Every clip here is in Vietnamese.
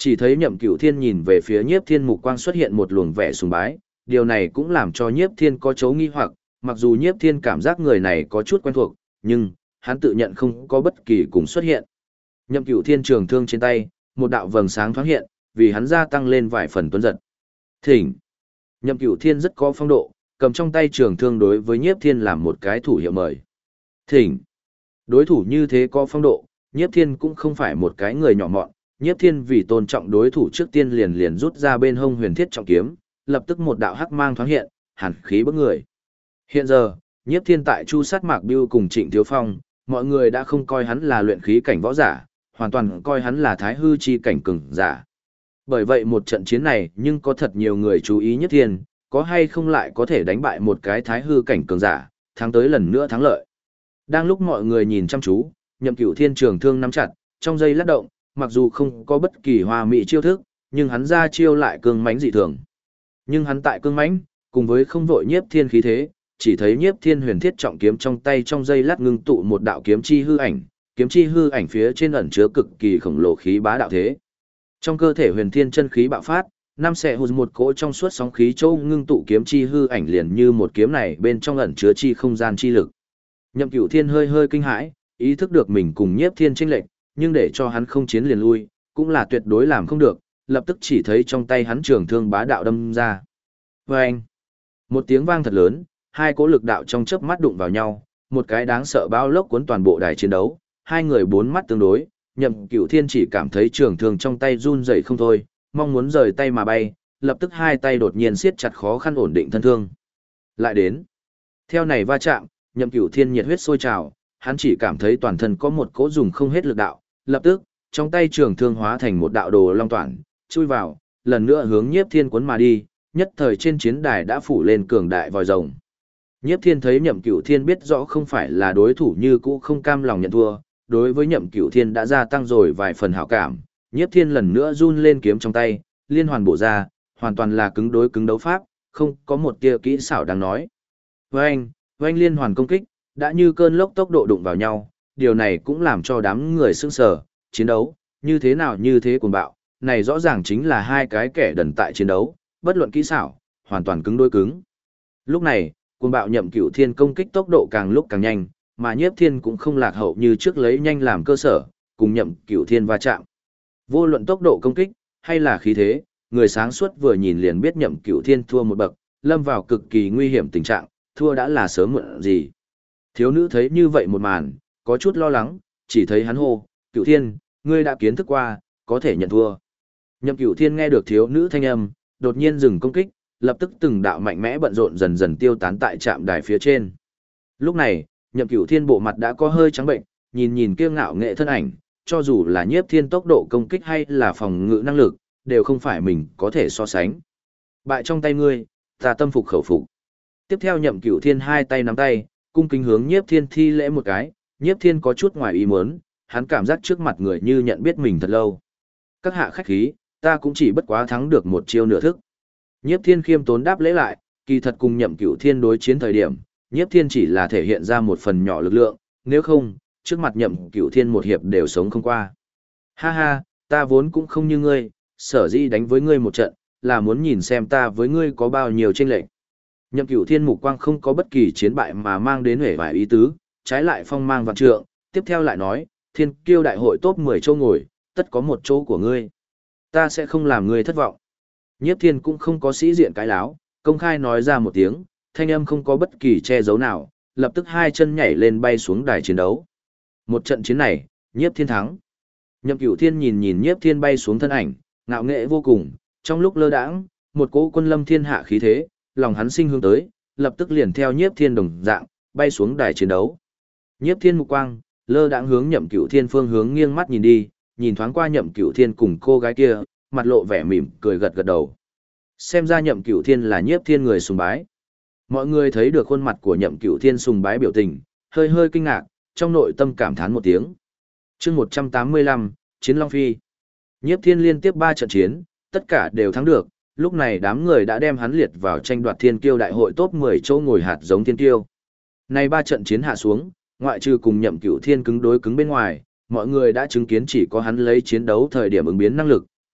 Chỉ thấy Nhậm Cửu Thiên nhìn về phía Nhiếp Thiên mục quang xuất hiện một luồng vẻ sùng bái, điều này cũng làm cho Nhiếp Thiên có chỗ nghi hoặc, mặc dù Nhiếp Thiên cảm giác người này có chút quen thuộc, nhưng hắn tự nhận không có bất kỳ cùng xuất hiện. Nhậm Cửu Thiên trường thương trên tay, một đạo vầng sáng thoáng hiện, vì hắn gia tăng lên vài phần tuấn giật. Thỉnh. Nhậm Cửu Thiên rất có phong độ, cầm trong tay trường thương đối với Nhiếp Thiên làm một cái thủ hiệu mời. Thỉnh. Đối thủ như thế có phong độ, Nhiếp Thiên cũng không phải một cái người nhỏ mọn, Nhiếp Thiên vì tôn trọng đối thủ trước tiên liền rút ra bên hông huyền thiết trọng kiếm, lập tức một đạo hắc mang thoáng hiện, hàn khí bức người. Hiện giờ, Nhiếp Thiên tại Chu Sát Mạc Bưu cùng Trịnh Thiếu Phong, mọi người đã không coi hắn là luyện khí cảnh võ giả, hoàn toàn coi hắn là thái hư chi cảnh cường giả. Bởi vậy một trận chiến này nhưng có thật nhiều người chú ý Nhiếp Thiên, có hay không lại có thể đánh bại một cái thái hư cảnh cường giả, thắng tới lần nữa thắng lợi. Đang lúc mọi người nhìn chăm chú, Nhậm Cửu Thiên trường thương nắm chặt, trong giây lát động, mặc dù không có bất kỳ hoa mỹ chiêu thức, nhưng hắn ra chiêu lại cương mãnh dị thường. Nhưng hắn tại cương mãnh, cùng với không vội Nhiếp Thiên khí thế, chỉ thấy Nhiếp Thiên huyền thiết trọng kiếm trong tay trong giây lát ngưng tụ một đạo kiếm chi hư ảnh, kiếm chi hư ảnh phía trên ẩn chứa cực kỳ khổng lồ khí bá đạo thế. Trong cơ thể huyền thiên chân khí bạo phát, năm xẻ hụt một cỗ trong suốt sóng khí châu ngưng tụ kiếm chi hư ảnh liền như một kiếm này bên trong ẩn chứa chi không gian chi lực. Nhậm Cửu Thiên hơi kinh hãi, ý thức được mình cùng Nhiếp Thiên chênh lệch, nhưng để cho hắn không chiến liền lui, cũng là tuyệt đối làm không được, lập tức chỉ thấy trong tay hắn trường thương bá đạo đâm ra. Vâng! Một tiếng vang thật lớn, hai cỗ lực đạo trong chớp mắt đụng vào nhau, một cái đáng sợ bão lốc cuốn toàn bộ đài chiến đấu, hai người bốn mắt tương đối, Nhậm Cửu Thiên chỉ cảm thấy trường thương trong tay run rẩy không thôi, mong muốn rời tay mà bay, lập tức hai tay đột nhiên siết chặt khó khăn ổn định thân thương. Lại đến. Theo này va chạm, Nhậm Cửu Thiên nhiệt huyết sôi trào, hắn chỉ cảm thấy toàn thân có một cỗ dùng không hết lực đạo, lập tức, trong tay trường thương hóa thành một đạo đồ long toản, chui vào, lần nữa hướng Nhiếp Thiên cuốn mà đi, nhất thời trên chiến đài đã phủ lên cường đại vòi rồng. Nhiếp Thiên thấy Nhậm Cửu Thiên biết rõ không phải là đối thủ như cũ không cam lòng nhận thua, đối với Nhậm Cửu Thiên đã gia tăng rồi vài phần hảo cảm, Nhiếp Thiên lần nữa run lên kiếm trong tay, liên hoàn bổ ra, hoàn toàn là cứng đối cứng đấu pháp, không có một tia kỹ xảo đáng nói. Oanh liên hoàn công kích, đã như cơn lốc tốc độ đụng vào nhau, điều này cũng làm cho đám người sững sờ, chiến đấu, như thế nào như thế cuồng bạo, này rõ ràng chính là hai cái kẻ đần tại chiến đấu, bất luận kỹ xảo, hoàn toàn cứng đối cứng. Lúc này, cuồng bạo Nhậm Cửu Thiên công kích tốc độ càng lúc càng nhanh, mà Nhiếp Thiên cũng không lạc hậu như trước lấy nhanh làm cơ sở, cùng Nhậm Cửu Thiên va chạm. Vô luận tốc độ công kích, hay là khí thế, người sáng suốt vừa nhìn liền biết Nhậm Cửu Thiên thua một bậc, lâm vào cực kỳ nguy hiểm tình trạng, thua đã là sớm muộn gì. Thiếu nữ thấy như vậy một màn, có chút lo lắng, chỉ thấy hắn hô, Cửu Thiên, ngươi đã kiến thức qua, có thể nhận thua. Nhậm Cửu Thiên nghe được thiếu nữ thanh âm, đột nhiên dừng công kích, lập tức từng đạo mạnh mẽ bận rộn dần dần tiêu tán tại trạm đài phía trên. Lúc này, Nhậm Cửu Thiên bộ mặt đã có hơi trắng bệnh, nhìn kiêu ngạo nghệ thân ảnh, cho dù là Nhiếp Thiên tốc độ công kích hay là phòng ngự năng lực, đều không phải mình có thể so sánh. Bại trong tay ngươi, ta tâm phục khẩu phục. Tiếp theo Nhậm Cửu Thiên hai tay nắm tay, cung kính hướng Nhiếp Thiên thi lễ một cái, Nhiếp Thiên có chút ngoài ý muốn, hắn cảm giác trước mặt người như nhận biết mình thật lâu. Các hạ khách khí, ta cũng chỉ bất quá thắng được một chiêu nửa thức. Nhiếp Thiên khiêm tốn đáp lễ lại, kỳ thật cùng Nhậm Cửu Thiên đối chiến thời điểm, Nhiếp Thiên chỉ là thể hiện ra một phần nhỏ lực lượng, nếu không, trước mặt Nhậm Cửu Thiên một hiệp đều sống không qua. Ha ha, ta vốn cũng không như ngươi, sở dĩ đánh với ngươi một trận, là muốn nhìn xem ta với ngươi có bao nhiêu chênh lệch. Nhậm Cửu Thiên mục quang không có bất kỳ chiến bại mà mang đến huệ vài ý tứ, trái lại phong mang vạn trượng, tiếp theo lại nói, Thiên Kiêu đại hội top 10 chỗ ngồi, tất có một chỗ của ngươi. Ta sẽ không làm ngươi thất vọng. Nhiếp Thiên cũng không có sĩ diện cái láo, công khai nói ra một tiếng, thanh âm không có bất kỳ che giấu nào, lập tức hai chân nhảy lên bay xuống đài chiến đấu. Một trận chiến này, Nhiếp Thiên thắng. Nhậm Cửu Thiên nhìn Nhiếp Thiên bay xuống thân ảnh, ngạo nghệ vô cùng, trong lúc lơ đãng, một cỗ quân lâm thiên hạ khí thế, lòng hắn sinh hướng tới, lập tức liền theo Nhiếp Thiên đồng dạng, bay xuống đài chiến đấu. Nhiếp Thiên mục quang, lơ đãng hướng Nhậm Cửu Thiên phương hướng nghiêng mắt nhìn đi, nhìn thoáng qua Nhậm Cửu Thiên cùng cô gái kia, mặt lộ vẻ mỉm, cười gật gật đầu. Xem ra Nhậm Cửu Thiên là Nhiếp Thiên người sùng bái. Mọi người thấy được khuôn mặt của Nhậm Cửu Thiên sùng bái biểu tình, hơi kinh ngạc, trong nội tâm cảm thán một tiếng. Chương 185, Chiến Long Phi. Nhiếp Thiên liên tiếp 3 trận chiến, tất cả đều thắng được, lúc này đám người đã đem hắn liệt vào tranh đoạt Thiên Kiêu đại hội top 10 chỗ ngồi hạt giống Thiên Kiêu. Nay 3 trận chiến hạ xuống, ngoại trừ cùng Nhậm Cửu Thiên cứng đối cứng bên ngoài, mọi người đã chứng kiến chỉ có hắn lấy chiến đấu thời điểm ứng biến năng lực,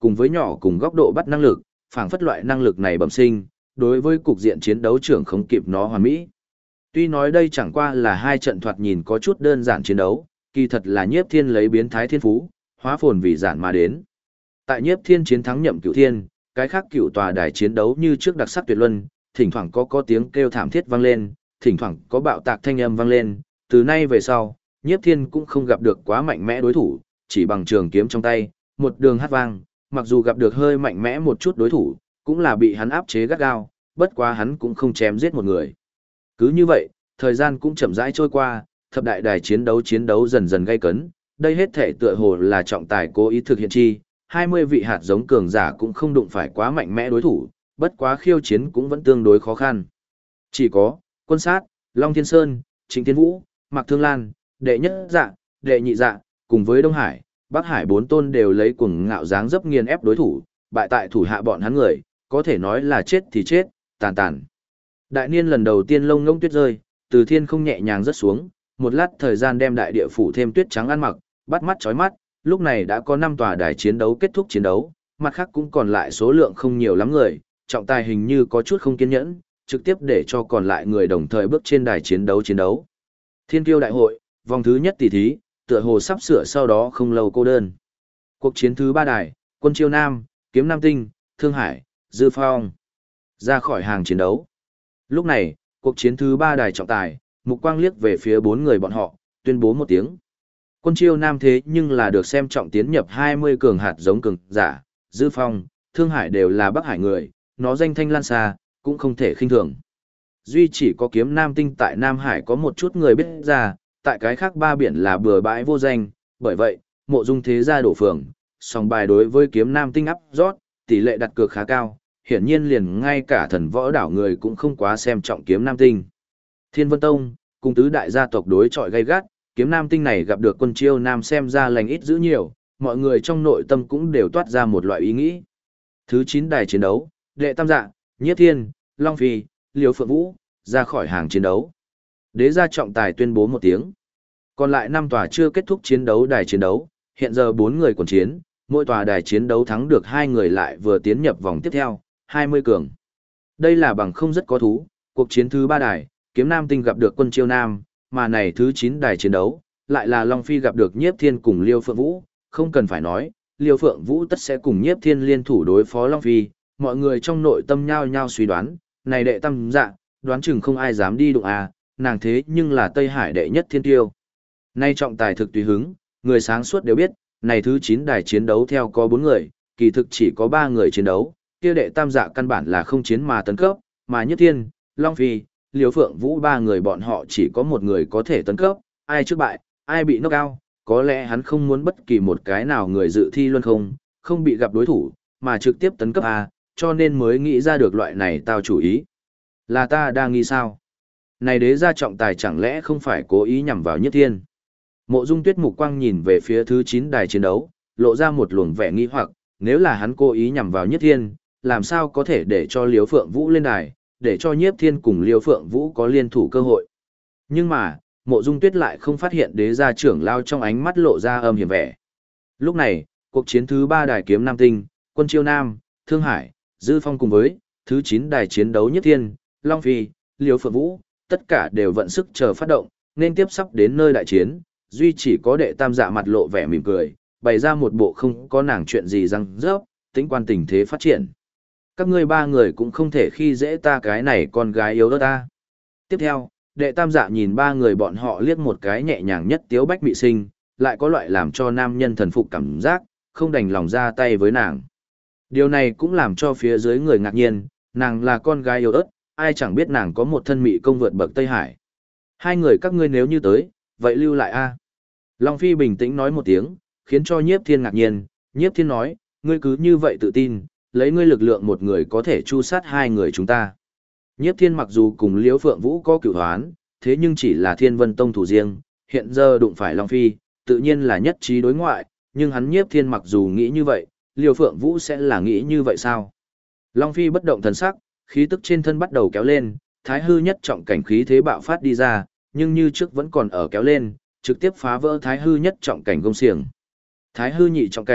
cùng với nhỏ cùng góc độ bắt năng lực, phảng phất loại năng lực này bẩm sinh, đối với cục diện chiến đấu trưởng không kịp nó hoàn mỹ. Tuy nói đây chẳng qua là hai trận thoạt nhìn có chút đơn giản chiến đấu, kỳ thật là Nhiếp Thiên lấy biến thái thiên phú, hóa phồn vì giản mà đến. Tại Nhiếp Thiên chiến thắng Nhậm Cửu Thiên, cái khác cựu tòa đài chiến đấu như trước đặc sắc tuyệt luân, thỉnh thoảng có tiếng kêu thảm thiết vang lên, thỉnh thoảng có bạo tạc thanh âm vang lên, từ nay về sau, Nhiếp Thiên cũng không gặp được quá mạnh mẽ đối thủ, chỉ bằng trường kiếm trong tay, một đường hát vang, mặc dù gặp được hơi mạnh mẽ một chút đối thủ, cũng là bị hắn áp chế gắt gao, bất quá hắn cũng không chém giết một người. Cứ như vậy, thời gian cũng chậm rãi trôi qua, thập đại đài chiến đấu dần dần gay cấn, đây hết thể tựa hồ là trọng tài cố ý thực hiện chi, 20 vị hạt giống cường giả cũng không đụng phải quá mạnh mẽ đối thủ, bất quá khiêu chiến cũng vẫn tương đối khó khăn. Chỉ có, Quân Sát, Long Thiên Sơn, Trịnh Thiên Vũ, Mạc Thương Lan, Đệ Nhất Dạ, Đệ Nhị Dạ, cùng với Đông Hải, Bắc Hải bốn tôn đều lấy cuồng ngạo dáng dấp nghiền ép đối thủ, bại tại thủ hạ bọn hắn người, có thể nói là chết thì chết, tàn tàn. Đại niên lần đầu tiên lông ngông tuyết rơi, từ thiên không nhẹ nhàng rớt xuống, một lát thời gian đem đại địa phủ thêm tuyết trắng ăn mặc, bắt mắt chói mắt, lúc này đã có 5 tòa đài chiến đấu kết thúc chiến đấu, mặt khác cũng còn lại số lượng không nhiều lắm người, trọng tài hình như có chút không kiên nhẫn, trực tiếp để cho còn lại người đồng thời bước trên đài chiến đấu. Thiên Kiêu đại hội, vòng thứ nhất tỷ thí, tựa hồ sắp sửa sau đó không lâu cô đơn. Cuộc chiến thứ 3 đài, Quân Chiêu Nam, Kiếm Nam Tinh, Thương Hải, Dư Phong ra khỏi hàng chiến đấu. Lúc này, cuộc chiến thứ 3 đài trọng tài, mục quang liếc về phía 4 người bọn họ, tuyên bố một tiếng. Quân Chiêu Nam thế nhưng là được xem trọng tiến nhập 20 cường hạt giống cường giả, Dư Phong, Thương Hải đều là Bắc Hải người, nó danh thanh lan xa, cũng không thể khinh thường. Duy chỉ có Kiếm Nam Tinh tại Nam Hải có một chút người biết ra, tại cái khác 3 biển là bừa bãi vô danh, bởi vậy, Mộ Dung thế gia đổ phường, song bài đối với Kiếm Nam Tinh áp rót, tỷ lệ đặt cược khá cao, hiển nhiên liền ngay cả thần võ đảo người cũng không quá xem trọng Kiếm Nam Tinh. Thiên Vân Tông, cùng tứ đại gia tộc đối chọi gay gắt, Kiếm Nam Tinh này gặp được Quân Chiêu Nam xem ra lành ít dữ nhiều, mọi người trong nội tâm cũng đều toát ra một loại ý nghĩ. Thứ 9 đài chiến đấu, Đệ Tam Dạ, Nhiếp Thiên, Long Phi, Liêu Phượng Vũ, ra khỏi hàng chiến đấu. Đế gia trọng tài tuyên bố một tiếng. Còn lại 5 tòa chưa kết thúc chiến đấu đài chiến đấu, hiện giờ 4 người còn chiến, mỗi tòa đài chiến đấu thắng được 2 người lại vừa tiến nhập vòng tiếp theo, 20 cường. Đây là bằng không rất có thú, cuộc chiến thứ 3 đài, Kiếm Nam Tinh gặp được Quân Chiêu Nam, mà này thứ 9 đài chiến đấu, lại là Long Phi gặp được Nhiếp Thiên cùng Liêu Phượng Vũ, không cần phải nói, Liêu Phượng Vũ tất sẽ cùng Nhiếp Thiên liên thủ đối phó Long Phi, mọi người trong nội tâm nhao nhao suy đoán, này Đệ Tam Dạ, đoán chừng không ai dám đi đụng à, nàng thế nhưng là Tây Hải đệ nhất thiên tiêu. Nay trọng tài thực tùy hứng, người sáng suốt đều biết, này thứ 9 đài chiến đấu theo có 4 người, kỳ thực chỉ có 3 người chiến đấu, kia Đệ Tam Dạ căn bản là không chiến mà tấn cấp, mà Nhiếp Thiên, Long Phi, Liêu Phượng Vũ 3 người bọn họ chỉ có một người có thể tấn cấp, ai trước bại, ai bị knock out, có lẽ hắn không muốn bất kỳ một cái nào người dự thi luôn không bị gặp đối thủ, mà trực tiếp tấn cấp A, cho nên mới nghĩ ra được loại này tao chủ ý. Là ta đang nghĩ sao? Này đế gia trọng tài chẳng lẽ không phải cố ý nhằm vào Nhiếp Thiên? Mộ Dung Tuyết mục quang nhìn về phía thứ 9 đài chiến đấu, lộ ra một luồng vẻ nghi hoặc, nếu là hắn cố ý nhằm vào Nhiếp Thiên, làm sao có thể để cho Liêu Phượng Vũ lên đài, để cho Nhiếp Thiên cùng Liêu Phượng Vũ có liên thủ cơ hội. Nhưng mà, Mộ Dung Tuyết lại không phát hiện đế gia trưởng lao trong ánh mắt lộ ra âm hiểm vẻ. Lúc này, cuộc chiến thứ 3 đài Kiếm Nam Tinh, Quân Chiêu Nam, Thương Hải, Dư Phong cùng với thứ 9 đài chiến đấu Nhiếp Thiên, Long Phi, Liêu Phượng Vũ, tất cả đều vận sức chờ phát động, nên tiếp sắp đến nơi đại chiến, duy chỉ có Đệ Tam Dạ mặt lộ vẻ mỉm cười, bày ra một bộ không có nàng chuyện gì răng rớp, tính quan tình thế phát triển. Các ngươi 3 người cũng không thể khi dễ ta cái này con gái yếu đó ta. Tiếp theo, Đệ Tam Dạ nhìn 3 người bọn họ liếc một cái nhẹ nhàng nhất tiếu bách mị sinh, lại có loại làm cho nam nhân thần phục cảm giác, không đành lòng ra tay với nàng. Điều này cũng làm cho phía dưới người ngạc nhiên, nàng là con gái yếu ớt, ai chẳng biết nàng có một thân mị công vượt bậc Tây Hải. 2 người các ngươi nếu như tới, vậy lưu lại a. Long Phi bình tĩnh nói một tiếng, khiến cho Nhiếp Thiên ngạc nhiên, Nhiếp Thiên nói, ngươi cứ như vậy tự tin, lấy ngươi lực lượng một người có thể chu sát 2 người chúng ta. Nhiếp Thiên mặc dù cùng Liễu Phượng Vũ có cửu hoán, thế nhưng chỉ là Thiên Vân Tông thủ riêng, hiện giờ đụng phải Long Phi, tự nhiên là nhất trí đối ngoại, nhưng hắn Nhiếp Thiên mặc dù nghĩ như vậy, Liễu Phượng Vũ sẽ là nghĩ như vậy sao? Long Phi bất động thần sắc, khí tức trên thân bắt đầu kéo lên, thái hư nhất trọng cảnh khí thế bạo phát đi ra, nhưng như trước vẫn còn ở kéo lên, trực tiếp phá vỡ thái hư nhất trọng cảnh gông xiềng. Thái hư nhị trọng cảnh,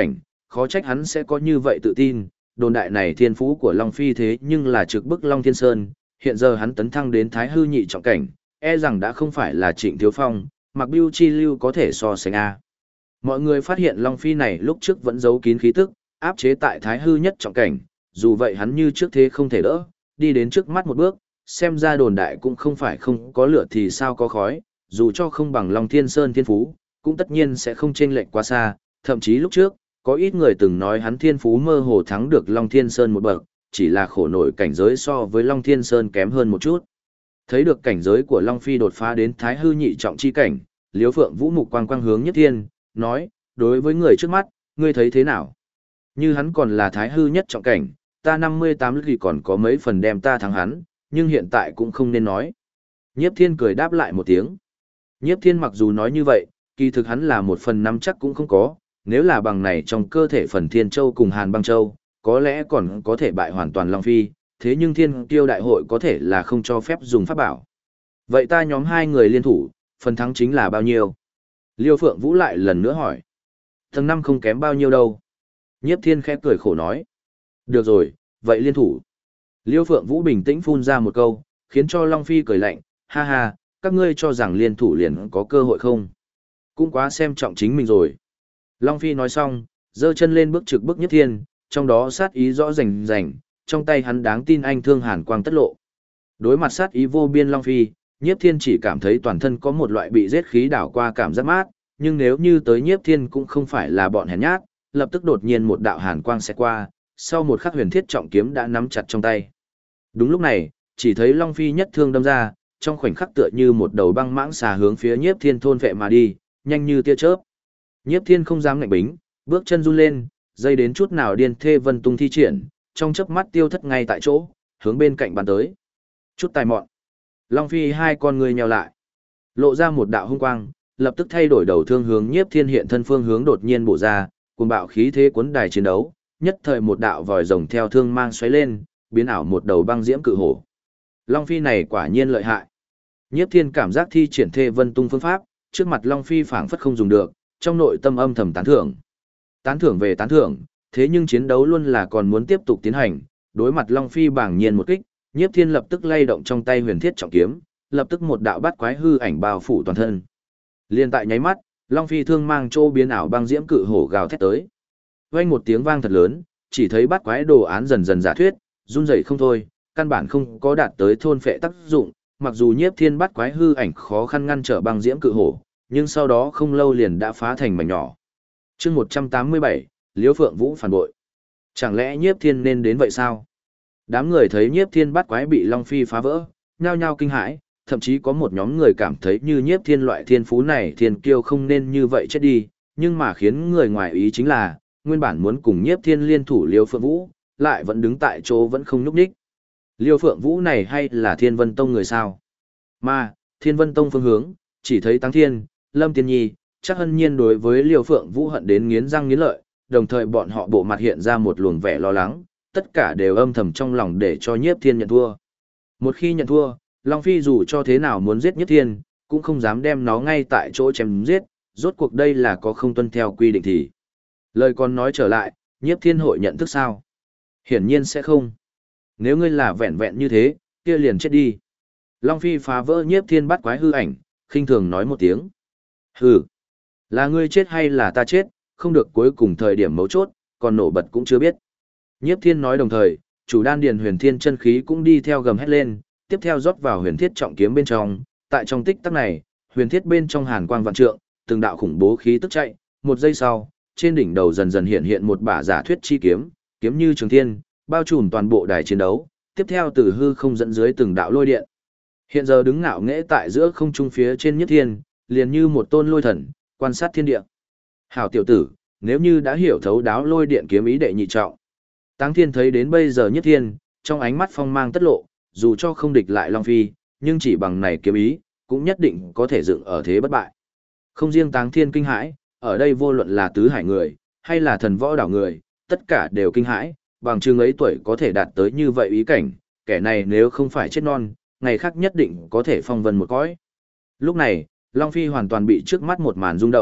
khó trách hắn sẽ có như vậy tự tin, đồn đại này thiên phú của Long Phi thế nhưng là trực bức Long Thiên Sơn, hiện giờ hắn tấn thăng đến Thái Hư nhị trọng cảnh, e rằng đã không phải là Trịnh Thiếu Phong, Mạc Bưu Chi Lưu có thể so sánh a. Mọi người phát hiện Long Phi này lúc trước vẫn giấu kín khí tức, áp chế tại Thái Hư nhất trọng cảnh, dù vậy hắn như trước thế không thể đỡ, đi đến trước mắt một bước, xem ra đồn đại cũng không phải không có lửa thì sao có khói, dù cho không bằng Long Thiên Sơn thiên phú, cũng tất nhiên sẽ không chênh lệch quá xa, thậm chí lúc trước, có ít người từng nói hắn thiên phú mơ hồ thắng được Long Thiên Sơn một bậc, chỉ là khổ nổi cảnh giới so với Long Thiên Sơn kém hơn một chút. Thấy được cảnh giới của Long Phi đột phá đến Thái Hư nhị trọng chi cảnh, Liễu Phượng Vũ mục quang quang hướng Nhiếp Thiên, nói, đối với người trước mắt, ngươi thấy thế nào? Như hắn còn là Thái Hư nhất trọng cảnh, ta 58 lực thì còn có mấy phần đem ta thắng hắn, nhưng hiện tại cũng không nên nói. Nhiếp Thiên cười đáp lại một tiếng. Nhiếp Thiên mặc dù nói như vậy, kỳ thực hắn là một phần năm chắc cũng không có, nếu là bằng này trong cơ thể phần Thiên Châu cùng Hàn Băng Châu, có lẽ còn có thể bại hoàn toàn Long Phi, thế nhưng Thiên Kiêu đại hội có thể là không cho phép dùng pháp bảo. Vậy ta nhóm hai người liên thủ, phần thắng chính là bao nhiêu? Liêu Phượng Vũ lại lần nữa hỏi. Tầng 5 không kém bao nhiêu đâu. Nhiếp Thiên khẽ cười khổ nói. Được rồi, vậy liên thủ. Liêu Phượng Vũ bình tĩnh phun ra một câu, khiến cho Long Phi cười lạnh, ha ha, các ngươi cho rằng liên thủ liền có cơ hội không? Cũng quá xem trọng chính mình rồi. Long Phi nói xong, giơ chân lên bước trực bước Nhiếp Thiên, trong đó sát ý rõ rành rành, trong tay hắn đáng tin anh thương hàn quang tất lộ. Đối mặt sát ý vô biên Long Phi, Nhiếp Thiên chỉ cảm thấy toàn thân có một loại bị giết khí đảo qua cảm giác mát, nhưng nếu như tới Nhiếp Thiên cũng không phải là bọn hèn nhát, lập tức đột nhiên một đạo hàn quang sẽ qua, sau một khắc huyền thiết trọng kiếm đã nắm chặt trong tay. Đúng lúc này, chỉ thấy Long Phi nhất thương đâm ra, trong khoảnh khắc tựa như một đầu băng mãng xà hướng phía Nhiếp Thiên thôn vệ mà đi, nhanh như tia chớp. Nhiếp Thiên không dám ngạnh bính, bước chân run lên, dây đến chút nào điên thê vân tung thi triển, trong chớp mắt tiêu thất ngay tại chỗ, hướng bên cạnh bàn tới. Chút tài mọn. Long Phi hai con người nheo lại, lộ ra một đạo hung quang, lập tức thay đổi đầu thương hướng Nhiếp Thiên hiện thân phương hướng đột nhiên bổ ra, cuồng bạo khí thế cuốn đài chiến đấu, nhất thời một đạo vòi rồng theo thương mang xoáy lên, biến ảo một đầu băng diễm cự hổ. Long Phi này quả nhiên lợi hại. Nhiếp Thiên cảm giác thi triển thê vân tung phương pháp, trước mặt Long Phi phảng phất không dùng được, trong nội tâm âm thầm tán thưởng. Tán thưởng về tán thưởng, thế nhưng chiến đấu luôn là còn muốn tiếp tục tiến hành, đối mặt Long Phi bảng nhiên một kích, Nhiếp Thiên lập tức lay động trong tay huyền thiết trọng kiếm, lập tức một đạo bát quái hư ảnh bao phủ toàn thân. Liên tại nháy mắt, Long Phi thương mang trô biến ảo băng diễm cự hổ gào thét tới. Vang một tiếng vang thật lớn, chỉ thấy bát quái đồ án dần dần giả thuyết, run rẩy không thôi, căn bản không có đạt tới thôn phệ tác dụng, mặc dù Nhiếp Thiên bát quái hư ảnh khó khăn ngăn trở băng diễm cự hổ, nhưng sau đó không lâu liền đã phá thành mảnh nhỏ. Chương 187, Liễu Phượng Vũ phản bội. Chẳng lẽ Nhiếp Thiên nên đến vậy sao? Đám người thấy Nhiếp Thiên bát quái bị Long Phi phá vỡ, nhao nhao kinh hãi, thậm chí có một nhóm người cảm thấy như Nhiếp Thiên loại thiên phú này thiên kiêu không nên như vậy chết đi, nhưng mà khiến người ngoài ý chính là, nguyên bản muốn cùng Nhiếp Thiên liên thủ Liêu Phượng Vũ, lại vẫn đứng tại chỗ vẫn không nhúc nhích. Liêu Phượng Vũ này hay là Thiên Vân Tông người sao? Mà, Thiên Vân Tông phương hướng, chỉ thấy Tăng Thiên, Lâm Tiên Nhi, chắc hân nhiên đối với Liêu Phượng Vũ hận đến nghiến răng nghiến lợi, đồng thời bọn họ bộ mặt hiện ra một luồng vẻ lo lắng, tất cả đều âm thầm trong lòng để cho Nhiếp Thiên nhận thua. Một khi nhận thua, Long Phi dù cho thế nào muốn giết Nhiếp Thiên, cũng không dám đem nó ngay tại chỗ chém giết, rốt cuộc đây là có không tuân theo quy định thì. Lời còn nói trở lại, Nhiếp Thiên hội nhận thức sao? Hiển nhiên sẽ không. Nếu ngươi là vẹn vẹn như thế, kia liền chết đi. Long Phi phá vỡ Nhiếp Thiên bắt quái hư ảnh, khinh thường nói một tiếng. Hừ, là ngươi chết hay là ta chết, không được cuối cùng thời điểm mấu chốt, còn nổ bật cũng chưa biết. Nhiếp Thiên nói đồng thời, chủ đan điền huyền thiên chân khí cũng đi theo gầm hét lên, tiếp theo rót vào huyền thiết trọng kiếm bên trong, tại trong tích tắc này, huyền thiết bên trong hàn quang vạn trượng, từng đạo khủng bố khí tức chạy, một giây sau, trên đỉnh đầu dần dần hiện hiện một bả giả thuyết chi kiếm, kiếm như trường thiên, bao trùm toàn bộ đài chiến đấu, tiếp theo từ hư không dẫn dưới từng đạo lôi điện. Hiện giờ đứng ngạo nghễ tại giữa không trung phía trên Nhiếp Thiên, liền như một tôn lôi thần, quan sát thiên địa. Hảo tiểu tử, nếu như đã hiểu thấu đáo lôi điện kiếm ý đệ nhị trọng. Táng Thiên thấy đến bây giờ Nhiếp Thiên, trong ánh mắt phong mang tất lộ, dù cho không địch lại Long Phi, nhưng chỉ bằng này kiếm ý, cũng nhất định có thể dựng ở thế bất bại. Không riêng Táng Thiên kinh hãi, ở đây vô luận là tứ hải người, hay là thần võ đảo người, tất cả đều kinh hãi, bằng chừng ấy tuổi có thể đạt tới như vậy ý cảnh, kẻ này nếu không phải chết non, ngày khác nhất định có thể phong vân một cõi. Lúc này, Long Phi hoàn toàn bị trước mắt một màn rung động,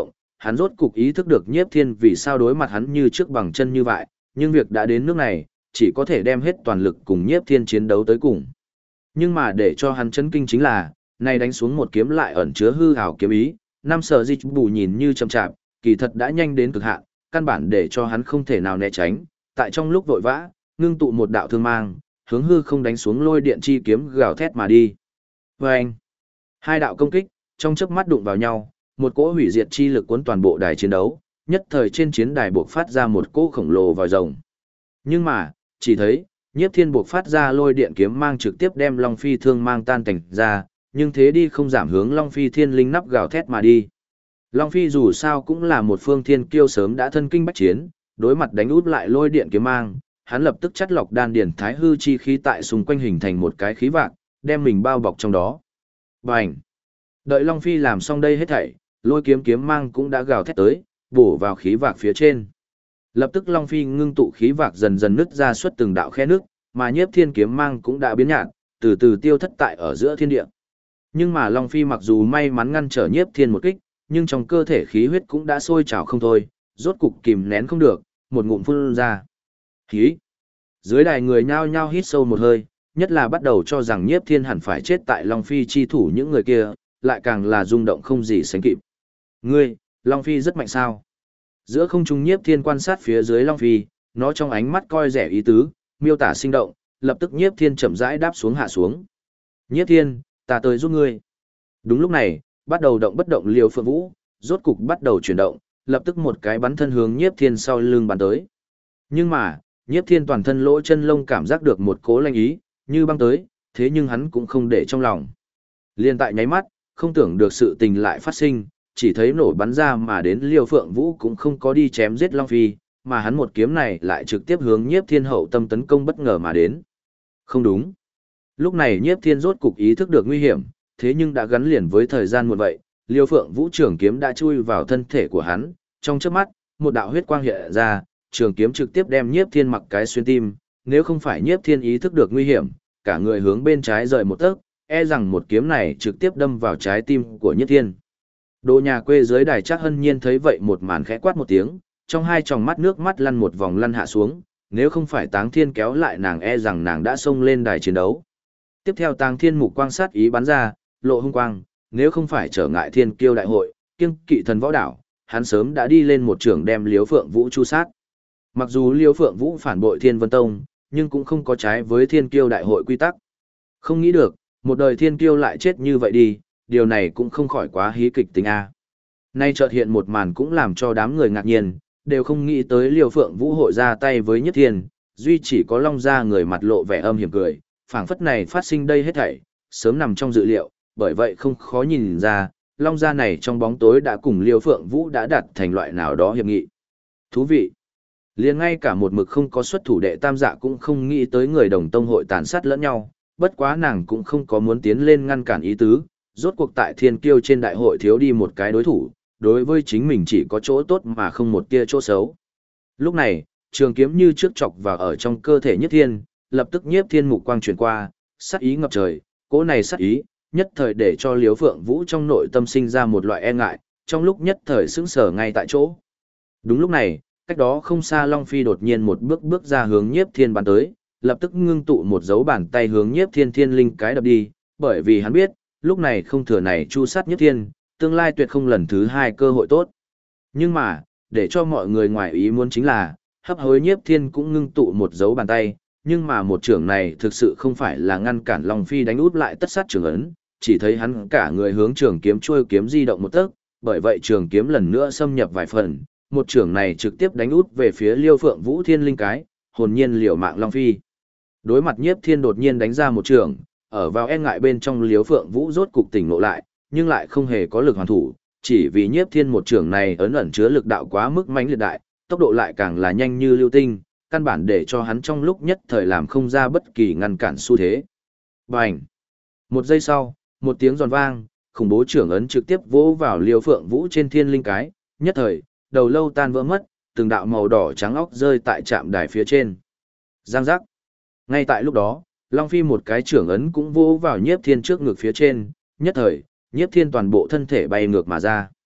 hắn rốt cục ý thức được Nhiếp Thiên vì sao đối mặt hắn như trước bằng chân như vậy, nhưng việc đã đến nước này, chỉ có thể đem hết toàn lực cùng Nhiếp Thiên chiến đấu tới cùng. Nhưng mà để cho hắn chấn kinh chính là, này đánh xuống một kiếm lại ẩn chứa hư ảo kiếm ý, năm sở dịch bù nhìn như chậm chạp, kỳ thật đã nhanh đến cực hạn, căn bản để cho hắn không thể nào né tránh, tại trong lúc vội vã, ngưng tụ một đạo thương mang, hướng hư không đánh xuống lôi điện chi kiếm gào thét mà đi. Vâng! Hai đạo công kích, trong chớp mắt đụng vào nhau, một cỗ hủy diệt chi lực cuốn toàn bộ đài chiến đấu, nhất thời trên chiến đài buộc phát ra một cỗ khổng lồ vòi rồng. Nhưng mà, chỉ thấy, Nhiếp Thiên buộc phát ra lôi điện kiếm mang trực tiếp đem Long Phi thương mang tan tành ra, nhưng thế đi không giảm hướng Long Phi thiên linh nắp gào thét mà đi. Long Phi dù sao cũng là một phương thiên kiêu sớm đã thân kinh bách chiến, đối mặt đánh út lại lôi điện kiếm mang, hắn lập tức chắt lọc đan điển thái hư chi khí tại xung quanh hình thành một cái khí vạc, đem mình bao bọc trong đó. Bành! Đợi Long Phi làm xong đây hết thảy, lôi kiếm mang cũng đã gào thét tới, bổ vào khí vạc phía trên. Lập tức Long Phi ngưng tụ khí vạc dần dần nứt ra xuất từng đạo khe nước, mà Nhiếp Thiên kiếm mang cũng đã biến nhạt, từ từ tiêu thất tại ở giữa thiên địa. Nhưng mà Long Phi mặc dù may mắn ngăn trở Nhiếp Thiên một kích, nhưng trong cơ thể khí huyết cũng đã sôi trào không thôi, rốt cục kìm nén không được, một ngụm phun ra. Hí! Dưới đài người nhao nhao hít sâu một hơi, nhất là bắt đầu cho rằng Nhiếp Thiên hẳn phải chết tại Long Phi chi thủ những người kia, lại càng là rung động không gì sánh kịp. Ngươi, Long Phi rất mạnh sao? Giữa không trung Nhiếp Thiên quan sát phía dưới Long Phi, nó trong ánh mắt coi rẻ ý tứ, miêu tả sinh động, lập tức Nhiếp Thiên chậm rãi đáp xuống hạ xuống. Nhiếp Thiên, ta tới giúp ngươi. Đúng lúc này, bắt đầu động bất động Liêu Phượng Vũ, rốt cục bắt đầu chuyển động, lập tức một cái bắn thân hướng Nhiếp Thiên sau lưng bắn tới. Nhưng mà, Nhiếp Thiên toàn thân lỗ chân lông cảm giác được một cố lanh ý, như băng tới, thế nhưng hắn cũng không để trong lòng. Liên tại nháy mắt, không tưởng được sự tình lại phát sinh, chỉ thấy nổ bắn ra mà đến Liêu Phượng Vũ cũng không có đi chém giết Long Phi, mà hắn một kiếm này lại trực tiếp hướng Nhiếp Thiên hậu tâm tấn công bất ngờ mà đến. Không đúng. Lúc này Nhiếp Thiên rốt cục ý thức được nguy hiểm, thế nhưng đã gắn liền với thời gian một vậy, Liêu Phượng Vũ trường kiếm đã chui vào thân thể của hắn, trong chớp mắt, một đạo huyết quang hiện ra, trường kiếm trực tiếp đem Nhiếp Thiên mặc cái xuyên tim, nếu không phải Nhiếp Thiên ý thức được nguy hiểm, cả người hướng bên trái rời một tấc, e rằng một kiếm này trực tiếp đâm vào trái tim của Nhiếp Thiên. Đồ nhà quê dưới đài Trác Hân Nhiên thấy vậy một màn khẽ quát một tiếng, trong hai tròng mắt nước mắt lăn một vòng lăn hạ xuống, nếu không phải Táng Thiên kéo lại nàng e rằng nàng đã xông lên đài chiến đấu. Tiếp theo Táng Thiên mục quang sát ý bắn ra, lộ hung quang, nếu không phải trở ngại Thiên Kiêu đại hội, kiêng kỵ thần võ đảo, hắn sớm đã đi lên một trường đem Liêu Phượng Vũ chu sát. Mặc dù Liêu Phượng Vũ phản bội Thiên Vân Tông, nhưng cũng không có trái với Thiên Kiêu đại hội quy tắc. Không nghĩ được, một đời Thiên Kiêu lại chết như vậy đi, điều này cũng không khỏi quá hí kịch tính a. Nay chợt hiện một màn cũng làm cho đám người ngạc nhiên, đều không nghĩ tới Liêu Phượng Vũ hội ra tay với Nhất Thiên, duy chỉ có Long Gia người mặt lộ vẻ âm hiểm cười, phảng phất này phát sinh đây hết thảy, sớm nằm trong dự liệu, bởi vậy không khó nhìn ra, Long Gia này trong bóng tối đã cùng Liêu Phượng Vũ đã đạt thành loại nào đó hiệp nghị. Thú vị! Liền ngay cả một mực không có xuất thủ đệ tam dạ cũng không nghĩ tới người đồng tông hội tàn sát lẫn nhau, bất quá nàng cũng không có muốn tiến lên ngăn cản ý tứ, rốt cuộc tại Thiên Kiêu trên đại hội thiếu đi một cái đối thủ, đối với chính mình chỉ có chỗ tốt mà không một tia chỗ xấu. Lúc này, trường kiếm như trước chọc vào ở trong cơ thể Nhất Thiên, lập tức Nhiếp Thiên mục quang truyền qua, sát ý ngập trời, cỗ này sát ý, nhất thời để cho Liêu Phượng Vũ trong nội tâm sinh ra một loại e ngại, trong lúc nhất thời sững sờ ngay tại chỗ. Đúng lúc này, cách đó không xa Long Phi đột nhiên một bước bước ra hướng Nhiếp Thiên bắn tới, lập tức ngưng tụ một dấu bàn tay hướng Nhiếp Thiên thiên linh cái đập đi, bởi vì hắn biết, lúc này không thừa này chu sát Nhiếp Thiên, tương lai tuyệt không lần thứ hai cơ hội tốt. Nhưng mà, để cho mọi người ngoài ý muốn chính là, hấp hối Nhiếp Thiên cũng ngưng tụ một dấu bàn tay, nhưng mà một trưởng này thực sự không phải là ngăn cản Long Phi đánh út lại tất sát trường ấn, chỉ thấy hắn cả người hướng trường kiếm trôi kiếm di động một tấc, bởi vậy trường kiếm lần nữa xâm nhập vài phần, một trưởng này trực tiếp đánh út về phía Liêu Phượng Vũ thiên linh cái, hồn nhiên liều mạng Long Phi. Đối mặt Nhiếp Thiên đột nhiên đánh ra một trường, ở vào e ngại bên trong Liêu Phượng Vũ rốt cục tỉnh ngộ lại, nhưng lại không hề có lực hoàn thủ, chỉ vì Nhiếp Thiên một trường này ấn ẩn chứa lực đạo quá mức mãnh liệt đại, tốc độ lại càng là nhanh như lưu tinh, căn bản để cho hắn trong lúc nhất thời làm không ra bất kỳ ngăn cản xu thế. Bành! Một giây sau, một tiếng giòn vang, khủng bố trưởng ấn trực tiếp vỗ vào Liêu Phượng Vũ trên thiên linh cái, nhất thời, đầu lâu tan vỡ mất, từng đạo màu đỏ trắng óc rơi tại trạm đài phía trên. Giang giác! Ngay tại lúc đó, Long Phi một cái trưởng ấn cũng vỗ vào Nhiếp Thiên trước ngực phía trên, nhất thời, Nhiếp Thiên toàn bộ thân thể bay ngược mà ra.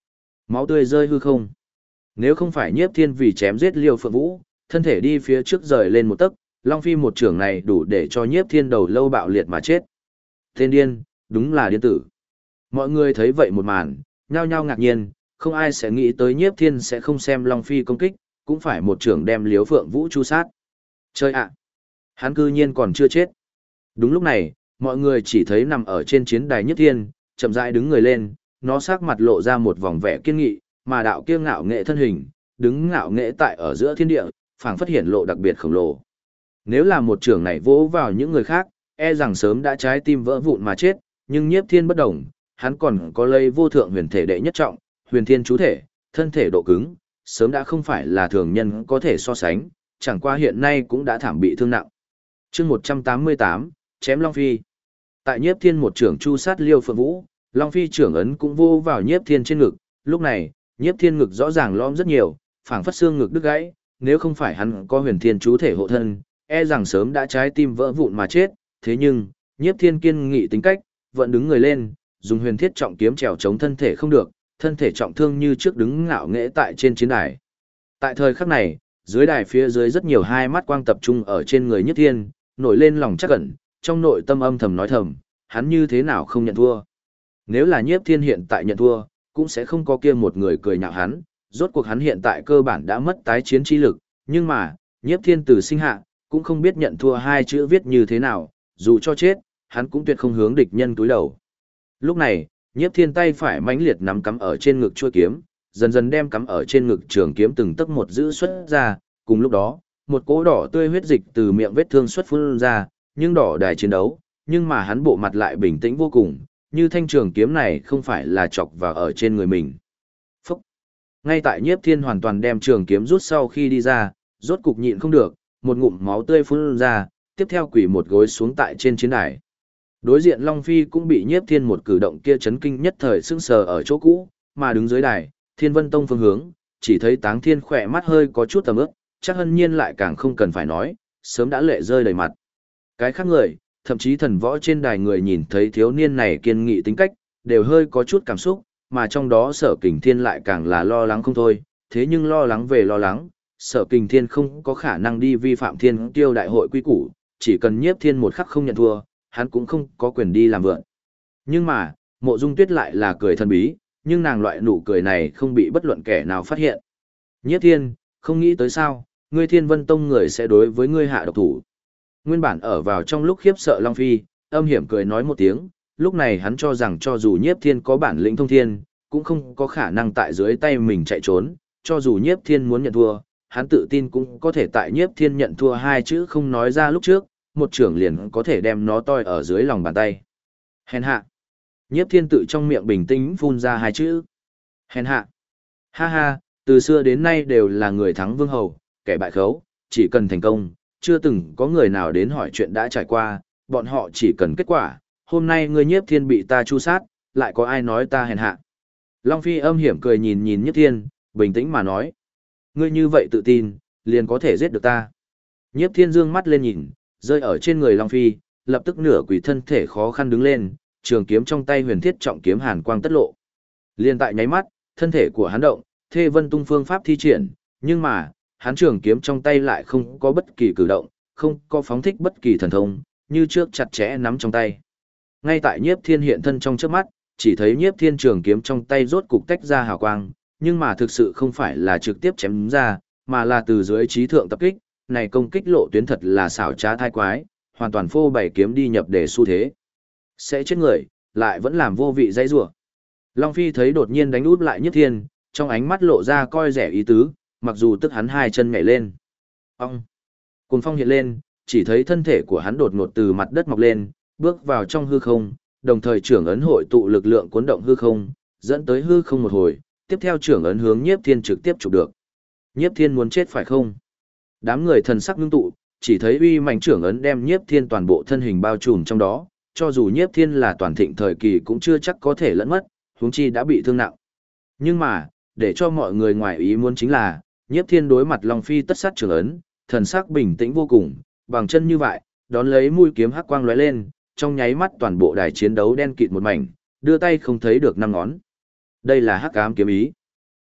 Máu tươi rơi hư không. Nếu không phải Nhiếp Thiên vì chém giết Liêu Phượng Vũ, thân thể đi phía trước rời lên một tấc, Long Phi một trưởng này đủ để cho Nhiếp Thiên đầu lâu bạo liệt mà chết. Tên điên, đúng là điên tử. Mọi người thấy vậy một màn, nhao nhao ngạc nhiên, không ai sẽ nghĩ tới Nhiếp Thiên sẽ không xem Long Phi công kích, cũng phải một trưởng đem Liêu Phượng Vũ chu sát. Chơi ạ! Hắn cư nhiên còn chưa chết. Đúng lúc này, mọi người chỉ thấy nằm ở trên chiến đài Nhiếp Thiên, chậm rãi đứng người lên, nó sắc mặt lộ ra một vòng vẻ kiên nghị, mà đạo kiêu ngạo nghệ thân hình, đứng ngạo nghệ tại ở giữa thiên địa, phảng phất hiện lộ đặc biệt khổng lồ. Nếu là một trưởng này vỗ vào những người khác, e rằng sớm đã trái tim vỡ vụn mà chết, nhưng Nhiếp Thiên bất động, hắn còn có lấy vô thượng huyền thể đệ nhất trọng, huyền thiên chú thể, thân thể độ cứng, sớm đã không phải là thường nhân có thể so sánh, chẳng qua hiện nay cũng đã thảm bị thương nặng. Chương 188, chém Long Phi. Tại Nhiếp Thiên một trưởng chu sát Liêu Phượng Vũ, Long Phi trưởng ấn cũng vô vào Nhiếp Thiên trên ngực, lúc này, Nhiếp Thiên ngực rõ ràng lõm rất nhiều, phảng phất xương ngực đứt gãy, nếu không phải hắn có huyền thiên chú thể hộ thân, e rằng sớm đã trái tim vỡ vụn mà chết, thế nhưng, Nhiếp Thiên kiên nghị tính cách, vẫn đứng người lên, dùng huyền thiết trọng kiếm trèo chống thân thể không được, thân thể trọng thương như trước đứng ngạo nghễ tại trên chiến đài. Tại thời khắc này, dưới đài phía dưới rất nhiều hai mắt quang tập trung ở trên người Nhiếp Thiên, nổi lên lòng chắc ẩn, trong nội tâm âm thầm nói thầm, hắn như thế nào không nhận thua. Nếu là Nhiếp Thiên hiện tại nhận thua, cũng sẽ không có kia một người cười nhạo hắn, rốt cuộc hắn hiện tại cơ bản đã mất tái chiến trí lực, nhưng mà, Nhiếp Thiên từ sinh hạ, cũng không biết nhận thua hai chữ viết như thế nào, dù cho chết, hắn cũng tuyệt không hướng địch nhân túi đầu. Lúc này, Nhiếp Thiên tay phải mãnh liệt nắm cắm ở trên ngực chuôi kiếm, dần dần đem cắm ở trên ngực trường kiếm từng tấc một giữ xuất ra, cùng lúc đó, một cỗ đỏ tươi huyết dịch từ miệng vết thương xuất phun ra, nhưng đỏ đài chiến đấu, nhưng mà hắn bộ mặt lại bình tĩnh vô cùng, như thanh trường kiếm này không phải là chọc vào ở trên người mình. Phúc! Ngay tại Nhiếp Thiên hoàn toàn đem trường kiếm rút sau khi đi ra, rốt cục nhịn không được, một ngụm máu tươi phun ra, tiếp theo quỳ một gối xuống tại trên chiến đài. Đối diện Long Phi cũng bị Nhiếp Thiên một cử động kia chấn kinh nhất thời sững sờ ở chỗ cũ, mà đứng dưới đài, Thiên Vân Tông phương hướng, chỉ thấy Táng Thiên khỏe mắt hơi có chút tầm ướp, chắc Hân Nhiên lại càng không cần phải nói, sớm đã lệ rơi đầy mặt. Cái khác người, thậm chí thần võ trên đài người nhìn thấy thiếu niên này kiên nghị tính cách, đều hơi có chút cảm xúc, mà trong đó Sở Kình Thiên lại càng là lo lắng không thôi, thế nhưng lo lắng về lo lắng, Sở Kình Thiên không có khả năng đi vi phạm Thiên Tiêu đại hội quy củ, chỉ cần Nhiếp Thiên một khắc không nhận thua, hắn cũng không có quyền đi làm vượn. Nhưng mà, Mộ Dung Tuyết lại là cười thần bí, nhưng nàng loại nụ cười này không bị bất luận kẻ nào phát hiện. Nhiếp Thiên, không nghĩ tới sao, ngươi Thiên Vân Tông người sẽ đối với ngươi hạ độc thủ. Nguyên bản ở vào trong lúc khiếp sợ Long Phi, âm hiểm cười nói một tiếng, lúc này hắn cho rằng cho dù Nhiếp Thiên có bản lĩnh thông thiên, cũng không có khả năng tại dưới tay mình chạy trốn, cho dù Nhiếp Thiên muốn nhận thua, hắn tự tin cũng có thể tại Nhiếp Thiên nhận thua hai chữ không nói ra lúc trước, một trưởng liền có thể đem nó toi ở dưới lòng bàn tay. Hèn hạ. Nhiếp Thiên tự trong miệng bình tĩnh phun ra hai chữ. Hèn hạ. Ha ha, từ xưa đến nay đều là người thắng vương hầu, kẻ bại khấu, chỉ cần thành công, chưa từng có người nào đến hỏi chuyện đã trải qua, bọn họ chỉ cần kết quả, hôm nay ngươi Nhiếp Thiên bị ta chu sát, lại có ai nói ta hèn hạ. Long Phi âm hiểm cười nhìn nhìn Nhiếp Thiên, bình tĩnh mà nói. Ngươi như vậy tự tin, liền có thể giết được ta. Nhiếp Thiên dương mắt lên nhìn, rơi ở trên người Long Phi, lập tức nửa quỳ thân thể khó khăn đứng lên, trường kiếm trong tay huyền thiết trọng kiếm hàn quang tất lộ. Liên tại nháy mắt, thân thể của hắn động, Thê Vân Tung phương pháp thi triển, nhưng mà, hắn trường kiếm trong tay lại không có bất kỳ cử động, không có phóng thích bất kỳ thần thông, như trước chặt chẽ nắm trong tay. Ngay tại Nhiếp Thiên hiện thân trong trước mắt, chỉ thấy Nhiếp Thiên trường kiếm trong tay rốt cục tách ra hào quang, nhưng mà thực sự không phải là trực tiếp chém ra, mà là từ dưới trí thượng tập kích, này công kích lộ tuyến thật là xảo trá thai quái, hoàn toàn phô bày kiếm đi nhập để xu thế. Sẽ chết người, lại vẫn làm vô vị dãy rủa. Long Phi thấy đột nhiên đánh út lại Nhiếp Thiên, trong ánh mắt lộ ra coi rẻ ý tứ, mặc dù tức hắn hai chân nhảy lên. Ông! Cuồng phong hiện lên, chỉ thấy thân thể của hắn đột ngột từ mặt đất mọc lên, bước vào trong hư không, đồng thời trưởng ấn hội tụ lực lượng cuốn động hư không, dẫn tới hư không một hồi, tiếp theo trưởng ấn hướng Nhiếp Thiên trực tiếp chụp được. Nhiếp Thiên muốn chết phải không? Đám người thần sắc ngưng tụ, chỉ thấy uy mạnh trưởng ấn đem Nhiếp Thiên toàn bộ thân hình bao trùm trong đó, cho dù Nhiếp Thiên là toàn thịnh thời kỳ cũng chưa chắc có thể lẫn mất, huống chi đã bị thương nặng. Nhưng mà, để cho mọi người ngoài ý muốn chính là, Nhiếp Thiên đối mặt Long Phi tất sát trưởng ấn, thần sắc bình tĩnh vô cùng, bằng chân như vậy, đón lấy mũi kiếm hắc quang lóe lên, trong nháy mắt toàn bộ đài chiến đấu đen kịt một mảnh, đưa tay không thấy được năm ngón. Đây là hắc ám kiếm ý.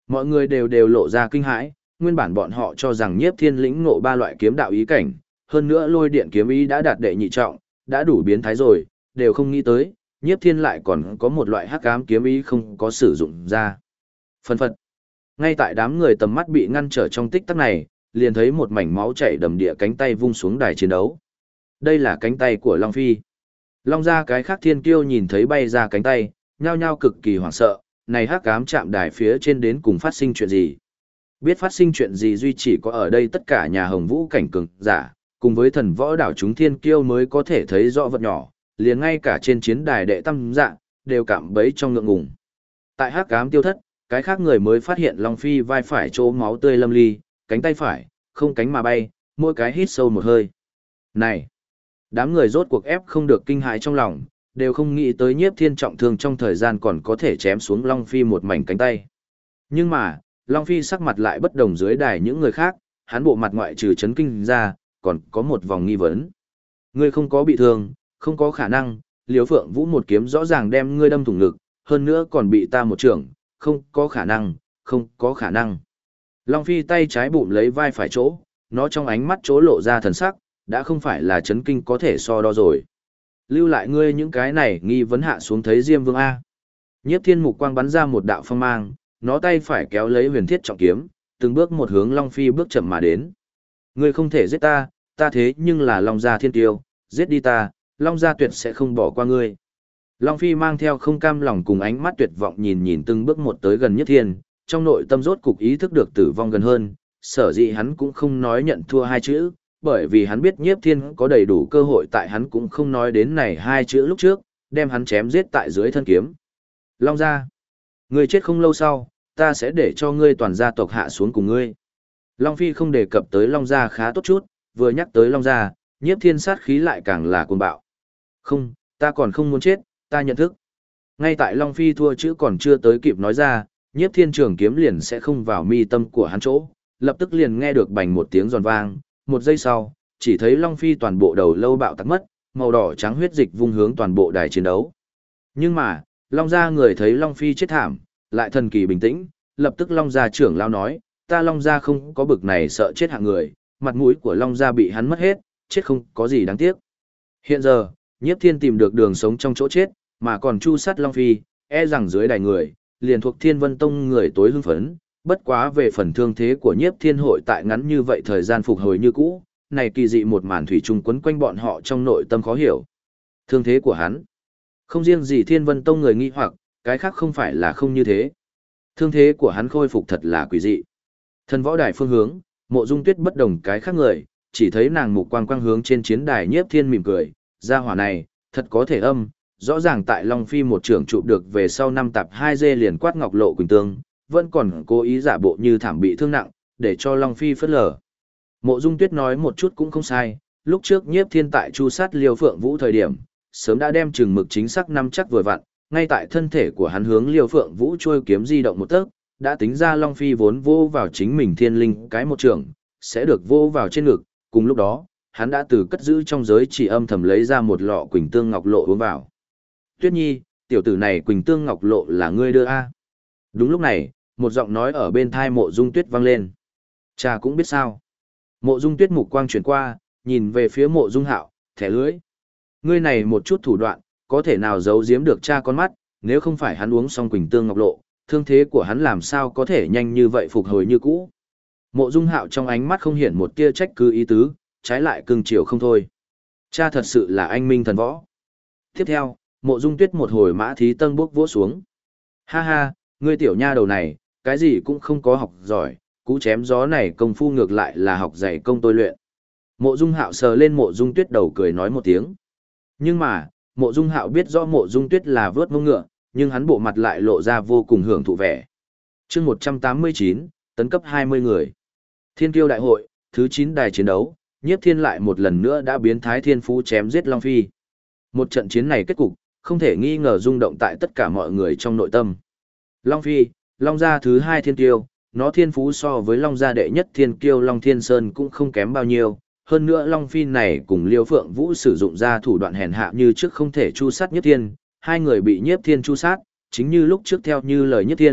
Mọi người đều lộ ra kinh hãi, nguyên bản bọn họ cho rằng Nhiếp Thiên lĩnh ngộ ba loại kiếm đạo ý cảnh, hơn nữa lôi điện kiếm ý đã đạt đệ nhị trọng, đã đủ biến thái rồi, đều không nghĩ tới, Nhiếp Thiên lại còn có một loại hắc ám kiếm ý không có sử dụng ra. Phân phật. Ngay tại đám người tầm mắt bị ngăn trở trong tích tắc này, liền thấy một mảnh máu chảy đầm địa cánh tay vung xuống đài chiến đấu. Đây là cánh tay của Long Phi. Long gia cái khác thiên kiêu nhìn thấy bay ra cánh tay, nhao nhao cực kỳ hoảng sợ, này hắc ám chạm đài phía trên đến cùng phát sinh chuyện gì. Biết phát sinh chuyện gì duy chỉ có ở đây tất cả nhà Hồng Vũ cảnh cường giả, cùng với thần võ đảo chúng thiên kiêu mới có thể thấy rõ vật nhỏ, liền ngay cả trên chiến đài đệ tam dạng, đều cảm bấy trong ngượng ngùng. Tại hắc ám tiêu thất, cái khác người mới phát hiện Long Phi vai phải chỗ máu tươi lâm ly, cánh tay phải, không cánh mà bay, mỗi cái hít sâu một hơi. Này! Đám người rốt cuộc ép không được kinh hãi trong lòng, đều không nghĩ tới Nhiếp Thiên trọng thương trong thời gian còn có thể chém xuống Long Phi một mảnh cánh tay. Nhưng mà, Long Phi sắc mặt lại bất đồng dưới đài những người khác, hắn bộ mặt ngoại trừ chấn kinh ra, còn có một vòng nghi vấn. Ngươi không có bị thương, không có khả năng, Liễu Phượng Vũ một kiếm rõ ràng đem ngươi đâm thủng ngực, hơn nữa còn bị ta một trưởng, không có khả năng, không có khả năng. Long Phi tay trái bụm lấy vai phải chỗ, nó trong ánh mắt chỗ lộ ra thần sắc, đã không phải là chấn kinh có thể so đo rồi. Lưu lại ngươi những cái này nghi vấn hạ xuống thấy Diêm Vương A. Nhiếp Thiên mục quang bắn ra một đạo phong mang, nó tay phải kéo lấy huyền thiết trọng kiếm, từng bước một hướng Long Phi bước chậm mà đến. Ngươi không thể giết ta, ta thế nhưng là Long gia thiên tiêu, giết đi ta, Long gia tuyệt sẽ không bỏ qua ngươi. Long Phi mang theo không cam lòng cùng ánh mắt tuyệt vọng nhìn từng bước một tới gần Nhiếp Thiên, trong nội tâm rốt cục ý thức được tử vong gần hơn, sở dĩ hắn cũng không nói nhận thua hai chữ, bởi vì hắn biết Nhiếp Thiên có đầy đủ cơ hội tại hắn cũng không nói đến này hai chữ lúc trước, đem hắn chém giết tại dưới thân kiếm. Long gia, ngươi chết không lâu sau, ta sẽ để cho ngươi toàn gia tộc hạ xuống cùng ngươi. Long Phi không đề cập tới Long gia khá tốt chút, vừa nhắc tới Long gia, Nhiếp Thiên sát khí lại càng là cuồng bạo. Không, ta còn không muốn chết, ta nhận thức. Ngay tại Long Phi thua chữ còn chưa tới kịp nói ra, Nhiếp Thiên trường kiếm liền sẽ không vào mi tâm của hắn chỗ, lập tức liền nghe được bành một tiếng giòn vang, một giây sau, chỉ thấy Long Phi toàn bộ đầu lâu bạo tắc mất, màu đỏ trắng huyết dịch vung hướng toàn bộ đài chiến đấu. Nhưng mà, Long gia người thấy Long Phi chết thảm, lại thần kỳ bình tĩnh, lập tức Long gia trưởng lao nói, ta Long gia không có bực này sợ chết hạng người, mặt mũi của Long gia bị hắn mất hết, chết không có gì đáng tiếc. Hiện giờ, Nhiếp Thiên tìm được đường sống trong chỗ chết, mà còn chu sát Long Phi, e rằng dưới đài người, liền thuộc Thiên Vân Tông người tối hưng phấn, bất quá về phần thương thế của Nhiếp Thiên hội tại ngắn như vậy thời gian phục hồi như cũ, này kỳ dị một màn thủy chung quấn quanh bọn họ trong nội tâm khó hiểu. Thương thế của hắn, không riêng gì Thiên Vân Tông người nghi hoặc, cái khác không phải là không như thế. Thương thế của hắn khôi phục thật là quỷ dị. Thần võ đài phương hướng, Mộ Dung Tuyết bất đồng cái khác người, chỉ thấy nàng mục quang quang hướng trên chiến đài Nhiếp Thiên mỉm cười, gia hỏa này, thật có thể âm, rõ ràng tại Long Phi một trưởng chụp được về sau năm tập 2 dê liền quát Ngọc Lộ Quỳnh Tương, vẫn còn cố ý giả bộ như thảm bị thương nặng, để cho Long Phi phớt lờ. Mộ Dung Tuyết nói một chút cũng không sai, lúc trước Nhiếp Thiên tại chu sát Liêu Phượng Vũ thời điểm, sớm đã đem chừng mực chính xác năm chắc vừa vặn, ngay tại thân thể của hắn hướng Liêu Phượng Vũ trôi kiếm di động một tấc, đã tính ra Long Phi vốn vô vào chính mình thiên linh cái một trường, sẽ được vô vào trên ngực, cùng lúc đó, hắn đã từ cất giữ trong giới chỉ âm thầm lấy ra một lọ Quỳnh Tương Ngọc Lộ uống vào. Tuyết Nhi, tiểu tử này Quỳnh Tương Ngọc Lộ là ngươi đưa a? Đúng lúc này, một giọng nói ở bên thai Mộ Dung Tuyết vang lên. Cha cũng biết sao. Mộ Dung Tuyết mục quang chuyển qua, nhìn về phía Mộ Dung Hạo, thẻ lưỡi. Ngươi này một chút thủ đoạn, có thể nào giấu giếm được cha con mắt, nếu không phải hắn uống xong Quỳnh Tương Ngọc Lộ, thương thế của hắn làm sao có thể nhanh như vậy phục hồi như cũ. Mộ Dung Hạo trong ánh mắt không hiện một tia trách cứ ý tứ, trái lại cưng chiều không thôi. Cha thật sự là anh minh thần võ. Tiếp theo, Mộ Dung Tuyết một hồi mã thí tân bước vỗ xuống. Ha ha, ngươi tiểu nha đầu này, cái gì cũng không có học giỏi, cú chém gió này công phu ngược lại là học dạy công tôi luyện. Mộ Dung Hạo sờ lên Mộ Dung Tuyết đầu cười nói một tiếng. Nhưng mà, Mộ Dung Hạo biết rõ Mộ Dung Tuyết là vớt mông ngựa, nhưng hắn bộ mặt lại lộ ra vô cùng hưởng thụ vẻ. Chương 189, tấn cấp 20 người. Thiên Kiêu đại hội, thứ 9 đài chiến đấu, Nhiếp Thiên lại một lần nữa đã biến thái thiên phú chém giết Long Phi. Một trận chiến này kết cục, không thể nghi ngờ rung động tại tất cả mọi người trong nội tâm. Long Phi, Long gia thứ 2 thiên kiêu, nó thiên phú so với Long gia đệ nhất thiên kiêu Long Thiên Sơn cũng không kém bao nhiêu. Hơn nữa Long Phi này cùng Liêu Phượng Vũ sử dụng ra thủ đoạn hèn hạ như trước không thể chu sát Nhiếp Thiên, hai người bị Nhiếp Thiên chu sát, chính như lúc trước theo như lời Nhiếp Thiên,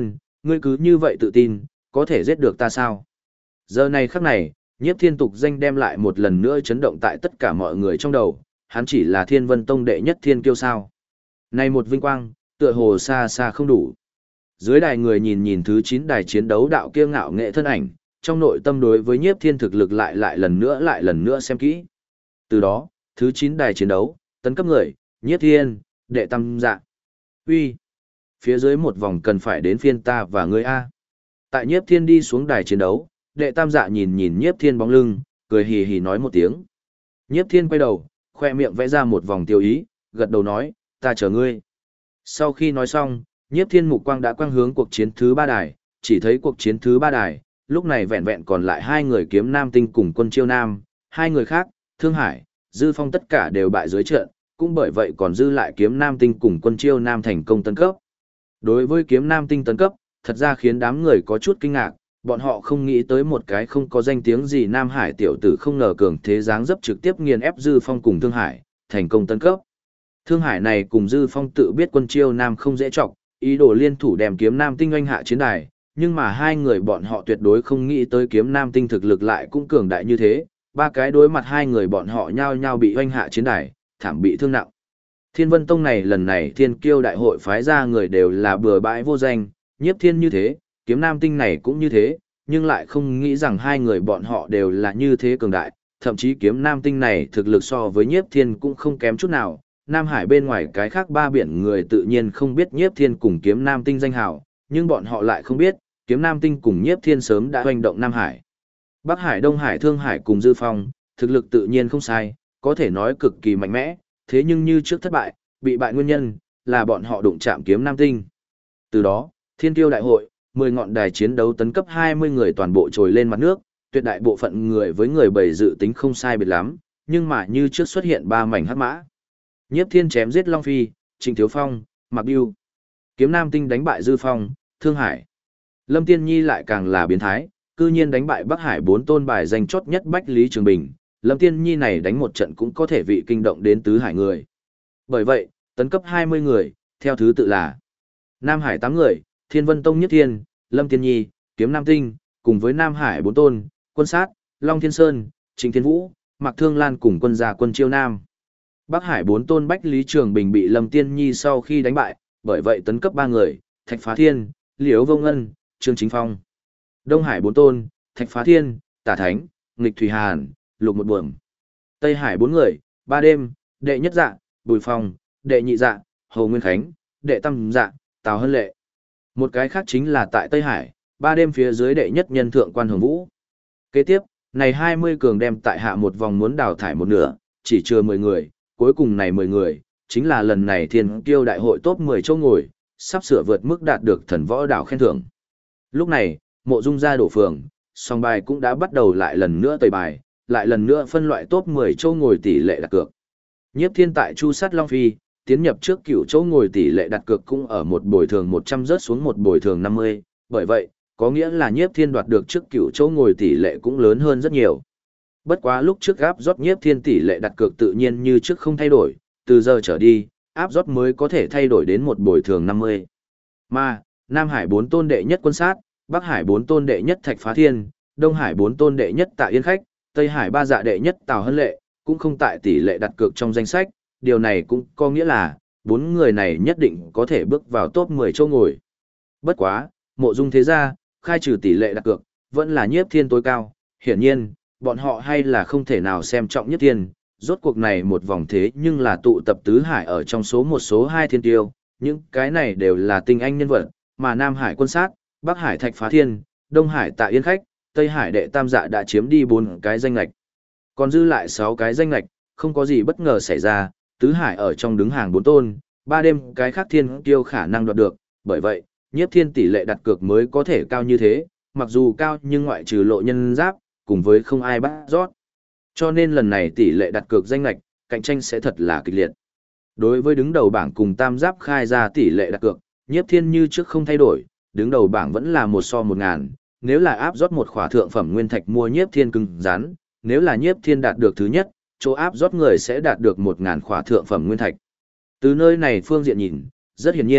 ngươi cứ như vậy tự tin, có thể giết được ta sao? Giờ này khắc này, Nhiếp Thiên tục danh đem lại một lần nữa chấn động tại tất cả mọi người trong đầu, hắn chỉ là Thiên Vân Tông đệ nhất thiên kiêu sao. Này một vinh quang, tựa hồ xa xa không đủ. Dưới đài người nhìn nhìn thứ 9 đài chiến đấu đạo kia ngạo nghệ thân ảnh, trong nội tâm đối với Nhiếp Thiên thực lực lại lần nữa xem kỹ. Từ đó, thứ 9 đài chiến đấu, tấn cấp người, Nhiếp Thiên, đệ tam dạ. Uy, phía dưới một vòng cần phải đến phiên ta và ngươi a. Tại Nhiếp Thiên đi xuống đài chiến đấu, đệ tam dạ nhìn nhìn Nhiếp Thiên bóng lưng, cười hì hì nói một tiếng. Nhiếp Thiên quay đầu, khoe miệng vẽ ra một vòng tiêu ý, gật đầu nói, ta chờ ngươi. Sau khi nói xong, Nhiếp Thiên mục quang đã quang hướng cuộc chiến thứ 3 đài, chỉ thấy cuộc chiến thứ 3 đài, lúc này vẹn vẹn còn lại 2 người Kiếm Nam Tinh cùng Quân Chiêu Nam, 2 người khác, Thương Hải, Dư Phong tất cả đều bại dưới trận, cũng bởi vậy còn dư lại Kiếm Nam Tinh cùng Quân Chiêu Nam thành công tấn cấp. Đối với Kiếm Nam Tinh tấn cấp, thật ra khiến đám người có chút kinh ngạc, bọn họ không nghĩ tới một cái không có danh tiếng gì Nam Hải tiểu tử không ngờ cường thế dáng dấp trực tiếp nghiền ép Dư Phong cùng Thương Hải, thành công tấn cấp. Thương Hải này cùng Dư Phong tự biết Quân Chiêu Nam không dễ trọng, ý đồ liên thủ đem Kiếm Nam Tinh oanh hạ chiến đài, nhưng mà hai người bọn họ tuyệt đối không nghĩ tới Kiếm Nam Tinh thực lực lại cũng cường đại như thế, ba cái đối mặt hai người bọn họ nhao nhao bị oanh hạ chiến đài, thảm bị thương nặng. Thiên Vân Tông này lần này Thiên Kiêu đại hội phái ra người đều là bừa bãi vô danh, Nhiếp Thiên như thế, Kiếm Nam Tinh này cũng như thế, nhưng lại không nghĩ rằng hai người bọn họ đều là như thế cường đại, thậm chí Kiếm Nam Tinh này thực lực so với Nhiếp Thiên cũng không kém chút nào. Nam Hải bên ngoài cái khác ba biển người tự nhiên không biết Nhiếp Thiên cùng Kiếm Nam Tinh danh hào, nhưng bọn họ lại không biết, Kiếm Nam Tinh cùng Nhiếp Thiên sớm đã hoành động Nam Hải. Bắc Hải, Đông Hải, Thương Hải cùng Dư Phong, thực lực tự nhiên không sai, có thể nói cực kỳ mạnh mẽ, thế nhưng như trước thất bại, bị bại nguyên nhân là bọn họ đụng chạm Kiếm Nam Tinh. Từ đó, Thiên Kiêu đại hội, 10 ngọn đài chiến đấu tấn cấp 20 người toàn bộ trồi lên mặt nước, tuyệt đại bộ phận người với người bầy dự tính không sai biệt lắm, nhưng mà như trước xuất hiện ba mảnh hắc mã. Nhiếp Thiên chém giết Long Phi, Trịnh Thiếu Phong, Mạc Biêu. Kiếm Nam Tinh đánh bại Dư Phong, Thương Hải. Lâm Tiên Nhi lại càng là biến thái, cư nhiên đánh bại Bắc Hải 4 tôn bài danh chót nhất Bách Lý Trường Bình. Lâm Tiên Nhi này đánh một trận cũng có thể vị kinh động đến tứ hải người. Bởi vậy, tấn cấp 20 người, theo thứ tự là Nam Hải 8 người, Thiên Vân Tông Nhất Thiên, Lâm Tiên Nhi, Kiếm Nam Tinh, cùng với Nam Hải 4 tôn, Quân Sát, Long Thiên Sơn, Trịnh Thiên Vũ, Mạc Thương Lan cùng quân gia Quân Chiêu Nam. Bắc Hải 4 tôn Bách Lý Trường Bình bị Lâm Tiên Nhi sau khi đánh bại, bởi vậy tấn cấp 3 người, Thạch Phá Thiên, Liễu Vô Ngân, Trương Chính Phong. Đông Hải 4 tôn, Thạch Phá Thiên, Tả Thánh, Nghịch Thủy Hàn, Lục Một Buồm. Tây Hải 4 người, Ba Đêm, Đệ Nhất Dạ, Bùi Phong, Đệ Nhị Dạ, Hồ Nguyên Khánh, Đệ Tam Dạ, Tào Hân Lệ. Một cái khác chính là tại Tây Hải, Ba Đêm phía dưới đệ nhất nhân Thượng Quan Hồng Vũ. Kế tiếp, này 20 cường đem tại hạ một vòng muốn đào thải một nửa, chỉ chưa 10 người, cuối cùng này 10 người, chính là lần này Thiên Kiêu đại hội top 10 chỗ ngồi, sắp sửa vượt mức đạt được thần võ đảo khen thưởng. Lúc này, Mộ Dung gia đổ phường, song bài cũng đã bắt đầu lại lần nữa tẩy bài, lại lần nữa phân loại top 10 chỗ ngồi tỷ lệ đặt cược. Nhiếp Thiên tại Chu Sát Long Phi, tiến nhập trước cựu chỗ ngồi tỷ lệ đặt cược cũng ở một bồi thường 100 rớt xuống một bồi thường 50, bởi vậy, có nghĩa là Nhiếp Thiên đoạt được trước cựu chỗ ngồi tỷ lệ cũng lớn hơn rất nhiều. Bất quá lúc trước áp rót Nhiếp Thiên tỷ lệ đặt cược tự nhiên như trước không thay đổi, từ giờ trở đi, áp rót mới có thể thay đổi đến một bồi thường 50. Mà, Nam Hải 4 tôn đệ nhất Quân Sát, Bắc Hải 4 tôn đệ nhất Thạch Phá Thiên, Đông Hải 4 tôn đệ nhất Tạ Yên Khách, Tây Hải 3 dạ đệ nhất Tào Hân Lệ, cũng không tại tỷ lệ đặt cược trong danh sách, điều này cũng có nghĩa là, 4 người này nhất định có thể bước vào top 10 chỗ ngồi. Bất quá, Mộ Dung thế gia, khai trừ tỷ lệ đặt cược, vẫn là Nhiếp Thiên tối cao, hiển nhiên, bọn họ hay là không thể nào xem trọng Nhiếp Thiên, rốt cuộc này một vòng thế nhưng là tụ tập tứ hải ở trong số một số 2 thiên tiêu, những cái này đều là tinh anh nhân vật, mà Nam Hải Quân Sát, Bắc Hải Thạch Phá Thiên, Đông Hải Tạ Yên Khách, Tây Hải Đệ Tam Dạ đã chiếm đi 4 cái danh lệch. Còn dư lại 6 cái danh lệch, không có gì bất ngờ xảy ra, tứ hải ở trong đứng hàng 4 tôn, 3 đêm cái khác thiên tiêu khả năng đoạt được, bởi vậy, Nhiếp Thiên tỷ lệ đặt cược mới có thể cao như thế, mặc dù cao nhưng ngoại trừ Lộ Nhân Giáp, cùng với không ai bắt rót. Cho nên lần này tỷ lệ đặt cược danh lệch, cạnh tranh sẽ thật là kịch liệt. Đối với đứng đầu bảng cùng Tam Giáp khai ra tỷ lệ đặt cược, Nhiếp Thiên như trước không thay đổi, đứng đầu bảng vẫn là 1 so 1000, nếu là áp rót một khỏa thượng phẩm nguyên thạch mua Nhiếp Thiên cứng rắn, nếu là Nhiếp Thiên đạt được thứ nhất, chỗ áp rót người sẽ đạt được 1000 khỏa thượng phẩm nguyên thạch. Từ nơi này phương diện nhìn, rất hiển nhiên,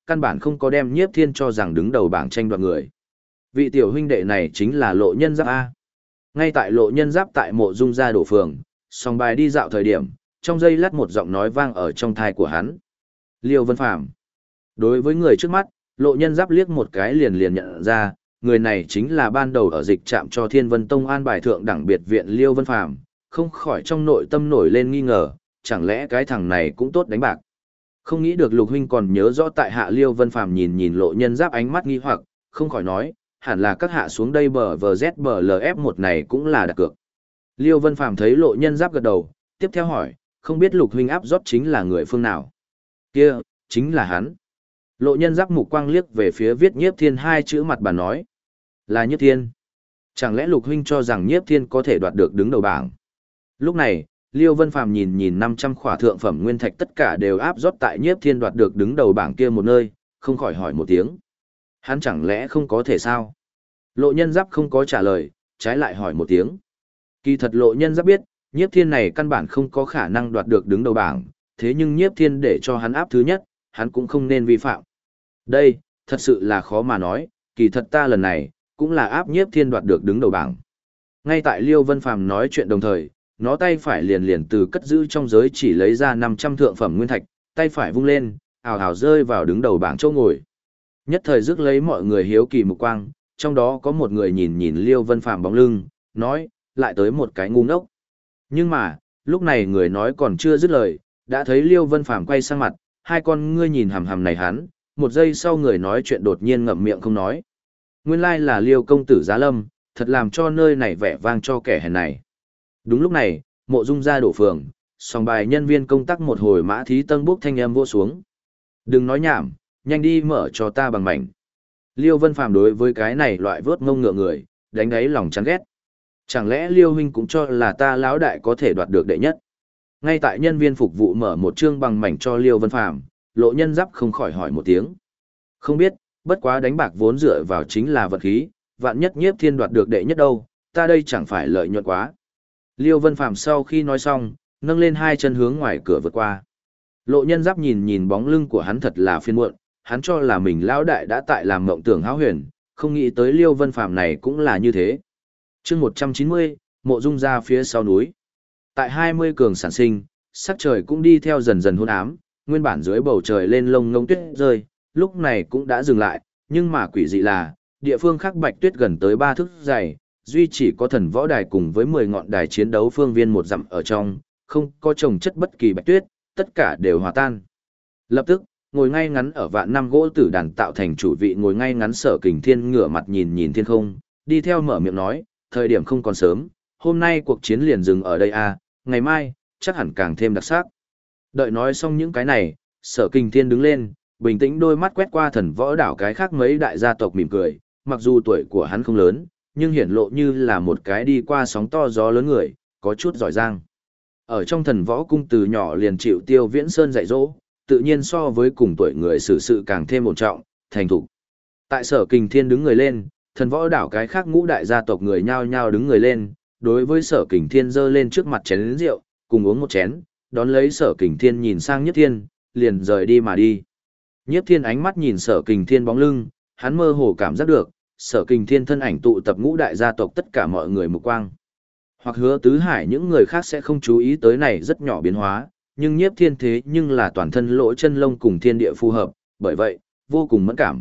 căn bản không có đem Nhiếp Thiên cho rằng đứng đầu bảng tranh đoạt người. Vị tiểu huynh đệ này chính là Lộ Nhân Giáp A. Ngay tại Lộ Nhân Giáp tại Mộ Dung gia đổ phường, song bài đi dạo thời điểm, trong giây lát một giọng nói vang ở trong tai của hắn. Liêu Vân Phàm. Đối với người trước mắt, Lộ Nhân Giáp liếc một cái liền nhận ra, người này chính là ban đầu ở dịch trạm cho Thiên Vân Tông an bài thượng đẳng biệt viện Liêu Vân Phàm, không khỏi trong nội tâm nổi lên nghi ngờ, chẳng lẽ cái thằng này cũng tốt đánh bạc. Không nghĩ được Lục huynh còn nhớ rõ tại hạ Liêu Vân Phàm nhìn Lộ Nhân Giáp ánh mắt nghi hoặc, không khỏi nói, hẳn là các hạ xuống đây bờ VZBLF1 này cũng là đặt cược. Liêu Vân Phàm thấy Lộ Nhân Giáp gật đầu, tiếp theo hỏi, không biết Lục huynh áp rót chính là người phương nào? Kia, chính là hắn. Lộ Nhân Giáp mục quang liếc về phía viết Nhiếp Thiên hai chữ mặt bàn nói, là Nhiếp Thiên. Chẳng lẽ Lục huynh cho rằng Nhiếp Thiên có thể đoạt được đứng đầu bảng? Lúc này, Liêu Vân Phàm nhìn 500 khỏa thượng phẩm nguyên thạch tất cả đều áp rót tại Nhiếp Thiên đoạt được đứng đầu bảng kia một nơi, không khỏi hỏi một tiếng. Hắn chẳng lẽ không có thể sao? Lộ Nhân Giáp không có trả lời, trái lại hỏi một tiếng. Kỳ thật Lộ Nhân Giáp biết, Nhiếp Thiên này căn bản không có khả năng đoạt được đứng đầu bảng, thế nhưng Nhiếp Thiên để cho hắn áp thứ nhất, hắn cũng không nên vi phạm. Đây, thật sự là khó mà nói, kỳ thật ta lần này, cũng là áp Nhiếp Thiên đoạt được đứng đầu bảng. Ngay tại Liêu Vân Phàm nói chuyện đồng thời, nó tay phải liền từ cất giữ trong giới chỉ lấy ra 500 thượng phẩm nguyên thạch, tay phải vung lên, ào ào rơi vào đứng đầu bảng chỗ ngồi. Nhất thời rước lấy mọi người hiếu kỳ mục quang, trong đó có một người nhìn Liêu Vân Phàm bóng lưng, nói, lại tới một cái ngu ngốc. Nhưng mà, lúc này người nói còn chưa dứt lời, đã thấy Liêu Vân Phàm quay sang mặt, hai con ngươi nhìn hằm hằm này hắn, một giây sau người nói chuyện đột nhiên ngậm miệng không nói. Nguyên lai là Liêu công tử Giá Lâm, thật làm cho nơi này vẻ vang cho kẻ hèn này. Đúng lúc này, Mộ Dung gia đổ phường, song bài nhân viên công tác một hồi mã thí tân bốc thanh âm vô xuống. Đừng nói nhảm, nhanh đi mở cho ta bằng mảnh. Liêu Vân Phàm đối với cái này loại vớt ngông ngựa người, đánh đáy lòng chán ghét. Chẳng lẽ Liêu huynh cũng cho là ta lão đại có thể đoạt được đệ nhất? Ngay tại nhân viên phục vụ mở một chương bằng mảnh cho Liêu Vân Phàm, Lộ Nhân Giáp không khỏi hỏi một tiếng. Không biết, bất quá đánh bạc vốn dựa vào chính là vật khí, vạn nhất Nhiếp Thiên đoạt được đệ nhất đâu, ta đây chẳng phải lợi nhuận quá. Liêu Vân Phàm sau khi nói xong, nâng lên hai chân hướng ngoài cửa vượt qua. Lộ Nhân Giáp nhìn bóng lưng của hắn thật là phiền muộn, hắn cho là mình lão đại đã tại làm mộng tưởng hão huyền, không nghĩ tới Liêu Vân Phàm này cũng là như thế. Chương 190, Mộ Dung gia phía sau núi. Tại 20 cường sản sinh, sắc trời cũng đi theo dần dần hôn ám, nguyên bản dưới bầu trời lên lông ngông tuyết rơi, lúc này cũng đã dừng lại, nhưng mà quỷ dị là, địa phương khác bạch tuyết gần tới 3 thước dày, duy chỉ có thần võ đài cùng với 10 ngọn đài chiến đấu phương viên một dặm ở trong, không có trồng chất bất kỳ bạch tuyết, tất cả đều hòa tan. Lập tức, ngồi ngay ngắn ở vạn năm gỗ tử đàn tạo thành chủ vị ngồi ngay ngắn Sở Kình Thiên ngửa mặt nhìn thiên không, đi theo mở miệng nói, thời điểm không còn sớm, hôm nay cuộc chiến liền dừng ở đây à, ngày mai, chắc hẳn càng thêm đặc sắc. Đợi nói xong những cái này, Sở Kình Thiên đứng lên, bình tĩnh đôi mắt quét qua thần võ đảo cái khác mấy đại gia tộc mỉm cười, mặc dù tuổi của hắn không lớn, nhưng hiển lộ như là một cái đi qua sóng to gió lớn người, có chút giỏi giang. Ở trong thần võ cung từ nhỏ liền chịu Tiêu Viễn Sơn dạy dỗ, tự nhiên so với cùng tuổi người xử sự càng thêm ổn trọng, thành thục. Tại Sở Kình Thiên đứng người lên, thần võ đảo cái khác ngũ đại gia tộc người nhao nhao đứng người lên, đối với Sở Kình Thiên giơ lên trước mặt chén rượu, cùng uống một chén, đón lấy Sở Kình Thiên nhìn sang Nhiếp Thiên, liền rời đi mà đi. Nhiếp Thiên ánh mắt nhìn Sở Kình Thiên bóng lưng, hắn mơ hồ cảm giác được, Sở Kình Thiên thân ảnh tụ tập ngũ đại gia tộc tất cả mọi người mục quang. Hoặc Hứa Tứ Hải những người khác sẽ không chú ý tới này rất nhỏ biến hóa, nhưng Nhiếp Thiên thế nhưng là toàn thân lỗ chân lông cùng thiên địa phù hợp, bởi vậy, vô cùng mẫn cảm.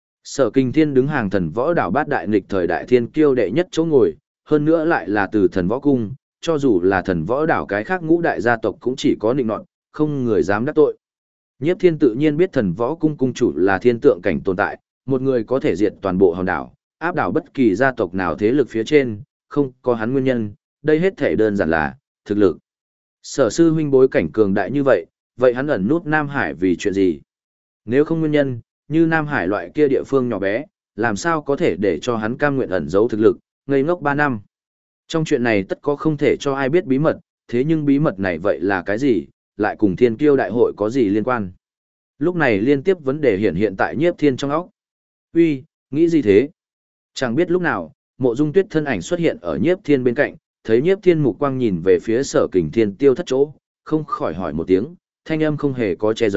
Sở Kình Thiên đứng hàng thần võ đảo bát đại nghịch thời đại thiên kiêu đệ nhất chỗ ngồi, hơn nữa lại là từ thần võ cung, cho dù là thần võ đảo cái khác ngũ đại gia tộc cũng chỉ có nịnh nọt, không người dám đắc tội. Nhiếp Thiên tự nhiên biết thần võ cung cung chủ là thiên tượng cảnh tồn tại, một người có thể diệt toàn bộ hòn đảo, áp đảo bất kỳ gia tộc nào thế lực phía trên, không có hắn nguyên nhân, đây hết thể đơn giản là thực lực. Sở sư huynh bối cảnh cường đại như vậy, vậy hắn ẩn nút Nam Hải vì chuyện gì? Nếu không nguyên nhân, như Nam Hải loại kia địa phương nhỏ bé, làm sao có thể để cho hắn cam nguyện ẩn giấu thực lực, ngây ngốc 3 năm. Trong chuyện này tất có không thể cho ai biết bí mật, thế nhưng bí mật này vậy là cái gì, lại cùng thiên kiêu đại hội có gì liên quan? Lúc này liên tiếp vấn đề hiện tại Nhiếp Thiên trong óc. Uy, nghĩ gì thế? Chẳng biết lúc nào, Mộ Dung Tuyết thân ảnh xuất hiện ở Nhiếp Thiên bên cạnh, thấy Nhiếp Thiên mục quang nhìn về phía Sở Kình Thiên tiêu thất chỗ, không khỏi hỏi một tiếng, thanh âm không hề có che giấu,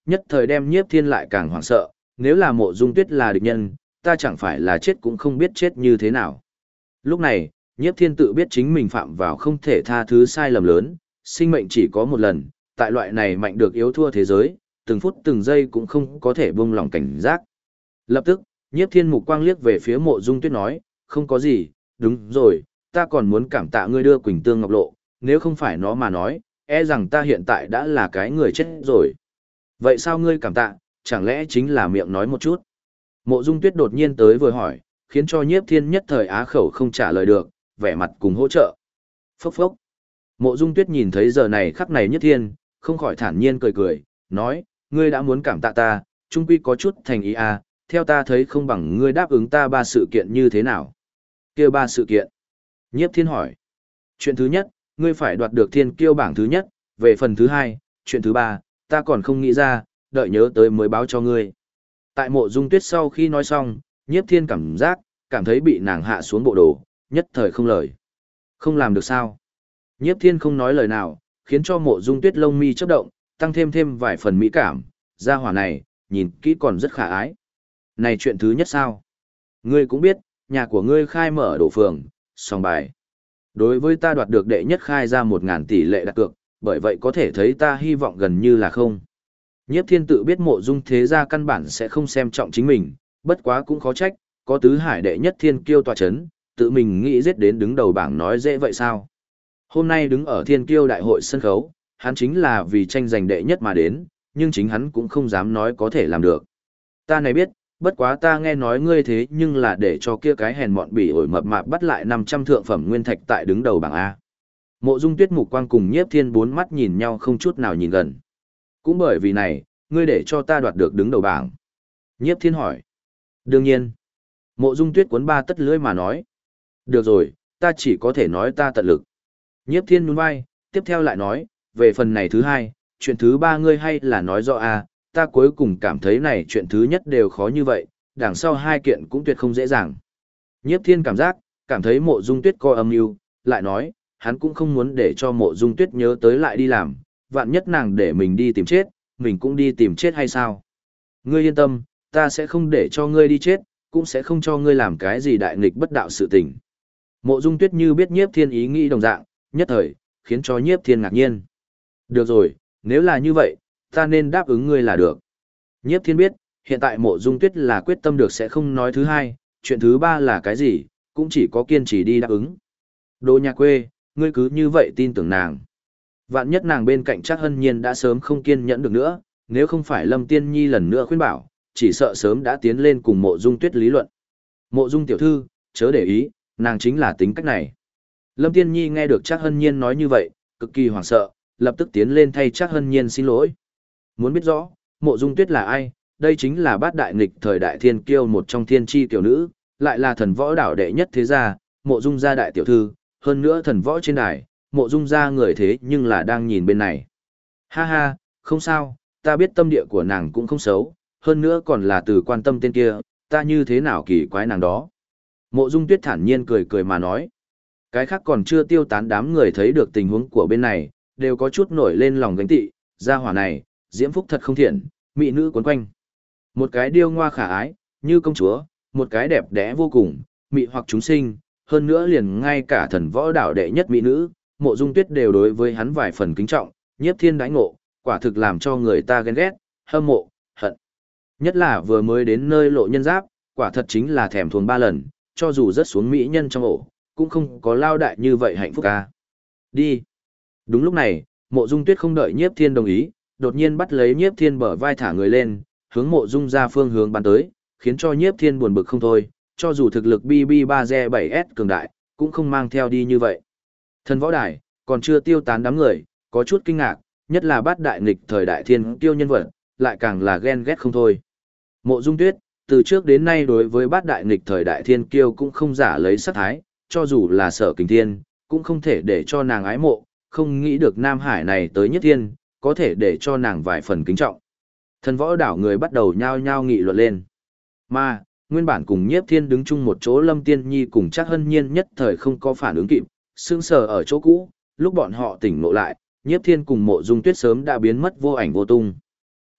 nhất thời đem Nhiếp Thiên lại càng hoảng sợ, nếu là Mộ Dung Tuyết là địch nhân, ta chẳng phải là chết cũng không biết chết như thế nào. Lúc này, Nhiếp Thiên tự biết chính mình phạm vào không thể tha thứ sai lầm lớn, sinh mệnh chỉ có một lần, tại loại này mạnh được yếu thua thế giới, từng phút từng giây cũng không có thể buông lỏng cảnh giác. Lập tức, Nhiếp Thiên mục quang liếc về phía Mộ Dung Tuyết nói, không có gì, đúng rồi, ta còn muốn cảm tạ ngươi đưa Quỳnh Tương Ngọc Lộ, nếu không phải nó mà nói, e rằng ta hiện tại đã là cái người chết rồi. Vậy sao ngươi cảm tạ, chẳng lẽ chính là miệng nói một chút? Mộ Dung Tuyết đột nhiên tới vừa hỏi, khiến cho Nhiếp Thiên nhất thời á khẩu không trả lời được, vẻ mặt cùng hỗ trợ. Phốc phốc. Mộ Dung Tuyết nhìn thấy giờ này khắc này Nhiếp Thiên, không khỏi thản nhiên cười cười, nói, ngươi đã muốn cảm tạ ta, chung quy có chút thành ý à, theo ta thấy không bằng ngươi đáp ứng ta 3 sự kiện như thế nào. Kia 3 sự kiện. Nhiếp Thiên hỏi. Chuyện thứ nhất, ngươi phải đoạt được thiên kiêu bảng thứ nhất, về phần thứ hai, chuyện thứ ba, ta còn không nghĩ ra, đợi nhớ tới mới báo cho ngươi. Tại Mộ Dung Tuyết sau khi nói xong, Nhiếp Thiên cảm thấy bị nàng hạ xuống bộ đồ, nhất thời không lời. Không làm được sao? Nhiếp Thiên không nói lời nào, khiến cho Mộ Dung Tuyết lông mi chớp động, tăng thêm vài phần mỹ cảm, gia hỏa này, nhìn kỹ còn rất khả ái. Này chuyện thứ nhất sao? Ngươi cũng biết, nhà của ngươi khai mở đổ phường, sòng bài. Đối với ta đoạt được đệ nhất khai ra 1.000 tỷ lệ đặt cược, bởi vậy có thể thấy ta hy vọng gần như là không. Nhiếp Thiên tự biết Mộ Dung thế gia căn bản sẽ không xem trọng chính mình, bất quá cũng khó trách, có tứ hải đệ nhất thiên kiêu tọa chấn, tự mình nghĩ giết đến đứng đầu bảng nói dễ vậy sao? Hôm nay đứng ở thiên kiêu đại hội sân khấu, hắn chính là vì tranh giành đệ nhất mà đến, nhưng chính hắn cũng không dám nói có thể làm được. Ta này biết, bất quá ta nghe nói ngươi thế nhưng là để cho kia cái hèn mọn bỉ ổi mập mạp bắt lại 500 thượng phẩm nguyên thạch tại đứng đầu bảng A. Mộ Dung Tuyết mục quang cùng Nhiếp Thiên bốn mắt nhìn nhau không chút nào nhìn gần. Cũng bởi vì này, ngươi để cho ta đoạt được đứng đầu bảng. Nhiếp Thiên hỏi. Đương nhiên. Mộ Dung Tuyết cuốn ba tất lưỡi mà nói. Được rồi, ta chỉ có thể nói ta tận lực. Nhiếp Thiên nhún vai, tiếp theo lại nói, về phần này thứ hai, chuyện thứ ba ngươi hay là nói rõ a, ta cuối cùng cảm thấy này chuyện thứ nhất đều khó như vậy, đằng sau hai kiện cũng tuyệt không dễ dàng. Nhiếp Thiên cảm thấy Mộ Dung Tuyết có âm mưu, lại nói, hắn cũng không muốn để cho Mộ Dung Tuyết nhớ tới lại đi làm, vạn nhất nàng để mình đi tìm chết, mình cũng đi tìm chết hay sao? Ngươi yên tâm, ta sẽ không để cho ngươi đi chết, cũng sẽ không cho ngươi làm cái gì đại nghịch bất đạo sự tình. Mộ Dung Tuyết như biết Nhiếp Thiên ý nghĩ đồng dạng, nhất thời, khiến cho Nhiếp Thiên ngạc nhiên. Được rồi, nếu là như vậy, ta nên đáp ứng ngươi là được. Nhiếp Thiên biết, hiện tại Mộ Dung Tuyết là quyết tâm được sẽ không nói thứ hai, chuyện thứ ba là cái gì, cũng chỉ có kiên trì đi đáp ứng. Đồ nhà quê, ngươi cứ như vậy tin tưởng nàng. Vạn nhất nàng bên cạnh Trác Hân Nhiên đã sớm không kiên nhẫn được nữa, nếu không phải Lâm Tiên Nhi lần nữa khuyên bảo, chỉ sợ sớm đã tiến lên cùng Mộ Dung Tuyết lý luận. Mộ Dung tiểu thư, chớ để ý, nàng chính là tính cách này. Lâm Tiên Nhi nghe được Trác Hân Nhiên nói như vậy, cực kỳ hoảng sợ, lập tức tiến lên thay Trác Hân Nhiên xin lỗi. Muốn biết rõ, Mộ Dung Tuyết là ai, đây chính là bát đại nghịch thời đại thiên kiêu một trong thiên chi tiểu nữ, lại là thần võ đảo đệ nhất thế gia, Mộ Dung gia đại tiểu thư, hơn nữa thần võ trên đài, Mộ Dung gia người thế nhưng là đang nhìn bên này. Ha ha, không sao, ta biết tâm địa của nàng cũng không xấu, hơn nữa còn là từ quan tâm tên kia, ta như thế nào kỳ quái nàng đó. Mộ Dung Tuyết thản nhiên cười cười mà nói. Cái khác còn chưa tiêu tán đám người thấy được tình huống của bên này, đều có chút nổi lên lòng gánh tị, gia hỏa này, diễm phúc thật không thiện, mỹ nữ quấn quanh. Một cái điêu ngoa khả ái, như công chúa, một cái đẹp đẽ vô cùng, mỹ hoặc chúng sinh, hơn nữa liền ngay cả thần võ đảo đệ nhất mỹ nữ, Mộ Dung Tuyết đều đối với hắn vài phần kính trọng, Nhiếp Thiên đãi ngộ, quả thực làm cho người ta ghen ghét, hâm mộ, hận. Nhất là vừa mới đến nơi lộ nhân giáp, quả thật chính là thèm thuồng 3 lần, cho dù rớt xuống mỹ nhân trong ổ, cũng không có lao đại như vậy hạnh phúc ca. Đi. Đúng lúc này, Mộ Dung Tuyết không đợi Nhiếp Thiên đồng ý, đột nhiên bắt lấy Nhiếp Thiên bờ vai thả người lên, hướng Mộ Dung ra phương hướng bắn tới, khiến cho Nhiếp Thiên buồn bực không thôi, cho dù thực lực BB3G7S cường đại, cũng không mang theo đi như vậy. Thần võ đài, còn chưa tiêu tán đám người, có chút kinh ngạc, nhất là bát đại nghịch thời đại thiên tiêu nhân vật, lại càng là ghen ghét không thôi. Mộ Dung Tuyết, từ trước đến nay đối với bát đại nghịch thời đại thiên kiêu cũng không giả lấy sát thái, cho dù là Sở Kình Thiên, cũng không thể để cho nàng ái mộ, không nghĩ được Nam Hải này tới nhất thiên, có thể để cho nàng vài phần kính trọng. Thần võ đảo người bắt đầu nhao nhao nghị luận lên. Mà, nguyên bản cùng Nhiếp Thiên đứng chung một chỗ Lâm Tiên Nhi cùng Trác Hân Nhiên nhất thời không có phản ứng kịp, sững sờ ở chỗ cũ, lúc bọn họ tỉnh ngộ lại, Nhiếp Thiên cùng Mộ Dung Tuyết sớm đã biến mất vô ảnh vô tung.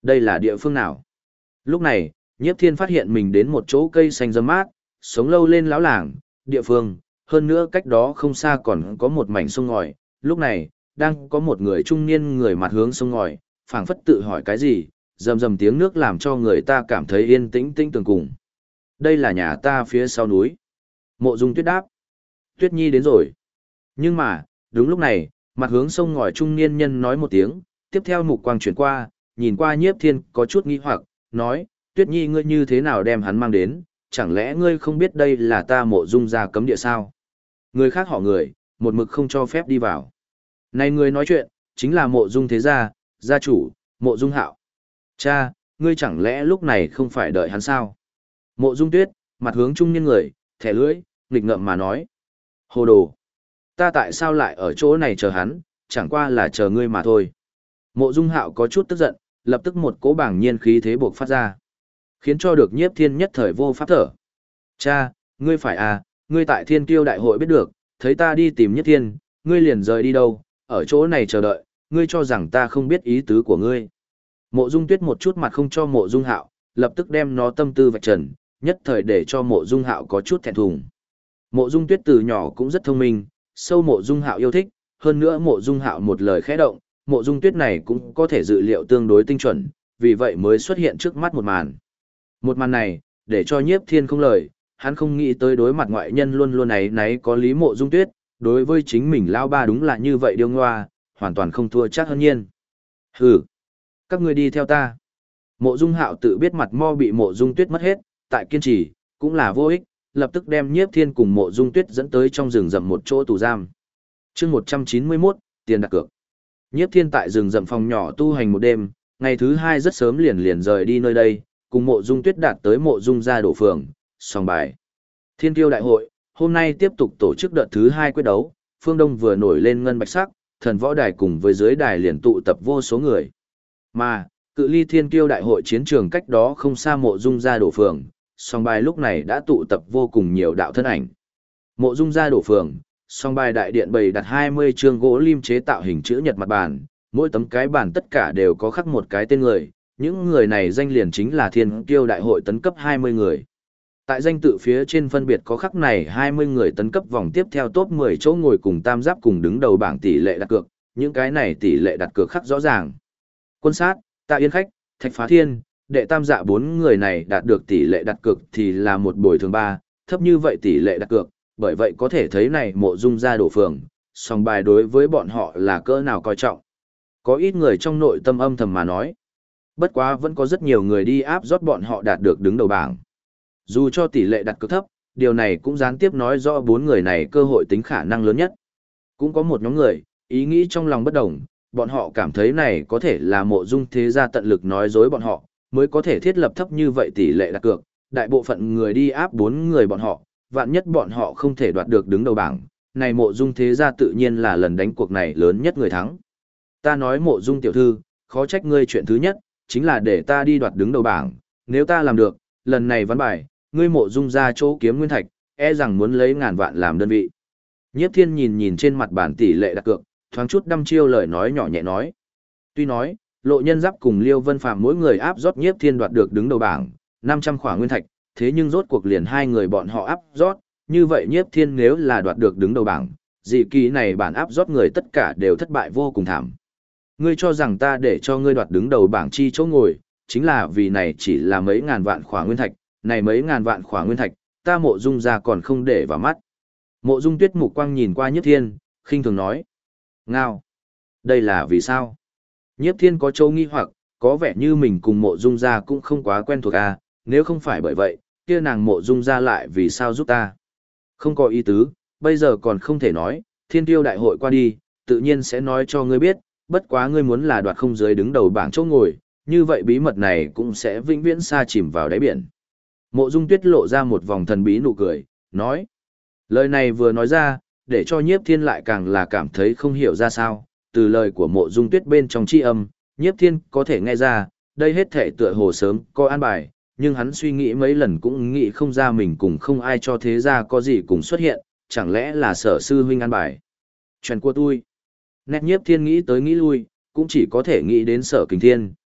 Đây là địa phương nào? Lúc này, Nhiếp Thiên phát hiện mình đến một chỗ cây xanh râm mát, sống lâu lên lão làng, địa phương, hơn nữa cách đó không xa còn có một mảnh sông ngòi. Lúc này, đang có một người trung niên người mặt hướng sông ngòi, phảng phất tự hỏi cái gì, rầm rầm tiếng nước làm cho người ta cảm thấy yên tĩnh tĩnh tường cùng. Đây là nhà ta phía sau núi. Mộ Dung Tuyết đáp. Tuyết Nhi đến rồi. Nhưng mà, đúng lúc này, mặt hướng sông ngòi trung niên nhân nói một tiếng, tiếp theo mục quang chuyển qua, nhìn qua Nhiếp Thiên có chút nghi hoặc, nói, Tuyết Nhi ngươi như thế nào đem hắn mang đến, chẳng lẽ ngươi không biết đây là ta Mộ Dung gia cấm địa sao? Người khác họ người, một mực không cho phép đi vào. Này người nói chuyện, chính là Mộ Dung thế gia, gia chủ, Mộ Dung Hạo. Cha, ngươi chẳng lẽ lúc này không phải đợi hắn sao? Mộ Dung Tuyết, mặt hướng trung niên người, thẻ lưỡi, nghịch ngợm mà nói. Hồ đồ! Ta tại sao lại ở chỗ này chờ hắn, chẳng qua là chờ ngươi mà thôi. Mộ Dung Hạo có chút tức giận, lập tức một cỗ bảng nhiên khí thế buộc phát ra, khiến cho được Nhiếp Thiên nhất thời vô pháp thở. Cha, ngươi phải à, ngươi tại Thiên Kiêu đại hội biết được, thấy ta đi tìm Nhiếp Thiên, ngươi liền rời đi đâu, ở chỗ này chờ đợi, ngươi cho rằng ta không biết ý tứ của ngươi. Mộ Dung Tuyết một chút mặt không cho Mộ Dung Hạo, lập tức đem nó tâm tư vạch trần, nhất thời để cho Mộ Dung Hạo có chút thẹn thùng. Mộ Dung Tuyết từ nhỏ cũng rất thông minh, sâu Mộ Dung Hạo yêu thích, hơn nữa Mộ Dung Hạo một lời khẽ động, Mộ Dung Tuyết này cũng có thể dự liệu tương đối tinh chuẩn, vì vậy mới xuất hiện trước mắt một màn. Một màn này, để cho Nhiếp Thiên không lời, hắn không nghĩ tới đối mặt ngoại nhân luôn luôn náy có lý Mộ Dung Tuyết, đối với chính mình lao ba đúng là như vậy điêu ngoa, hoàn toàn không thua chắc hơn nhiên. Hừ, các ngươi đi theo ta. Mộ Dung Hạo tự biết mặt mo bị Mộ Dung Tuyết mất hết, tại kiên trì, cũng là vô ích, lập tức đem Nhiếp Thiên cùng Mộ Dung Tuyết dẫn tới trong rừng rậm một chỗ tù giam. Chương 191, tiền đặt cược. Nhiếp Thiên tại rừng rậm phòng nhỏ tu hành một đêm, ngày thứ hai rất sớm liền rời đi nơi đây, cùng Mộ Dung Tuyết đạt tới Mộ Dung gia đổ phường, song bài. Thiên Kiêu đại hội, hôm nay tiếp tục tổ chức đợt thứ 2 quyết đấu, phương Đông vừa nổi lên ngân bạch sắc, thần võ đài cùng với dưới đài liền tụ tập vô số người. Mà, cự ly Thiên Kiêu đại hội chiến trường cách đó không xa Mộ Dung gia đổ phường, song bài lúc này đã tụ tập vô cùng nhiều đạo thân ảnh. Mộ Dung gia đổ phường, song bài đại điện bày đặt 20 chương gỗ lim chế tạo hình chữ nhật mặt bàn, mỗi tấm cái bàn tất cả đều có khắc một cái tên người, những người này danh liền chính là Thiên Kiêu đại hội tấn cấp 20 người. Tại danh tự phía trên phân biệt có khắc này 20 người tấn cấp vòng tiếp theo top 10 chỗ ngồi cùng tam giáp cùng đứng đầu bảng tỷ lệ đặt cược, những cái này tỷ lệ đặt cược khắc rõ ràng. Quân sát, Tạ Yên Khách, Thạch Phá Thiên, đệ tam dạ 4 người này đạt được tỷ lệ đặt cược thì là một bồi thường 3, thấp như vậy tỷ lệ đặt cược, bởi vậy có thể thấy này Mộ Dung gia đổ phường, song bài đối với bọn họ là cỡ nào coi trọng. Có ít người trong nội tâm âm thầm mà nói. Bất quá vẫn có rất nhiều người đi áp rót bọn họ đạt được đứng đầu bảng. Dù cho tỷ lệ đặt cược thấp, điều này cũng gián tiếp nói rõ 4 người này cơ hội tính khả năng lớn nhất. Cũng có một nhóm người, ý nghĩ trong lòng bất đồng, bọn họ cảm thấy này có thể là Mộ Dung thế gia tận lực nói dối bọn họ, mới có thể thiết lập thấp như vậy tỷ lệ đặt cược, đại bộ phận người đi áp 4 người bọn họ, vạn nhất bọn họ không thể đoạt được đứng đầu bảng, này Mộ Dung thế gia tự nhiên là lần đánh cuộc này lớn nhất người thắng. Ta nói Mộ Dung tiểu thư, khó trách ngươi chuyện thứ nhất, chính là để ta đi đoạt đứng đầu bảng, nếu ta làm được, lần này ván bài, ngươi Mộ Dung ra chỗ kiếm nguyên thạch, e rằng muốn lấy ngàn vạn làm đơn vị. Nhiếp Thiên nhìn trên mặt bản tỷ lệ đặt cược, thoáng chút đăm chiêu lời nói nhỏ nhẹ nói. Tuy nói, Lộ Nhân Giáp cùng Liêu Vân Phàm mỗi người áp rót Nhiếp Thiên đoạt được đứng đầu bảng, 500 khỏa nguyên thạch, thế nhưng rốt cuộc liền hai người bọn họ áp rót, như vậy Nhiếp Thiên nếu là đoạt được đứng đầu bảng, dị kỳ này bản áp rót người tất cả đều thất bại vô cùng thảm. Ngươi cho rằng ta để cho ngươi đoạt đứng đầu bảng chi chỗ ngồi, chính là vì này chỉ là mấy ngàn vạn khỏa nguyên thạch, này mấy ngàn vạn khỏa nguyên thạch, ta Mộ Dung ra còn không để vào mắt. Mộ Dung Tuyết mục quang nhìn qua Nhiếp Thiên, khinh thường nói. Ngao! Đây là vì sao? Nhiếp Thiên có châu nghi hoặc, có vẻ như mình cùng Mộ Dung ra cũng không quá quen thuộc à, nếu không phải bởi vậy, kia nàng Mộ Dung ra lại vì sao giúp ta? Không có ý tứ, bây giờ còn không thể nói, Thiên Kiêu đại hội qua đi, tự nhiên sẽ nói cho ngươi biết, bất quá ngươi muốn là đoạt không dưới đứng đầu bảng chỗ ngồi, như vậy bí mật này cũng sẽ vĩnh viễn xa chìm vào đáy biển. Mộ Dung Tuyết lộ ra một vòng thần bí nụ cười, nói. Lời này vừa nói ra, để cho Nhiếp Thiên lại càng là cảm thấy không hiểu ra sao, từ lời của Mộ Dung Tuyết bên trong chi âm, Nhiếp Thiên có thể nghe ra, đây hết thể tựa hồ sớm có an bài, nhưng hắn suy nghĩ mấy lần cũng nghĩ không ra mình cùng không ai cho thế ra có gì cùng xuất hiện, chẳng lẽ là Sở sư huynh an bài. Chuyện của tôi. Nét Nhiếp Thiên nghĩ tới nghĩ lui, cũng chỉ có thể nghĩ đến Sở Kình Thiên,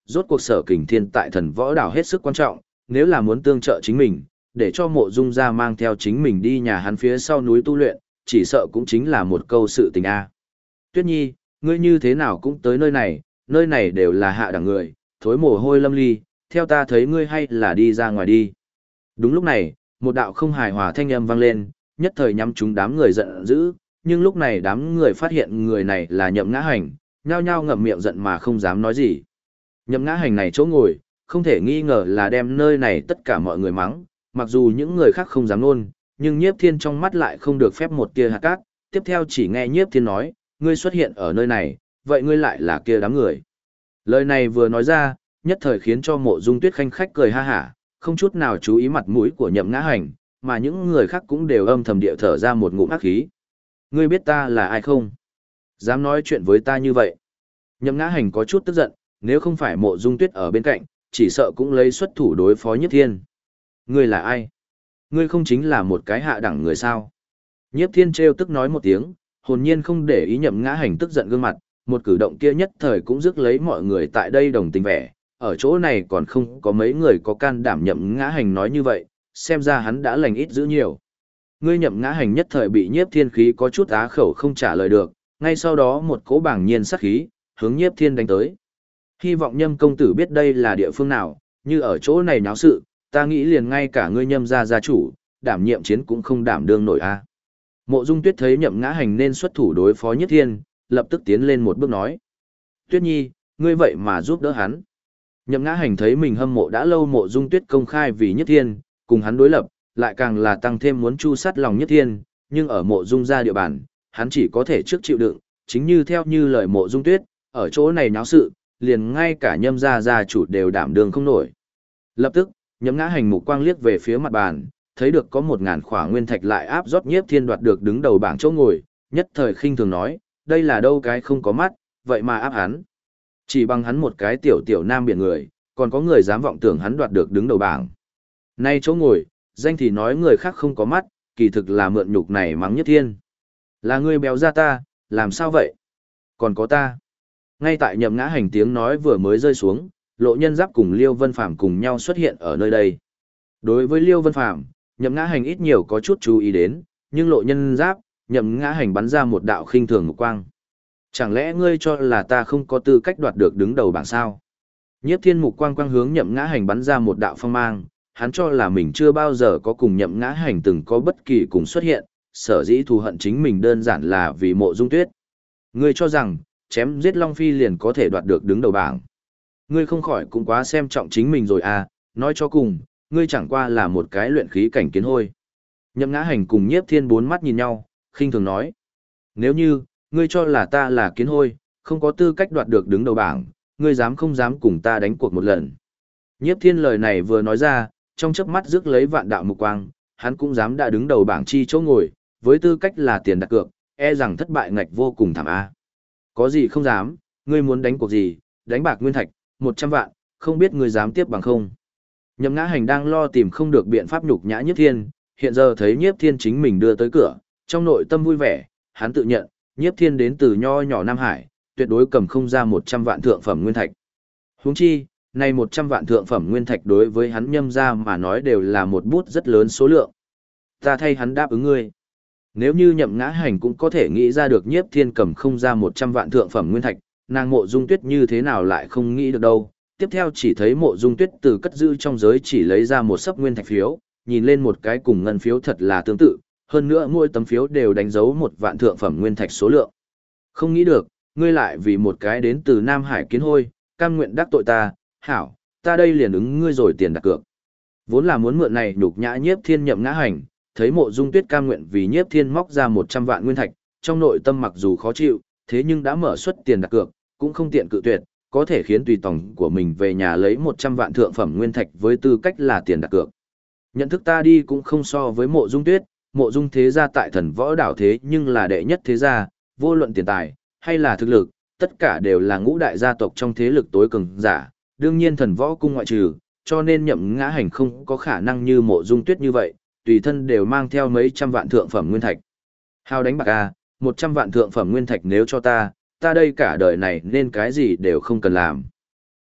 rốt cuộc Sở Kình Thiên tại Thần Võ Đảo hết sức quan trọng, nếu là muốn tương trợ chính mình, để cho Mộ Dung gia mang theo chính mình đi nhà hắn phía sau núi tu luyện, chỉ sợ cũng chính là một câu sự tình a. Tuyết Nhi, ngươi như thế nào cũng tới nơi này đều là hạ đẳng người, thối mồ hôi lâm ly, theo ta thấy ngươi hay là đi ra ngoài đi. Đúng lúc này, một đạo không hài hòa thanh âm vang lên, nhất thời nhắm chúng đám người giận dữ, nhưng lúc này đám người phát hiện người này là Nhậm Ngã Hành, nhao nhao ngậm miệng giận mà không dám nói gì. Nhậm Ngã Hành này chỗ ngồi, không thể nghi ngờ là đem nơi này tất cả mọi người mắng, mặc dù những người khác không dám nôn, nhưng Nhiếp Thiên trong mắt lại không được phép một tia hạt cát, tiếp theo chỉ nghe Nhiếp Thiên nói, ngươi xuất hiện ở nơi này, vậy ngươi lại là kia đám người. Lời này vừa nói ra, nhất thời khiến cho Mộ Dung Tuyết khanh khách cười ha hả, không chút nào chú ý mặt mũi của Nhậm Ngã Hành, mà những người khác cũng đều âm thầm địa thở ra một ngụm ác khí. Ngươi biết ta là ai không? Dám nói chuyện với ta như vậy. Nhậm Ngã Hành có chút tức giận, nếu không phải Mộ Dung Tuyết ở bên cạnh, chỉ sợ cũng lấy xuất thủ đối phó Nhiếp Thiên. Ngươi là ai? Ngươi không chính là một cái hạ đẳng người sao? Nhiếp Thiên trêu tức nói một tiếng, hồn nhiên không để ý Nhậm Ngã Hành tức giận gương mặt, một cử động kia nhất thời cũng rước lấy mọi người tại đây đồng tình vẻ, ở chỗ này còn không có mấy người có can đảm Nhậm Ngã Hành nói như vậy, xem ra hắn đã lành ít dữ nhiều. Ngươi Nhậm Ngã Hành nhất thời bị Nhiếp Thiên khí có chút á khẩu không trả lời được, ngay sau đó một cỗ bảng nhiên sát khí, hướng Nhiếp Thiên đánh tới. Hy vọng Nhâm công tử biết đây là địa phương nào, như ở chỗ này náo sự, ta nghĩ liền ngay cả ngươi Nhâm gia chủ, đảm nhiệm chiến cũng không đảm đương nổi a. Mộ Dung Tuyết thấy Nhậm Ngã Hành nên xuất thủ đối phó Nhiếp Thiên, lập tức tiến lên một bước nói. Tuyết Nhi, ngươi vậy mà giúp đỡ hắn. Nhậm Ngã Hành thấy mình hâm mộ đã lâu Mộ Dung Tuyết công khai vì Nhiếp Thiên, cùng hắn đối lập, lại càng là tăng thêm muốn chu sát lòng Nhiếp Thiên, nhưng ở Mộ Dung gia địa bàn, hắn chỉ có thể trước chịu đựng, chính như theo như lời Mộ Dung Tuyết, ở chỗ này náo sự, liền ngay cả Nhâm gia chủ đều đảm đương không nổi. Lập tức, Nhậm Ngã Hành mục quang liếc về phía mặt bàn, thấy được có 1000 khỏa nguyên thạch lại áp rót Nhiếp Thiên đoạt được đứng đầu bảng chỗ ngồi, nhất thời khinh thường nói, đây là đâu cái không có mắt, vậy mà áp hắn. Chỉ bằng hắn một cái tiểu nam biển người, còn có người dám vọng tưởng hắn đoạt được đứng đầu bảng. Nay chỗ ngồi, danh thì nói người khác không có mắt, kỳ thực là mượn nhục này mắng Nhiếp Thiên. Là ngươi béo ra ta, làm sao vậy? Còn có ta. Ngay tại Nhậm Ngã Hành tiếng nói vừa mới rơi xuống, Lộ Nhân Giáp cùng Liêu Vân Phàm cùng nhau xuất hiện ở nơi đây. Đối với Liêu Vân Phàm, Nhậm Ngã Hành ít nhiều có chút chú ý đến, nhưng Lộ Nhân Giáp, Nhậm Ngã Hành bắn ra một đạo khinh thường mục quang. Chẳng lẽ ngươi cho là ta không có tư cách đoạt được đứng đầu bảng sao? Nhiếp Thiên mục quang quang hướng Nhậm Ngã Hành bắn ra một đạo phong mang, hắn cho là mình chưa bao giờ có cùng Nhậm Ngã Hành từng có bất kỳ cùng xuất hiện, sở dĩ thù hận chính mình đơn giản là vì Mộ Dung Tuyết. Ngươi cho rằng, chém giết Long Phi liền có thể đoạt được đứng đầu bảng. Ngươi không khỏi cũng quá xem trọng chính mình rồi à, nói cho cùng, ngươi chẳng qua là một cái luyện khí cảnh kiến hôi. Nhậm Ngã Hành cùng Nhiếp Thiên bốn mắt nhìn nhau, khinh thường nói. Nếu như, ngươi cho là ta là kiến hôi, không có tư cách đoạt được đứng đầu bảng, ngươi dám không dám cùng ta đánh cuộc một lần. Nhiếp Thiên lời này vừa nói ra, trong chớp mắt rước lấy vạn đạo mục quang, hắn cũng dám đã đứng đầu bảng chi chỗ ngồi, với tư cách là tiền đặt cược, e rằng thất bại ngạch vô cùng thảm a. Có gì không dám, ngươi muốn đánh cuộc gì, đánh bạc nguyên thạch, 100 vạn, không biết ngươi dám tiếp bằng không. Nhậm Ngã Hành đang lo tìm không được biện pháp nhục nhã Nhiếp Thiên, hiện giờ thấy Nhiếp Thiên chính mình đưa tới cửa, trong nội tâm vui vẻ, hắn tự nhận, Nhiếp Thiên đến từ nho nhỏ Nam Hải, tuyệt đối cầm không ra 100 vạn thượng phẩm nguyên thạch. Huống chi, này 100 vạn thượng phẩm nguyên thạch đối với hắn Nhâm gia mà nói đều là một bút rất lớn số lượng. Ta thay hắn đáp ứng ngươi. Nếu như Nhậm Ngã Hành cũng có thể nghĩ ra được Nhiếp Thiên cầm không ra 100 vạn thượng phẩm nguyên thạch, nàng Mộ Dung Tuyết như thế nào lại không nghĩ được đâu. Tiếp theo chỉ thấy Mộ Dung Tuyết từ cất giữ trong giới chỉ lấy ra một sấp nguyên thạch phiếu, nhìn lên một cái cùng ngân phiếu thật là tương tự, hơn nữa mỗi tấm phiếu đều đánh dấu 1 vạn thượng phẩm nguyên thạch số lượng. Không nghĩ được, ngươi lại vì một cái đến từ Nam Hải kiến hôi, cam nguyện đắc tội ta, hảo, ta đây liền ứng ngươi rồi tiền đặt cược. Vốn là muốn mượn này nhục nhã Nhiếp Thiên Nhậm Ngã Hành, thấy Mộ Dung Tuyết cam nguyện vì Nhiếp Thiên móc ra 100 vạn nguyên thạch, trong nội tâm mặc dù khó chịu, thế nhưng đã mở suất tiền đặt cược, cũng không tiện cự tuyệt, có thể khiến tùy tòng của mình về nhà lấy 100 vạn thượng phẩm nguyên thạch với tư cách là tiền đặt cược. Nhận thức ta đi cũng không so với Mộ Dung Tuyết, Mộ Dung thế gia tại Thần Võ đảo thế nhưng là đệ nhất thế gia, vô luận tiền tài hay là thực lực, tất cả đều là ngũ đại gia tộc trong thế lực tối cường giả, đương nhiên Thần Võ cung ngoại trừ, cho nên Nhậm Ngã Hành không có khả năng như Mộ Dung Tuyết như vậy, tùy thân đều mang theo mấy trăm vạn thượng phẩm nguyên thạch. Hao đánh bạc a, 100 vạn thượng phẩm nguyên thạch nếu cho ta đây cả đời này nên cái gì đều không cần làm.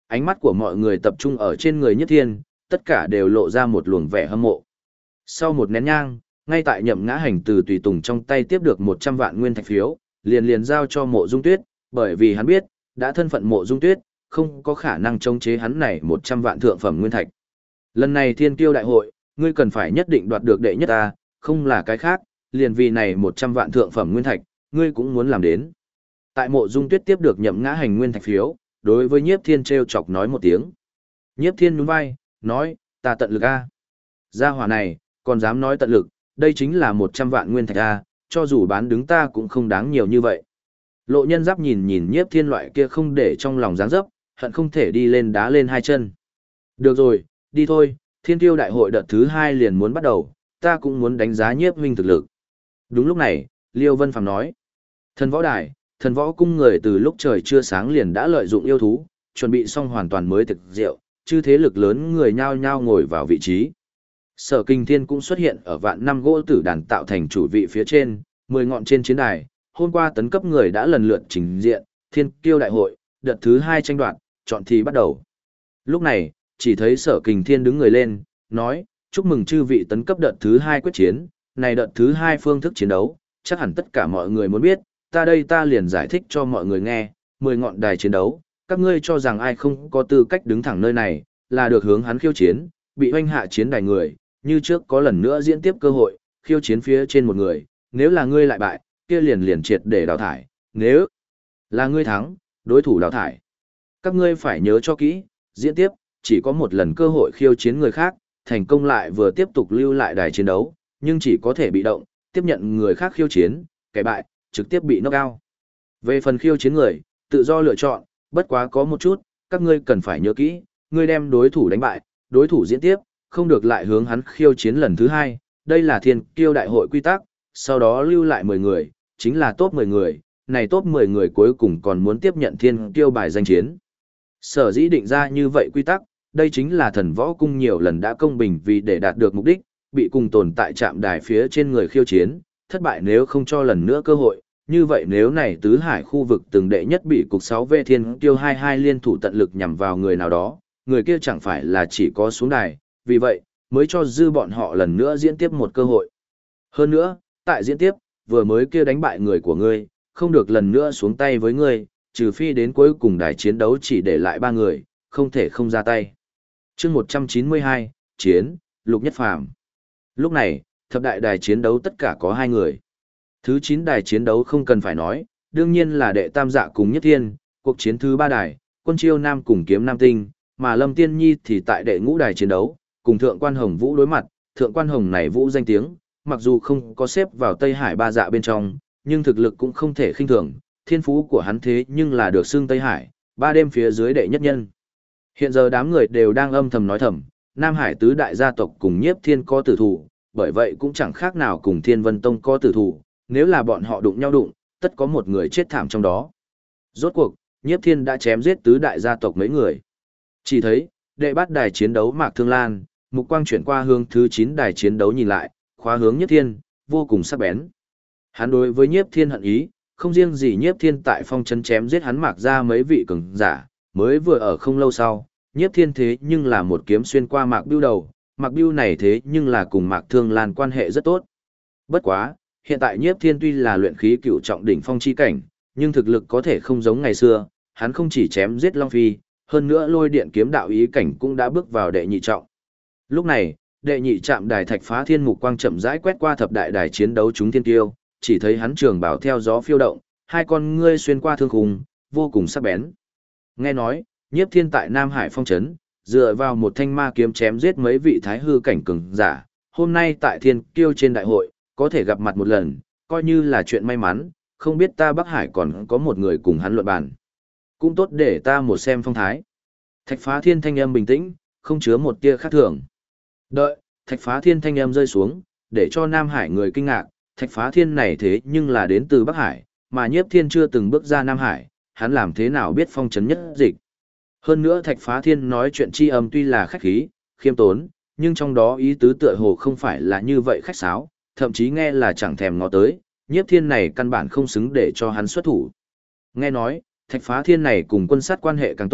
Ánh mắt của mọi người tập trung ở trên người Nhiếp Thiên, tất cả đều lộ ra một luồng vẻ hâm mộ. Sau một nén nhang, ngay tại Nhậm Ngã Hành từ tùy tùng trong tay tiếp được 100 vạn nguyên thạch phiếu, liền giao cho Mộ Dung Tuyết, bởi vì hắn biết, đã thân phận Mộ Dung Tuyết, không có khả năng chống chế hắn này 100 vạn thượng phẩm nguyên thạch. Lần này Thiên Kiêu đại hội, ngươi cần phải nhất định đoạt được đệ nhất ta, không là cái khác, liền vì này 100 vạn thượng phẩm nguyên thạch, ngươi cũng muốn làm đến. Tại Mộ Dung Tuyết tiếp được Nhậm Ngã Hành nguyên thạch phiếu, đối với Nhiếp Thiên trêu chọc nói một tiếng. Nhiếp Thiên nhún vai, nói, ta tận lực a. Gia hỏa này, còn dám nói tận lực, đây chính là 100 vạn nguyên thạch a, cho dù bán đứng ta cũng không đáng nhiều như vậy. Lộ Nhân Giáp nhìn nhìn Nhiếp Thiên loại kia không để trong lòng dáng dấp, hận không thể đi lên đá lên hai chân. Được rồi, đi thôi, Thiên Kiêu đại hội đợt thứ 2 liền muốn bắt đầu, ta cũng muốn đánh giá Nhiếp huynh thực lực. Đúng lúc này, Liêu Vân Phàm nói, Thần Võ Đài, Thần Võ cung người từ lúc trời chưa sáng liền đã lợi dụng yêu thú, chuẩn bị xong hoàn toàn mới thực rượu, chư thế lực lớn người nhao nhao ngồi vào vị trí. Sở Kinh Thiên cũng xuất hiện ở vạn năm gỗ tử đàn tạo thành chủ vị phía trên, 10 ngọn trên chiến đài, hôm qua tấn cấp người đã lần lượt trình diện, Thiên Kiêu đại hội, đợt thứ 2 tranh đoạt, chọn thi bắt đầu. Lúc này, chỉ thấy Sở Kình Thiên đứng người lên, nói, chúc mừng chư vị tấn cấp đợt thứ 2 quyết chiến, này đợt thứ 2 phương thức chiến đấu, chắc hẳn tất cả mọi người muốn biết, ta liền giải thích cho mọi người nghe, 10 ngọn đài chiến đấu, các ngươi cho rằng ai không có tư cách đứng thẳng nơi này, là được hướng hắn khiêu chiến, bị hoanh hạ chiến đài người, như trước có lần nữa diễn tiếp cơ hội, khiêu chiến phía trên một người, nếu là ngươi lại bại, kia liền triệt để đào thải, nếu là ngươi thắng, đối thủ đào thải. Các ngươi phải nhớ cho kỹ, diễn tiếp, chỉ có một lần cơ hội khiêu chiến người khác, thành công lại vừa tiếp tục lưu lại đài chiến đấu, nhưng chỉ có thể bị động, tiếp nhận người khác khiêu chiến, kẻ bại, trực tiếp bị knock out. Về phần khiêu chiến người, tự do lựa chọn, bất quá có một chút, các ngươi cần phải nhớ kỹ, ngươi đem đối thủ đánh bại, đối thủ diễn tiếp, không được lại hướng hắn khiêu chiến lần thứ 2, đây là Thiên Kiêu đại hội quy tắc, sau đó lưu lại 10 người, chính là top 10 người, này top 10 người cuối cùng còn muốn tiếp nhận Thiên Kiêu bài danh chiến. Sở dĩ định ra như vậy quy tắc, đây chính là Thần Võ cung nhiều lần đã công bình vì để đạt được mục đích, bị cùng tồn tại trạm đài phía trên người khiêu chiến, thất bại nếu không cho lần nữa cơ hội, như vậy nếu này tứ hải khu vực từng đệ nhất bị cục 6V Thiên Kiêu 22 liên thủ tận lực nhằm vào người nào đó, người kia chẳng phải là chỉ có xuống đài, vì vậy, mới cho dư bọn họ lần nữa diễn tiếp một cơ hội. Hơn nữa, tại diễn tiếp, vừa mới kia đánh bại người của ngươi, không được lần nữa xuống tay với ngươi, trừ phi đến cuối cùng đài chiến đấu chỉ để lại 3 người, không thể không ra tay. Chương 192, Chiến, Lục Nhất Phàm. Lúc này, thập đại đài chiến đấu tất cả có 2 người. Thứ 9 đài chiến đấu không cần phải nói, đương nhiên là đệ tam dạ cùng Nhất Thiên, cuộc chiến thứ 3 đài, Quân Chiêu Nam cùng Kiếm Nam Tinh, mà Lâm Tiên Nhi thì tại đệ ngũ đài chiến đấu, cùng Thượng Quan Hồng Vũ đối mặt, Thượng Quan Hồng này Vũ danh tiếng, mặc dù không có xếp vào Tây Hải ba dạ bên trong, nhưng thực lực cũng không thể khinh thường, thiên phú của hắn thế nhưng là được xưng Tây Hải, 3 đêm phía dưới đệ nhất nhân. Hiện giờ đám người đều đang âm thầm nói thầm, Nam Hải tứ đại gia tộc cùng Nhiếp Thiên có tử thủ, bởi vậy cũng chẳng khác nào cùng Thiên Vân Tông có tử thủ, nếu là bọn họ đụng nhau đụng, tất có một người chết thảm trong đó. Rốt cuộc, Nhiếp Thiên đã chém giết tứ đại gia tộc mấy người. Chỉ thấy, đệ bát đài chiến đấu Mạc Thương Lan, mục quang chuyển qua hướng thứ 9 đài chiến đấu nhìn lại, khóa hướng Nhiếp Thiên, vô cùng sắc bén. Hắn đối với Nhiếp Thiên hận ý, không riêng gì Nhiếp Thiên tại phong trấn chém giết hắn Mạc ra mấy vị cường giả, mới vừa ở không lâu sau, Nhiếp Thiên thế nhưng là một kiếm xuyên qua Mạc Bưu đầu, Mạc Bưu này thế nhưng là cùng Mạc Thương Lan quan hệ rất tốt. Bất quá, hiện tại Nhiếp Thiên tuy là luyện khí cửu trọng đỉnh phong chi cảnh, nhưng thực lực có thể không giống ngày xưa, hắn không chỉ chém giết Long Phi, hơn nữa lôi điện kiếm đạo ý cảnh cũng đã bước vào đệ nhị trọng. Lúc này, đệ nhị trạm đài Thạch Phá Thiên mục quang chậm rãi quét qua thập đại đài chiến đấu chúng thiên tiêu, chỉ thấy hắn trường bảo theo gió phiêu động, hai con ngươi xuyên qua thương khung, vô cùng sắc bén. Nghe nói, Nhiếp Thiên tại Nam Hải phong trấn, dựa vào một thanh ma kiếm chém giết mấy vị thái hư cảnh cường giả, hôm nay tại Thiên Kiêu trên đại hội, có thể gặp mặt một lần, coi như là chuyện may mắn, không biết ta Bắc Hải còn có một người cùng hắn luận bàn. Cũng tốt để ta một xem phong thái. Thạch Phá Thiên thanh âm bình tĩnh, không chứa một tia khác thường. Đợi, Thạch Phá Thiên thanh âm rơi xuống, để cho Nam Hải người kinh ngạc, Thạch Phá Thiên này thế nhưng là đến từ Bắc Hải, mà Nhiếp Thiên chưa từng bước ra Nam Hải, hắn làm thế nào biết phong trấn nhất dịch. Hơn nữa Thạch Phá Thiên nói chuyện chi âm tuy là khách khí, khiêm tốn, nhưng trong đó ý tứ tựa hồ không phải là như vậy khách sáo, thậm chí nghe là chẳng thèm ngó tới, Nhiếp Thiên này căn bản không xứng để cho hắn xuất thủ. Nghe nói, Thạch Phá Thiên này cùng quân sát quan hệ càng tốt,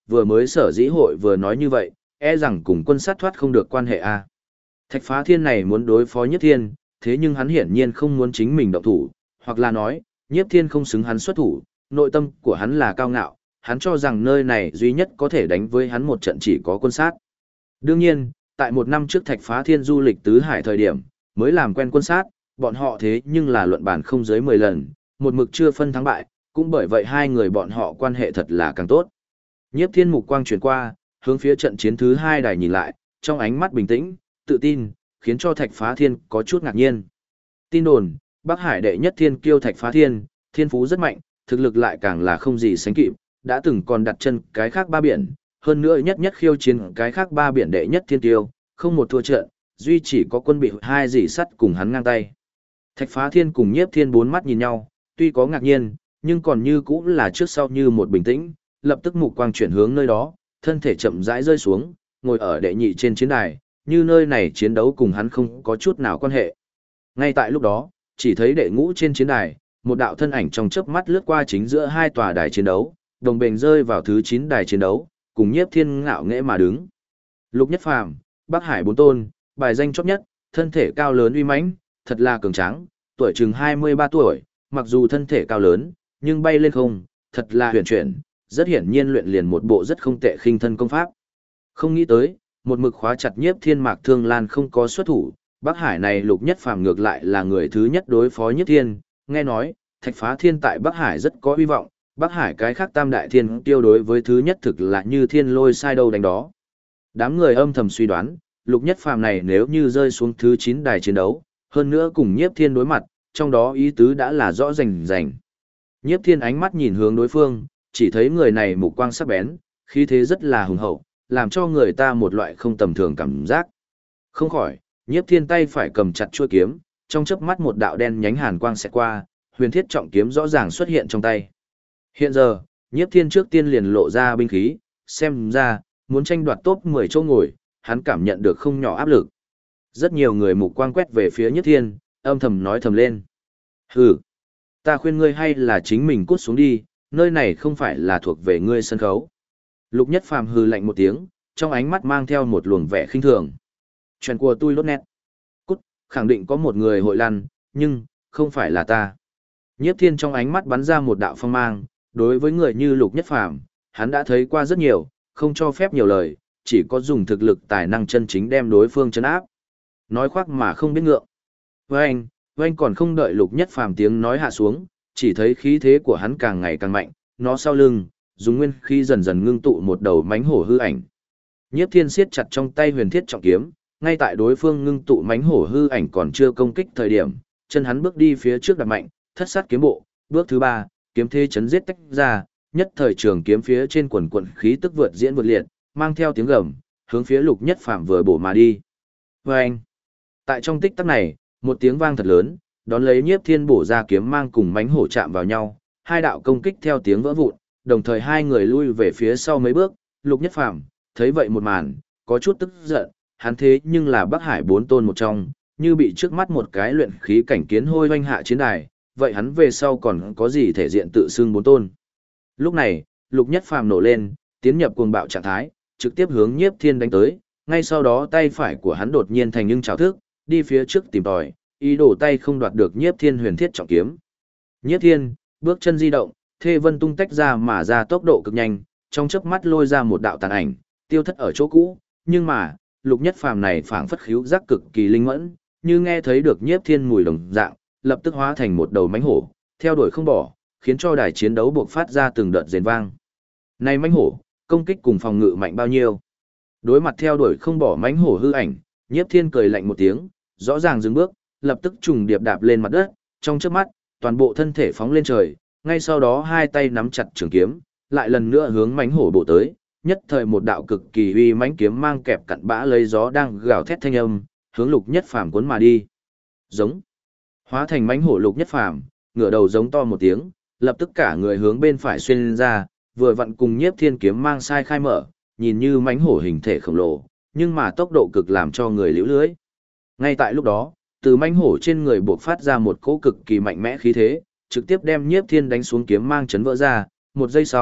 vừa mới sở dĩ hội vừa nói như vậy, e rằng cùng quân sát thoát không được quan hệ a. Thạch Phá Thiên này muốn đối phó Nhiếp Thiên, thế nhưng hắn hiển nhiên không muốn chính mình động thủ, hoặc là nói, Nhiếp Thiên không xứng hắn xuất thủ, nội tâm của hắn là cao ngạo, hắn cho rằng nơi này duy nhất có thể đánh với hắn một trận chỉ có quân sát. Đương nhiên, tại một năm trước Thạch Phá Thiên du lịch tứ hải thời điểm, mới làm quen quân sát, bọn họ thế nhưng là luận bàn không dưới 10 lần, một mực chưa phân thắng bại, cũng bởi vậy hai người bọn họ quan hệ thật là càng tốt. Nhiếp Thiên mục quang chuyển qua, hướng phía trận chiến thứ 2 đài nhìn lại, trong ánh mắt bình tĩnh, tự tin, khiến cho Thạch Phá Thiên có chút ngạc nhiên. Tin đồn, Bắc Hải đệ nhất thiên kiêu Thạch Phá Thiên, thiên phú rất mạnh, thực lực lại càng là không gì sánh kịp, đã từng còn đặt chân cái khác 3 biển, hơn nữa nhất nhất khiêu chiến cái khác 3 biển đệ nhất thiên kiêu, không một thua trận, duy chỉ có quân bị 2 dì sắt cùng hắn ngang tay. Thạch Phá Thiên cùng Nhiếp Thiên bốn mắt nhìn nhau, tuy có ngạc nhiên, nhưng còn như cũng là trước sau như một bình tĩnh, lập tức mục quang chuyển hướng nơi đó, thân thể chậm rãi rơi xuống, ngồi ở đệ nhị trên chiến đài, như nơi này chiến đấu cùng hắn không có chút nào quan hệ. Ngay tại lúc đó, chỉ thấy đệ ngũ trên chiến đài, một đạo thân ảnh trong chớp mắt lướt qua chính giữa hai tòa đài chiến đấu, đồng bền rơi vào thứ 9 đài chiến đấu, cùng Nhiếp Thiên ngạo nghễ mà đứng. Lục Nhất Phàm, Bắc Hải bốn tôn, bài danh chóp nhất, thân thể cao lớn uy mãnh, thật là cường tráng, tuổi chừng 23 tuổi, mặc dù thân thể cao lớn, nhưng bay lên không, thật là huyền chuyển, rất hiển nhiên luyện liền một bộ rất không tệ khinh thân công pháp. Không nghĩ tới, một mực khóa chặt Nhiếp Thiên Mạc Thương Lan không có xuất thủ, Bắc Hải này Lục Nhất Phàm ngược lại là người thứ nhất đối phó Nhiếp Thiên, nghe nói, Thạch Phá Thiên tại Bắc Hải rất có hy vọng, Bắc Hải cái khác tam đại thiên tiêu đối với thứ nhất thực là như thiên lôi sai đâu đánh đó. Đám người âm thầm suy đoán, Lục Nhất Phàm này nếu như rơi xuống thứ 9 đài chiến đấu, hơn nữa cùng Nhiếp Thiên đối mặt, trong đó ý tứ đã là rõ rành rành. Nhiếp Thiên ánh mắt nhìn hướng đối phương, chỉ thấy người này mục quang sắc bén, khí thế rất là hùng hậu, làm cho người ta một loại không tầm thường cảm giác. Không khỏi, Nhiếp Thiên tay phải cầm chặt chuôi kiếm, trong chớp mắt một đạo đen nhánh hàn quang sẽ qua, huyền thiết trọng kiếm rõ ràng xuất hiện trong tay. Hiện giờ, Nhiếp Thiên trước tiên liền lộ ra binh khí, xem ra, muốn tranh đoạt top 10 chỗ ngồi, hắn cảm nhận được không nhỏ áp lực. Rất nhiều người mục quang quét về phía Nhiếp Thiên, âm thầm nói thầm lên. Hừ, ta khuyên ngươi hay là chính mình cút xuống đi, nơi này không phải là thuộc về ngươi sân khấu. Lục Nhất Phàm hừ lạnh một tiếng, trong ánh mắt mang theo một luồng vẻ khinh thường. Chuyện của tôi lốt nét. Cút, khẳng định có một người hội lăn, nhưng, không phải là ta. Nhiếp Thiên trong ánh mắt bắn ra một đạo phong mang, đối với người như Lục Nhất Phàm, hắn đã thấy qua rất nhiều, không cho phép nhiều lời, chỉ có dùng thực lực tài năng chân chính đem đối phương trấn áp. Nói khoác mà không biết ngượng. Với anh còn không đợi Lục Nhất Phàm tiếng nói hạ xuống, chỉ thấy khí thế của hắn càng ngày càng mạnh, nó sau lưng, dùng nguyên khí dần dần ngưng tụ một đầu mãnh hổ hư ảnh. Nhiếp Thiên siết chặt trong tay huyền thiết trọng kiếm, ngay tại đối phương ngưng tụ mãnh hổ hư ảnh còn chưa công kích thời điểm, chân hắn bước đi phía trước đạp mạnh, thất sát kiếm bộ, bước thứ 3, kiếm thế chấn giết tách ra, nhất thời trường kiếm phía trên quần quần khí tức vượt diễn vượt liệt, mang theo tiếng gầm, hướng phía Lục Nhất Phàm vừa bổ mà đi. Oeng! Tại trong tích tắc này, một tiếng vang thật lớn, đón lấy Nhiếp Thiên bổ ra kiếm mang cùng mãnh hổ chạm vào nhau, hai đạo công kích theo tiếng vỡ vụn, đồng thời hai người lui về phía sau mấy bước. Lục Nhất Phàm thấy vậy một màn, có chút tức giận, hắn thế nhưng là Bắc Hải bốn tôn một trong, như bị trước mắt một cái luyện khí cảnh kiến hôi oanh hạ chiến đài, vậy hắn về sau còn có gì thể diện tự xưng bốn tôn. Lúc này, Lục Nhất Phàm nổ lên, tiến nhập cuồng bạo trạng thái, trực tiếp hướng Nhiếp Thiên đánh tới, ngay sau đó tay phải của hắn đột nhiên thành nhưng trào thức, đi phía trước tìm tòi, ý đồ tay không đoạt được Nhiếp Thiên huyền thiết trọng kiếm. Nhiếp Thiên, bước chân di động, thê vân tung tách ra mà ra tốc độ cực nhanh, trong chớp mắt lôi ra một đạo tàn ảnh, tiêu thất ở chỗ cũ, nhưng mà, Lục Nhất Phàm này phảng phất khíu giác cực kỳ linh mẫn, như nghe thấy được Nhiếp Thiên mùi đồng dạng, lập tức hóa thành một đầu mãnh hổ, theo đuổi không bỏ, khiến cho đài chiến đấu buộc phát ra từng đợt rền vang. Này mãnh hổ, công kích cùng phòng ngự mạnh bao nhiêu? Đối mặt theo đuổi không bỏ mãnh hổ hư ảnh, Nhiếp Thiên cười lạnh một tiếng, rõ ràng dừng bước, lập tức trùng điệp đạp lên mặt đất, trong chớp mắt, toàn bộ thân thể phóng lên trời, ngay sau đó hai tay nắm chặt trường kiếm, lại lần nữa hướng mãnh hổ bổ tới, nhất thời một đạo cực kỳ uy mãnh kiếm mang kẹp cặn bã lấy gió đang gào thét thanh âm, hướng Lục Nhất Phàm cuốn mà đi. Giống. Hóa thành mãnh hổ Lục Nhất Phàm, ngửa đầu giống to một tiếng, lập tức cả người hướng bên phải xuyên ra, vừa vặn cùng Nhiếp Thiên kiếm mang sai khai mở, nhìn như mãnh hổ hình thể khổng lồ, nhưng mà tốc độ cực làm cho người liễu lưới. Ngay tại lúc đó, từ mãnh hổ trên người buộc phát ra một cỗ cực kỳ mạnh mẽ khí thế, trực tiếp đem Nhiếp Thiên đánh xuống kiếm mang chấn vỡ ra, một giây sau,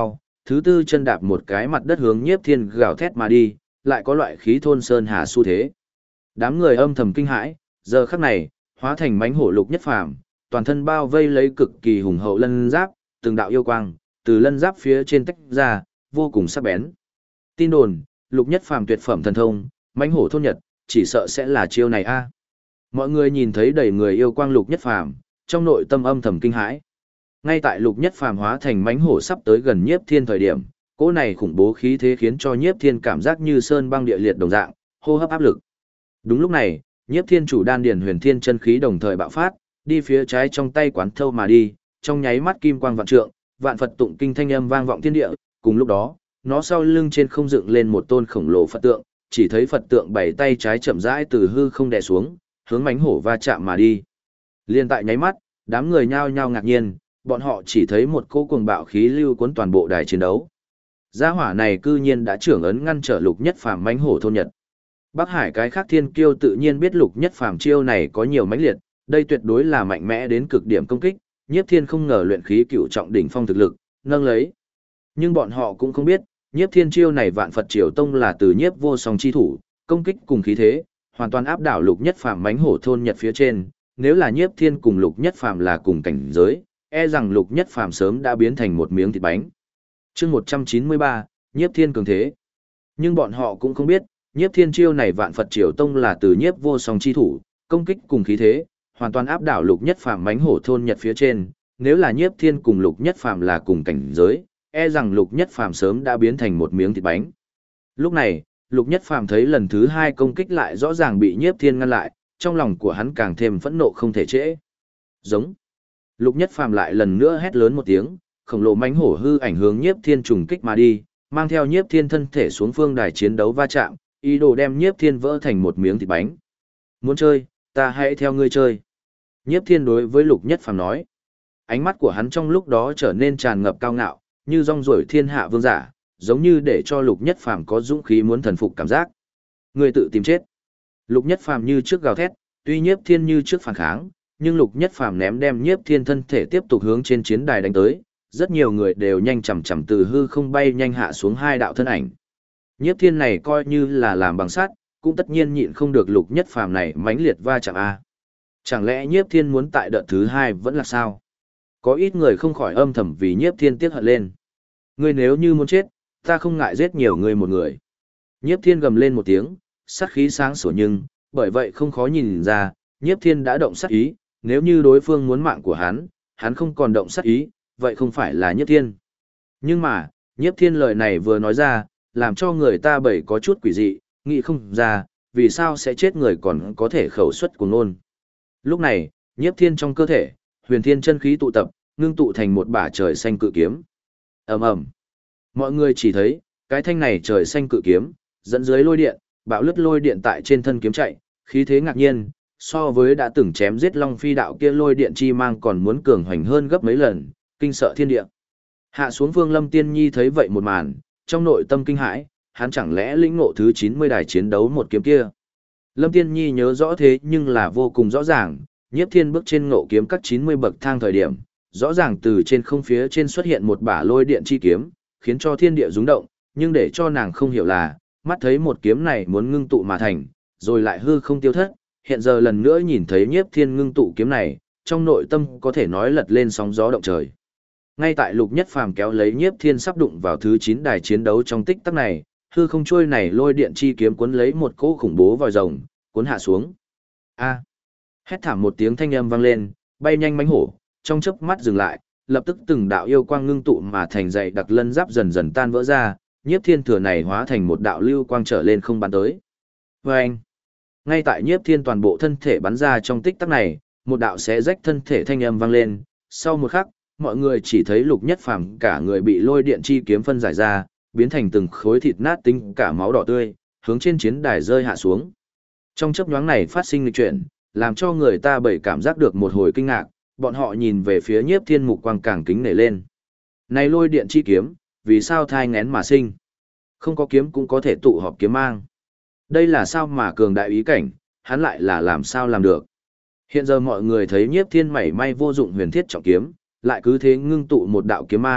thứ tư chân đạp một cái mặt đất hướng Nhiếp Thiên gào thét mà đi, lại có loại khí thôn sơn hà xu thế. Đám người âm thầm kinh hãi, giờ khắc này, hóa thành mãnh hổ Lục Nhất Phàm, toàn thân bao vây lấy cực kỳ hùng hậu lân giáp, từng đạo yêu quang từ lân giáp phía trên tách ra, vô cùng sắc bén. Tin đồn, Lục Nhất Phàm tuyệt phẩm thần thông, mãnh hổ thôn nhật, chỉ sợ sẽ là chiêu này a. Mọi người nhìn thấy đầy người yêu quang Lục Nhất Phàm, trong nội tâm âm thầm kinh hãi. Ngay tại Lục Nhất Phàm hóa thành mãnh hổ sắp tới gần Nhiếp Thiên thời điểm, cỗ này khủng bố khí thế khiến cho Nhiếp Thiên cảm giác như sơn băng địa liệt đồng dạng, hô hấp áp lực. Đúng lúc này, Nhiếp Thiên chủ đan điền huyền thiên chân khí đồng thời bạo phát, đi phía trái trong tay quán thâu mà đi, trong nháy mắt kim quang vạn trượng, vạn Phật tụng kinh thanh âm vang vọng thiên địa, cùng lúc đó, nó sau lưng trên không dựng lên một tôn khổng lồ Phật tượng, chỉ thấy Phật tượng bảy tay trái chậm rãi từ hư không đè xuống, hướng mãnh hổ va chạm mà đi. Liên tại nháy mắt, đám người nhao nhao ngạc nhiên, bọn họ chỉ thấy một cỗ cuồng bạo khí lưu cuốn toàn bộ đài chiến đấu. Gia hỏa này cư nhiên đã trưởng ấn ngăn trở Lục Nhất Phàm mãnh hổ thôn nhật. Bắc Hải cái khác thiên kiêu tự nhiên biết Lục Nhất Phàm chiêu này có nhiều mãnh liệt, đây tuyệt đối là mạnh mẽ đến cực điểm công kích, Nhiếp Thiên không ngờ luyện khí cửu trọng đỉnh phong thực lực, nâng lấy. Nhưng bọn họ cũng không biết, Nhiếp Thiên chiêu này Vạn Phật Triều Tông là từ Nhiếp Vô Song chi thủ, công kích cùng khí thế, hoàn toàn áp đảo Lục Nhất Phàm mãnh hổ thôn nhật phía trên, nếu là Nhiếp Thiên cùng Lục Nhất Phàm là cùng cảnh giới, e rằng Lục Nhất Phàm sớm đã biến thành một miếng thịt bánh. Chương 193, Nhiếp Thiên cường thế. Nhưng bọn họ cũng không biết, Nhiếp Thiên chiêu này Vạn Phật Triều Tông là từ Nhiếp Vô Song chi thủ, công kích cùng khí thế, hoàn toàn áp đảo Lục Nhất Phàm mãnh hổ thôn nhật phía trên, nếu là Nhiếp Thiên cùng Lục Nhất Phàm là cùng cảnh giới, e rằng Lục Nhất Phàm sớm đã biến thành một miếng thịt bánh. Lúc này, Lục Nhất Phàm thấy lần thứ hai công kích lại rõ ràng bị Nhiếp Thiên ngăn lại, trong lòng của hắn càng thêm phẫn nộ không thể trễ. Giống. Lục Nhất Phàm lại lần nữa hét lớn một tiếng, khổng lồ mãnh hổ hư ảnh hướng Nhiếp Thiên trùng kích mà đi, mang theo Nhiếp Thiên thân thể xuống phương đài chiến đấu va chạm, ý đồ đem Nhiếp Thiên vỡ thành một miếng thịt bánh. Muốn chơi, ta hãy theo ngươi chơi. Nhiếp Thiên đối với Lục Nhất Phàm nói. Ánh mắt của hắn trong lúc đó trở nên tràn ngập cao ngạo, như rong ruổi thiên hạ vương giả, giống như để cho Lục Nhất Phàm có dũng khí muốn thần phục cảm giác. Ngươi tự tìm chết. Lục Nhất Phàm như trước gào thét, tuy Nhiếp Thiên như trước phản kháng, nhưng Lục Nhất Phàm ném đem Nhiếp Thiên thân thể tiếp tục hướng trên chiến đài đánh tới, rất nhiều người đều nhanh chậm chậm từ hư không bay nhanh hạ xuống hai đạo thân ảnh. Nhiếp Thiên này coi như là làm bằng sắt, cũng tất nhiên nhịn không được Lục Nhất Phàm này mãnh liệt va chạm a. Chẳng lẽ Nhiếp Thiên muốn tại đợt thứ hai vẫn là sao? Có ít người không khỏi âm thầm vì Nhiếp Thiên tiếc hận lên. Ngươi nếu như muốn chết, ta không ngại giết nhiều người một người. Nhiếp Thiên gầm lên một tiếng, sát khí sáng sủa nhưng, bởi vậy không khó nhìn ra, Nhiếp Thiên đã động sát ý, nếu như đối phương muốn mạng của hắn không còn động sát ý, vậy không phải là Nhiếp Thiên. Nhưng mà, Nhiếp Thiên lời này vừa nói ra, làm cho người ta bởi có chút quỷ dị, nghĩ không ra, vì sao sẽ chết người còn có thể khẩu xuất cùng nôn. Lúc này, Nhiếp Thiên trong cơ thể, huyền thiên chân khí tụ tập, ngưng tụ thành một bả trời xanh cự kiếm. Ầm ầm. Mọi người chỉ thấy, cái thanh này trời xanh cự kiếm, dẫn dưới lôi điện, bạo lướt lôi điện tại trên thân kiếm chạy, khí thế ngạc nhiên, so với đã từng chém giết Long Phi đạo kia lôi điện chi mang còn muốn cường hoành hơn gấp mấy lần, kinh sợ thiên địa. Hạ xuống Vương Lâm Tiên Nhi thấy vậy một màn, trong nội tâm kinh hãi, hắn chẳng lẽ lĩnh ngộ thứ 90 đài chiến đấu một kiếm kia. Lâm Tiên Nhi nhớ rõ thế nhưng là vô cùng rõ ràng, Nhiếp Thiên bước trên ngộ kiếm các 90 bậc thang thời điểm, rõ ràng từ trên không phía trên xuất hiện một bả lôi điện chi kiếm, khiến cho thiên địa rung động, nhưng để cho nàng không hiểu là, mắt thấy một kiếm này muốn ngưng tụ mà thành, rồi lại hư không tiêu thất, hiện giờ lần nữa nhìn thấy Nhiếp Thiên ngưng tụ kiếm này, trong nội tâm có thể nói lật lên sóng gió động trời. Ngay tại Lục Nhất Phàm kéo lấy Nhiếp Thiên sắp đụng vào thứ 9 đài chiến đấu trong tích tắc này, hư không trôi này lôi điện chi kiếm cuốn lấy một cỗ khủng bố vòi rồng, cuốn hạ xuống. A! Hét thảm một tiếng thanh âm vang lên, bay nhanh mãnh hổ, trong chớp mắt dừng lại, lập tức từng đạo yêu quang ngưng tụ mà thành dày đặc lân giáp dần dần tan vỡ ra, Nhiếp Thiên thừa này hóa thành một đạo lưu quang trở lên không bắn tới. Oeng! Ngay tại Nhiếp Thiên toàn bộ thân thể bắn ra trong tích tắc này, một đạo xé rách thân thể thanh âm vang lên, sau một khắc, mọi người chỉ thấy Lục Nhất Phàm cả người bị lôi điện chi kiếm phân giải ra, biến thành từng khối thịt nát tính cả máu đỏ tươi, hướng trên chiến đài rơi hạ xuống. Trong chớp nhoáng này phát sinh lịch chuyển, làm cho người ta bởi cảm giác được một hồi kinh ngạc, bọn họ nhìn về phía Nhiếp Thiên mục quang càng kính nể lên. Này lôi điện chi kiếm, vì sao thai ngén mà sinh? Không có kiếm cũng có thể tụ họp kiếm mang. Đây là sao mà cường đại ý cảnh, hắn lại là làm sao làm được? Hiện giờ mọi người thấy Nhiếp Thiên mảy may vô dụng huyền thiết trọng kiếm, lại cứ thế ngưng tụ một đạo kiếm mang,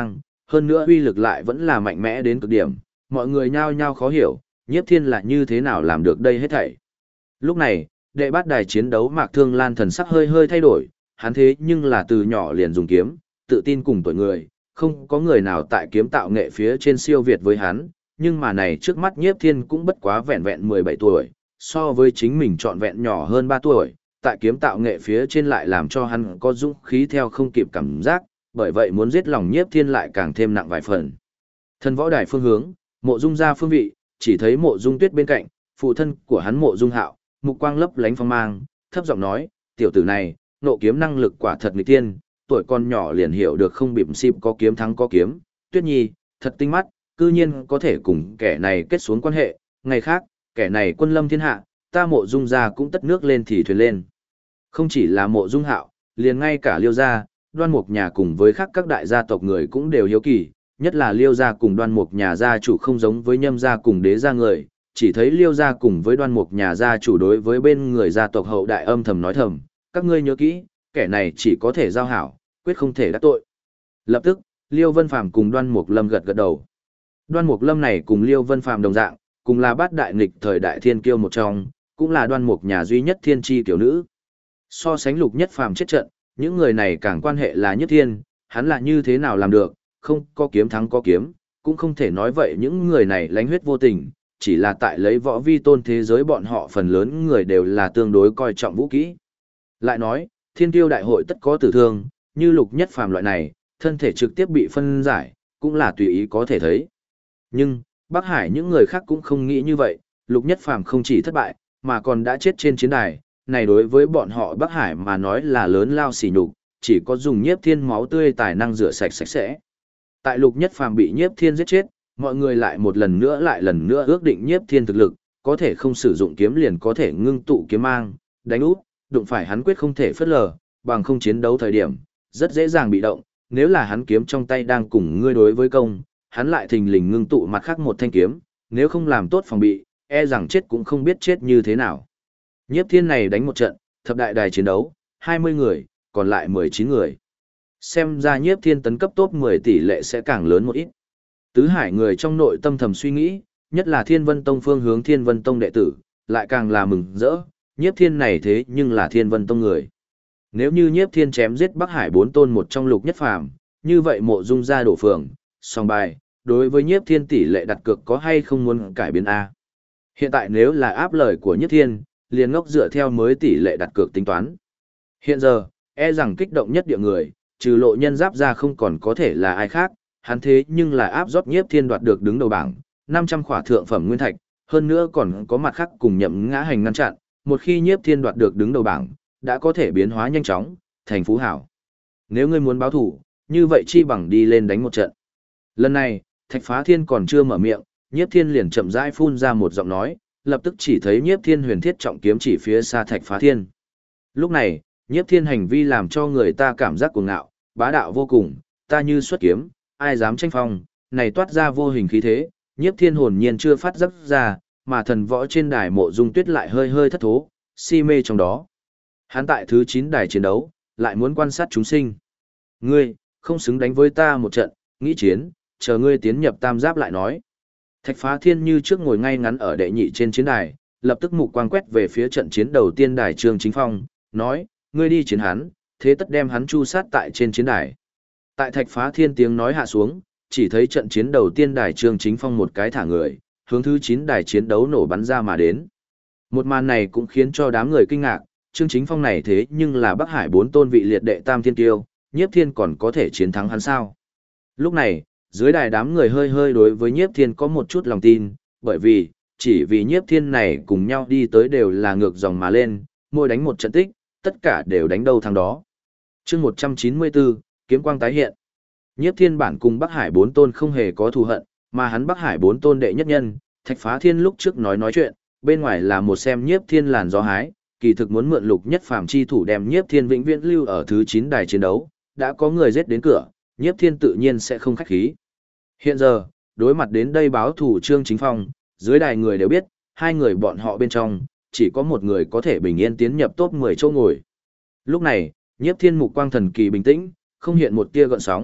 Hơn nữa uy lực lại vẫn là mạnh mẽ đến cực điểm, mọi người nhao nhao khó hiểu, Nhiếp Thiên là như thế nào làm được đây hết thảy. Lúc này, đệ bát đài chiến đấu Mạc Thương Lan thần sắc hơi hơi thay đổi, hắn thế nhưng là từ nhỏ liền dùng kiếm, tự tin cùng tuổi người, không có người nào tại kiếm tạo nghệ phía trên siêu việt với hắn, nhưng mà này trước mắt Nhiếp Thiên cũng bất quá vẹn vẹn 17 tuổi, so với chính mình trọn vẹn nhỏ hơn 3 tuổi, tại kiếm tạo nghệ phía trên lại làm cho hắn có dũng khí theo không kịp cảm giác, bởi vậy muốn giết lòng Nhiếp Thiên lại càng thêm nặng vài phần. Thần võ đài phương hướng, Mộ Dung ra phương vị, chỉ thấy Mộ Dung Tuyết bên cạnh, phụ thân của hắn Mộ Dung Hạo, mục quang lấp lánh phong mang, thấp giọng nói, tiểu tử này, nộ kiếm năng lực quả thật nghịch tiên, tuổi con nhỏ liền hiểu được không bịp xịp có kiếm thắng có kiếm, Tuyết Nhi, thật tinh mắt, cư nhiên có thể cùng kẻ này kết xuống quan hệ, ngày khác, kẻ này quân lâm thiên hạ, ta Mộ Dung gia cũng tất nước lên thì thuyền lên. Không chỉ là Mộ Dung Hạo, liền ngay cả Liêu gia, Đoan Mục nhà cùng với khác các đại gia tộc người cũng đều hiếu kỳ, nhất là Liêu gia cùng Đoan Mục nhà gia chủ không giống với Nhâm gia cùng Đế gia người, chỉ thấy Liêu gia cùng với Đoan Mục nhà gia chủ đối với bên người gia tộc hậu đại âm thầm nói thầm, các ngươi nhớ kỹ, kẻ này chỉ có thể giao hảo, quyết không thể đắc tội. Lập tức, Liêu Vân Phàm cùng Đoan Mục Lâm gật gật đầu. Đoan Mục Lâm này cùng Liêu Vân Phàm đồng dạng, cùng là bát đại nghịch thời đại thiên kiêu một trong, cũng là Đoan Mục nhà duy nhất thiên chi tiểu nữ. So sánh Lục Nhất Phàm chết trận, những người này càng quan hệ là nhất thiên, hắn là như thế nào làm được, không có kiếm thắng có kiếm, cũng không thể nói vậy những người này lánh huyết vô tình, chỉ là tại lấy võ vi tôn thế giới bọn họ phần lớn người đều là tương đối coi trọng vũ kỹ. Lại nói, thiên tiêu đại hội tất có tử thương, như Lục Nhất Phàm loại này, thân thể trực tiếp bị phân giải, cũng là tùy ý có thể thấy. Nhưng, Bắc Hải những người khác cũng không nghĩ như vậy, Lục Nhất Phàm không chỉ thất bại, mà còn đã chết trên chiến đài, này đối với bọn họ Bắc Hải mà nói là lớn lao xỉ nhục, chỉ có dùng Nhiếp Thiên máu tươi tài năng rửa sạch sạch sẽ. Tại Lục Nhất Phàm bị Nhiếp Thiên giết chết, mọi người lại một lần nữa ước định Nhiếp Thiên thực lực, có thể không sử dụng kiếm liền có thể ngưng tụ kiếm mang, đánh úp, đụng phải hắn quyết không thể phất lờ, bằng không chiến đấu thời điểm, rất dễ dàng bị động, nếu là hắn kiếm trong tay đang cùng ngươi đối với công, hắn lại thình lình ngưng tụ mặt khác một thanh kiếm, nếu không làm tốt phòng bị, e rằng chết cũng không biết chết như thế nào. Nhiếp Thiên này đánh một trận, thập đại đài chiến đấu, 20 người, còn lại 19 người. Xem ra Nhiếp Thiên tấn cấp top 10 tỷ lệ sẽ càng lớn một ít. Tứ Hải người trong nội tâm thầm suy nghĩ, nhất là Thiên Vân Tông phương hướng Thiên Vân Tông đệ tử, lại càng là mừng rỡ, Nhiếp Thiên này thế nhưng là Thiên Vân Tông người. Nếu như Nhiếp Thiên chém giết Bắc Hải 4 tôn một trong Lục Nhất Phàm, như vậy Mộ Dung gia đổ phường, song bài, đối với Nhiếp Thiên tỷ lệ đặt cược có hay không muốn cải biến a? Hiện tại nếu là áp lời của Nhiếp Thiên, liền ngốc dựa theo mới tỷ lệ đặt cược tính toán. Hiện giờ, e rằng kích động nhất địa người, trừ Lộ Nhân Giáp ra không còn có thể là ai khác, hắn thế nhưng là áp rót Nhiếp Thiên đoạt được đứng đầu bảng, 500 khỏa thượng phẩm nguyên thạch, hơn nữa còn có mặt khác cùng Nhậm Ngã Hành ngăn chặn, một khi Nhiếp Thiên đoạt được đứng đầu bảng, đã có thể biến hóa nhanh chóng, thành phú hảo. Nếu ngươi muốn báo thủ, như vậy chi bằng đi lên đánh một trận. Lần này, Thạch Phá Thiên còn chưa mở miệng, Nhiếp Thiên liền chậm rãi phun ra một giọng nói, lập tức chỉ thấy Nhiếp Thiên huyền thiết trọng kiếm chỉ phía xa Thạch Phá Thiên. Lúc này, Nhiếp Thiên hành vi làm cho người ta cảm giác cuồng ngạo, bá đạo vô cùng, ta như xuất kiếm, ai dám tranh phong, này toát ra vô hình khí thế, Nhiếp Thiên hồn nhiên chưa phát giác ra, mà thần võ trên đài Mộ Dung Tuyết lại hơi hơi thất thố, si mê trong đó. Hắn tại thứ 9 đài chiến đấu, lại muốn quan sát chúng sinh. Ngươi, không xứng đánh với ta một trận, nghĩ chiến, chờ ngươi tiến nhập tam giáp lại nói. Thạch Phá Thiên như trước ngồi ngay ngắn ở đệ nhị trên chiến đài, lập tức mục quang quét về phía trận chiến đầu tiên đài Trương Chính Phong, nói, ngươi đi chiến hắn, thế tất đem hắn chu sát tại trên chiến đài. Tại Thạch Phá Thiên tiếng nói hạ xuống, chỉ thấy trận chiến đầu tiên đài Trương Chính Phong một cái thả người, hướng thứ 9 đài chiến đấu nổ bắn ra mà đến. Một màn này cũng khiến cho đám người kinh ngạc, Trương Chính Phong này thế nhưng là Bắc Hải 4 tôn vị liệt đệ tam thiên kiêu, Nhiếp Thiên còn có thể chiến thắng hắn sao? Lúc này, dưới đài đám người hơi hơi đối với Nhiếp Thiên có một chút lòng tin, bởi vì, chỉ vì Nhiếp Thiên này cùng nhau đi tới đều là ngược dòng mà lên, mỗi đánh một trận tích, tất cả đều đánh đâu thắng đó. Chương 194, kiếm quang tái hiện. Nhiếp Thiên bản cùng Bắc Hải 4 tôn không hề có thù hận, mà hắn Bắc Hải 4 tôn đệ nhất nhân, Thạch Phá Thiên lúc trước nói chuyện, bên ngoài là một xem Nhiếp Thiên làn gió hái, kỳ thực muốn mượn Lục Nhất Phàm chi thủ đem Nhiếp Thiên vĩnh viễn lưu ở thứ 9 đài chiến đấu, đã có người giết đến cửa, Nhiếp Thiên tự nhiên sẽ không khách khí. Hiện giờ, đối mặt đến đây báo thủ Trương Chính Phong, dưới đài người đều biết, hai người bọn họ bên trong, chỉ có một người có thể bình yên tiến nhập top 10 chỗ ngồi. Lúc này, Nhiếp Thiên mục quang thần kỳ bình tĩnh, không hiện một tia gợn sóng,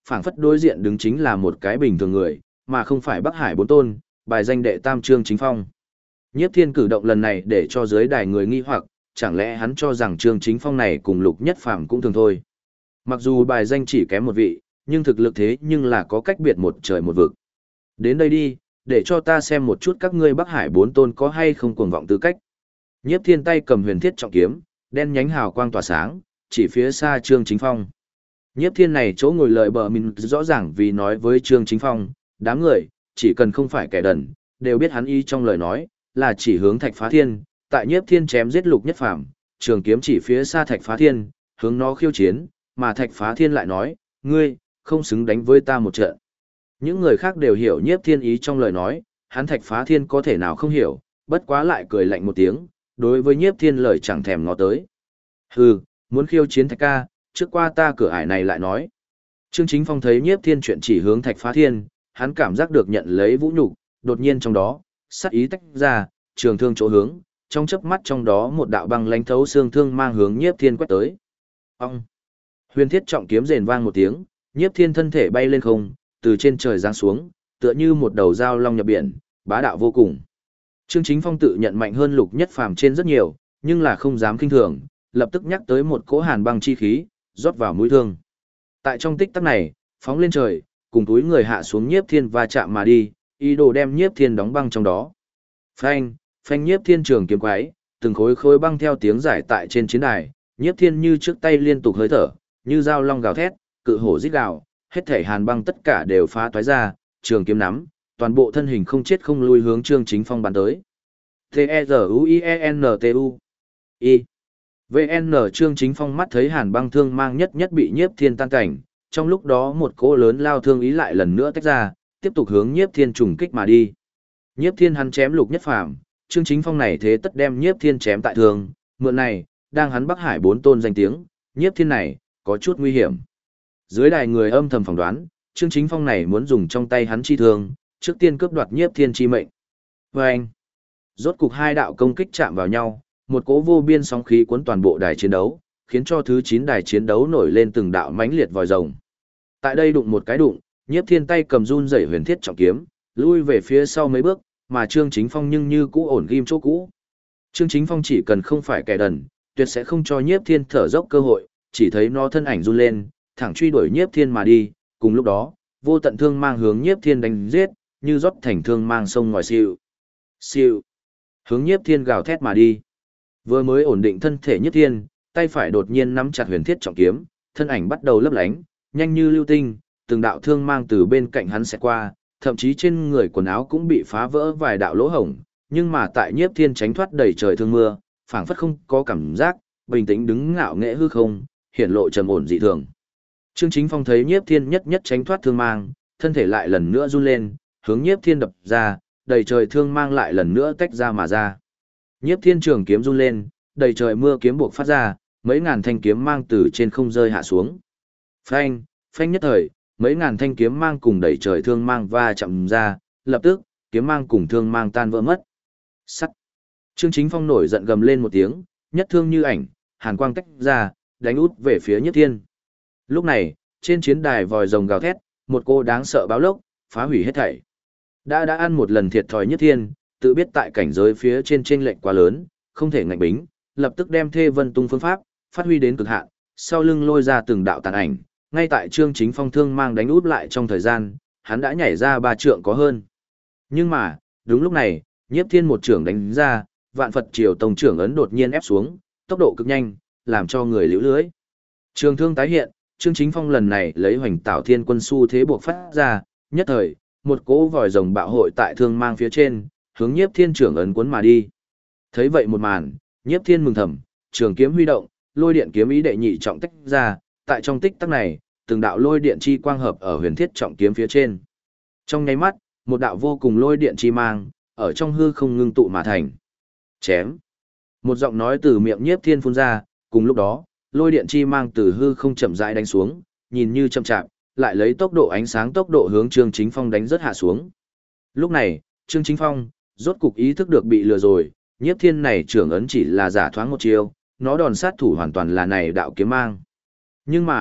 phảng phất đối diện đứng chính là một cái bình thường người, mà không phải Bắc Hải bốn tôn, bài danh đệ tam Trương Chính Phong. Nhiếp Thiên cử động lần này để cho dưới đài người nghi hoặc, chẳng lẽ hắn cho rằng Trương Chính Phong này cùng Lục Nhất Phàm cũng thường thôi. Mặc dù bài danh chỉ kém một vị, nhưng thực lực thế nhưng là có cách biệt một trời một vực. Đến đây đi, để cho ta xem một chút các ngươi Bắc Hải bốn tôn có hay không cuồng vọng tư cách. Nhiếp Thiên tay cầm huyền thiết trọng kiếm, đen nhánh hào quang tỏa sáng, chỉ phía xa Trương Chính Phong. Nhiếp Thiên này chỗ ngồi lời bờ mình rõ ràng vì nói với Trương Chính Phong, đám người, chỉ cần không phải kẻ đần, đều biết hắn ý trong lời nói, là chỉ hướng Thạch Phá Thiên, tại Nhiếp Thiên chém giết Lục Nhất Phàm, trường kiếm chỉ phía xa Thạch Phá Thiên, hướng nó khiêu chiến, mà Thạch Phá Thiên lại nói, ngươi, không xứng đánh với ta một trận. Những người khác đều hiểu Nhiếp Thiên ý trong lời nói, hắn Thạch Phá Thiên có thể nào không hiểu, bất quá lại cười lạnh một tiếng, đối với Nhiếp Thiên lời chẳng thèm ngó tới. Hừ, muốn khiêu chiến Thạch ca, trước qua ta cửa ải này lại nói. Trương Chính Phong thấy Nhiếp Thiên chuyện chỉ hướng Thạch Phá Thiên, hắn cảm giác được nhận lấy vũ nhục, đột nhiên trong đó, sát ý tách ra, trường thương chỗ hướng, trong chớp mắt trong đó một đạo băng lãnh thấu xương thương mang hướng Nhiếp Thiên quét tới. Ông! Huyền thiết trọng kiếm rền vang một tiếng, Nhiếp Thiên thân thể bay lên không, từ trên trời giáng xuống, tựa như một đầu dao long nhập biển, bá đạo vô cùng. Trương Chính Phong tự nhận mạnh hơn Lục Nhất Phàm trên rất nhiều, nhưng là không dám kinh thường, lập tức nhắc tới một cỗ hàn băng chi khí, rót vào mũi thương. Tại trong tích tắc này, phóng lên trời, cùng túi người hạ xuống Nhiếp Thiên va chạm mà đi, ý đồ đem Nhiếp Thiên đóng băng trong đó. Phanh, phanh Nhiếp Thiên trường kiếm quái, từng khối khối băng theo tiếng giải tại trên chiến đài, Nhiếp Thiên như trước tay liên tục hơi thở, như dao long gào thét, cự hổ rít gào, hết thể hàn băng tất cả đều phá toái ra, trường kiếm nắm, toàn bộ thân hình không chết không lui hướng Trương Chính Phong bắn tới. T-E-Z-U-I-E-N-T-U I VN Trương Chính Phong mắt thấy hàn băng thương mang nhất nhất bị Nhiếp Thiên tan cảnh, trong lúc đó một cỗ lớn lao thương ý lại lần nữa tách ra, tiếp tục hướng Nhiếp Thiên trùng kích mà đi. Nhiếp Thiên hắn chém Lục Nhất Phàm, Trương Chính Phong này thế tất đem Nhiếp Thiên chém tại thường, mượn này, đang hắn Bắc Hải bốn tôn danh tiếng, Nhiếp Thiên này, có chút nguy hiểm. Dưới đài người âm thầm phỏng đoán, Trương Chính Phong này muốn dùng trong tay hắn chi thương, trước tiên cướp đoạt Nhiếp Thiên chi mệnh. Vâng! Rốt cục hai đạo công kích chạm vào nhau, một cỗ vô biên sóng khí cuốn toàn bộ đài chiến đấu, khiến cho thứ 9 đài chiến đấu nổi lên từng đạo mãnh liệt vòi rồng. Tại đây đụng một cái đụng, Nhiếp Thiên tay cầm run rẩy huyền thiết trọng kiếm, lui về phía sau mấy bước, mà Trương Chính Phong nhưng như cũ ổn ghim chỗ cũ. Trương Chính Phong chỉ cần không phải kẻ đần, tuyệt sẽ không cho Nhiếp Thiên thở dốc cơ hội, chỉ thấy nó thân ảnh run lên, thẳng truy đuổi Nhiếp Thiên mà đi, cùng lúc đó, vô tận thương mang hướng Nhiếp Thiên đánh giết, như rót thành thương mang sông ngòi siêu. Siêu. Hướng Nhiếp Thiên gào thét mà đi. Vừa mới ổn định thân thể Nhiếp Thiên, tay phải đột nhiên nắm chặt huyền thiết trọng kiếm, thân ảnh bắt đầu lấp lánh, nhanh như lưu tinh, từng đạo thương mang từ bên cạnh hắn sẽ qua, thậm chí trên người quần áo cũng bị phá vỡ vài đạo lỗ hổng, nhưng mà tại Nhiếp Thiên tránh thoát đầy trời thương mưa, phảng phất không có cảm giác, bình tĩnh đứng ngạo nghễ hư không, hiển lộ trầm ổn dị thường. Trương Chính Phong thấy Nhiếp Thiên nhất nhất tránh thoát thương mang, thân thể lại lần nữa run lên, hướng Nhiếp Thiên đập ra, đầy trời thương mang lại lần nữa tách ra mà ra. Nhiếp Thiên trường kiếm run lên, đầy trời mưa kiếm buộc phát ra, mấy ngàn thanh kiếm mang từ trên không rơi hạ xuống. Phanh, phanh nhất thời, mấy ngàn thanh kiếm mang cùng đầy trời thương mang va chạm ra, lập tức, kiếm mang cùng thương mang tan vỡ mất. Sắt. Trương Chính Phong nổi giận gầm lên một tiếng, nhất thương như ảnh, hàn quang tách ra, đánh út về phía Nhiếp Thiên. Lúc này, trên chiến đài vòi rồng gào thét, một cô đáng sợ báo lốc, phá hủy hết thảy. Đã ăn một lần thiệt thòi Nhiếp Thiên, tự biết tại cảnh giới phía trên chênh lệch quá lớn, không thể ngạnh bính, lập tức đem Thê Vân Tung phương pháp phát huy đến cực hạn, sau lưng lôi ra từng đạo tàn ảnh, ngay tại Trương Chính Phong thương mang đánh út lại trong thời gian, hắn đã nhảy ra 3 trượng có hơn. Nhưng mà, đúng lúc này, Nhiếp Thiên một trưởng đánh ra, Vạn Phật Triều Tông trưởng ấn đột nhiên ép xuống, tốc độ cực nhanh, làm cho người liễu lưới. Trường thương tái hiện, Trương Chính Phong lần này lấy Hoành Tảo Thiên Quân xu thế buộc phát ra, nhất thời, một cỗ vòi rồng bạo hội tại thương mang phía trên, hướng Nhiếp Thiên trưởng ấn cuốn mà đi. Thấy vậy một màn, Nhiếp Thiên mừng thầm, trường kiếm huy động, lôi điện kiếm ý đệ nhị trọng tách ra, tại trong tích tắc này, từng đạo lôi điện chi quang hợp ở huyền thiết trọng kiếm phía trên. Trong nháy mắt, một đạo vô cùng lôi điện chi mang, ở trong hư không ngưng tụ mà thành. Chém. Một giọng nói từ miệng Nhiếp Thiên phun ra, cùng lúc đó, lôi điện chi mang từ hư không chậm rãi đánh xuống, nhìn như chậm chạp, lại lấy tốc độ ánh sáng tốc độ hướng Trương Chính Phong đánh rất hạ xuống. Lúc này, Trương Chính Phong rốt cục ý thức được bị lừa rồi, Nhiếp Thiên này trưởng ấn chỉ là giả thoáng một chiêu, nó đòn sát thủ hoàn toàn là này đạo kiếm mang. Nhưng mà,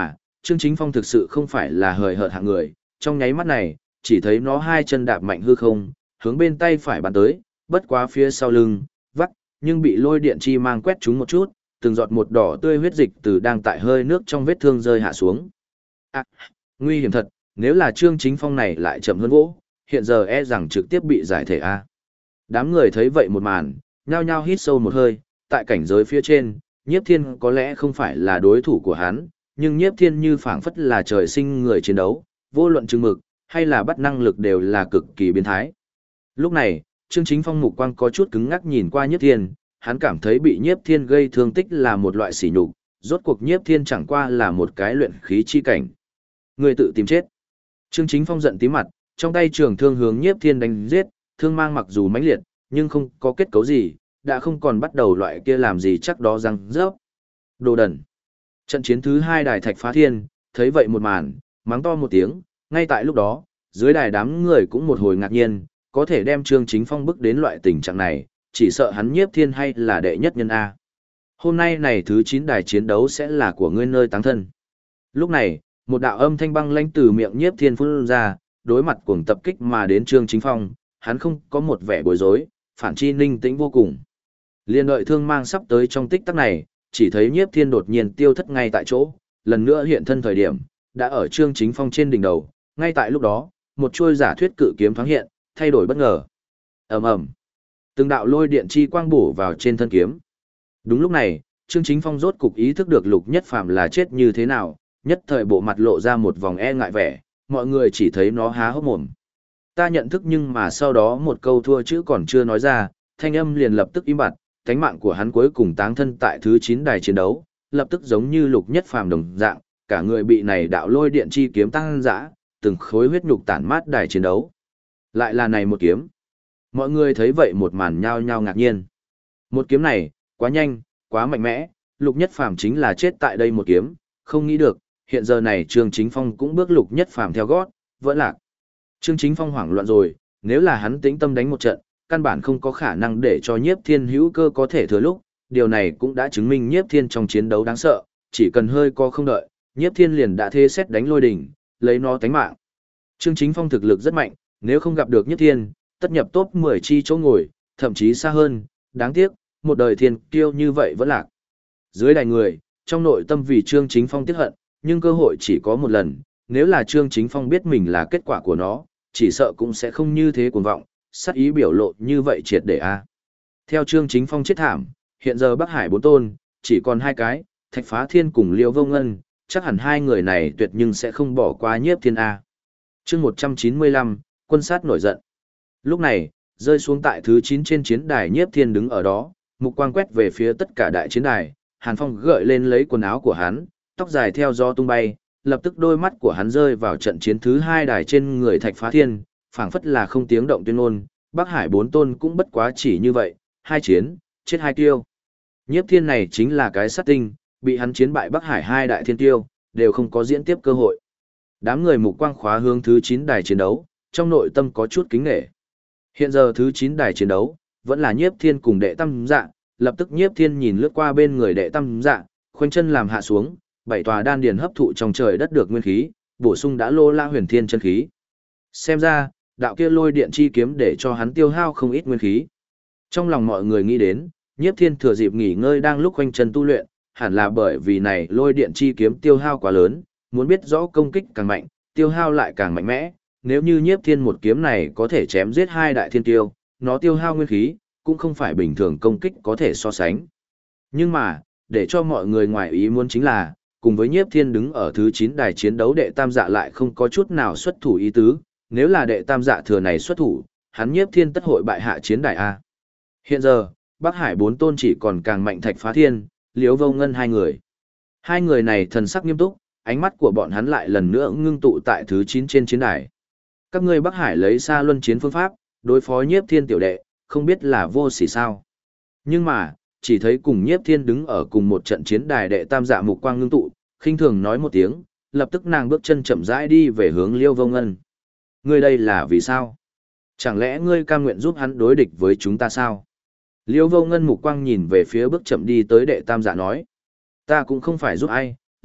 Trương Chính Phong thực sự không phải là hời hợt hạng người, trong nháy mắt này, chỉ thấy nó hai chân đạp mạnh hư không, hướng bên tay phải bắn tới, bất quá phía sau lưng, vắt, nhưng bị lôi điện chi mang quét trúng một chút, từng giọt một đỏ tươi huyết dịch từ đang tại hơi nước trong vết thương rơi hạ xuống. À, nguy hiểm thật, nếu là Trương Chính Phong này lại chậm hơn vỗ, hiện giờ e rằng trực tiếp bị giải thể a. Đám người thấy vậy một màn, nhao nhao hít sâu một hơi, tại cảnh giới phía trên, Nhiếp Thiên có lẽ không phải là đối thủ của hắn, nhưng Nhiếp Thiên như phảng phất là trời sinh người chiến đấu, vô luận chừng mực, hay là bắt năng lực đều là cực kỳ biến thái. Lúc này, Trương Chính Phong mục quang có chút cứng ngắc nhìn qua Nhiếp Thiên, hắn cảm thấy bị Nhiếp Thiên gây thương tích là một loại sỉ nhục, rốt cuộc Nhiếp Thiên chẳng qua là một cái luyện khí chi cảnh. Người tự tìm chết. Trương Chính Phong giận tím mặt, trong tay trường thương hướng Nhiếp Thiên đánh giết, thương mang mặc dù mãnh liệt, nhưng không có kết cấu gì, đã không còn bắt đầu loại kia làm gì chắc đó răng rớp. Đồ đần. Trận chiến thứ 2 đài Thạch Phá Thiên, thấy vậy một màn, mắng to một tiếng, ngay tại lúc đó, dưới đài đám người cũng một hồi ngạc nhiên, có thể đem Trương Chính Phong bức đến loại tình trạng này, chỉ sợ hắn Nhiếp Thiên hay là đệ nhất nhân A. Hôm nay này thứ 9 đài chiến đấu sẽ là của ngươi nơi táng thân. Lúc này, một đạo âm thanh băng lãnh từ miệng Nhiếp Thiên phun ra, đối mặt cuồng tập kích mà đến Trương Chính Phong, hắn không có một vẻ bối rối, phản chi ninh tĩnh vô cùng. Liên đợi thương mang sắp tới trong tích tắc này, chỉ thấy Nhiếp Thiên đột nhiên tiêu thất ngay tại chỗ, lần nữa hiện thân thời điểm, đã ở Trương Chính Phong trên đỉnh đầu, ngay tại lúc đó, một chuôi giả thuyết cự kiếm thoáng hiện, thay đổi bất ngờ. Ầm ầm. Từng đạo lôi điện chi quang bổ vào trên thân kiếm. Đúng lúc này, Trương Chính Phong rốt cục ý thức được Lục Nhất Phàm là chết như thế nào, nhất thời bộ mặt lộ ra một vòng e ngại vẻ, mọi người chỉ thấy nó há hốc mồm. Ta nhận thức, nhưng mà sau đó một câu thua chữ còn chưa nói ra, thanh âm liền lập tức im bặt, cánh mạng của hắn cuối cùng táng thân tại thứ 9 đài chiến đấu, lập tức giống như Lục Nhất Phàm đồng dạng, cả người bị này đạo lôi điện chi kiếm tăng dã, từng khối huyết nhục tản mát đài chiến đấu. Lại là này một kiếm. Mọi người thấy vậy một màn nhao nhao ngạc nhiên. Một kiếm này, quá nhanh, quá mạnh mẽ, Lục Nhất Phàm chính là chết tại đây một kiếm, không nghĩ được, hiện giờ này Trương Chính Phong cũng bước Lục Nhất Phàm theo gót, vẫn lạc. Trương Chính Phong hoảng loạn rồi, nếu là hắn tĩnh tâm đánh một trận, căn bản không có khả năng để cho Nhiếp Thiên hữu cơ có thể thừa lúc, điều này cũng đã chứng minh Nhiếp Thiên trong chiến đấu đáng sợ, chỉ cần hơi co không đợi, Nhiếp Thiên liền đã thế xét đánh lôi đỉnh, lấy nó tánh mạng. Trương Chính Phong thực lực rất mạnh, nếu không gặp được Nhiếp Thiên, tất nhập top 10 chi chỗ ngồi, thậm chí xa hơn, đáng tiếc, một đời thiên kiêu như vậy vẫn lạc. Dưới đài người, trong nội tâm vì Trương Chính Phong tiếc hận, nhưng cơ hội chỉ có một lần, nếu là Trương Chính Phong biết mình là kết quả của nó, chỉ sợ cũng sẽ không như thế cuồng vọng, sát ý biểu lộ như vậy triệt để a. Theo Trương Chính Phong chết thảm, hiện giờ Bắc Hải 4 tôn, chỉ còn 2 cái, Thạch Phá Thiên cùng Liêu Vô Ngân, chắc hẳn 2 người này tuyệt nhưng sẽ không bỏ qua Nhiếp Thiên a. Chương 195, quân sát nổi giận. Lúc này, rơi xuống tại thứ 9 trên chiến đài, Nhiếp Thiên đứng ở đó, mục quang quét về phía tất cả đại chiến đài, Hàn Phong gợi lên lấy quần áo của hắn, tóc dài theo gió tung bay, lập tức đôi mắt của hắn rơi vào trận chiến thứ 2 đài trên người Thạch Phá Thiên, phảng phất là không tiếng động tuyên ngôn, Bắc Hải 4 tôn cũng bất quá chỉ như vậy, 2 chiến, chết 2 tiêu. Nhiếp Thiên này chính là cái sát tinh, bị hắn chiến bại Bắc Hải 2 đại thiên tiêu, đều không có diễn tiếp cơ hội. Đám người mục quang khóa hướng thứ 9 đài chiến đấu, trong nội tâm có chút kính nể. Hiện giờ thứ 9 đài chiến đấu, vẫn là Nhiếp Thiên cùng Đệ Tam Dạ, lập tức Nhiếp Thiên nhìn lướt qua bên người Đệ Tam Dạ, khoanh chân làm hạ xuống, 7 tòa đan điền hấp thụ trong trời đất được nguyên khí, bổ sung đã lô la huyền thiên chân khí. Xem ra, đạo kia lôi điện chi kiếm để cho hắn tiêu hao không ít nguyên khí. Trong lòng mọi người nghĩ đến, Nhiếp Thiên thừa dịp nghỉ ngơi đang lúc khoanh chân tu luyện, hẳn là bởi vì này lôi điện chi kiếm tiêu hao quá lớn, muốn biết rõ công kích càng mạnh, tiêu hao lại càng mạnh mẽ. Nếu như Nhiếp Thiên một kiếm này có thể chém giết 2 đại thiên tiêu, nó tiêu hao nguyên khí, cũng không phải bình thường công kích có thể so sánh. Nhưng mà, để cho mọi người ngoài ý muốn chính là, cùng với Nhiếp Thiên đứng ở thứ 9 đài chiến đấu, Đệ Tam Dạ lại không có chút nào xuất thủ ý tứ, nếu là Đệ Tam Dạ thừa này xuất thủ, hắn Nhiếp Thiên tất hội bại hạ chiến đài A. Hiện giờ, Bắc Hải 4 tôn chỉ còn càng mạnh Thạch Phá Thiên, Liễu Vô Ngân 2 người. 2 người này thần sắc nghiêm túc, ánh mắt của bọn hắn lại lần nữa ngưng tụ tại thứ 9 trên chiến đài. Các ngươi Bắc Hải lấy xa luân chiến phương pháp, đối phó Nhiếp Thiên tiểu đệ, không biết là vô sỉ sao. Nhưng mà, chỉ thấy cùng Nhiếp Thiên đứng ở cùng một trận chiến đài, Đệ Tam Dạ mục quang ngưng tụ, khinh thường nói một tiếng, lập tức nàng bước chân chậm rãi đi về hướng Liêu Vô Ngân. Ngươi đây là vì sao? Chẳng lẽ ngươi cam nguyện giúp hắn đối địch với chúng ta sao? Liêu Vô Ngân mục quang nhìn về phía bước chậm đi tới Đệ Tam Dạ nói. Ta cũng không phải giúp ai,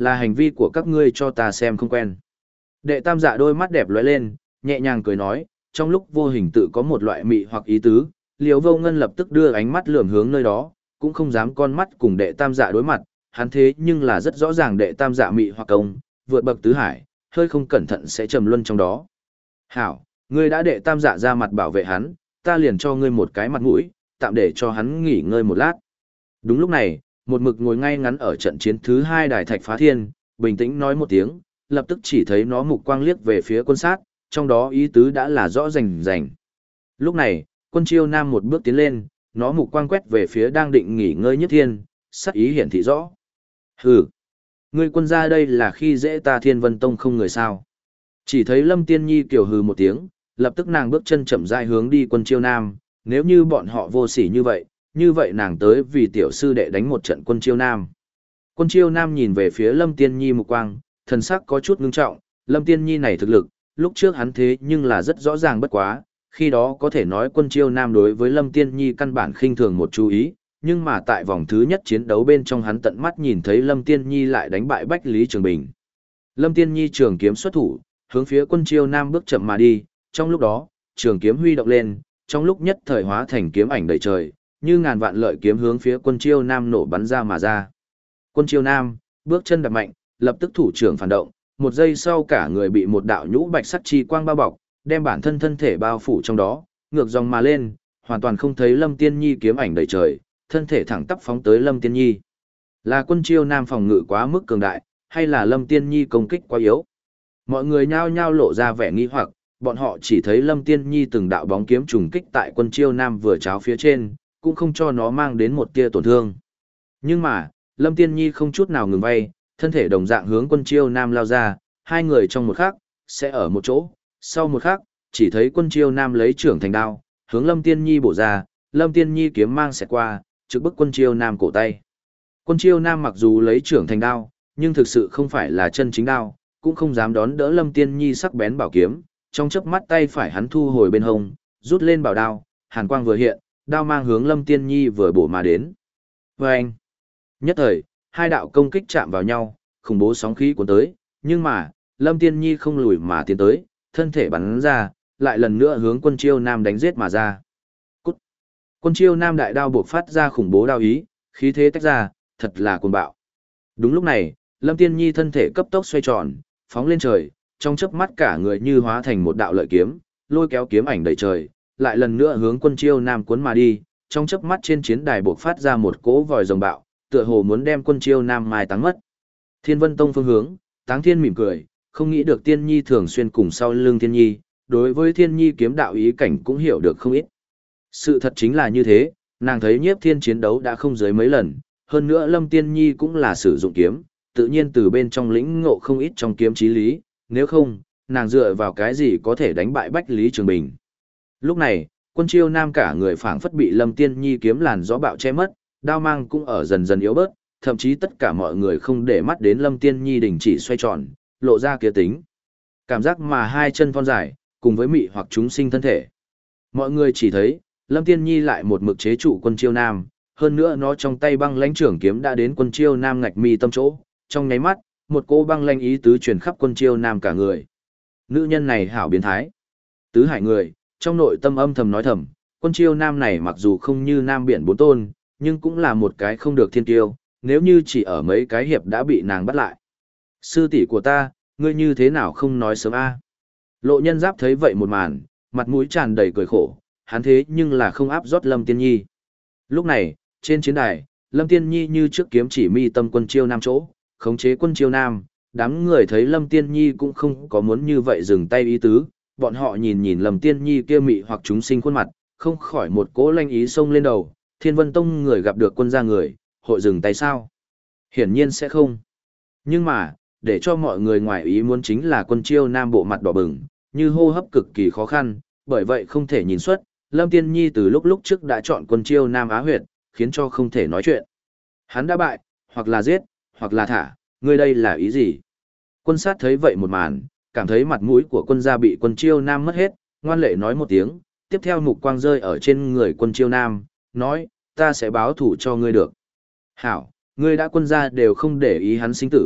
là hành vi của các ngươi cho ta xem không quen. Đệ tam dạ đôi mắt đẹp lóe lên, nhẹ nhàng cười nói, trong lúc vô hình tự có một loại mị hoặc ý tứ, Liễu Vô Ngân lập tức đưa ánh mắt lườm hướng nơi đó, cũng không dám con mắt cùng đệ tam dạ đối mặt, hắn thế nhưng là rất rõ ràng đệ tam dạ mị hoặc công, vượt bậc tứ hải, hơi không cẩn thận sẽ trầm luân trong đó. Hảo, ngươi đã đệ tam dạ ra mặt bảo vệ hắn, ta liền cho ngươi một cái mặt mũi, tạm để cho hắn nghỉ ngơi một lát. Đúng lúc này, một mực ngồi ngay ngắn ở trận chiến thứ 2 đài thạch phá thiên, bình tĩnh nói một tiếng, lập tức chỉ thấy nó mục quang liếc về phía quân sát, trong đó ý tứ đã là rõ rành rành. Lúc này, quân chiêu nam một bước tiến lên, nó mục quang quét về phía đang định nghỉ ngơi Nhiếp Thiên, sắc ý hiển thị rõ. Hừ, ngươi quân ra đây là khi dễ ta Thiên Vân Tông không người sao. Chỉ thấy Lâm Tiên Nhi kiểu hừ một tiếng, lập tức nàng bước chân chậm rãi hướng đi quân chiêu nam, nếu như bọn họ vô sỉ như vậy nàng tới vì tiểu sư đệ đánh một trận quân chiêu nam. Quân chiêu nam nhìn về phía Lâm Tiên Nhi mục quang, thần sắc có chút ngưng trọng, Lâm Tiên Nhi này thực lực, lúc trước hắn thế nhưng là rất rõ ràng bất quá, khi đó có thể nói quân chiêu nam đối với Lâm Tiên Nhi căn bản khinh thường một chú ý, nhưng mà tại vòng thứ nhất chiến đấu bên trong hắn tận mắt nhìn thấy Lâm Tiên Nhi lại đánh bại Bách Lý Trường Bình. Lâm Tiên Nhi trường kiếm xuất thủ, hướng phía quân chiêu nam bước chậm mà đi, trong lúc đó, trường kiếm huy động lên, trong lúc nhất thời hóa thành kiếm ảnh đầy trời, như ngàn vạn lợi kiếm hướng phía quân chiêu nam nổ bắn ra mà ra. Quân chiêu nam, bước chân đạp mạnh, lập tức thủ trưởng phản động, một giây sau cả người bị một đạo nhũ bạch sắc chi quang bao bọc, đem bản thân thân thể bao phủ trong đó, ngược dòng mà lên, hoàn toàn không thấy Lâm Tiên Nhi kiếm ảnh đầy trời, thân thể thẳng tắp phóng tới Lâm Tiên Nhi. Là quân chiêu nam phòng ngự quá mức cường đại, hay là Lâm Tiên Nhi công kích quá yếu? Mọi người nhao nhao lộ ra vẻ nghi hoặc, bọn họ chỉ thấy Lâm Tiên Nhi từng đạo bóng kiếm trùng kích tại quân chiêu nam vừa cháo phía trên, cũng không cho nó mang đến một tia tổn thương. Nhưng mà, Lâm Tiên Nhi không chút nào ngừng bay, thân thể đồng dạng hướng quân chiêu nam lao ra, hai người trong một khắc, sẽ ở một chỗ, sau một khắc, chỉ thấy quân chiêu nam lấy trưởng thành đao, hướng Lâm Tiên Nhi bổ ra, Lâm Tiên Nhi kiếm mang xẹt qua, trực bức quân chiêu nam cổ tay. Quân chiêu nam mặc dù lấy trưởng thành đao, nhưng thực sự không phải là chân chính đao, cũng không dám đón đỡ Lâm Tiên Nhi sắc bén bảo kiếm, trong chớp mắt tay phải hắn thu hồi bên hông, rút lên bảo đao, hàn quang vừa hiện, đao mang hướng Lâm Tiên Nhi vừa bổ mà đến. Vâng! Nhất thời, hai đạo công kích chạm vào nhau, khủng bố sóng khí cuốn tới, nhưng mà, Lâm Tiên Nhi không lùi mà tiến tới, thân thể bắn ra, lại lần nữa hướng quân chiêu nam đánh giết mà ra. Cút! Quân chiêu nam đại đao buộc phát ra khủng bố đao ý, khí thế tách ra, thật là cuồng bạo. Đúng lúc này, Lâm Tiên Nhi thân thể cấp tốc xoay tròn, phóng lên trời, trong chớp mắt cả người như hóa thành một đạo lợi kiếm, lôi kéo kiếm ảnh đầy trời, lại lần nữa hướng quân chiêu nam cuốn mà đi, trong chớp mắt trên chiến đài buộc phát ra một cỗ vòi rồng bạo, tựa hồ muốn đem quân chiêu nam mai táng mất. Thiên Vân Tông phương hướng, Táng Thiên mỉm cười, không nghĩ được Tiên Nhi thường xuyên cùng sau lưng Tiên Nhi, đối với Thiên Nhi kiếm đạo ý cảnh cũng hiểu được không ít. Sự thật chính là như thế, nàng thấy Nhiếp Thiên chiến đấu đã không dưới mấy lần, hơn nữa Lâm Tiên Nhi cũng là sử dụng kiếm, tự nhiên từ bên trong lĩnh ngộ không ít trong kiếm chí lý, nếu không, nàng dựa vào cái gì có thể đánh bại Bách Lý Trường Bình. Lúc này, quân chiêu nam cả người phảng phất bị Lâm Tiên Nhi kiếm làn gió bạo che mất, đao mang cũng ở dần dần yếu bớt, thậm chí tất cả mọi người không để mắt đến Lâm Tiên Nhi đình chỉ xoay tròn, lộ ra kia tính. Cảm giác mà hai chân thon dài, cùng với mị hoặc chúng sinh thân thể. Mọi người chỉ thấy, Lâm Tiên Nhi lại một mực chế trụ quân chiêu nam, hơn nữa nó trong tay băng lãnh trưởng kiếm đã đến quân chiêu nam ngạch mi tâm chỗ, trong nháy mắt, một cô băng lãnh ý tứ truyền khắp quân chiêu nam cả người. Nữ nhân này hảo biến thái. Tứ hải người, trong nội tâm âm thầm nói thầm, quân chiêu nam này mặc dù không như nam biển bốn tôn, nhưng cũng là một cái không được thiên tiêu, nếu như chỉ ở mấy cái hiệp đã bị nàng bắt lại. Sư tỷ của ta, ngươi như thế nào không nói sớm a? Lộ Nhân Giáp thấy vậy một màn, mặt mũi tràn đầy cười khổ, hắn thế nhưng là không áp rót Lâm Tiên Nhi. Lúc này, trên chiến đài, Lâm Tiên Nhi như trước kiếm chỉ mi tâm quân chiêu nam chỗ, khống chế quân chiêu nam, đám người thấy Lâm Tiên Nhi cũng không có muốn như vậy dừng tay ý tứ, bọn họ nhìn nhìn Lâm Tiên Nhi kia mị hoặc chúng sinh khuôn mặt, không khỏi một cỗ lanh ý xông lên đầu, Thiên Vân Tông người gặp được quân gia người, hội dừng tay sao? Hiển nhiên sẽ không. Nhưng mà, để cho mọi người ngoài ý muốn chính là quân chiêu nam bộ mặt đỏ bừng, như hô hấp cực kỳ khó khăn, bởi vậy không thể nhìn xuất, Lâm Tiên Nhi từ lúc trước đã chọn quân chiêu nam á huyệt, khiến cho không thể nói chuyện. Hắn đã bại, hoặc là giết, hoặc là thả, ngươi đây là ý gì? Quân sát thấy vậy một màn, cảm thấy mặt mũi của quân gia bị quân chiêu nam mất hết, ngoan lệ nói một tiếng, tiếp theo mục quang rơi ở trên người quân chiêu nam, nói, ta sẽ báo thủ cho ngươi được. Hảo, ngươi đã quân gia đều không để ý hắn sinh tử,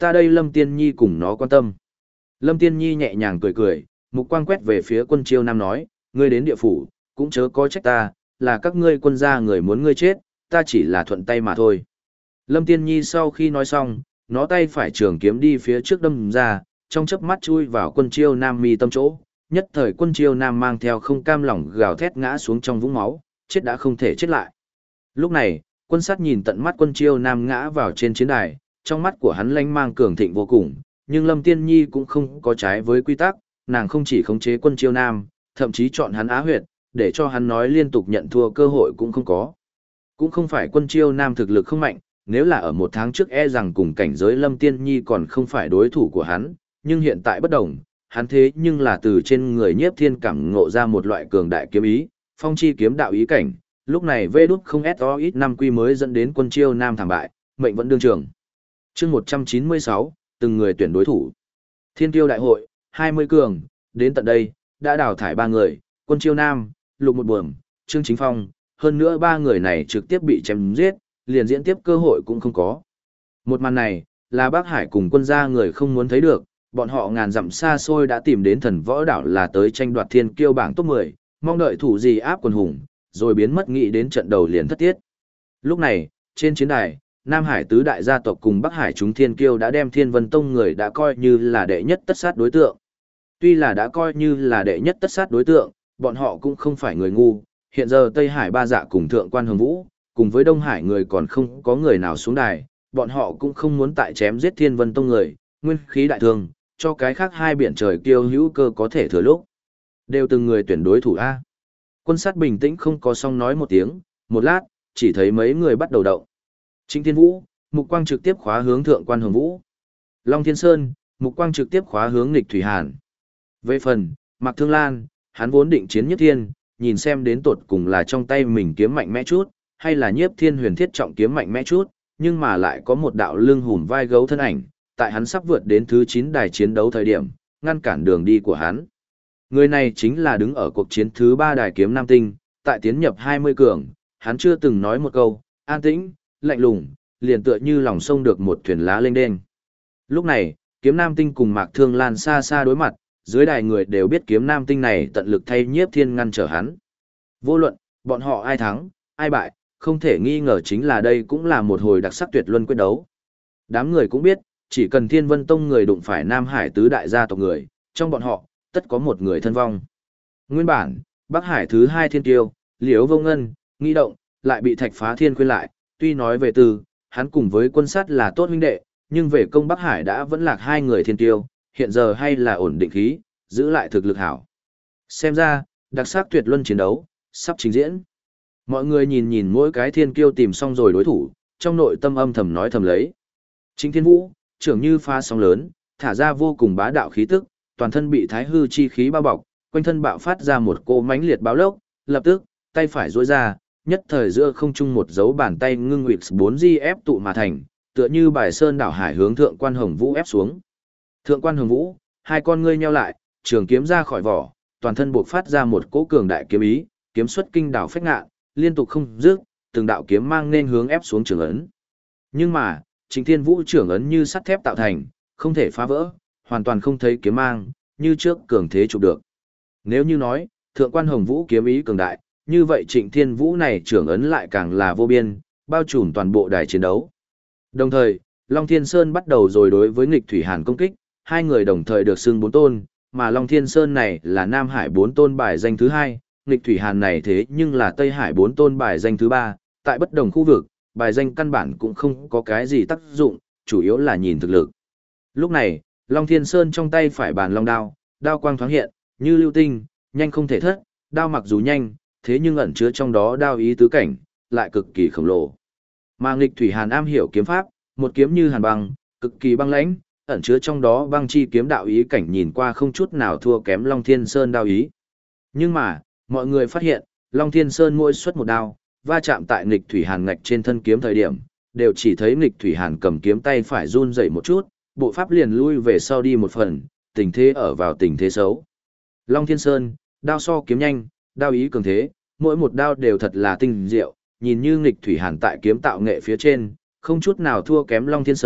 ta đây Lâm Tiên Nhi cùng nó quan tâm. Lâm Tiên Nhi nhẹ nhàng cười cười, mục quang quét về phía Quân Chiêu Nam nói, ngươi đến địa phủ, cũng chớ có trách ta, là các ngươi quân gia người muốn ngươi chết, ta chỉ là thuận tay mà thôi. Lâm Tiên Nhi sau khi nói xong, nó tay phải trường kiếm đi phía trước đâm ra, trong chớp mắt chui vào Quân Chiêu Nam mi tâm chỗ, nhất thời Quân Chiêu Nam mang theo không cam lòng gào thét ngã xuống trong vũng máu, chết đã không thể chết lại. Lúc này, Quân Sát nhìn tận mắt Quân Chiêu Nam ngã vào trên chiến đài, trong mắt của hắn lanh mang cường thịnh vô cùng, nhưng Lâm Tiên Nhi cũng không có trái với quy tắc, nàng không chỉ khống chế Quân Chiêu Nam, thậm chí chọn hắn á huyệt, để cho hắn nói liên tục nhận thua cơ hội cũng không có. Cũng không phải Quân Chiêu Nam thực lực không mạnh, nếu là ở một tháng trước e rằng cùng cảnh giới Lâm Tiên Nhi còn không phải đối thủ của hắn, nhưng hiện tại bất đồng, hắn thế nhưng là từ trên người Nhiếp Thiên cảm ngộ ra một loại cường đại kiếm ý, phong chi kiếm đạo ý cảnh, lúc này vê đút không SO ít 5 quy mới dẫn đến Quân Chiêu Nam thảm bại, mệnh vẫn đương trường. Chương 196, từng người tuyển đối thủ. Thiên Tiêu đại hội, 20 cường, đến tận đây, đã đào thải 3 người, Quân Chiêu Nam, Lục Một Buồm, Trương Chính Phong, hơn nữa 3 người này trực tiếp bị chém giết, liền diễn tiếp cơ hội cũng không có. Một màn này, là Bắc Hải cùng quân gia người không muốn thấy được, bọn họ ngàn dặm xa xôi đã tìm đến Thần Võ Đảo là tới tranh đoạt Thiên Kiêu bảng top 10, mong đợi thủ gì áp quần hùng, rồi biến mất nghĩ đến trận đầu liền thất tiết. Lúc này, trên chiến đài, Nam Hải tứ đại gia tộc cùng Bắc Hải chúng Thiên Kiêu đã đem Thiên Vân Tông người đã coi như là đệ nhất tất sát đối tượng. Tuy là đã coi như là đệ nhất tất sát đối tượng, bọn họ cũng không phải người ngu, hiện giờ Tây Hải ba dạ cùng Thượng Quan Hồng Vũ, cùng với Đông Hải người còn không có người nào xuống đài, bọn họ cũng không muốn tại chém giết Thiên Vân Tông người, nguyên khí đại thương, cho cái khác hai biển trời kiêu hữu cơ có thể thừa lúc. Đều từng người tuyển đối thủ A. Quân Sát bình tĩnh không có xong nói một tiếng, một lát, chỉ thấy mấy người bắt đầu động. Trịnh Thiên Vũ, mục quang trực tiếp khóa hướng Thượng Quan Hồng Vũ. Long Thiên Sơn, mục quang trực tiếp khóa hướng Lịch Thủy Hàn. Về phần, Mạc Thương Lan, hắn vốn định chiến Nhiếp Thiên, nhìn xem đến tột cùng là trong tay mình kiếm mạnh mẽ chút, hay là Nhiếp Thiên huyền thiết trọng kiếm mạnh mẽ chút, nhưng mà lại có một đạo lưng hùm vai gấu thân ảnh, tại hắn sắp vượt đến thứ 9 đài chiến đấu thời điểm, ngăn cản đường đi của hắn. Người này chính là đứng ở cuộc chiến thứ 3 đài kiếm Nam Tinh, tại tiến nhập 20 cường, hắn chưa từng nói một câu, an tĩnh, lạnh lùng, liền tựa như lòng sông được một thuyền lá lênh đênh. Lúc này, kiếm Nam Tinh cùng Mạc Thương Lan xa xa đối mặt, dưới đài người đều biết kiếm Nam Tinh này tận lực thay Nhiếp Thiên ngăn trở hắn. Vô luận, bọn họ ai thắng, ai bại, không thể nghi ngờ chính là đây cũng là một hồi đặc sắc tuyệt luân quyết đấu. Đám người cũng biết, chỉ cần Thiên Vân Tông người đụng phải Nam Hải tứ đại gia tộc người, trong bọn họ, tất có một người thân vong. Nguyên bản, Bắc Hải thứ 2 thiên tiêu, Liễu Vô Ngân, nghi động, lại bị Thạch Phá Thiên khuyên lại, tuy nói về từ, hắn cùng với Quân Sát là tốt huynh đệ, nhưng về công Bắc Hải đã vẫn lạc 2 người thiên tiêu, hiện giờ hay là ổn định khí, giữ lại thực lực hảo. Xem ra, đặc sắc tuyệt luân chiến đấu, sắp trình diễn. Mọi người nhìn nhìn mỗi cái thiên kiêu tìm xong rồi đối thủ, trong nội tâm âm thầm nói thầm lấy. Trịnh Thiên Vũ, trưởng như pha sóng lớn, thả ra vô cùng bá đạo khí tức, toàn thân bị thái hư chi khí bao bọc, quanh thân bạo phát ra một cỗ mãnh liệt báo lốc, lập tức, tay phải duỗi ra, nhất thời giữa không trung một dấu bàn tay ngưng nguyệt 4G ép tụ mà thành, tựa như bài sơn đảo hải hướng Thượng Quan Hồng Vũ ép xuống. Thượng Quan Hồng Vũ, hai con ngươi nheo lại, trường kiếm ra khỏi vỏ, toàn thân bộc phát ra một cỗ cường đại kiếm ý, kiếm xuất kinh đảo phách ngạn, liên tục không dứt, từng đạo kiếm mang nên hướng ép xuống trường ấn. Nhưng mà, Trịnh Thiên Vũ trường ấn như sắt thép tạo thành, không thể phá vỡ, hoàn toàn không thấy kiếm mang, như trước cường thế chụp được. Nếu như nói, Thượng Quan Hồng Vũ kiếm ý cường đại, như vậy Trịnh Thiên Vũ này trường ấn lại càng là vô biên, bao trùm toàn bộ đài chiến đấu. Đồng thời, Long Thiên Sơn bắt đầu rồi đối với Nghịch Thủy Hàn công kích, hai người đồng thời được xưng 4 tôn, mà Long Thiên Sơn này là Nam Hải 4 tôn bài danh thứ 2, Nghịch Thủy Hàn này thế nhưng là Tây Hải 4 tôn bài danh thứ 3, tại bất đồng khu vực, bài danh căn bản cũng không có cái gì tác dụng, chủ yếu là nhìn thực lực. Lúc này, Long Thiên Sơn trong tay phải bàn long đao, đao quang thoáng hiện, như lưu tinh, nhanh không thể thất, đao mặc dù nhanh, thế nhưng ẩn chứa trong đó đao ý tứ cảnh, lại cực kỳ khổng lồ. Mà Nghịch Thủy Hàn am hiểu kiếm pháp, một kiếm như hàn băng, cực kỳ băng lãnh, ẩn chứa trong đó băng chi kiếm đạo ý cảnh nhìn qua không chút nào thua kém Long Thiên Sơn đao ý. Nhưng mà, mọi người phát hiện, Long Thiên Sơn mỗi xuất một đao, va chạm tại Nghịch Thủy Hàn ngạch trên thân kiếm thời điểm, đều chỉ thấy Nghịch Thủy Hàn cầm kiếm tay phải run rẩy một chút, bộ pháp liền lui về sau đi một phần, tình thế ở vào tình thế xấu. Long Thiên Sơn, đao so kiếm nhanh, đao ý cường thế, mỗi một đao đều thật là tinh diệu, nhìn như Nghịch Thủy Hàn tại kiếm tạo nghệ phía trên, không chút nào thua kém Long Thiên Sơn,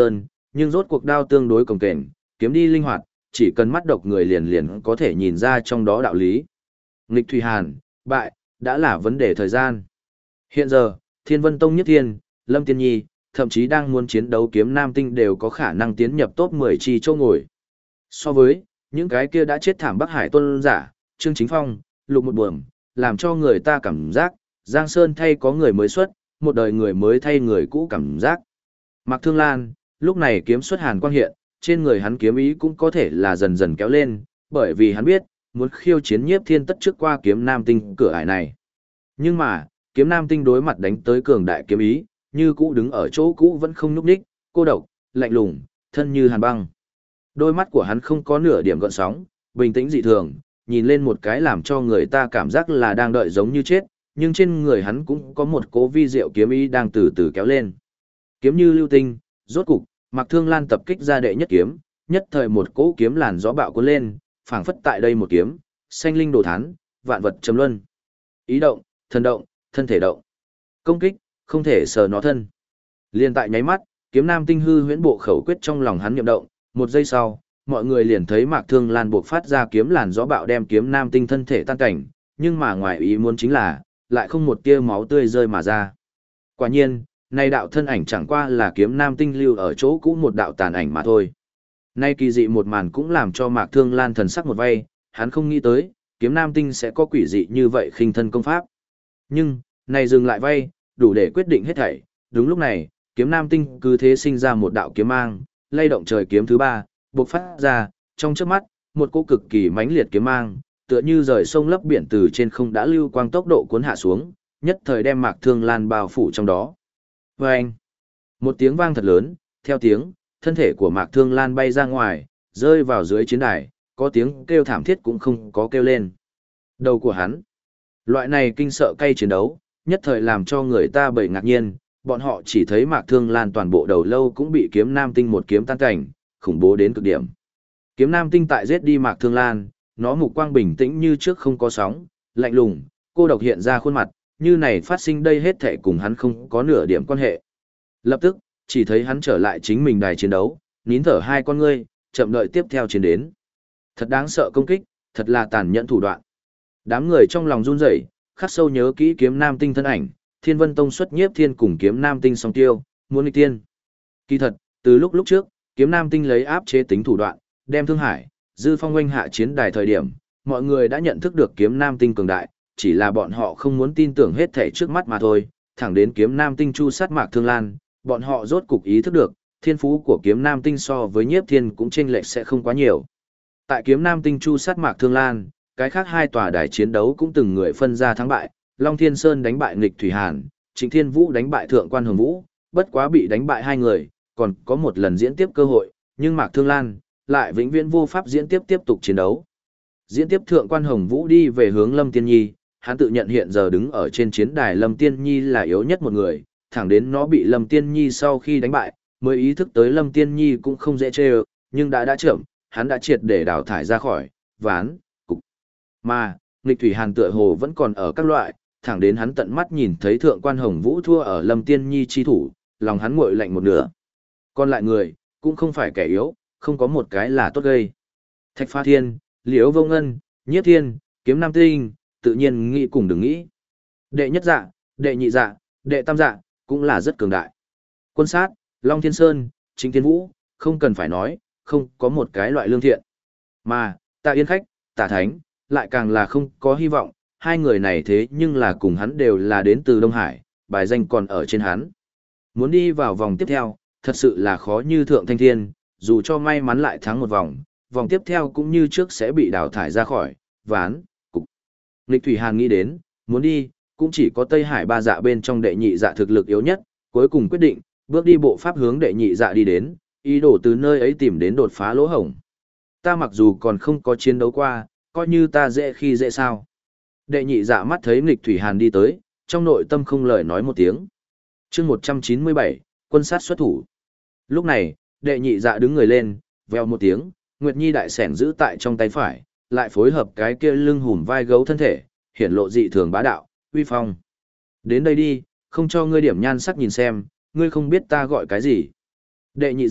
nhưng rốt cuộc đao tương đối cồng kềnh, kiếm đi linh hoạt, chỉ cần mắt độc người liền liền có thể nhìn ra trong đó đạo lý. Nghịch Thủy Hàn, bại, đã là vấn đề thời gian. Hiện giờ, Thiên Vân Tông Nhất Thiên, Lâm Tiên Nhi, thậm chí đang muốn chiến đấu kiếm nam tinh đều có khả năng tiến nhập top 10 chi chỗ ngồi. So với, những cái kia đã chết thảm Bắc Hải tôn giả, Trương Chính Phong, Lục Một Buồm, làm cho người ta cảm giác, Giang Sơn thay có người mới xuất, một đời người mới thay người cũ cảm giác. Mạc Thương Lan, lúc này kiếm xuất hàn quang hiện, trên người hắn kiếm ý cũng có thể là dần dần kéo lên, bởi vì hắn biết, muốn khiêu chiến Nhiếp Thiên tất trước qua kiếm nam tinh cửa ải này. Nhưng mà, kiếm nam tinh đối mặt đánh tới cường đại kiếm ý, như cũ đứng ở chỗ cũ vẫn không nhúc nhích, cô độc, lạnh lùng, thân như hàn băng. Đôi mắt của hắn không có nửa điểm gợn sóng, bình tĩnh dị thường, nhìn lên một cái làm cho người ta cảm giác là đang đợi giống như chết, nhưng trên người hắn cũng có một cố vi diệu kiếm ý đang từ từ kéo lên. Kiếm như lưu tinh, rốt cục, Mạc Thương Lan tập kích ra đệ nhất kiếm, nhất thời một cỗ kiếm làn gió bạo cuốn lên, phảng phất tại đây một kiếm, xanh linh đồ thán, vạn vật trầm luân. Ý động, thân thể động. Công kích, không thể sờ nó thân. Liên tại nháy mắt, kiếm nam tinh hư huyễn bộ khẩu quyết trong lòng hắn niệm động, một giây sau, mọi người liền thấy Mạc Thương Lan buộc phát ra kiếm làn gió bạo đem kiếm nam tinh thân thể tan cảnh, nhưng mà ngoài ý muốn chính là, lại không một tia máu tươi rơi mà ra. Quả nhiên, nay đạo thân ảnh chẳng qua là kiếm nam tinh lưu ở chỗ cũ một đạo tàn ảnh mà thôi. Nay kỳ dị một màn cũng làm cho Mạc Thương Lan thần sắc một vay, hắn không nghĩ tới, kiếm nam tinh sẽ có quỷ dị như vậy khinh thân công pháp. Nhưng, này dừng lại vay, đủ để quyết định hết thảy. Đúng lúc này, kiếm nam tinh cứ thế sinh ra một đạo kiếm mang, lay động trời kiếm thứ ba, bộc phát ra, trong chớp mắt, một cỗ cực kỳ mãnh liệt kiếm mang, tựa như rời sông lấp biển từ trên không đã lưu quang tốc độ cuốn hạ xuống, nhất thời đem Mạc Thương Lan bao phủ trong đó. Vâng! Một tiếng vang thật lớn, theo tiếng, thân thể của Mạc Thương Lan bay ra ngoài, rơi vào dưới chiến đài, có tiếng kêu thảm thiết cũng không có kêu lên. Đầu của hắn. Loại này kinh sợ cay chiến đấu, nhất thời làm cho người ta bầy ngạc nhiên, bọn họ chỉ thấy Mạc Thương Lan toàn bộ đầu lâu cũng bị kiếm nam tinh một kiếm tan cảnh, khủng bố đến cực điểm. Kiếm nam tinh tại giết đi Mạc Thương Lan, nó mục quang bình tĩnh như trước không có sóng, lạnh lùng, cô độc hiện ra khuôn mặt, như này phát sinh đây hết thảy cùng hắn không có nửa điểm quan hệ. Lập tức, chỉ thấy hắn trở lại chính mình đài chiến đấu, nín thở hai con ngươi, chậm đợi tiếp theo chiến đến. Thật đáng sợ công kích, thật là tàn nhẫn thủ đoạn. Đám người trong lòng run rẩy, khắc sâu nhớ kỹ kiếm nam tinh thân ảnh, Thiên Vân Tông xuất Nhiếp Thiên cùng kiếm nam tinh song tiêu, muốn nghịch tiên. Kỳ thật, từ lúc trước, kiếm nam tinh lấy áp chế tính thủ đoạn, đem Thương Hải, Dư Phong oanh hạ chiến đài thời điểm, mọi người đã nhận thức được kiếm nam tinh cường đại, chỉ là bọn họ không muốn tin tưởng hết thảy trước mắt mà thôi, thẳng đến kiếm nam tinh chu sát Mạc Thương Lan, bọn họ rốt cục ý thức được, thiên phú của kiếm nam tinh so với Nhiếp Thiên cũng chênh lệch sẽ không quá nhiều. Tại kiếm nam tinh chu sát Mạc Thương Lan, cái khác hai tòa đài chiến đấu cũng từng người phân ra thắng bại, Long Thiên Sơn đánh bại Nghịch Thủy Hàn, Trịnh Thiên Vũ đánh bại Thượng Quan Hồng Vũ, bất quá bị đánh bại hai người, còn có một lần diễn tiếp cơ hội, nhưng Mạc Thương Lan lại vĩnh viễn vô pháp diễn tiếp tiếp tục chiến đấu. Diễn tiếp Thượng Quan Hồng Vũ đi về hướng Lâm Tiên Nhi, hắn tự nhận hiện giờ đứng ở trên chiến đài Lâm Tiên Nhi là yếu nhất một người, thẳng đến nó bị Lâm Tiên Nhi sau khi đánh bại, mới ý thức tới Lâm Tiên Nhi cũng không dễ chơi, nhưng đã chậm, hắn đã triệt để đào thải ra khỏi ván cục. Mà, Nghịch Thủy Hàn tựa hồ vẫn còn ở các loại, thẳng đến hắn tận mắt nhìn thấy Thượng Quan Hồng Vũ thua ở Lâm Tiên Nhi chi thủ, lòng hắn nguội lạnh một nửa. Còn lại người, cũng không phải kẻ yếu, không có một cái là tốt gây. Thạch Phá Thiên, Liễu Vô Ngân, Nhiếp Thiên, Kiếm Nam Tinh, tự nhiên nghĩ cùng đừng nghĩ. Đệ nhất dạ, đệ nhị dạ, đệ tam dạ, cũng là rất cường đại. Quân sát, Long Thiên Sơn, Trịnh Thiên Vũ, không cần phải nói, không có một cái loại lương thiện. Mà, Tạ Yên Khách, Tạ Thánh, lại càng là không có hy vọng, hai người này thế nhưng là cùng hắn đều là đến từ Đông Hải, bài danh còn ở trên hắn. Muốn đi vào vòng tiếp theo, thật sự là khó như Thượng Thanh Thiên, dù cho may mắn lại thắng một vòng, vòng tiếp theo cũng như trước sẽ bị đào thải ra khỏi ván cục. Nghịch Thủy Hàn nghĩ đến, muốn đi, cũng chỉ có Tây Hải ba dạ bên trong đệ nhị dạ thực lực yếu nhất, cuối cùng quyết định, bước đi bộ pháp hướng đệ nhị dạ đi đến, ý đồ từ nơi ấy tìm đến đột phá lỗ hổng. Ta mặc dù còn không có chiến đấu qua, coi như ta dễ khi dễ sao. Đệ nhị dạ mắt thấy Nghịch Thủy Hàn đi tới, trong nội tâm không lời nói một tiếng. Chương 197, quân sát xuất thủ. Lúc này, đệ nhị dạ đứng người lên, vèo một tiếng, Nguyệt Nhi đại sẻn giữ tại trong tay phải, lại phối hợp cái kia lưng hùm vai gấu thân thể, hiển lộ dị thường bá đạo, uy phong. Đến đây đi, không cho ngươi điểm nhan sắc nhìn xem, ngươi không biết ta gọi cái gì. Đệ nhị dạ,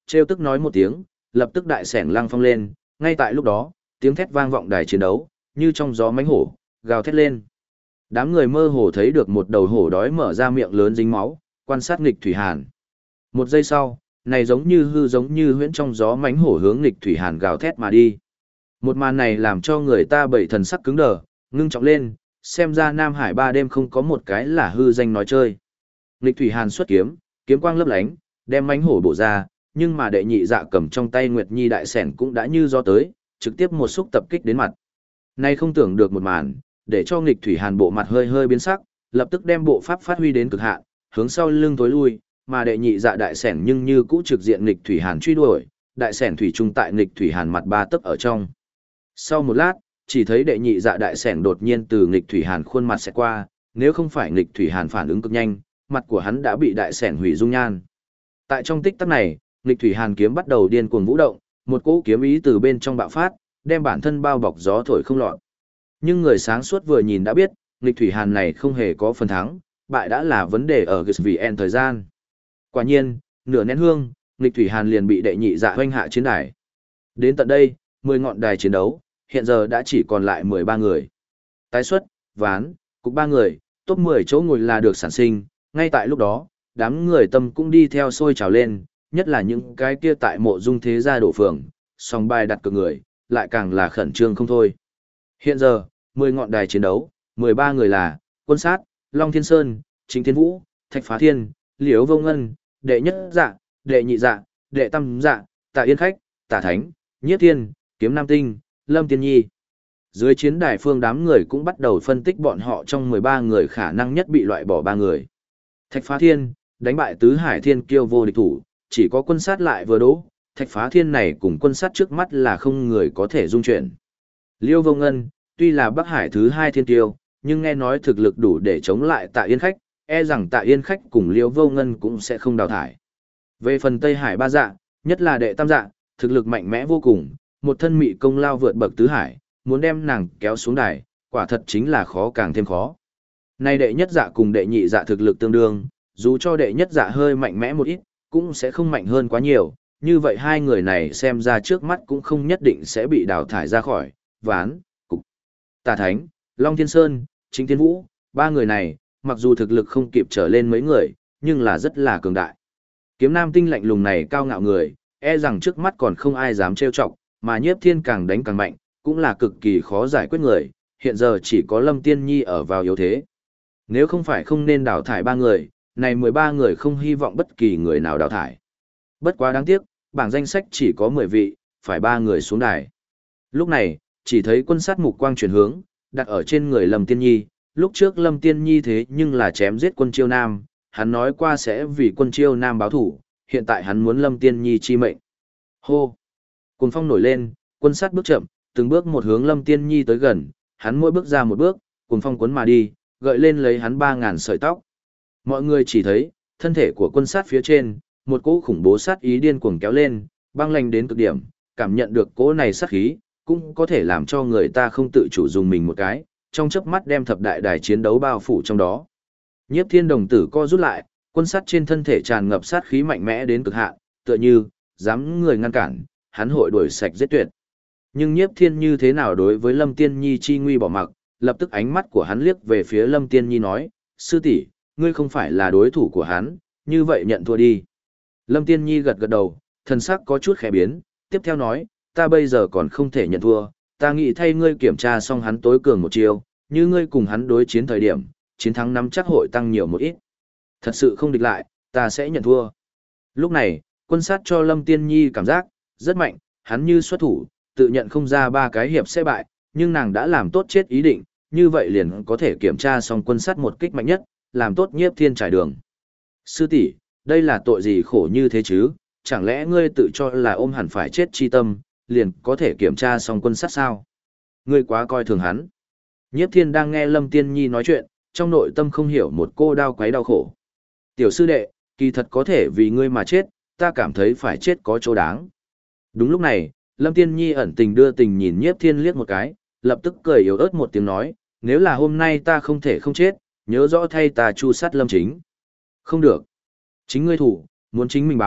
trêu tức nói một tiếng, lập tức đại sảnh lăng phong lên, ngay tại lúc đó, tiếng thét vang vọng đài chiến đấu, như trong gió mánh hổ, gào thét lên. Đám người mơ hồ thấy được một đầu hổ đói mở ra miệng lớn dính máu, quan sát nghịch thủy hàn. Một giây sau, này giống như hư giống như huyễn trong gió mánh hổ hướng nghịch thủy hàn gào thét mà đi. Một màn này làm cho người ta bảy thần sắc cứng đờ, ngưng trọng lên, xem ra Nam Hải 3 đêm không có một cái là hư danh nói chơi. Nghịch thủy hàn xuất kiếm, kiếm quang lấp lánh, đem mánh hổ bổ ra, nhưng mà đệ nhị dạ cầm trong tay Nguyệt Nhi đại sẻn cũng đã như gió tới, trực tiếp một xúc tập kích đến mặt. Nay không tưởng được một màn, để cho nghịch thủy hàn bộ mặt hơi hơi biến sắc, lập tức đem bộ pháp phát huy đến cực hạn, hướng sau lưng tối lui, mà đệ nhị dạ đại sẻn nhưng như cũ trực diện nghịch thủy hàn truy đuổi, đại sẻn thủy trung tại nghịch thủy hàn mặt ba tấc ở trong. Sau một lát, chỉ thấy đệ nhị dạ đại sẻn đột nhiên từ nghịch thủy hàn khuôn mặt xẹt qua, nếu không phải nghịch thủy hàn phản ứng cực nhanh, mặt của hắn đã bị đại sẻn hủy dung nhan. Tại trong tích tắc này, nghịch thủy hàn kiếm bắt đầu điên cuồng vũ động, một cỗ kiếm ý từ bên trong bạo phát, đem bản thân bao bọc gió thổi không lọt. Nhưng người sáng suốt vừa nhìn đã biết, nghịch thủy hàn này không hề có phần thắng, bại đã là vấn đề ở GSVN thời gian. Quả nhiên, nửa nén hương, nghịch thủy hàn liền bị đệ nhị dạ hoanh hạ chiến đài. Đến tận đây, 10 ngọn đài chiến đấu, hiện giờ đã chỉ còn lại 13 người. Tái xuất, ván, cục 3 người, top 10 chỗ ngồi là được sản sinh, ngay tại lúc đó, đám người tâm cũng đi theo sôi trào lên, nhất là những cái kia tại mộ dung thế gia đổ phường, song bài đặt cược người, lại càng là khẩn trương không thôi. Hiện giờ, 10 ngọn đài chiến đấu, 13 người là Quân Sát, Long Thiên Sơn, Trịnh Thiên Vũ, Thạch Phá Thiên, Liễu Vô Ngân, đệ nhất dạ, đệ nhị dạ, đệ tam dạ, Tạ Yên Khách, Tạ Thánh, Nhiếp Thiên, Kiếm Nam Tinh, Lâm Tiên Nhi. Dưới chiến đài phương đám người cũng bắt đầu phân tích bọn họ trong 13 người khả năng nhất bị loại bỏ 3 người. Thạch Phá Thiên, đánh bại Tứ Hải Thiên Kiêu vô địch thủ, chỉ có Quân Sát lại vừa đỗ, Thạch Phá Thiên này cùng Quân Sát trước mắt là không người có thể dung chuyển. Liêu Vô Ngân, tuy là Bắc Hải thứ 2 thiên kiêu, nhưng nghe nói thực lực đủ để chống lại Tạ Yên Khách, e rằng Tạ Yên Khách cùng Liêu Vô Ngân cũng sẽ không đào thải. Về phần Tây Hải ba dạ, nhất là đệ tam dạ, thực lực mạnh mẽ vô cùng, một thân mị công lao vượt bậc Tứ Hải, muốn đem nàng kéo xuống đài, quả thật chính là khó càng thêm khó. Nay đệ nhất dạ cùng đệ nhị dạ thực lực tương đương, dù cho đệ nhất dạ hơi mạnh mẽ một ít, cũng sẽ không mạnh hơn quá nhiều, như vậy hai người này xem ra trước mắt cũng không nhất định sẽ bị đào thải ra khỏi ván, cục. Tà Thánh, Long Thiên Sơn, Trịnh Thiên Vũ, 3 người này, mặc dù thực lực không kịp trở lên mấy người, nhưng là rất là cường đại. Kiếm Nam Tinh lạnh lùng này cao ngạo người, e rằng trước mắt còn không ai dám trêu chọc, mà Nhiếp Thiên càng đánh càng mạnh, cũng là cực kỳ khó giải quyết người, hiện giờ chỉ có Lâm Tiên Nhi ở vào yếu thế. Nếu không phải không nên đào thải 3 người, này 13 người không hy vọng bất kỳ người nào đào thải. Bất quá đáng tiếc, bảng danh sách chỉ có 10 vị, phải 3 người xuống đài. Lúc này, chỉ thấy Quân Sát mục quang chuyển hướng, đặt ở trên người Lâm Tiên Nhi, lúc trước Lâm Tiên Nhi thế nhưng là chém giết Quân Chiêu Nam, hắn nói qua sẽ vì Quân Chiêu Nam báo thủ, hiện tại hắn muốn Lâm Tiên Nhi chi mệnh. Hô! Cuồng phong nổi lên, Quân Sát bước chậm, từng bước một hướng Lâm Tiên Nhi tới gần, hắn mỗi bước ra một bước, cuồng phong cuốn mà đi, gợi lên lấy hắn 3000 sợi tóc. Mọi người chỉ thấy, thân thể của Quân Sát phía trên, một cỗ khủng bố sát ý điên cuồng kéo lên, băng lạnh đến cực điểm, cảm nhận được cỗ này sát khí, cũng có thể làm cho người ta không tự chủ dùng mình một cái, trong chớp mắt đem thập đại đài chiến đấu bao phủ trong đó. Nhiếp Thiên đồng tử co rút lại, Quân Sát trên thân thể tràn ngập sát khí mạnh mẽ đến cực hạn, tựa như dám người ngăn cản, hắn hội đuổi sạch giết tuyệt. Nhưng Nhiếp Thiên như thế nào đối với Lâm Tiên Nhi chi nguy bỏ mặc, lập tức ánh mắt của hắn liếc về phía Lâm Tiên Nhi nói, sư tỷ, ngươi không phải là đối thủ của hắn, như vậy nhận thua đi. Lâm Tiên Nhi gật gật đầu, thần sắc có chút khẽ biến, tiếp theo nói, ta bây giờ còn không thể nhận thua, ta nghĩ thay ngươi kiểm tra xong hắn tối cường một chiêu, như ngươi cùng hắn đối chiến thời điểm, chiến thắng nắm chắc hội tăng nhiều một ít. Thật sự không địch lại, ta sẽ nhận thua. Lúc này, Quân Sát cho Lâm Tiên Nhi cảm giác rất mạnh, hắn như xuất thủ, tự nhận không ra 3 cái hiệp sẽ bại, nhưng nàng đã làm tốt chết ý định, như vậy liền có thể kiểm tra xong Quân Sát một kích mạnh nhất, làm tốt Nhiếp Thiên trải đường. Sư tỷ, đây là tội gì khổ như thế chứ, chẳng lẽ ngươi tự cho là ôm hẳn phải chết chi tâm, liền có thể kiểm tra xong Quân Sát sao? Ngươi quá coi thường hắn. Nhiếp Thiên đang nghe Lâm Tiên Nhi nói chuyện, trong nội tâm không hiểu một cô đau quấy đau khổ. Tiểu sư đệ, kỳ thật có thể vì ngươi mà chết, ta cảm thấy phải chết có chỗ đáng. Đúng lúc này, Lâm Tiên Nhi ẩn tình đưa tình nhìn Nhiếp Thiên liếc một cái, lập tức cười yếu ớt một tiếng nói, nếu là hôm nay ta không thể không chết, nhớ rõ thay ta chu sát Lâm Chính. Không được. Chính ngươi thủ, muốn chính mình báo,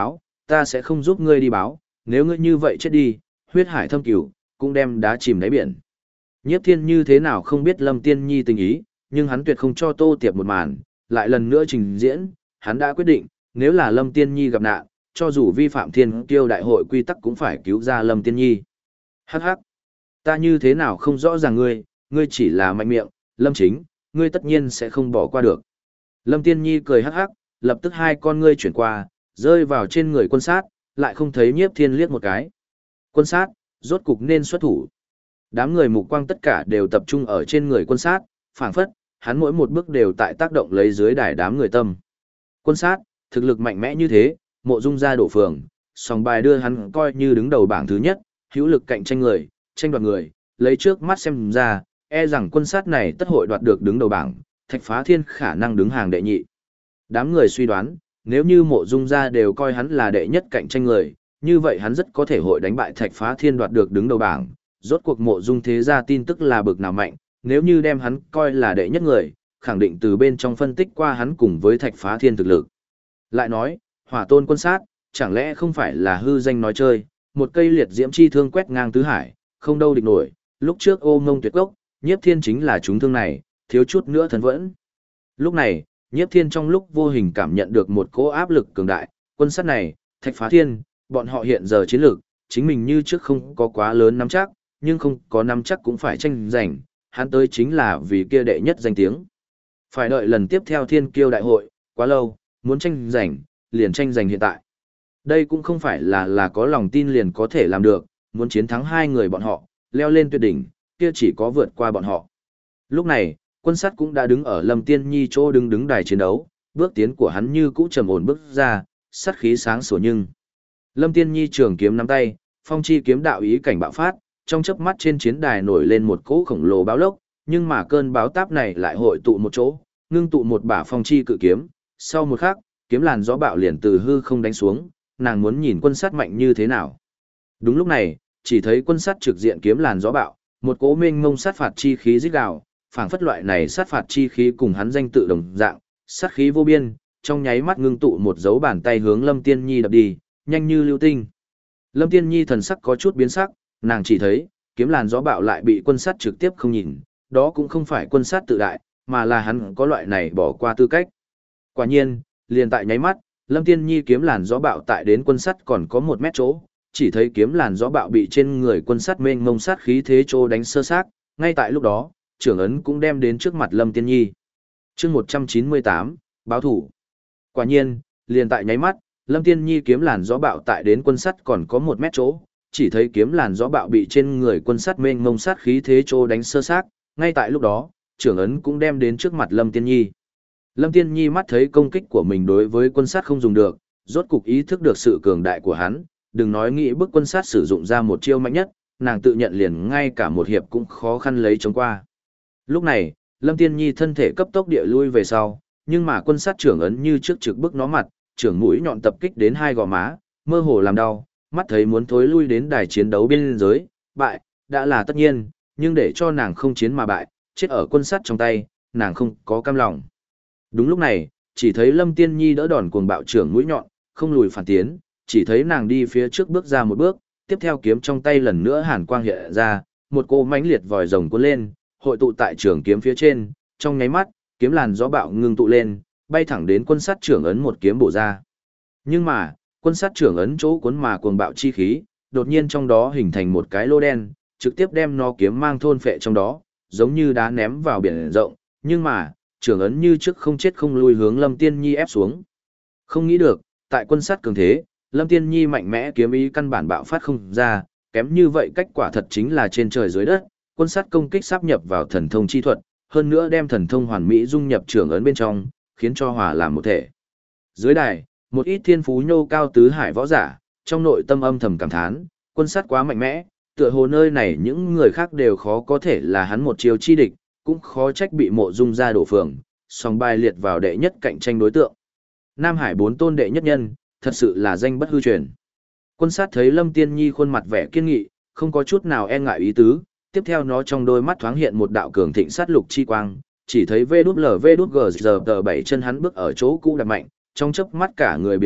ta sẽ không giúp ngươi đi báo, nếu ngươi như vậy chết đi, huyết hải thâm cửu, cũng đem đá chìm đáy biển. Nhiếp Thiên như thế nào không biết Lâm Tiên Nhi tình ý, nhưng hắn tuyệt không cho Tô Tiệp một màn, lại lần nữa trình diễn, hắn đã quyết định, nếu là Lâm Tiên Nhi gặp nạn, cho dù vi phạm Thiên Kiêu đại hội quy tắc cũng phải cứu ra Lâm Tiên Nhi. Hắc hắc, ta như thế nào không rõ ràng ngươi chỉ là mạnh miệng, Lâm Chính, ngươi tất nhiên sẽ không bỏ qua được. Lâm Tiên Nhi cười hắc hắc, lập tức hai con ngươi chuyển qua, rơi vào trên người Quân Sát, lại không thấy Nhiếp Thiên liếc một cái. Quân Sát, rốt cục nên xuất thủ. Đám người mục quang tất cả đều tập trung ở trên người Quân Sát, phảng phất, hắn mỗi một bước đều tại tác động lấy dưới đài đám người tâm. Quân Sát, thực lực mạnh mẽ như thế, Mộ Dung gia đổ phường, sòng bài đưa hắn coi như đứng đầu bảng thứ nhất, hữu lực cạnh tranh người, tranh đoạt người, lấy trước mắt xem ra, e rằng Quân Sát này tất hội đoạt được đứng đầu bảng, Thạch Phá Thiên khả năng đứng hàng đệ nhị. Đám người suy đoán, nếu như Mộ Dung gia đều coi hắn là đệ nhất cạnh tranh người, như vậy hắn rất có thể hội đánh bại Thạch Phá Thiên đoạt được đứng đầu bảng. Rốt cuộc Mộ Dung thế gia tin tức là bực nào mạnh, nếu như đem hắn coi là đệ nhất người, khẳng định từ bên trong phân tích qua hắn cùng với Thạch Phá Thiên thực lực. Lại nói, Hỏa Tôn Quân Sát, chẳng lẽ không phải là hư danh nói chơi, một cây liệt diễm chi thương quét ngang tứ hải, không đâu địch nổi, lúc trước Ô Ngông Tuyệt Cốc, Nhiếp Thiên chính là chúng thương này, thiếu chút nữa thần vẫn. Lúc này, Nhiếp Thiên trong lúc vô hình cảm nhận được một cỗ áp lực cường đại, Quân Sát này, Thạch Phá Thiên, bọn họ hiện giờ chiến lược, chính mình như trước không có quá lớn nắm chắc, nhưng không có nắm chắc cũng phải tranh giành, hắn tới chính là vì kia đệ nhất danh tiếng. Phải đợi lần tiếp theo Thiên Kiêu đại hội, quá lâu, muốn tranh giành, liền tranh giành hiện tại. Đây cũng không phải là có lòng tin liền có thể làm được, muốn chiến thắng hai người bọn họ, leo lên tuyệt đỉnh, kia chỉ có vượt qua bọn họ. Lúc này, Quân Sát cũng đã đứng ở Lâm Tiên Nhi chỗ đứng đài chiến đấu, bước tiến của hắn như cũ trầm ổn bước ra, sát khí sáng sủa nhưng. Lâm Tiên Nhi trường kiếm nắm tay, phong chi kiếm đạo ý cảnh bạo phát, trong chớp mắt trên chiến đài nổi lên một cỗ khổng lồ báo lốc, nhưng mà cơn báo táp này lại hội tụ một chỗ, ngưng tụ một bả phong chi cự kiếm, sau một khắc, kiếm làn gió bạo liền từ hư không đánh xuống, nàng muốn nhìn Quân Sát mạnh như thế nào. Đúng lúc này, chỉ thấy Quân Sát trực diện kiếm làn gió bạo, một cỗ mênh mông sát phạt chi khí rít gào, phảng phất loại này sát phạt chi khí cùng hắn danh tự đồng dạng, sát khí vô biên, trong nháy mắt ngưng tụ một dấu bàn tay hướng Lâm Tiên Nhi đập đi, nhanh như lưu tinh. Lâm Tiên Nhi thần sắc có chút biến sắc, nàng chỉ thấy, kiếm làn gió bạo lại bị Quân Sát trực tiếp không nhìn, đó cũng không phải Quân Sát tự đại, mà là hắn có loại này bỏ qua tư cách. Quả nhiên, liền tại nháy mắt, Lâm Tiên Nhi kiếm làn gió bạo tại đến Quân Sát còn có 1 mét chỗ, chỉ thấy kiếm làn gió bạo bị trên người Quân Sát mênh mông sát khí thế chỗ đánh sơ xác, ngay tại lúc đó, trưởng ấn cũng đem đến trước mặt Lâm Tiên Nhi. Chương 198, báo thủ. Quả nhiên, liền tại nháy mắt, Lâm Tiên Nhi kiếm làn gió bạo tại đến Quân Sát còn có 1 mét chỗ, chỉ thấy kiếm làn gió bạo bị trên người Quân Sát mênh mông sát khí thế chỗ đánh sơ xác, ngay tại lúc đó, trưởng ấn cũng đem đến trước mặt Lâm Tiên Nhi. Lâm Tiên Nhi mắt thấy công kích của mình đối với Quân Sát không dùng được, rốt cục ý thức được sự cường đại của hắn, đừng nói nghĩ bức Quân Sát sử dụng ra một chiêu mạnh nhất, nàng tự nhận liền ngay cả một hiệp cũng khó khăn lấy chống qua. Lúc này, Lâm Tiên Nhi thân thể cấp tốc địa lui về sau, nhưng mà Quân Sát trưởng ấn như trước trực bức nó mặt, trưởng mũi nhọn tập kích đến hai gò má, mơ hồ làm đau, mắt thấy muốn thối lui đến đài chiến đấu biên giới, bại, đã là tất nhiên, nhưng để cho nàng không chiến mà bại, chết ở Quân Sát trong tay, nàng không có cam lòng. Đúng lúc này, chỉ thấy Lâm Tiên Nhi đỡ đòn cuồng bạo trưởng mũi nhọn, không lùi phản tiến, chỉ thấy nàng đi phía trước bước ra một bước, tiếp theo kiếm trong tay lần nữa hàn quang hiện ra, một cô mãnh liệt vòi rồng cuốn lên, hội tụ tại trường kiếm phía trên, trong nháy mắt, kiếm làn gió bạo ngưng tụ lên, bay thẳng đến Quân Sát trưởng ấn một kiếm bổ ra. Nhưng mà, Quân Sát trưởng ấn chỗ cuốn mà cuồng bạo chi khí, đột nhiên trong đó hình thành một cái lô đen, trực tiếp đem nó kiếm mang thôn phệ trong đó, giống như đá ném vào biển rộng, nhưng mà, trưởng ấn như trước không chết không lui hướng Lâm Tiên Nhi ép xuống. Không nghĩ được, tại Quân Sát cường thế, Lâm Tiên Nhi mạnh mẽ kiếm ý căn bản bạo phát không ra, kém như vậy cách quả thật chính là trên trời dưới đất, Quân Sát công kích sáp nhập vào thần thông chi thuật, hơn nữa đem thần thông hoàn mỹ dung nhập trưởng ấn bên trong, khiến cho hòa làm một thể. Dưới đài, một ít thiên phú nhô cao tứ hải võ giả, trong nội tâm âm thầm cảm thán, Quân Sát quá mạnh mẽ, tựa hồ nơi này những người khác đều khó có thể là hắn một chiêu chi địch, cũng khó trách bị Mộ Dung gia đổ phường, song bài liệt vào đệ nhất cạnh tranh đối tượng. Nam Hải 4 tôn đệ nhất nhân, thật sự là danh bất hư truyền. Quân Sát thấy Lâm Tiên Nhi khuôn mặt vẻ kiên nghị, không có chút nào e ngại ý tứ, tiếp theo nó trong đôi mắt thoáng hiện một đạo cường thịnh sát lục chi quang, chỉ thấy VWLVWG7 chân hắn bước ở chỗ cũ đạp mạnh, trong chớp mắt cả người biến mất,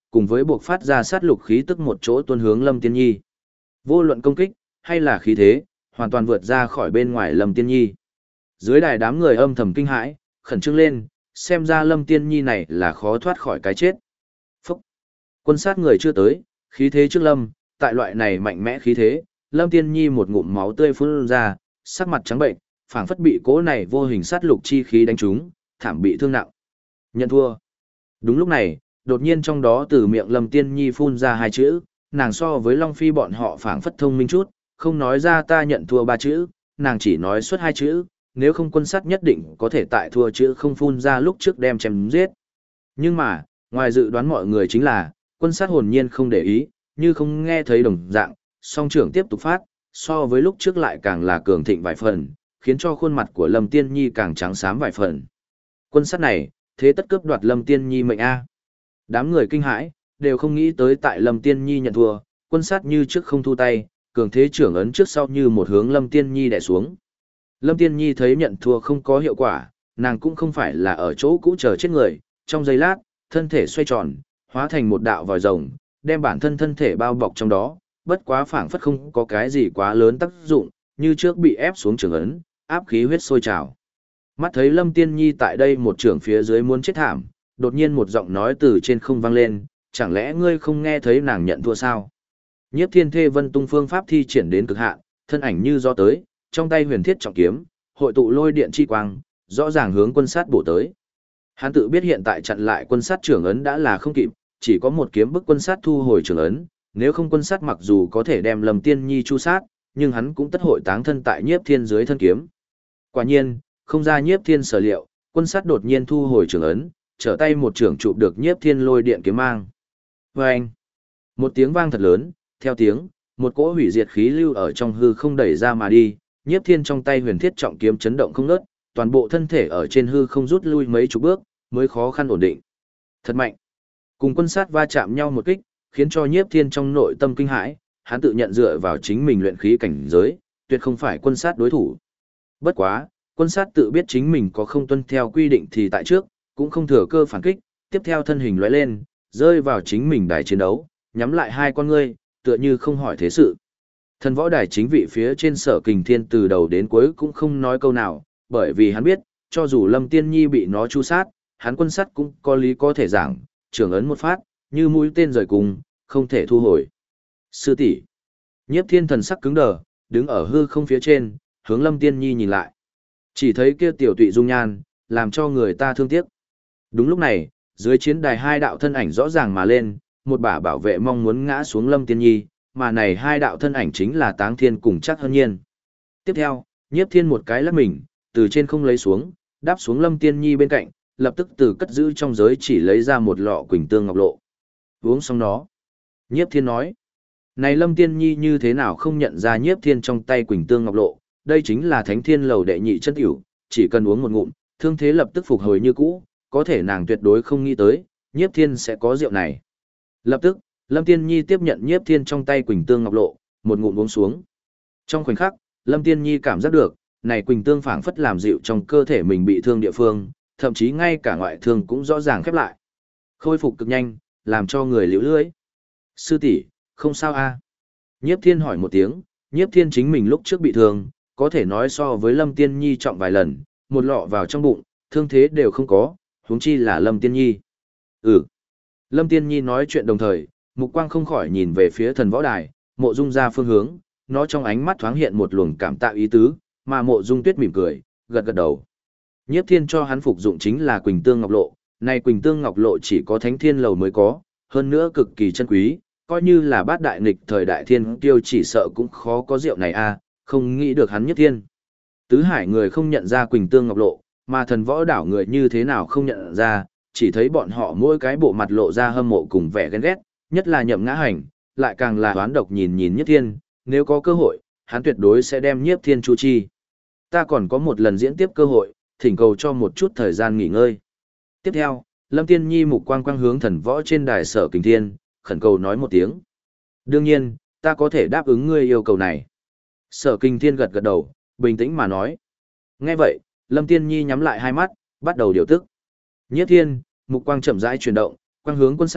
cùng với buộc phát ra sát lục khí tức một chỗ tuôn hướng Lâm Tiên Nhi. Vô luận công kích, hay là khí thế, hoàn toàn vượt ra khỏi bên ngoài Lâm Tiên Nhi. Dưới đài đám người âm thầm kinh hãi, khẩn trương lên, xem ra Lâm Tiên Nhi này là khó thoát khỏi cái chết. Phúc! Quân sát người chưa tới, khí thế trước Lâm, tại loại này mạnh mẽ khí thế, Lâm Tiên Nhi một ngụm máu tươi phun ra, sắc mặt trắng bệnh, phảng phất bị cỗ này vô hình sát lục chi khí đánh trúng, thảm bị thương nặng. Nhận thua. Đúng lúc này, đột nhiên trong đó từ miệng Lâm Tiên Nhi phun ra hai chữ, nàng so với Long Phi bọn họ phảng phất thông minh chút, không nói ra ta nhận thua ba chữ, nàng chỉ nói suốt hai chữ, nếu không quân sát nhất định có thể tại thua chữ không phun ra lúc trước đem chém giết. Nhưng mà, ngoài dự đoán mọi người chính là, quân sát hồn nhiên không để ý, như không nghe thấy đồng dạng, song trưởng tiếp tục phát, so với lúc trước lại càng là cường thịnh vài phần, khiến cho khuôn mặt của Lâm Tiên Nhi càng trắng xám vài phần. Quân sát này, thế tất cướp đoạt Lâm Tiên Nhi mệnh A. Đám người kinh hãi, đều không nghĩ tới tại Lâm Tiên Nhi nhận thua, quân sát như trước không thu tay, cường thế trưởng ấn trước sau như một hướng Lâm Tiên Nhi đè xuống. Lâm Tiên Nhi thấy nhận thua không có hiệu quả, nàng cũng không phải là ở chỗ cũ chờ chết người, trong giây lát, thân thể xoay tròn, hóa thành một đạo vòi rồng, đem bản thân thân thể bao bọc trong đó, bất quá phảng phất không có cái gì quá lớn tác dụng, như trước bị ép xuống trường ấn, áp khí huyết sôi trào. Mắt thấy Lâm Tiên Nhi tại đây một trường phía dưới muốn chết thảm, đột nhiên một giọng nói từ trên không vang lên, chẳng lẽ ngươi không nghe thấy nàng nhận thua sao? Nhiếp Thiên Thê Vân tung phương pháp thi triển đến cực hạn, thân ảnh như gió tới, trong tay huyền thiết trọng kiếm, hội tụ lôi điện chi quang, rõ ràng hướng quân sát bổ tới. Hắn tự biết hiện tại chặn lại quân sát trưởng ấn đã là không kịp, chỉ có một kiếm bức quân sát thu hồi trưởng ấn, nếu không quân sát mặc dù có thể đem Lâm Tiên Nhi chu sát, nhưng hắn cũng tất hội táng thân tại Nhiếp Thiên dưới thân kiếm. Quả nhiên, không ra Nhiếp Thiên sở liệu, quân sát đột nhiên thu hồi trưởng ấn, trở tay một trưởng chụp được Nhiếp Thiên lôi điện kiếm mang. Vâng! Một tiếng vang thật lớn, theo tiếng, một cỗ hủy diệt khí lưu ở trong hư không đẩy ra mà đi, Nhiếp Thiên trong tay huyền thiết trọng kiếm chấn động không ngớt, toàn bộ thân thể ở trên hư không rút lui mấy chục bước, mới khó khăn ổn định. Thật mạnh. Cùng quân sát va chạm nhau một kích, khiến cho Nhiếp Thiên trong nội tâm kinh hãi, hắn tự nhận dựa vào chính mình luyện khí cảnh giới, tuyệt không phải quân sát đối thủ. Bất quá, quân sát tự biết chính mình có không tuân theo quy định thì tại trước, cũng không thừa cơ phản kích, tiếp theo thân hình lóe lên, rơi vào chính mình đài chiến đấu, nhắm lại hai con ngươi, tựa như không hỏi thế sự. Thần võ đài chính vị phía trên Sở Kình Thiên từ đầu đến cuối cũng không nói câu nào, bởi vì hắn biết, cho dù Lâm Tiên Nhi bị nó chu sát, hắn quân sát cũng có lý có thể giảng, trường ấn một phát, như mũi tên rời cùng, không thể thu hồi. Sư tỷ. Nhiếp Thiên thần sắc cứng đờ, đứng ở hư không phía trên, hướng Lâm Tiên Nhi nhìn lại. Chỉ thấy kia tiểu tụy dung nhan, làm cho người ta thương tiếc. Đúng lúc này, dưới chiến đài hai đạo thân ảnh rõ ràng mà lên, một bả bảo vệ mong muốn ngã xuống Lâm Tiên Nhi, mà này hai đạo thân ảnh chính là Táng Thiên cùng Trác Hân Nhiên. Tiếp theo, Nhiếp Thiên một cái lắc mình, từ trên không lấy xuống, đáp xuống Lâm Tiên Nhi bên cạnh, lập tức từ cất giữ trong giới chỉ lấy ra một lọ Quỳnh Tương Ngọc Lộ. Uống xong nó. Nhiếp Thiên nói. Này Lâm Tiên Nhi như thế nào không nhận ra Nhiếp Thiên trong tay Quỳnh Tương Ngọc Lộ, đây chính là Thánh Thiên Lầu đệ nhị chân tiểu, chỉ cần uống một ngụm, thương thế lập tức phục hồi như cũ, có thể nàng tuyệt đối không nghĩ tới, Nhiếp Thiên sẽ có rượu này. Lập tức, Lâm Tiên Nhi tiếp nhận Nhiếp Thiên trong tay Quỳnh Tương Ngọc Lộ, một ngụm uống xuống. Trong khoảnh khắc, Lâm Tiên Nhi cảm giác được, này Quỳnh Tương phảng phất làm dịu trong cơ thể mình bị thương địa phương, thậm chí ngay cả ngoại thương cũng rõ ràng khép lại. Khôi phục cực nhanh, làm cho người liễu lưỡi. Sư tỷ, không sao a? Nhiếp Thiên hỏi một tiếng, Nhiếp Thiên chính mình lúc trước bị thương, có thể nói so với Lâm Tiên Nhi trọng vài lần, một lọ vào trong bụng, thương thế đều không có, huống chi là Lâm Tiên Nhi. Ừ. Lâm Tiên Nhi nói chuyện đồng thời, mục quang không khỏi nhìn về phía thần võ đài, Mộ Dung ra phương hướng, nó trong ánh mắt thoáng hiện một luồng cảm tạ ý tứ, mà Mộ Dung Tuyết mỉm cười, gật gật đầu. Nhiếp Thiên cho hắn phục dụng chính là Quỳnh Tương Ngọc Lộ, này Quỳnh Tương Ngọc Lộ chỉ có Thánh Thiên Lầu mới có, hơn nữa cực kỳ chân quý, coi như là bát đại nghịch thời đại thiên tiêu chỉ sợ cũng khó có rượu này a, không nghĩ được hắn Nhiếp Thiên. Tứ Hải người không nhận ra Quỳnh Tương Ngọc Lộ, mà thần võ đảo người như thế nào không nhận ra, chỉ thấy bọn họ mỗi cái bộ mặt lộ ra hâm mộ cùng vẻ ghen ghét, nhất là Nhậm Ngã Hành, lại càng là oán độc nhìn nhìn Nhiếp Thiên, nếu có cơ hội, hắn tuyệt đối sẽ đem Nhiếp Thiên chu chi. Ta còn có một lần diễn tiếp cơ hội, thỉnh cầu cho một chút thời gian nghỉ ngơi. Tiếp theo, Lâm Tiên Nhi mục quang quang hướng thần võ trên đài Sở Kình Thiên, khẩn cầu nói một tiếng. Đương nhiên, ta có thể đáp ứng ngươi yêu cầu này. Sở Kình Thiên gật gật đầu, bình tĩnh mà nói. Nghe vậy, Lâm Tiên Nhi nhắm lại hai mắt, bắt đầu điều tức. Nhiếp Thiên, mục quang chậm rãi chuyển động, quang hướng quân sát,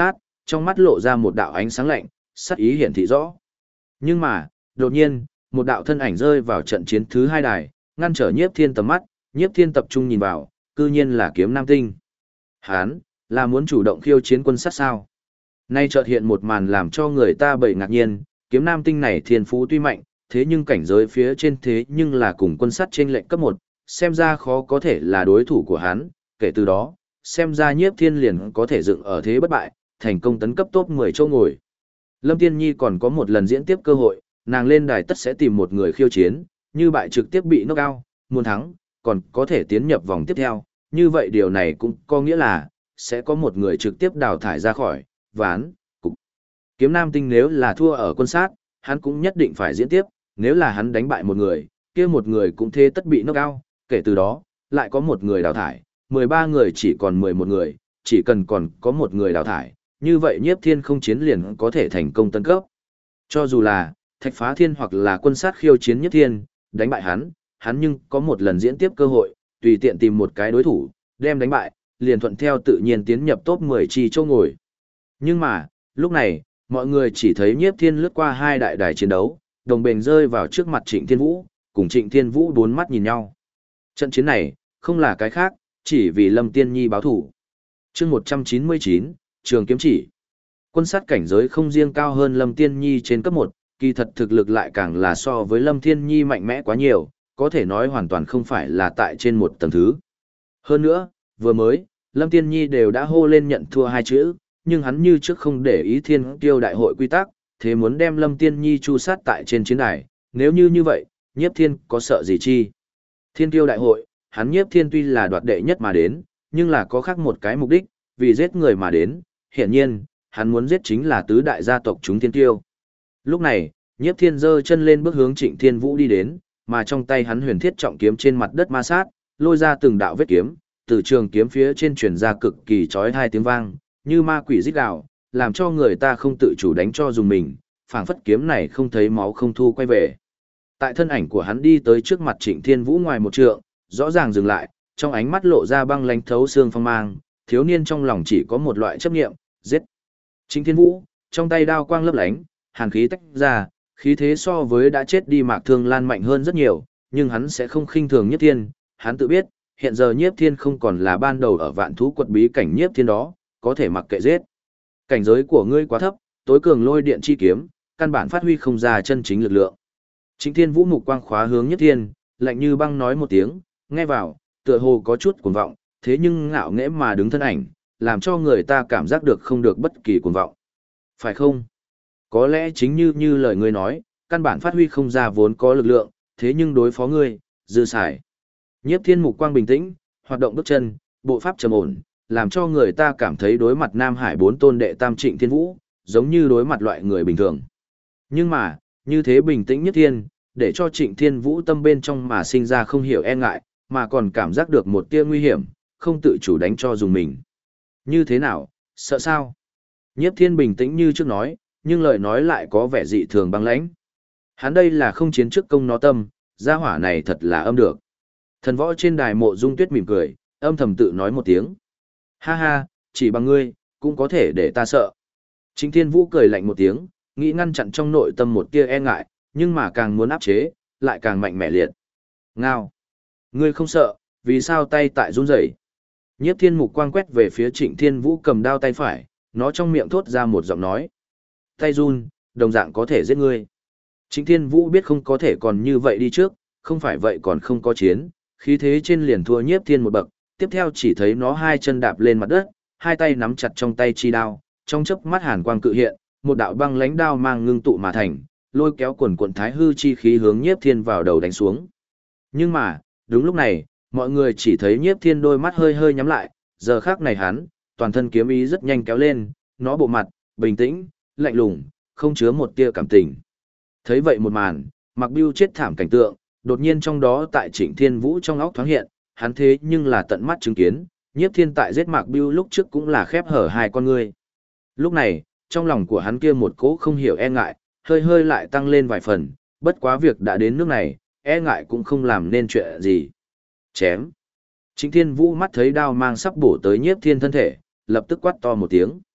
trong mắt lộ ra một đạo ánh sáng lạnh, sắc ý hiển thị rõ. Nhưng mà, đột nhiên, một đạo thân ảnh rơi vào trận chiến thứ hai đài, ngăn trở Nhiếp Thiên tầm mắt, Nhiếp Thiên tập trung nhìn vào, cư nhiên là Kiếm Nam Tinh. Hán, là muốn chủ động khiêu chiến quân sát sao? Nay chợt hiện một màn làm cho người ta bậy ngạc nhiên, Kiếm Nam Tinh này thiên phú tuy mạnh, thế nhưng cảnh giới phía trên thế nhưng là cùng quân sát trên lệnh cấp 1, xem ra khó có thể là đối thủ của hắn, kể từ đó, xem ra Nhiếp Thiên liền có thể dựng ở thế bất bại, thành công tấn cấp top 10 chỗ ngồi. Lâm Tiên Nhi còn có một lần diễn tiếp cơ hội, nàng lên đài tất sẽ tìm một người khiêu chiến, như bại trực tiếp bị knock out, muốn thắng, còn có thể tiến nhập vòng tiếp theo, như vậy điều này cũng có nghĩa là, sẽ có một người trực tiếp đào thải ra khỏi, ván, cục. Kiếm Nam Tinh nếu là thua ở quân sát, hắn cũng nhất định phải diễn tiếp, nếu là hắn đánh bại một người, kia một người cũng thế tất bị knock out, kể từ đó, lại có một người đào thải, 13 người chỉ còn 11 người, chỉ cần còn có một người đào thải, như vậy Nhiếp Thiên không chiến liền có thể thành công tấn cấp. Cho dù là Thạch Phá Thiên hoặc là quân sát khiêu chiến Nhiếp Thiên, đánh bại hắn nhưng có một lần diễn tiếp cơ hội, tùy tiện tìm một cái đối thủ, đem đánh bại, liền thuận theo tự nhiên tiến nhập top 10 chi chỗ ngồi. Nhưng mà, lúc này, mọi người chỉ thấy Nhiếp Thiên lướt qua hai đại đài chiến đấu, đồng bền rơi vào trước mặt Trịnh Thiên Vũ, cùng Trịnh Thiên Vũ bốn mắt nhìn nhau. Trận chiến này, không là cái khác, chỉ vì Lâm Tiên Nhi báo thủ. Chương 199, Trường Kiếm Chỉ. Quân sát cảnh giới không riêng cao hơn Lâm Tiên Nhi trên cấp 1, kỳ thật thực lực lại càng là so với Lâm Tiên Nhi mạnh mẽ quá nhiều, có thể nói hoàn toàn không phải là tại trên một tầng thứ. Hơn nữa, vừa mới, Lâm Tiên Nhi đều đã hô lên nhận thua hai chữ, nhưng hắn như trước không để ý Thiên Kiêu đại hội quy tắc, thế muốn đem Lâm Tiên Nhi chu sát tại trên chiến đài, nếu như vậy, Nhiếp Thiên có sợ gì chi? Thiên Kiêu đại hội, hắn Nhiếp Thiên tuy là đoạt đệ nhất mà đến, nhưng là có khác một cái mục đích, vì giết người mà đến, hiển nhiên, hắn muốn giết chính là tứ đại gia tộc chúng Thiên Kiêu. Lúc này, Nhiếp Thiên giơ chân lên bước hướng Trịnh Thiên Vũ đi đến, mà trong tay hắn huyền thiết trọng kiếm trên mặt đất ma sát, lôi ra từng đạo vết kiếm, từ trường kiếm phía trên truyền ra cực kỳ chói tai tiếng vang, như ma quỷ rít gào, làm cho người ta không tự chủ đánh cho dùng mình, phảng phất kiếm này không thấy máu không thu quay về. Tại thân ảnh của hắn đi tới trước mặt Trịnh Thiên Vũ ngoài một trượng, rõ ràng dừng lại, trong ánh mắt lộ ra băng lãnh thấu xương phong mang, thiếu niên trong lòng chỉ có một loại chấp niệm, giết. Trịnh Thiên Vũ, trong tay đao quang lấp lánh, hàn khí tách ra, khí thế so với đã chết đi Mạc Thương Lan mạnh hơn rất nhiều, nhưng hắn sẽ không khinh thường Nhiếp Thiên, hắn tự biết, hiện giờ Nhiếp Thiên không còn là ban đầu ở Vạn Thú Quật bí cảnh Nhiếp Thiên đó, có thể mặc kệ giết. Cảnh giới của ngươi quá thấp, tối cường lôi điện chi kiếm, căn bản phát huy không ra chân chính lực lượng. Trịnh Thiên Vũ mục quang khóa hướng Nhiếp Thiên, lạnh như băng nói một tiếng, nghe vào, tựa hồ có chút cuồng vọng, thế nhưng ngạo nghễ mà đứng thân ảnh, làm cho người ta cảm giác được không được bất kỳ cuồng vọng. Phải không? Có lẽ chính như lời ngươi nói, căn bản phát huy không ra vốn có lực lượng, thế nhưng đối phó ngươi, dư xài. Nhiếp Thiên mục quang bình tĩnh, hoạt động bước chân, bộ pháp trầm ổn, làm cho người ta cảm thấy đối mặt Nam Hải bốn tôn đệ tam Trịnh Thiên Vũ, giống như đối mặt loại người bình thường. Nhưng mà, như thế bình tĩnh Nhiếp Thiên, để cho Trịnh Thiên Vũ tâm bên trong mà sinh ra không hiểu e ngại, mà còn cảm giác được một tia nguy hiểm, không tự chủ đánh cho dùng mình. Như thế nào, sợ sao? Nhiếp Thiên bình tĩnh như trước nói, nhưng lời nói lại có vẻ dị thường băng lãnh. Hắn đây là không chiến trước công nó tâm, gia hỏa này thật là âm được. Thần võ trên đài Mộ Dung Tuyết mỉm cười, âm thầm tự nói một tiếng. Ha ha, chỉ bằng ngươi, cũng có thể để ta sợ. Trịnh Thiên Vũ cười lạnh một tiếng, nghĩ ngăn chặn trong nội tâm một tia e ngại, nhưng mà càng muốn áp chế, lại càng mạnh mẽ liệt. Ngao! Ngươi không sợ, vì sao tay tại run rẩy? Nhiếp Thiên mục quang quét về phía Trịnh Thiên Vũ cầm đao tay phải, nó trong miệng thốt ra một giọng nói. Tay run, đồng dạng có thể giết ngươi. Trịnh Thiên Vũ biết không có thể còn như vậy đi trước, không phải vậy còn không có chiến, khí thế trên liền thua Nhiếp Thiên một bậc, tiếp theo chỉ thấy nó hai chân đạp lên mặt đất, hai tay nắm chặt trong tay chi đao, trong chớp mắt hàn quang cự hiện, một đạo băng lãnh đao mang ngưng tụ mà thành, lôi kéo quần quần thái hư chi khí hướng Nhiếp Thiên vào đầu đánh xuống. Nhưng mà, đúng lúc này, mọi người chỉ thấy Nhiếp Thiên đôi mắt hơi hơi nhắm lại, giờ khắc này hắn, toàn thân kiếm ý rất nhanh kéo lên, nó bộ mặt bình tĩnh, lạnh lùng, không chứa một tia cảm tình. Thấy vậy một màn, Mạc Bưu chết thảm cảnh tượng, đột nhiên trong đó tại Trịnh Thiên Vũ trong óc thoáng hiện, hắn thế nhưng là tận mắt chứng kiến, Nhiếp Thiên tại giết Mạc Bưu lúc trước cũng là khép hở hai con ngươi. Lúc này, trong lòng của hắn kia một cỗ không hiểu e ngại, hơi hơi lại tăng lên vài phần, bất quá việc đã đến nước này, e ngại cũng không làm nên chuyện gì. Chém. Trịnh Thiên Vũ mắt thấy đao mang sắp bổ tới Nhiếp Thiên thân thể, lập tức quát to một tiếng.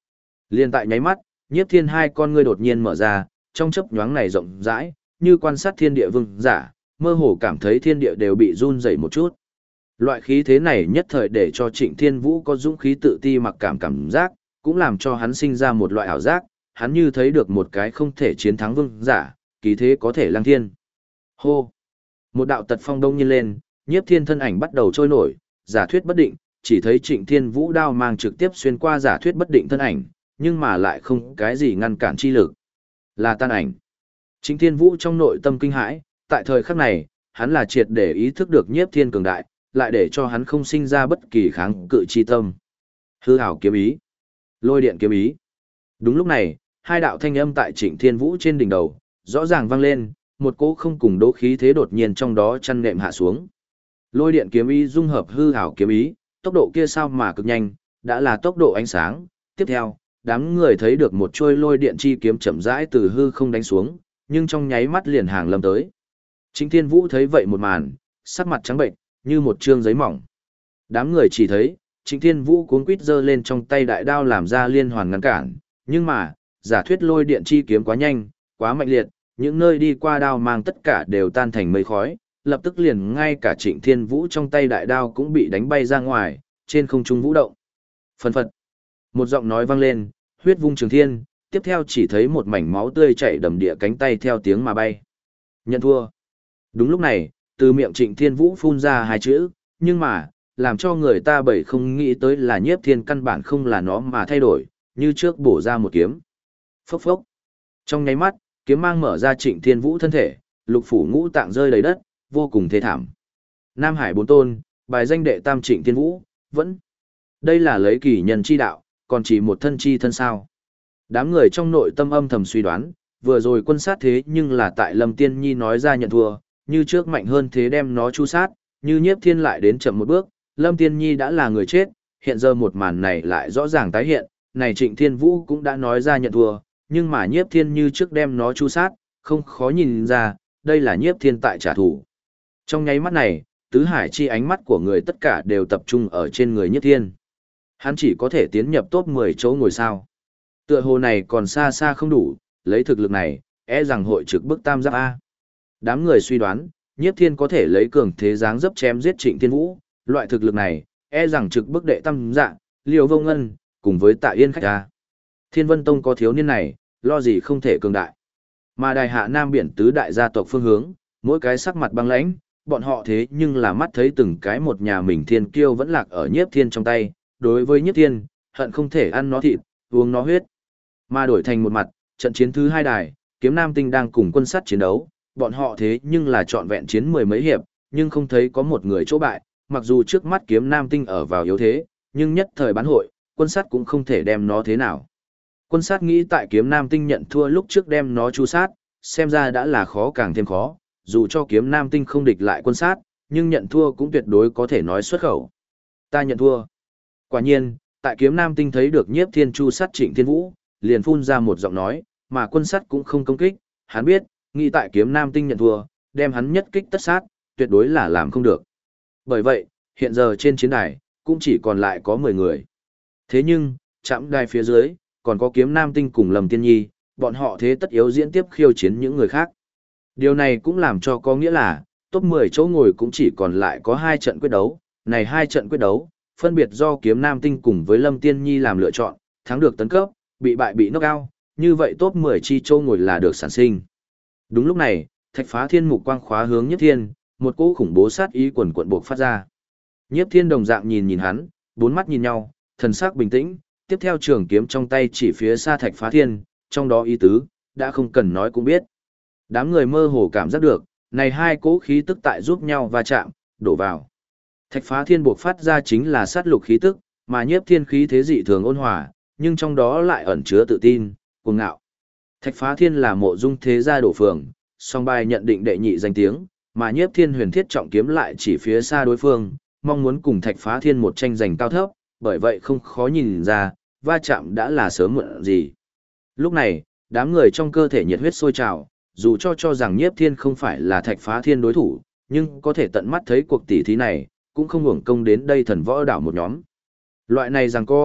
Liên tại nháy mắt, Nhiếp Thiên hai con ngươi đột nhiên mở ra, trong chớp nhoáng này rộng rãi, như quan sát thiên địa vương giả, mơ hồ cảm thấy thiên địa đều bị run rẩy một chút. Loại khí thế này nhất thời để cho Trịnh Thiên Vũ có dũng khí tự ti mặc cảm giác, cũng làm cho hắn sinh ra một loại ảo giác, hắn như thấy được một cái không thể chiến thắng vương giả, kỳ thế có thể lăng thiên. Hô! Một đạo tật phong đông nhiên lên, Nhiếp Thiên thân ảnh bắt đầu trôi nổi, giả thuyết bất định, chỉ thấy Trịnh Thiên Vũ đao mang trực tiếp xuyên qua giả thuyết bất định thân ảnh, nhưng mà lại không cái gì ngăn cản chi lực. Là tan ảnh. Trịnh Thiên Vũ trong nội tâm kinh hãi, tại thời khắc này, hắn là triệt để ý thức được Nhiếp Thiên cường đại, lại để cho hắn không sinh ra bất kỳ kháng cự chi tâm. Hư ảo kiếm ý, lôi điện kiếm ý. Đúng lúc này, hai đạo thanh âm tại Trịnh Thiên Vũ trên đỉnh đầu, rõ ràng vang lên, một cỗ không cùng đố khí thế đột nhiên trong đó chăn nệm hạ xuống. Lôi điện kiếm ý dung hợp hư ảo kiếm ý, tốc độ kia sao mà cực nhanh, đã là tốc độ ánh sáng. Tiếp theo, đám người thấy được một chuôi lôi điện chi kiếm chậm rãi từ hư không đánh xuống, nhưng trong nháy mắt liền hàng lâm tới. Trịnh Thiên Vũ thấy vậy một màn, sắc mặt trắng bệnh, như một trương giấy mỏng. Đám người chỉ thấy, Trịnh Thiên Vũ cuống quýt giơ lên trong tay đại đao làm ra liên hoàn ngăn cản, nhưng mà, giả thuyết lôi điện chi kiếm quá nhanh, quá mạnh liệt, những nơi đi qua đao mang tất cả đều tan thành mây khói, lập tức liền ngay cả Trịnh Thiên Vũ trong tay đại đao cũng bị đánh bay ra ngoài, trên không trung vũ động. Phần phật. Một giọng nói vang lên, huyết vung trường thiên, tiếp theo chỉ thấy một mảnh máu tươi chảy đầm địa cánh tay theo tiếng mà bay. Nhận thua. Đúng lúc này, từ miệng Trịnh Thiên Vũ phun ra hai chữ, nhưng mà, làm cho người ta bởi không nghĩ tới là Nhiếp Thiên căn bản không là nó mà thay đổi, như trước bổ ra một kiếm. Phốc phốc. Trong nháy mắt, kiếm mang mở ra Trịnh Thiên Vũ thân thể, lục phủ ngũ tạng rơi đầy đất, vô cùng thê thảm. Nam Hải bốn tôn, bài danh đệ tam Trịnh Thiên Vũ, vẫn. Đây là lấy kỳ nhân chi đạo, còn chỉ một thân chi thân sao. Đám người trong nội tâm âm thầm suy đoán, vừa rồi quân sát thế nhưng là tại Lâm Tiên Nhi nói ra nhận thua, như trước mạnh hơn thế đem nó chu sát, như Nhiếp Thiên lại đến chậm một bước, Lâm Tiên Nhi đã là người chết, hiện giờ một màn này lại rõ ràng tái hiện, này Trịnh Thiên Vũ cũng đã nói ra nhận thua, nhưng mà Nhiếp Thiên như trước đem nó chu sát, không khó nhìn ra, đây là Nhiếp Thiên tại trả thù. Trong nháy mắt này, tứ hải chi ánh mắt của người tất cả đều tập trung ở trên người Nhiếp Thiên. Hắn chỉ có thể tiến nhập top 10 chỗ ngồi sao. Tựa hồ này còn xa xa không đủ, lấy thực lực này, rằng hội trực bức tam giáp A. Đám người suy đoán, Nhiếp Thiên có thể lấy cường thế dáng dấp chém giết Trịnh Thiên Vũ, loại thực lực này, rằng trực bức đệ tam dạng, Liều Vô Ngân, cùng với Tạ Yên khách A. Thiên Vân Tông có thiếu niên này, lo gì không thể cường đại. Mà đài hạ Nam Biển tứ đại gia tộc phương hướng, mỗi cái sắc mặt băng lãnh, bọn họ thế nhưng là mắt thấy từng cái một nhà mình thiên kiêu vẫn lạc ở Nhiếp Thiên trong tay, đối với Nhiếp Thiên, hận không thể ăn nó thịt, uống nó huyết. Mà đổi thành một mặt, trận chiến thứ hai đài, Kiếm Nam Tinh đang cùng quân sắt chiến đấu, bọn họ thế nhưng là trọn vẹn chiến mười mấy hiệp, nhưng không thấy có một người chỗ bại, mặc dù trước mắt Kiếm Nam Tinh ở vào yếu thế, nhưng nhất thời bán hội, quân sắt cũng không thể đem nó thế nào. Quân sát nghĩ tại Kiếm Nam Tinh nhận thua lúc trước đem nó chu sát, xem ra đã là khó càng thêm khó, dù cho Kiếm Nam Tinh không địch lại quân sát, nhưng nhận thua cũng tuyệt đối có thể nói xuất khẩu. Ta nhận thua. Quả nhiên, tại Kiếm Nam Tinh thấy được Nhiếp Thiên chu sát Trịnh Thiên Vũ, liền phun ra một giọng nói, mà quân sát cũng không công kích, hắn biết, nghĩ tại Kiếm Nam Tinh nhận thua, đem hắn nhất kích tất sát, tuyệt đối là làm không được. Bởi vậy, hiện giờ trên chiến đài, cũng chỉ còn lại có 10 người. Thế nhưng, chạm đài phía dưới, còn có Kiếm Nam Tinh cùng Lâm Tiên Nhi, bọn họ thế tất yếu diễn tiếp khiêu chiến những người khác. Điều này cũng làm cho có nghĩa là, top 10 chỗ ngồi cũng chỉ còn lại có 2 trận quyết đấu, này 2 trận quyết đấu, phân biệt do Kiếm Nam Tinh cùng với Lâm Tiên Nhi làm lựa chọn, thắng được tấn cấp, bị bại bị knock out, như vậy top 10 chi chỗ ngồi là được sản sinh. Đúng lúc này, Thạch Phá Thiên mục quang khóa hướng Nhiếp Thiên, một cỗ khủng bố sát ý quần quần buộc phát ra. Nhiếp Thiên đồng dạng nhìn hắn, bốn mắt nhìn nhau, thần sắc bình tĩnh, tiếp theo trường kiếm trong tay chỉ phía xa Thạch Phá Thiên, trong đó ý tứ, đã không cần nói cũng biết. Đám người mơ hồ cảm giác được, này hai cỗ khí tức tại giúp nhau va chạm, đổ vào. Thạch Phá Thiên buộc phát ra chính là sát lục khí tức, mà Nhiếp Thiên khí thế dị thường ôn hòa, nhưng trong đó lại ẩn chứa tự tin, cuồng ngạo. Thạch Phá Thiên là mộ dung thế gia đổ phường, song bài nhận định đệ nhị danh tiếng, mà Nhiếp Thiên huyền thiết trọng kiếm lại chỉ phía xa đối phương, mong muốn cùng Thạch Phá Thiên một tranh giành cao thấp, bởi vậy không khó nhìn ra, va chạm đã là sớm muộn gì. Lúc này, đám người trong cơ thể nhiệt huyết sôi trào, dù cho rằng Nhiếp Thiên không phải là Thạch Phá Thiên đối thủ, nhưng có thể tận mắt thấy cuộc tỷ thí này, cũng không uổng công đến đây thần võ đảo một nhóm. Loại này giằng co,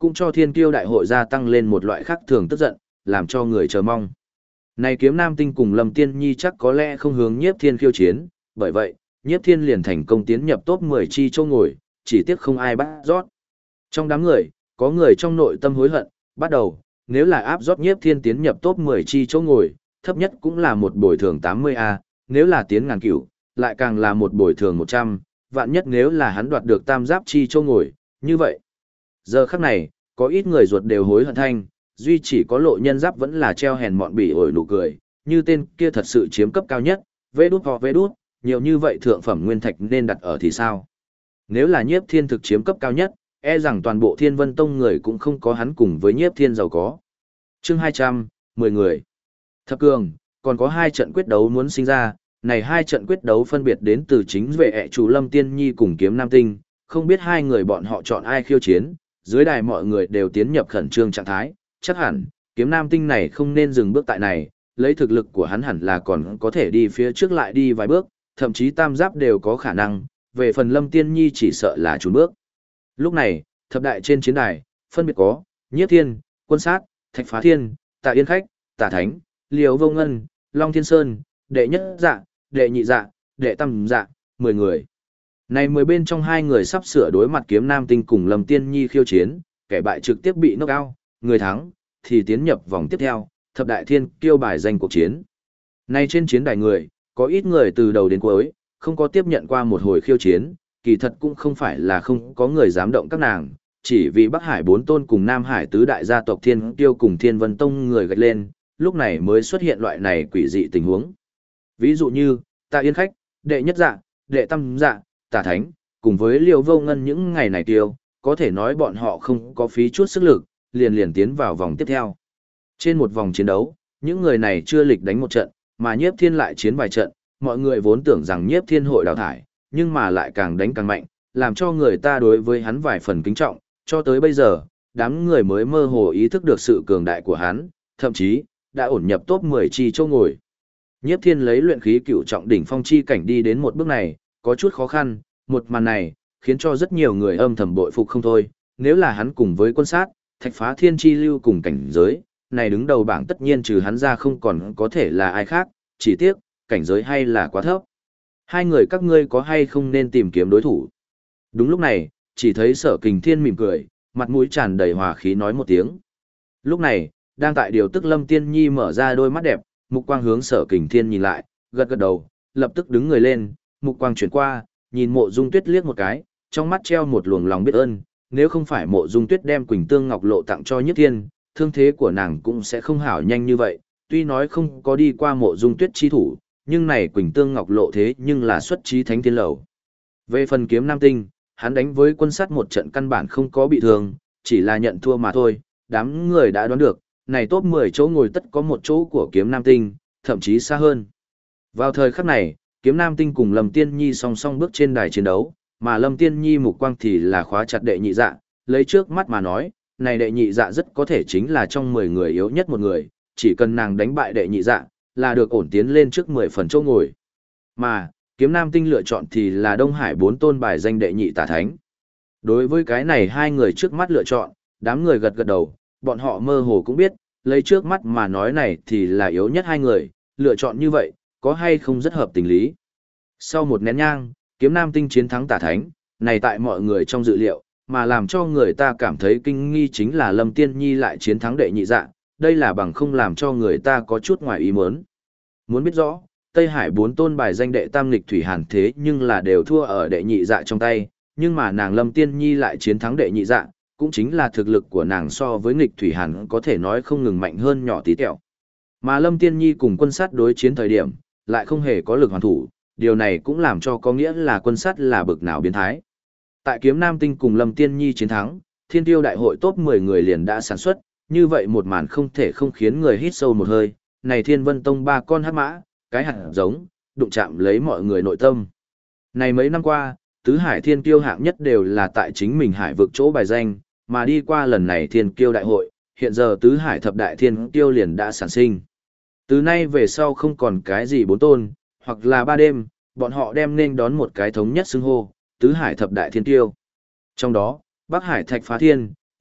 cũng cho thiên kiêu đại hội gia tăng lên một loại khác thường tức giận, làm cho người chờ mong. Này kiếm nam tinh cùng Lâm Tiên Nhi chắc có lẽ không hướng Nhiếp Thiên khiêu chiến, bởi vậy, Nhiếp Thiên liền thành công tiến nhập top 10 chi châu ngồi, chỉ tiếc không ai bắt rót. Trong đám người, có người trong nội tâm hối hận, bắt đầu, nếu là áp rót Nhiếp Thiên tiến nhập top 10 chi châu ngồi, thấp nhất cũng là một bồi thường 80A, nếu là tiến ngàn cửu, lại càng là một bồi thường 100, vạn nhất nếu là hắn đoạt được tam giáp chi châu ngồi, như vậy. Giờ khắc này, có ít người ruột đều hối hận thanh, duy chỉ có Lộ Nhân Giáp vẫn là treo hèn mọn bỉ ổi nụ cười, như tên kia thật sự chiếm cấp cao nhất, vê đút, nhiều như vậy thượng phẩm nguyên thạch nên đặt ở thì sao? Nếu là Nhiếp Thiên thực chiếm cấp cao nhất, e rằng toàn bộ Thiên Vân Tông người cũng không có hắn cùng với Nhiếp Thiên giàu có. Chương 200, 10 người. Thập cường, còn có 2 trận quyết đấu muốn sinh ra, này 2 trận quyết đấu phân biệt đến từ chính vệ ẹ chủ Lâm Tiên Nhi cùng Kiếm Nam Tinh, không biết hai người bọn họ chọn ai khiêu chiến, dưới đài mọi người đều tiến nhập khẩn trương trạng thái, chắc hẳn, Kiếm Nam Tinh này không nên dừng bước tại này, lấy thực lực của hắn hẳn là còn có thể đi phía trước lại đi vài bước, thậm chí tam giáp đều có khả năng, về phần Lâm Tiên Nhi chỉ sợ là chùn bước. Lúc này, thập đại trên chiến đài, phân biệt có, Nhiếp Thiên, Quân Sát, Thạch Phá Thiên, Tạ Yên Khách, Tạ Thánh, Liễu Vô Ngân, Long Thiên Sơn, đệ nhất dạ, đệ nhị dạ, đệ tam dạ, 10 người. Này 10 bên trong 2 người sắp sửa đối mặt Kiếm Nam Tinh cùng Lâm Tiên Nhi khiêu chiến, kẻ bại trực tiếp bị knock out, người thắng thì tiến nhập vòng tiếp theo, thập đại thiên kiêu bài danh cuộc chiến. Này trên chiến đài người, có ít người từ đầu đến cuối, không có tiếp nhận qua một hồi khiêu chiến, kỳ thật cũng không phải là không có người dám động các nàng, chỉ vì Bắc Hải 4 tôn cùng Nam Hải tứ đại gia tộc Thiên Kiêu cùng Thiên Vân Tông người gạch lên, lúc này mới xuất hiện loại này quỷ dị tình huống. Ví dụ như, Tạ Yên Khách, đệ nhất dạ, đệ tam dạ, Tạ Thánh, cùng với Liễu Vô Ngân những ngày này tiêu, có thể nói bọn họ không có phí chút sức lực, liền tiến vào vòng tiếp theo. Trên một vòng chiến đấu, những người này chưa lịch đánh một trận, mà Nhiếp Thiên lại chiến vài trận, mọi người vốn tưởng rằng Nhiếp Thiên hội đào thải, nhưng mà lại càng đánh càng mạnh, làm cho người ta đối với hắn vài phần kính trọng, cho tới bây giờ, đám người mới mơ hồ ý thức được sự cường đại của hắn, thậm chí, đã ổn nhập top 10 chi châu ngồi. Nhiếp Thiên lấy luyện khí cửu trọng đỉnh phong chi cảnh đi đến một bước này, có chút khó khăn, một màn này, khiến cho rất nhiều người âm thầm bội phục không thôi, nếu là hắn cùng với Quân Sát, Thạch Phá Thiên chi lưu cùng cảnh giới, này đứng đầu bảng tất nhiên trừ hắn ra không còn có thể là ai khác, chỉ tiếc, cảnh giới hay là quá thấp. Hai người các ngươi có hay không nên tìm kiếm đối thủ? Đúng lúc này, chỉ thấy Sở Kình Thiên mỉm cười, mặt mũi tràn đầy hòa khí nói một tiếng. Lúc này, đang tại điều tức Lâm Tiên Nhi mở ra đôi mắt đẹp, mục quang hướng Sở Kình Thiên nhìn lại, gật gật đầu, lập tức đứng người lên, mục quang chuyển qua, nhìn Mộ Dung Tuyết liếc một cái, trong mắt treo một luồng lòng biết ơn, nếu không phải Mộ Dung Tuyết đem Quỳnh Tương Ngọc Lộ tặng cho Nhiếp Thiên, thương thế của nàng cũng sẽ không hảo nhanh như vậy, tuy nói không có đi qua Mộ Dung Tuyết chi thủ, nhưng này Quỳnh Tương Ngọc Lộ thế nhưng là xuất chí thánh thiên lầu. Về phần Kiếm Nam Tinh, hắn đánh với Quân Sát một trận căn bản không có bị thương, chỉ là nhận thua mà thôi, đám người đã đoán được, này top 10 chỗ ngồi tất có một chỗ của Kiếm Nam Tinh, thậm chí xa hơn. Vào thời khắc này, Kiếm Nam Tinh cùng Lâm Tiên Nhi song song bước trên đài chiến đấu, mà Lâm Tiên Nhi mục quang thì là khóa chặt đệ nhị dạ, lấy trước mắt mà nói, này đệ nhị dạ rất có thể chính là trong 10 người yếu nhất một người, chỉ cần nàng đánh bại đệ nhị dạ, là được ổn tiến lên trước 10 phần chỗ ngồi. Mà, Kiếm Nam Tinh lựa chọn thì là Đông Hải 4 tôn bài danh đệ nhị Tả Thánh. Đối với cái này hai người trước mắt lựa chọn, đám người gật gật đầu, bọn họ mơ hồ cũng biết, lấy trước mắt mà nói này thì là yếu nhất hai người, lựa chọn như vậy, có hay không rất hợp tình lý. Sau một nén nhang, Kiếm Nam Tinh chiến thắng Tả Thánh, này tại mọi người trong dự liệu, mà làm cho người ta cảm thấy kinh nghi chính là Lâm Tiên Nhi lại chiến thắng đệ nhị dạ, đây là bằng không làm cho người ta có chút ngoài ý muốn. Muốn biết rõ, Tây Hải 4 tôn bài danh đệ tam nghịch thủy hàn thế nhưng là đều thua ở đệ nhị dạ trong tay, nhưng mà nàng Lâm Tiên Nhi lại chiến thắng đệ nhị dạ, cũng chính là thực lực của nàng so với nghịch thủy hàn có thể nói không ngừng mạnh hơn nhỏ tí tẹo. Mà Lâm Tiên Nhi cùng Quân Sát đối chiến thời điểm, lại không hề có lực hoàn thủ, điều này cũng làm cho có nghĩa là Quân Sát là bực nào biến thái. Tại Kiếm Nam Tinh cùng Lâm Tiên Nhi chiến thắng, Thiên Tiêu đại hội top 10 người liền đã sản xuất, như vậy một màn không thể không khiến người hít sâu một hơi, này Thiên Vân Tông 3 con hắc mã, cái hạt giống, đụng chạm lấy mọi người nội tâm. Này mấy năm qua, tứ hải thiên kiêu hạng nhất đều là tại chính mình hải vực chỗ bài danh, mà đi qua lần này thiên kiêu đại hội, hiện giờ tứ hải thập đại thiên kiêu liền đã sản sinh. Từ nay về sau không còn cái gì 4 tôn, hoặc là 3 đêm, bọn họ đem nên đón một cái thống nhất xưng hô, tứ hải thập đại thiên kiêu. Trong đó, Bắc Hải Thạch Phá Thiên,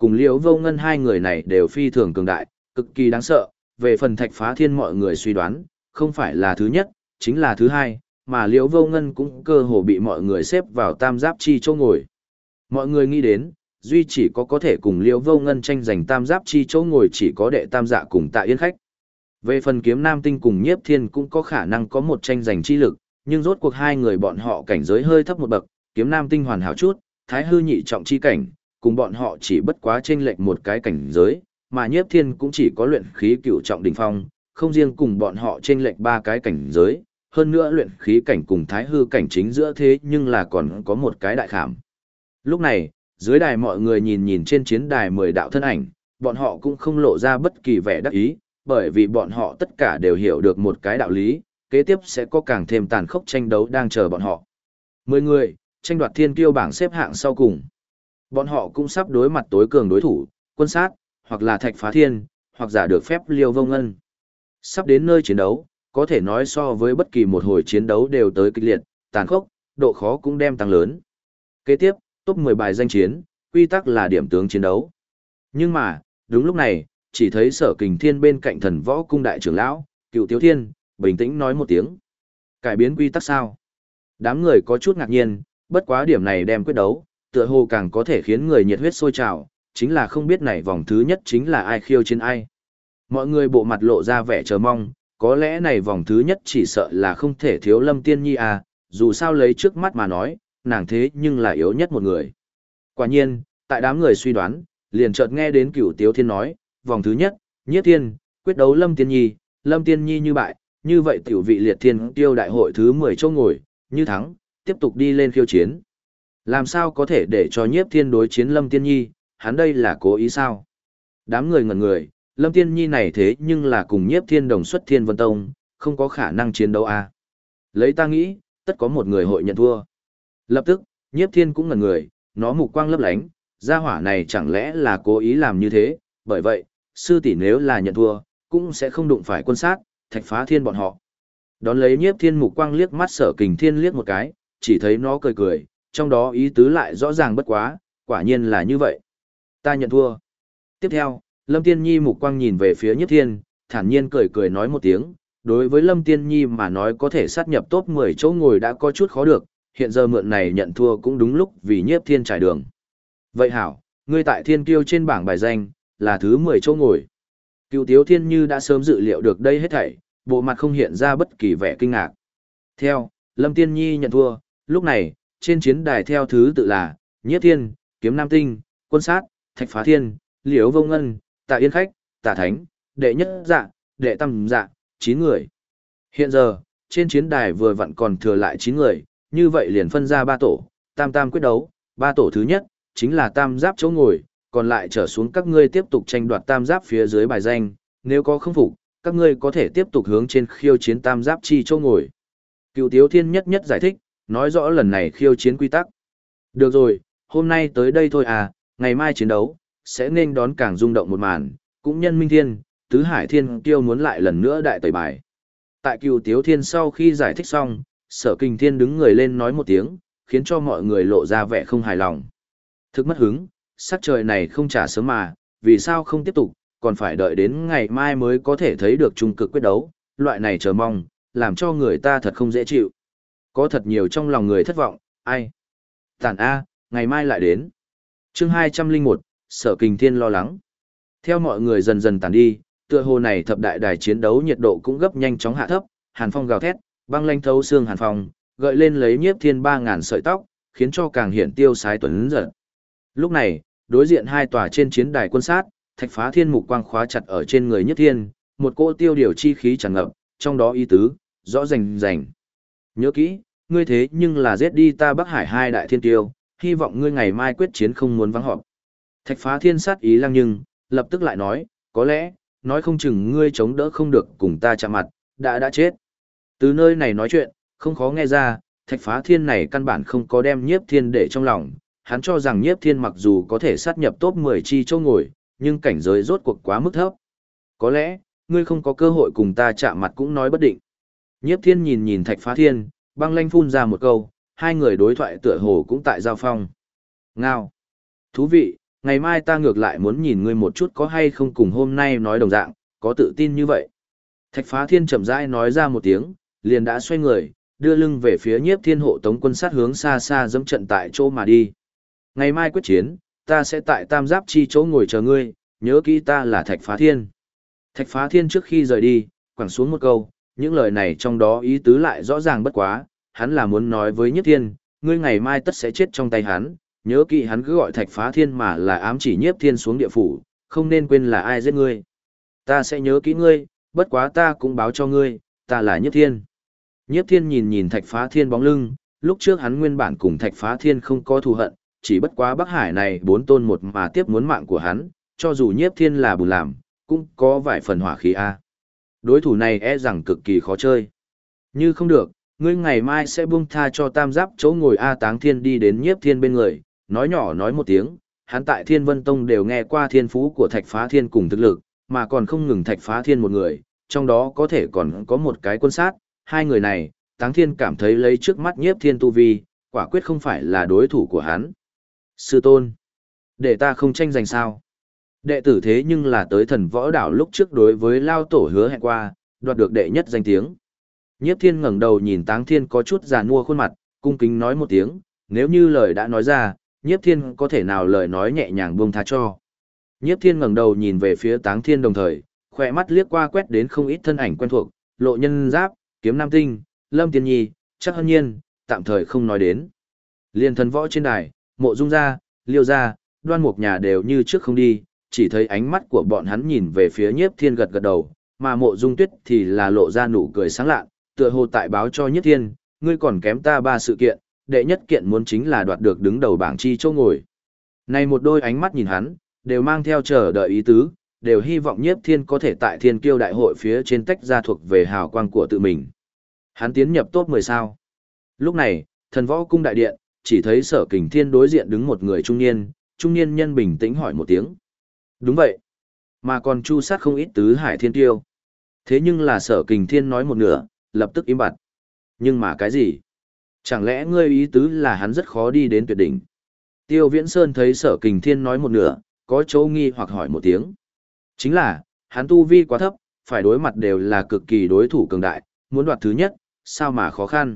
cùng Liễu Vô Ngân hai người này đều phi thường cường đại, cực kỳ đáng sợ. Về phần Thạch Phá Thiên mọi người suy đoán, không phải là thứ nhất, chính là thứ hai, mà Liễu Vô Ngân cũng cơ hồ bị mọi người xếp vào tam giáp chi chỗ ngồi. Mọi người nghĩ đến, duy chỉ có thể cùng Liễu Vô Ngân tranh giành tam giáp chi chỗ ngồi chỉ có Đệ Tam Dạ cùng Tạ Yên Khách. Về phần Kiếm Nam Tinh cùng Nhiếp Thiên cũng có khả năng có một tranh giành chi lực, nhưng rốt cuộc hai người bọn họ cảnh giới hơi thấp một bậc, Kiếm Nam Tinh hoàn hảo chút, Thái Hư nhị trọng chi cảnh, cùng bọn họ chỉ bất quá chênh lệch một cái cảnh giới, mà Nhiếp Thiên cũng chỉ có luyện khí cửu trọng đỉnh phong, không riêng cùng bọn họ chênh lệch ba cái cảnh giới, hơn nữa luyện khí cảnh cùng Thái Hư cảnh chính giữa thế nhưng là còn có một cái đại khảm. Lúc này, dưới đài mọi người nhìn nhìn trên chiến đài 10 đạo thân ảnh, bọn họ cũng không lộ ra bất kỳ vẻ đắc ý, bởi vì bọn họ tất cả đều hiểu được một cái đạo lý, kế tiếp sẽ có càng thêm tàn khốc tranh đấu đang chờ bọn họ. 10 người, tranh đoạt thiên kiêu bảng xếp hạng sau cùng. Bọn họ cũng sắp đối mặt tối cường đối thủ, Quân Sát, hoặc là Thạch Phá Thiên, hoặc giả được phép Liêu Vô Ngân. Sắp đến nơi chiến đấu, có thể nói so với bất kỳ một hồi chiến đấu đều tới kịch liệt, tàn khốc, độ khó cũng đem tăng lớn. Kế tiếp, top 10 bài danh chiến, quy tắc là điểm tướng chiến đấu. Nhưng mà, đúng lúc này, chỉ thấy Sở Kình Thiên bên cạnh Thần Võ Cung đại trưởng lão, Cựu Tiếu Thiên, bình tĩnh nói một tiếng. Cải biến quy tắc sao? Đám người có chút ngạc nhiên, bất quá điểm này đem quyết đấu, tựa hồ càng có thể khiến người nhiệt huyết sôi trào, chính là không biết này vòng thứ nhất chính là ai khiêu chiến ai. Mọi người bộ mặt lộ ra vẻ chờ mong, có lẽ này vòng thứ nhất chỉ sợ là không thể thiếu Lâm Tiên Nhi à, dù sao lấy trước mắt mà nói, nàng thế nhưng là yếu nhất một người. Quả nhiên, tại đám người suy đoán, liền chợt nghe đến Cửu Tiếu Thiên nói, vòng thứ nhất, Nhiếp Thiên, quyết đấu Lâm Tiên Nhi như bại, như vậy tiểu vị liệt thiên tiêu đại hội thứ 10 chỗ ngồi, như thắng, tiếp tục đi lên khiêu chiến. Làm sao có thể để cho Nhiếp Thiên đối chiến Lâm Tiên Nhi, hắn đây là cố ý sao? Đám người ngẩn người, Lâm Tiên Nhi này thế nhưng là cùng Nhiếp Thiên đồng xuất Thiên Vân Tông, không có khả năng chiến đấu à. Lấy ta nghĩ, tất có một người hội nhận thua. Lập tức, Nhiếp Thiên cũng ngẩn người, nó mục quang lấp lánh, gia hỏa này chẳng lẽ là cố ý làm như thế, bởi vậy, sư tỷ nếu là nhận thua, cũng sẽ không đụng phải Quân Sát, Thạch Phá Thiên bọn họ. Đón lấy Nhiếp Thiên mục quang liếc mắt Sở Kình Thiên liếc một cái, chỉ thấy nó cười cười, trong đó ý tứ lại rõ ràng bất quá, quả nhiên là như vậy. Ta nhận thua. Tiếp theo, Lâm Tiên Nhi mục quang nhìn về phía Nhiếp Thiên, thản nhiên cười cười nói một tiếng, đối với Lâm Tiên Nhi mà nói có thể sát nhập top 10 chỗ ngồi đã có chút khó được, hiện giờ mượn này nhận thua cũng đúng lúc vì Nhiếp Thiên trải đường. Vậy hảo, ngươi tại thiên kiêu trên bảng bài danh, là thứ 10 chỗ ngồi. Cựu Tiếu Thiên như đã sớm dự liệu được đây hết thảy, bộ mặt không hiện ra bất kỳ vẻ kinh ngạc. Theo, Lâm Tiên Nhi nhận thua, lúc này, trên chiến đài theo thứ tự là, Nhiếp Thiên, Kiếm Nam Tinh, Quân Sát, Thạch Phá Thiên, Liễu Vô Ngân, Tạ Yên Khách, Tạ Thánh, Đệ Nhất Dạ, Đệ Tam Dạ, 9 người. Hiện giờ, trên chiến đài vừa vặn còn thừa lại 9 người, như vậy liền phân ra 3 tổ, tam quyết đấu, 3 tổ thứ nhất, chính là tam giáp chỗ ngồi, còn lại trở xuống các ngươi tiếp tục tranh đoạt tam giáp phía dưới bài danh, nếu có không phục, các ngươi có thể tiếp tục hướng trên khiêu chiến tam giáp chi chỗ ngồi. Cựu Tiếu Thiên nhất giải thích, nói rõ lần này khiêu chiến quy tắc. Được rồi, hôm nay tới đây thôi à, ngày mai chiến đấu, sẽ nên đón càng rung động một màn, cũng nhân Minh Thiên, Tứ Hải Thiên Kiêu muốn lại lần nữa đại tẩy bài. Tại Cựu Tiếu Thiên sau khi giải thích xong, Sở Kình Thiên đứng người lên nói một tiếng, khiến cho mọi người lộ ra vẻ không hài lòng. Thực mất hứng, sắc trời này không trả sớm mà, vì sao không tiếp tục, còn phải đợi đến ngày mai mới có thể thấy được trung cực quyết đấu, loại này chờ mong, làm cho người ta thật không dễ chịu. Có thật nhiều trong lòng người thất vọng, ai? Tản A, ngày mai lại đến. Chương 201, Sở Kình Thiên lo lắng. Theo mọi người dần dần tản đi, tựa hồ này thập đại đài chiến đấu nhiệt độ cũng gấp nhanh chóng hạ thấp, hàn phong gào thét, băng lanh thấu xương hàn phong, gợi lên lấy Nhiếp Thiên 3000 sợi tóc, khiến cho càng hiện tiêu sái tuấn giật. Lúc này, đối diện hai tòa trên chiến đài Quân Sát, Thạch Phá Thiên mục quang khóa chặt ở trên người Nhiếp Thiên, một cỗ tiêu điều chi khí tràn ngập, trong đó ý tứ rõ rành rành. Nhớ kỹ, ngươi thế nhưng là giết đi ta Bắc Hải hai đại thiên tiêu, hy vọng ngươi ngày mai quyết chiến không muốn vắng họp. Thạch Phá Thiên sát ý lăng nhưng, lập tức lại nói, có lẽ, nói không chừng ngươi chống đỡ không được cùng ta chạm mặt, đã chết. Từ nơi này nói chuyện, không khó nghe ra, Thạch Phá Thiên này căn bản không có đem Nhiếp Thiên để trong lòng, hắn cho rằng Nhiếp Thiên mặc dù có thể sát nhập top 10 chi chỗ ngồi, nhưng cảnh giới rốt cuộc quá mức thấp. Có lẽ, ngươi không có cơ hội cùng ta chạm mặt cũng nói bất định. Nhiếp Thiên nhìn nhìn Thạch Phá Thiên, băng lanh phun ra một câu, hai người đối thoại tựa hồ cũng tại giao phong. Ngao. Thú vị, ngày mai ta ngược lại muốn nhìn ngươi một chút có hay không cùng hôm nay nói đồng dạng, có tự tin như vậy. Thạch Phá Thiên chậm rãi nói ra một tiếng, liền đã xoay người, đưa lưng về phía Nhiếp Thiên hộ tống quân sát hướng xa xa dẫm trận tại chỗ mà đi. Ngày mai quyết chiến, ta sẽ tại Tam Giáp Chi chỗ ngồi chờ ngươi, nhớ kỹ ta là Thạch Phá Thiên. Thạch Phá Thiên trước khi rời đi, quẳng xuống một câu, những lời này trong đó ý tứ lại rõ ràng bất quá, hắn là muốn nói với Nhiếp Thiên, ngươi ngày mai tất sẽ chết trong tay hắn, nhớ kỹ hắn cứ gọi Thạch Phá Thiên mà là ám chỉ Nhiếp Thiên xuống địa phủ, không nên quên là ai giết ngươi. Ta sẽ nhớ kỹ ngươi, bất quá ta cũng báo cho ngươi, ta là Nhiếp Thiên. Nhiếp Thiên nhìn nhìn Thạch Phá Thiên bóng lưng, lúc trước hắn nguyên bản cùng Thạch Phá Thiên không có thù hận, chỉ bất quá Bắc Hải này 4 tôn một mà tiếp muốn mạng của hắn, cho dù Nhiếp Thiên là bùn làm, cũng có vài phần hỏa khí a. Đối thủ này e rằng cực kỳ khó chơi. Như không được, ngươi ngày mai sẽ buông tha cho Tam Giáp chỗ ngồi A. Táng Thiên đi đến Nhiếp Thiên bên người, nói nhỏ nói một tiếng, hắn tại Thiên Vân Tông đều nghe qua thiên phú của Thạch Phá Thiên cùng thực lực, mà còn không ngừng Thạch Phá Thiên một người, trong đó có thể còn có một cái quân sát, hai người này, Táng Thiên cảm thấy lấy trước mắt Nhiếp Thiên tu vi, quả quyết không phải là đối thủ của hắn. Sư tôn, để ta không tranh giành sao? Đệ tử thế nhưng là tới Thần Võ Đảo lúc trước đối với Lao Tổ hứa hẹn qua, đoạt được đệ nhất danh tiếng. Nhiếp Thiên ngẩng đầu nhìn Táng Thiên có chút già nua khuôn mặt, cung kính nói một tiếng, nếu như lời đã nói ra, Nhiếp Thiên có thể nào lời nói nhẹ nhàng buông tha cho. Nhiếp Thiên ngẩng đầu nhìn về phía Táng Thiên đồng thời, khỏe mắt liếc qua quét đến không ít thân ảnh quen thuộc, Lộ Nhân Giáp, Kiếm Nam Tinh, Lâm Tiên Nhi, Chắc Hân Nhiên, tạm thời không nói đến. Liên Thần Võ trên đài, Mộ Dung gia, Liêu gia, Đoan Mục nhà đều như trước không đi, chỉ thấy ánh mắt của bọn hắn nhìn về phía Nhiếp Thiên gật gật đầu, mà Mộ Dung Tuyết thì là lộ ra nụ cười sáng lạ, tựa hồ tại báo cho Nhiếp Thiên, ngươi còn kém ta 3 sự kiện, đệ nhất kiện muốn chính là đoạt được đứng đầu bảng chi chỗ ngồi. Này một đôi ánh mắt nhìn hắn, đều mang theo chờ đợi ý tứ, đều hy vọng Nhiếp Thiên có thể tại Thiên Kiêu đại hội phía trên tách ra thuộc về hào quang của tự mình. Hắn tiến nhập top 10 sao. Lúc này, Thần Võ cung đại điện, chỉ thấy Sở Kình Thiên đối diện đứng một người trung niên nhân bình tĩnh hỏi một tiếng. Đúng vậy. Mà còn chu sát không ít tứ hải thiên tiêu. Thế nhưng là Sở Kình Thiên nói một nửa, lập tức im bặt. Nhưng mà cái gì? Chẳng lẽ ngươi ý tứ là hắn rất khó đi đến tuyệt đỉnh? Tiêu Viễn Sơn thấy Sở Kình Thiên nói một nửa, có chỗ nghi hoặc hỏi một tiếng. Chính là, hắn tu vi quá thấp, phải đối mặt đều là cực kỳ đối thủ cường đại, muốn đoạt thứ nhất, sao mà khó khăn.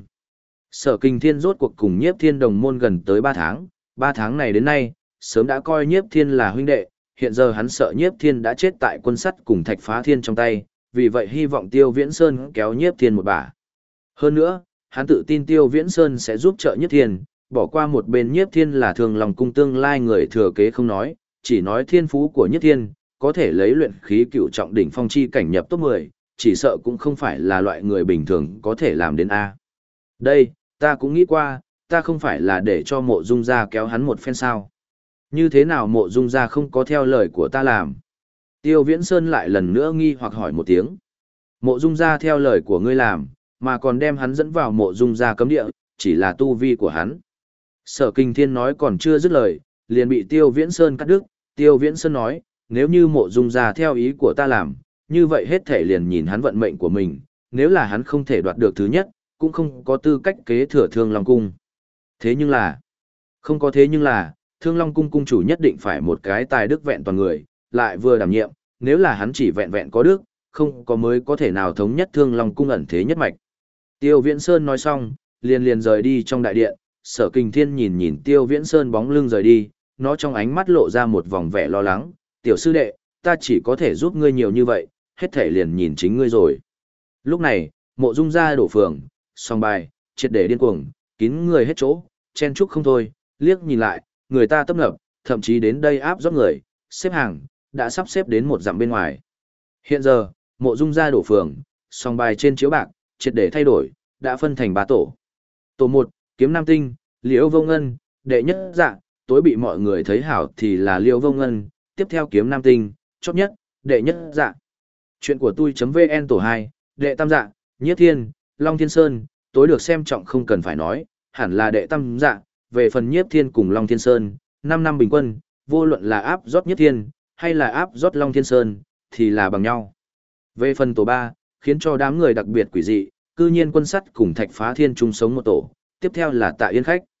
Sở Kình Thiên rốt cuộc cùng Nhiếp Thiên đồng môn gần tới 3 tháng, 3 tháng này đến nay, sớm đã coi Nhiếp Thiên là huynh đệ, hiện giờ hắn sợ Nhiếp Thiên đã chết tại quân sắt cùng Thạch Phá Thiên trong tay, vì vậy hy vọng Tiêu Viễn Sơn kéo Nhiếp Thiên một bả. Hơn nữa, hắn tự tin Tiêu Viễn Sơn sẽ giúp trợ Nhiếp Thiên, bỏ qua một bên Nhiếp Thiên là Thường Lòng cung tương lai người thừa kế không nói, chỉ nói thiên phú của Nhiếp Thiên, có thể lấy luyện khí cửu trọng đỉnh phong chi cảnh nhập top 10, chỉ sợ cũng không phải là loại người bình thường có thể làm đến A. Đây, ta cũng nghĩ qua, ta không phải là để cho Mộ Dung gia kéo hắn một phen sao. Như thế nào Mộ Dung gia không có theo lời của ta làm? Tiêu Viễn Sơn lại lần nữa nghi hoặc hỏi một tiếng. Mộ Dung gia theo lời của ngươi làm, mà còn đem hắn dẫn vào Mộ Dung gia cấm địa, chỉ là tu vi của hắn. Sở Kình Thiên nói còn chưa dứt lời, liền bị Tiêu Viễn Sơn cắt đứt. Tiêu Viễn Sơn nói, nếu như Mộ Dung gia theo ý của ta làm, như vậy hết thể liền nhìn hắn vận mệnh của mình, nếu là hắn không thể đoạt được thứ nhất, cũng không có tư cách kế thừa Thương Long cung. Thế nhưng là, không có thế nhưng là, Thương Long cung cung chủ nhất định phải một cái tài đức vẹn toàn người, lại vừa đảm nhiệm, nếu là hắn chỉ vẹn vẹn có đức, không có mới có thể nào thống nhất Thương Long cung ẩn thế nhất mạch. Tiêu Viễn Sơn nói xong, liền rời đi trong đại điện, Sở Kình Thiên nhìn nhìn Tiêu Viễn Sơn bóng lưng rời đi, nó trong ánh mắt lộ ra một vòng vẻ lo lắng, tiểu sư đệ, ta chỉ có thể giúp ngươi nhiều như vậy, hết thể liền nhìn chính ngươi rồi. Lúc này, Mộ Dung gia đổ phường, song bài, triệt để điên cuồng, kín người hết chỗ, chen chúc không thôi, liếc nhìn lại, người ta tấp nập, thậm chí đến đây áp rót người, xếp hàng, đã sắp xếp đến một dặm bên ngoài. Hiện giờ, Mộ Dung gia đổ phường, song bài trên chiếu bạc, triệt để thay đổi, đã phân thành 3 tổ. Tổ 1, Kiếm Nam Tinh, Liễu Vô Ngân, đệ nhất dạ, tối bị mọi người thấy hảo thì là Liễu Vô Ngân, tiếp theo Kiếm Nam Tinh, chót nhất, đệ nhất dạ. Chuyện của tôi.vn tổ 2, đệ tam dạ, Nhiếp Thiên, Long Thiên Sơn, tối được xem trọng không cần phải nói, hẳn là đệ tam dạ, về phần Nhiếp Thiên cùng Long Thiên Sơn, 5 năm bình quân, vô luận là áp rót Nhiếp Thiên, hay là áp rót Long Thiên Sơn, thì là bằng nhau. Về phần tổ 3, khiến cho đám người đặc biệt quỷ dị, cư nhiên quân sắt cùng Thạch Phá Thiên chung sống một tổ, tiếp theo là Tạ Yên Khách.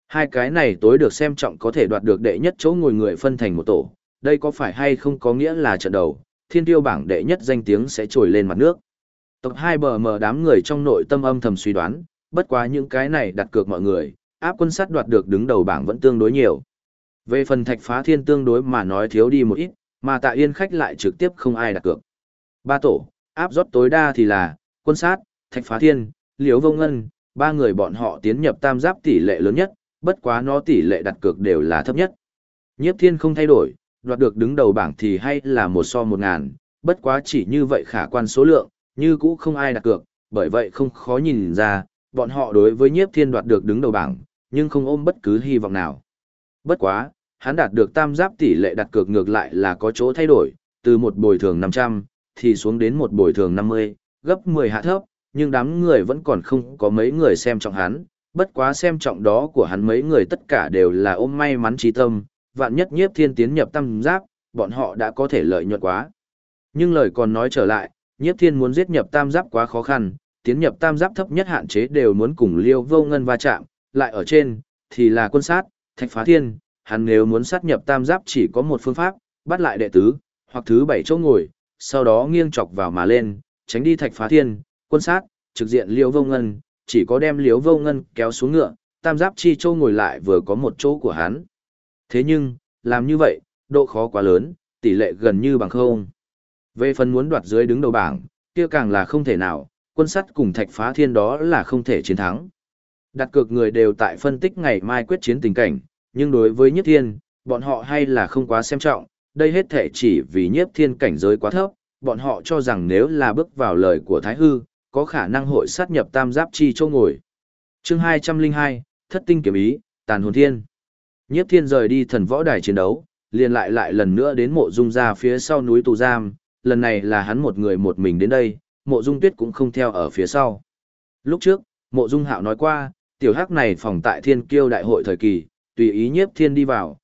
Hai cái này tối được xem trọng có thể đoạt được đệ nhất chỗ ngồi người phân thành một tổ, đây có phải hay không có nghĩa là trận đầu, thiên tiêu bảng đệ nhất danh tiếng sẽ trồi lên mặt nước. Tộc 2 bờ mờ đám người trong nội tâm âm thầm suy đoán, bất quá những cái này đặt cược mọi người, áp quân sát đoạt được đứng đầu bảng vẫn tương đối nhiều. Về phần Thạch Phá Thiên tương đối mà nói thiếu đi một ít, mà Tạ Yên khách lại trực tiếp không ai đặt cược. Ba tổ, áp rót tối đa thì là quân sát, Thạch Phá Thiên, Liễu Vô Ngân, ba người bọn họ tiến nhập tam giáp tỷ lệ lớn nhất, bất quá nó tỷ lệ đặt cược đều là thấp nhất. Nhiếp Thiên không thay đổi, đoạt được đứng đầu bảng thì hay là 1/1000, bất quá chỉ như vậy khả quan số lượng, như cũ không ai đặt cược, bởi vậy không khó nhìn ra, bọn họ đối với Nhiếp Thiên đoạt được đứng đầu bảng, nhưng không ôm bất cứ hy vọng nào. Bất quá, hắn đạt được tam giáp tỷ lệ đặt cược ngược lại là có chỗ thay đổi, từ một bồi thường 500, thì xuống đến một bồi thường 50, gấp 10 hạ thấp, nhưng đám người vẫn còn không có mấy người xem trọng hắn, bất quá xem trọng đó của hắn mấy người tất cả đều là ôm may mắn trí tâm, vạn nhất Nhiếp Thiên tiến nhập tam giáp, bọn họ đã có thể lợi nhuận quá. Nhưng lời còn nói trở lại, Nhiếp Thiên muốn giết nhập tam giáp quá khó khăn, tiến nhập tam giáp thấp nhất hạn chế đều muốn cùng Liêu Vô Ngân va chạm, lại ở trên, thì là quân sát, Thạch Phá Thiên, hắn nếu muốn sát nhập tam giáp chỉ có một phương pháp, bắt lại đệ tứ, hoặc thứ 7 chỗ ngồi, sau đó nghiêng chọc vào mà lên, tránh đi Thạch Phá Thiên, quân sát, trực diện Liêu Vô Ngân, chỉ có đem Liêu Vô Ngân kéo xuống ngựa, tam giáp chi chỗ ngồi lại vừa có một chỗ của hắn. Thế nhưng, làm như vậy, độ khó quá lớn, tỷ lệ gần như bằng không. Về phần muốn đoạt dưới đứng đầu bảng, kia càng là không thể nào, quân sắt cùng Thạch Phá Thiên đó là không thể chiến thắng. Đặt cược người đều tại phân tích ngày mai quyết chiến tình cảnh, nhưng đối với Nhiếp Thiên, bọn họ hay là không quá xem trọng, đây hết thể chỉ vì Nhiếp Thiên cảnh giới quá thấp, bọn họ cho rằng nếu là bước vào lời của Thái Hư, có khả năng hội sát nhập tam giáp chi châu ngồi. Chương 202, Thất tinh kiếm ý, Tàn hồn thiên. Nhiếp Thiên rời đi thần võ đài chiến đấu, liền lại lần nữa đến Mộ Dung ra phía sau núi tù giam, lần này là hắn một người một mình đến đây, Mộ Dung Tuyết cũng không theo ở phía sau. Lúc trước, Mộ Dung Hạo nói qua, tiểu hắc này phòng tại Thiên Kiêu đại hội thời kỳ, tùy ý Nhiếp Thiên đi vào,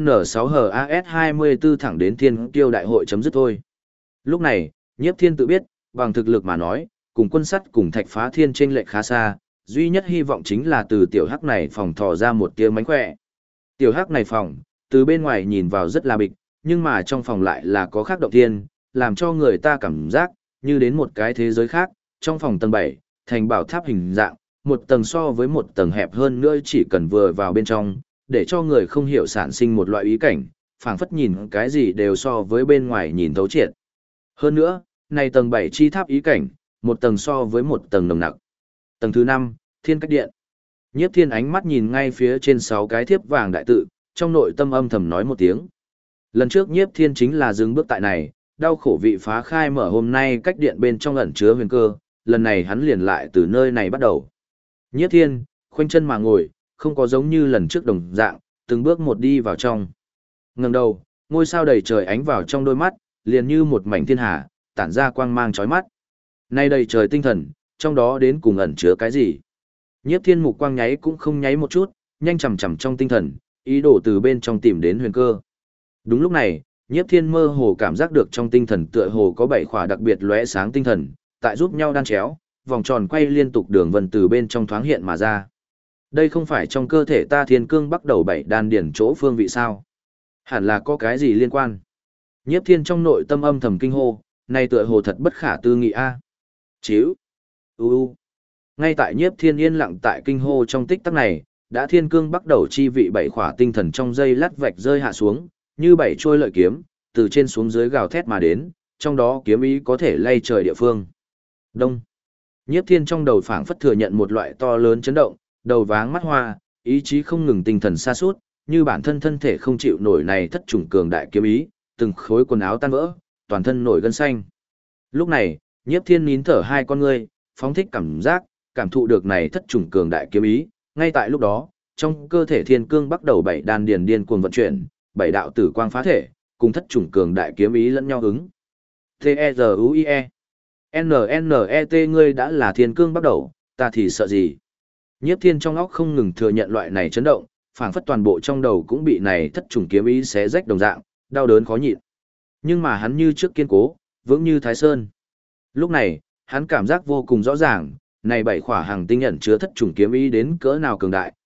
N6HAS24 thẳng đến Thiên Kiêu đại hội chấm dứt thôi. Lúc này, Nhiếp Thiên tự biết, bằng thực lực mà nói, cùng quân sắt cùng Thạch Phá Thiên chênh lệch khá xa, duy nhất hy vọng chính là từ tiểu hắc này phòng thò ra một tia mánh khỏe. Tiểu hắc này phòng, từ bên ngoài nhìn vào rất là bịch, nhưng mà trong phòng lại là có khác động thiên, làm cho người ta cảm giác như đến một cái thế giới khác. Trong phòng tầng 7, thành bảo tháp hình dạng, một tầng so với một tầng hẹp hơn nữa, chỉ cần vừa vào bên trong, để cho người không hiểu sản sinh một loại ý cảnh, phảng phất nhìn cái gì đều so với bên ngoài nhìn thấu triệt. Hơn nữa, này tầng 7 chi tháp ý cảnh, một tầng so với một tầng nồng nặc. Tầng thứ 5, Thiên Cách Điện. Nhiếp Thiên ánh mắt nhìn ngay phía trên 6 cái thiếp vàng đại tự, trong nội tâm âm thầm nói một tiếng. Lần trước Nhiếp Thiên chính là dừng bước tại này, đau khổ vị phá khai mở hôm nay cách điện bên trong ẩn chứa huyền cơ, lần này hắn liền lại từ nơi này bắt đầu. Nhiếp Thiên, khoanh chân mà ngồi, không có giống như lần trước đồng dạng, từng bước một đi vào trong. Ngẩng đầu, ngôi sao đầy trời ánh vào trong đôi mắt, liền như một mảnh thiên hà, tản ra quang mang chói mắt. Nay đầy trời tinh thần, trong đó đến cùng ẩn chứa cái gì? Nhiếp Thiên mục quang nháy cũng không nháy một chút, nhanh chằm chằm trong tinh thần, ý đồ từ bên trong tìm đến huyền cơ. Đúng lúc này, Nhiếp Thiên mơ hồ cảm giác được trong tinh thần tựa hồ có 7 khỏa đặc biệt lóe sáng tinh thần, tại giúp nhau đan chéo, vòng tròn quay liên tục đường vân từ bên trong thoáng hiện mà ra. Đây không phải trong cơ thể ta Thiên Cương bắt đầu 7 đan điển chỗ phương vị sao? Hẳn là có cái gì liên quan? Nhiếp Thiên trong nội tâm âm thầm kinh hô, này tựa hồ thật bất khả tư nghị a. Chíu. Ngay tại Nhiếp Thiên yên lặng tại kinh hô trong tích tắc này, đã Thiên Cương bắt đầu chi vị 7 khỏa tinh thần trong dây lát vạch rơi hạ xuống, như 7 trôi lợi kiếm, từ trên xuống dưới gào thét mà đến, trong đó kiếm ý có thể lay trời địa phương. Đông. Nhiếp Thiên trong đầu phảng phất thừa nhận một loại to lớn chấn động, đầu váng mắt hoa, ý chí không ngừng, tinh thần sa sút, như bản thân thân thể không chịu nổi này thất trùng cường đại kiếm ý, từng khối quần áo tan vỡ, toàn thân nổi gân xanh. Lúc này, Nhiếp Thiên nín thở hai con ngươi, phóng thích cảm giác, cảm thụ được này thất trùng cường đại kiếm ý, ngay tại lúc đó, trong cơ thể Thiên Cương bắt đầu 7 đan điền điên cuồng vận chuyển, 7 đạo tử quang phá thể, cùng thất trùng cường đại kiếm ý lẫn nhau ứng. T-E-Z-U-I-E N-N-E-T ngươi đã là Thiên Cương bắt đầu, ta thì sợ gì? Nhiếp Thiên trong óc không ngừng thừa nhận loại này chấn động, phảng phất toàn bộ trong đầu cũng bị này thất trùng kiếm ý xé rách đồng dạng, đau đớn khó nhịn. Nhưng mà hắn như trước kiên cố, vững như Thái Sơn. Lúc này, hắn cảm giác vô cùng rõ ràng, này 7 khỏa hàng tinh ẩn chứa thất trùng kiếm ý đến cỡ nào cường đại,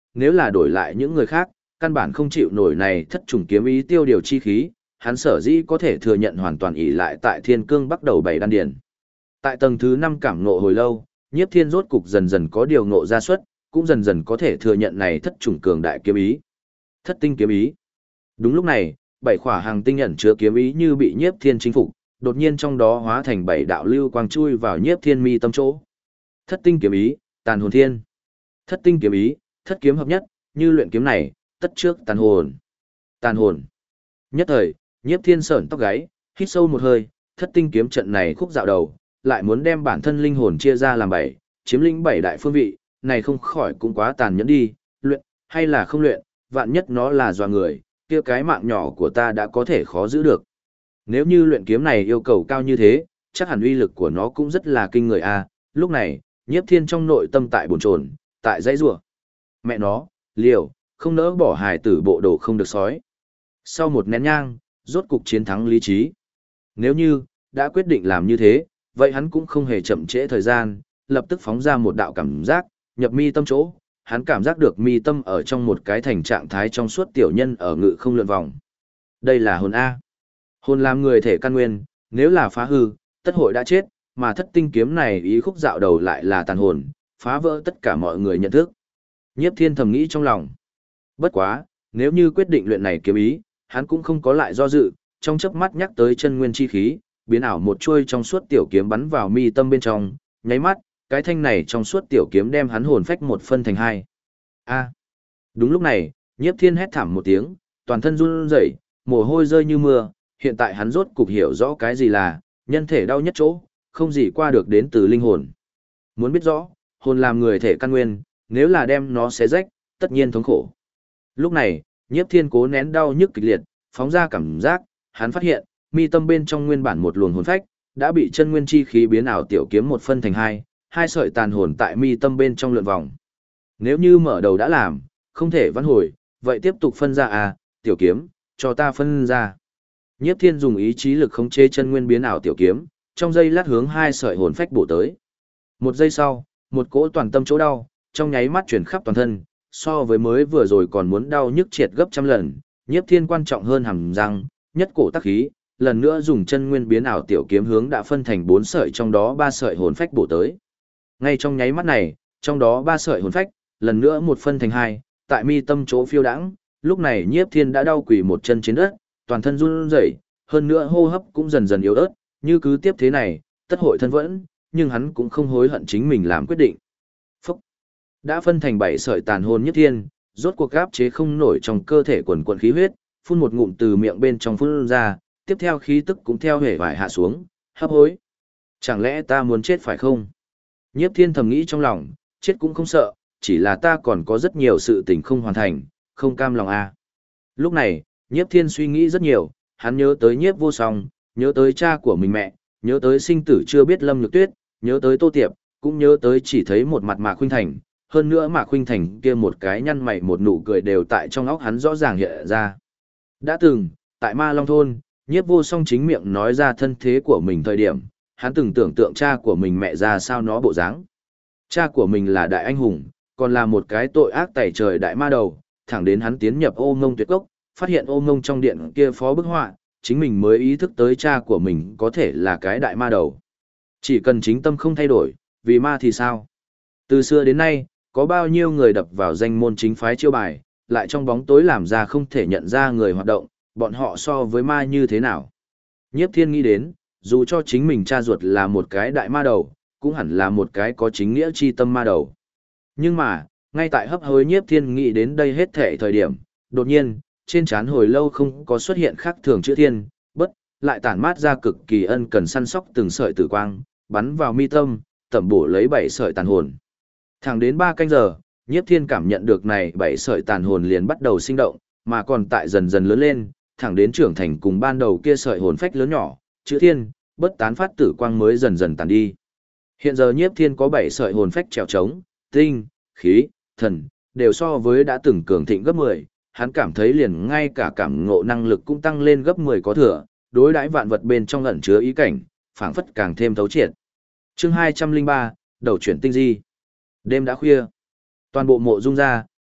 nếu là đổi lại những người khác, căn bản không chịu nổi này thất trùng kiếm ý tiêu điều chi khí, hắn sở dĩ có thể thừa nhận hoàn toàn ỷ lại tại thiên cương bắt đầu bảy đan điển. Tại tầng thứ 5 cảm ngộ hồi lâu, Nhiếp Thiên rốt cục dần dần có điều ngộ ra xuất, cũng dần dần có thể thừa nhận này thất trùng cường đại kiếm ý. Thất tinh kiếm ý. Đúng lúc này, bảy khỏa hàng tinh ẩn chứa kiếm ý như bị Nhiếp Thiên chinh phục, đột nhiên trong đó hóa thành bảy đạo lưu quang chui vào Nhiếp Thiên mi tâm chỗ. Thất tinh kiếm ý, tàn hồn thiên. Thất tinh kiếm ý, thất kiếm hợp nhất, như luyện kiếm này, tất trước tàn hồn. Tàn hồn. Nhất thời, Nhiếp Thiên sởn tóc gáy, hít sâu một hơi, thất tinh kiếm trận này khúc dạo đầu, lại muốn đem bản thân linh hồn chia ra làm bảy, chiếm lĩnh bảy đại phương vị, này không khỏi cũng quá tàn nhẫn đi, luyện, hay là không luyện, vạn nhất nó là doa người, kia cái mạng nhỏ của ta đã có thể khó giữ được. Nếu như luyện kiếm này yêu cầu cao như thế, chắc hẳn uy lực của nó cũng rất là kinh người a. Lúc này, Nhiếp Thiên trong nội tâm tại bồn chồn, tại dãy rủa. Mẹ nó, liều, không nỡ bỏ hài tử bộ đồ không được sói. Sau một nén nhang, rốt cục chiến thắng lý trí. Nếu như đã quyết định làm như thế, vậy hắn cũng không hề chậm trễ thời gian, lập tức phóng ra một đạo cảm giác, nhập mi tâm chỗ, hắn cảm giác được mi tâm ở trong một cái thành trạng thái trong suốt tiểu nhân ở ngự không lượn vòng. Đây là hồn A. Hồn làm người thể căn nguyên, nếu là phá hư, tất hội đã chết, mà thất tinh kiếm này ý khúc dạo đầu lại là tàn hồn, phá vỡ tất cả mọi người nhận thức. Nhiếp Thiên thầm nghĩ trong lòng. Bất quá, nếu như quyết định luyện này kiếm ý, hắn cũng không có lại do dự, trong chớp mắt nhắc tới chân nguyên chi khí, biến ảo một chuôi trong suốt tiểu kiếm bắn vào mi tâm bên trong, nháy mắt, cái thanh này trong suốt tiểu kiếm đem hắn hồn phách một phân thành hai. A. Đúng lúc này, Nhiếp Thiên hét thảm một tiếng, toàn thân run rẩy, mồ hôi rơi như mưa, hiện tại hắn rốt cục hiểu rõ cái gì là nhân thể đau nhất chỗ, không gì qua được đến từ linh hồn. Muốn biết rõ, hồn làm người thể căn nguyên, nếu là đem nó xé rách, tất nhiên thống khổ. Lúc này, Nhiếp Thiên cố nén đau nhức kịch liệt, phóng ra cảm giác, hắn phát hiện, mi tâm bên trong nguyên bản một luồng hồn phách, đã bị chân nguyên chi khí biến ảo tiểu kiếm một phân thành hai, hai sợi tàn hồn tại mi tâm bên trong lượn vòng. Nếu như mở đầu đã làm, không thể vãn hồi, vậy tiếp tục phân ra à, tiểu kiếm, cho ta phân ra. Nhiếp Thiên dùng ý chí lực khống chế chân nguyên biến ảo tiểu kiếm, trong giây lát hướng hai sợi hồn phách bổ tới. Một giây sau, một cỗ toàn tâm chỗ đau, trong nháy mắt chuyển khắp toàn thân, so với mới vừa rồi còn muốn đau nhức triệt gấp trăm lần, Nhiếp Thiên quan trọng hơn hàm răng, nhất cổ tắc khí, lần nữa dùng chân nguyên biến ảo tiểu kiếm hướng đã phân thành 4 sợi trong đó 3 sợi hồn phách bổ tới. Ngay trong nháy mắt này, trong đó 3 sợi hồn phách, lần nữa một phân thành hai, tại mi tâm chỗ phiêu đãng, lúc này Nhiếp Thiên đã đau quỳ một chân trên đất, toàn thân run rẩy, hơn nữa hô hấp cũng dần dần yếu ớt, như cứ tiếp thế này, tất hội thân vẫn, nhưng hắn cũng không hối hận chính mình làm quyết định. Phúc! Đã phân thành 7 sợi tàn hồn Nhiếp Thiên, rốt cuộc áp chế không nổi trong cơ thể quần quần khí huyết, phun một ngụm từ miệng bên trong phun ra, tiếp theo khí tức cũng theo hề vải hạ xuống, hấp hối. Chẳng lẽ ta muốn chết phải không? Nhiếp Thiên thầm nghĩ trong lòng, chết cũng không sợ, chỉ là ta còn có rất nhiều sự tình không hoàn thành, không cam lòng à. Lúc này, Nhiếp Thiên suy nghĩ rất nhiều, hắn nhớ tới Nhiếp Vô Song, nhớ tới cha của mình mẹ, nhớ tới sinh tử chưa biết Lâm Nhược Tuyết, nhớ tới Tô Tiệp, cũng nhớ tới chỉ thấy một mặt Mạc Khuynh Thành, hơn nữa Mạc Khuynh Thành kia một cái nhăn mày một nụ cười đều tại trong óc hắn rõ ràng hiện ra. Đã từng, tại Ma Long Thôn, Nhiếp Vô Song chính miệng nói ra thân thế của mình thời điểm, hắn từng tưởng tượng cha của mình mẹ ra sao nó bộ dáng. Cha của mình là đại anh hùng, còn là một cái tội ác tày trời đại ma đầu, thẳng đến hắn tiến nhập Ô Ngông Tuyệt Cốc, phát hiện Ô Ngông trong điện kia phó bức họa, chính mình mới ý thức tới cha của mình có thể là cái đại ma đầu. Chỉ cần chính tâm không thay đổi, vì ma thì sao? Từ xưa đến nay, có bao nhiêu người đập vào danh môn chính phái chiêu bài, lại trong bóng tối làm ra không thể nhận ra người hoạt động, bọn họ so với ma như thế nào? Nhiếp Thiên nghĩ đến, dù cho chính mình cha ruột là một cái đại ma đầu, cũng hẳn là một cái có chính nghĩa chi tâm ma đầu. Nhưng mà, ngay tại hấp hối Nhiếp Thiên nghĩ đến đây hết thể thời điểm, đột nhiên, trên trán hồi lâu không có xuất hiện khác thường chữ thiên, bất, lại tản mát ra cực kỳ ân cần săn sóc từng sợi tử quang, bắn vào mi tâm, tẩm bổ lấy 7 sợi tàn hồn. Thẳng đến 3 canh giờ, Nhiếp Thiên cảm nhận được này 7 sợi tàn hồn liền bắt đầu sinh động, mà còn tại dần dần lớn lên, thẳng đến trưởng thành cùng ban đầu kia sợi hồn phách lớn nhỏ, chữ thiên, bất tán phát tử quang mới dần dần tàn đi. Hiện giờ Nhiếp Thiên có 7 sợi hồn phách trèo trống, tinh, khí, thần, đều so với đã từng cường thịnh gấp 10, hắn cảm thấy liền ngay cả cảm ngộ năng lực cũng tăng lên gấp 10 có thừa, đối đãi vạn vật bên trong ẩn chứa ý cảnh, phảng phất càng thêm thấu triệt. Chương 203, đầu chuyển tinh di. Đêm đã khuya. Toàn bộ mộ dung ra,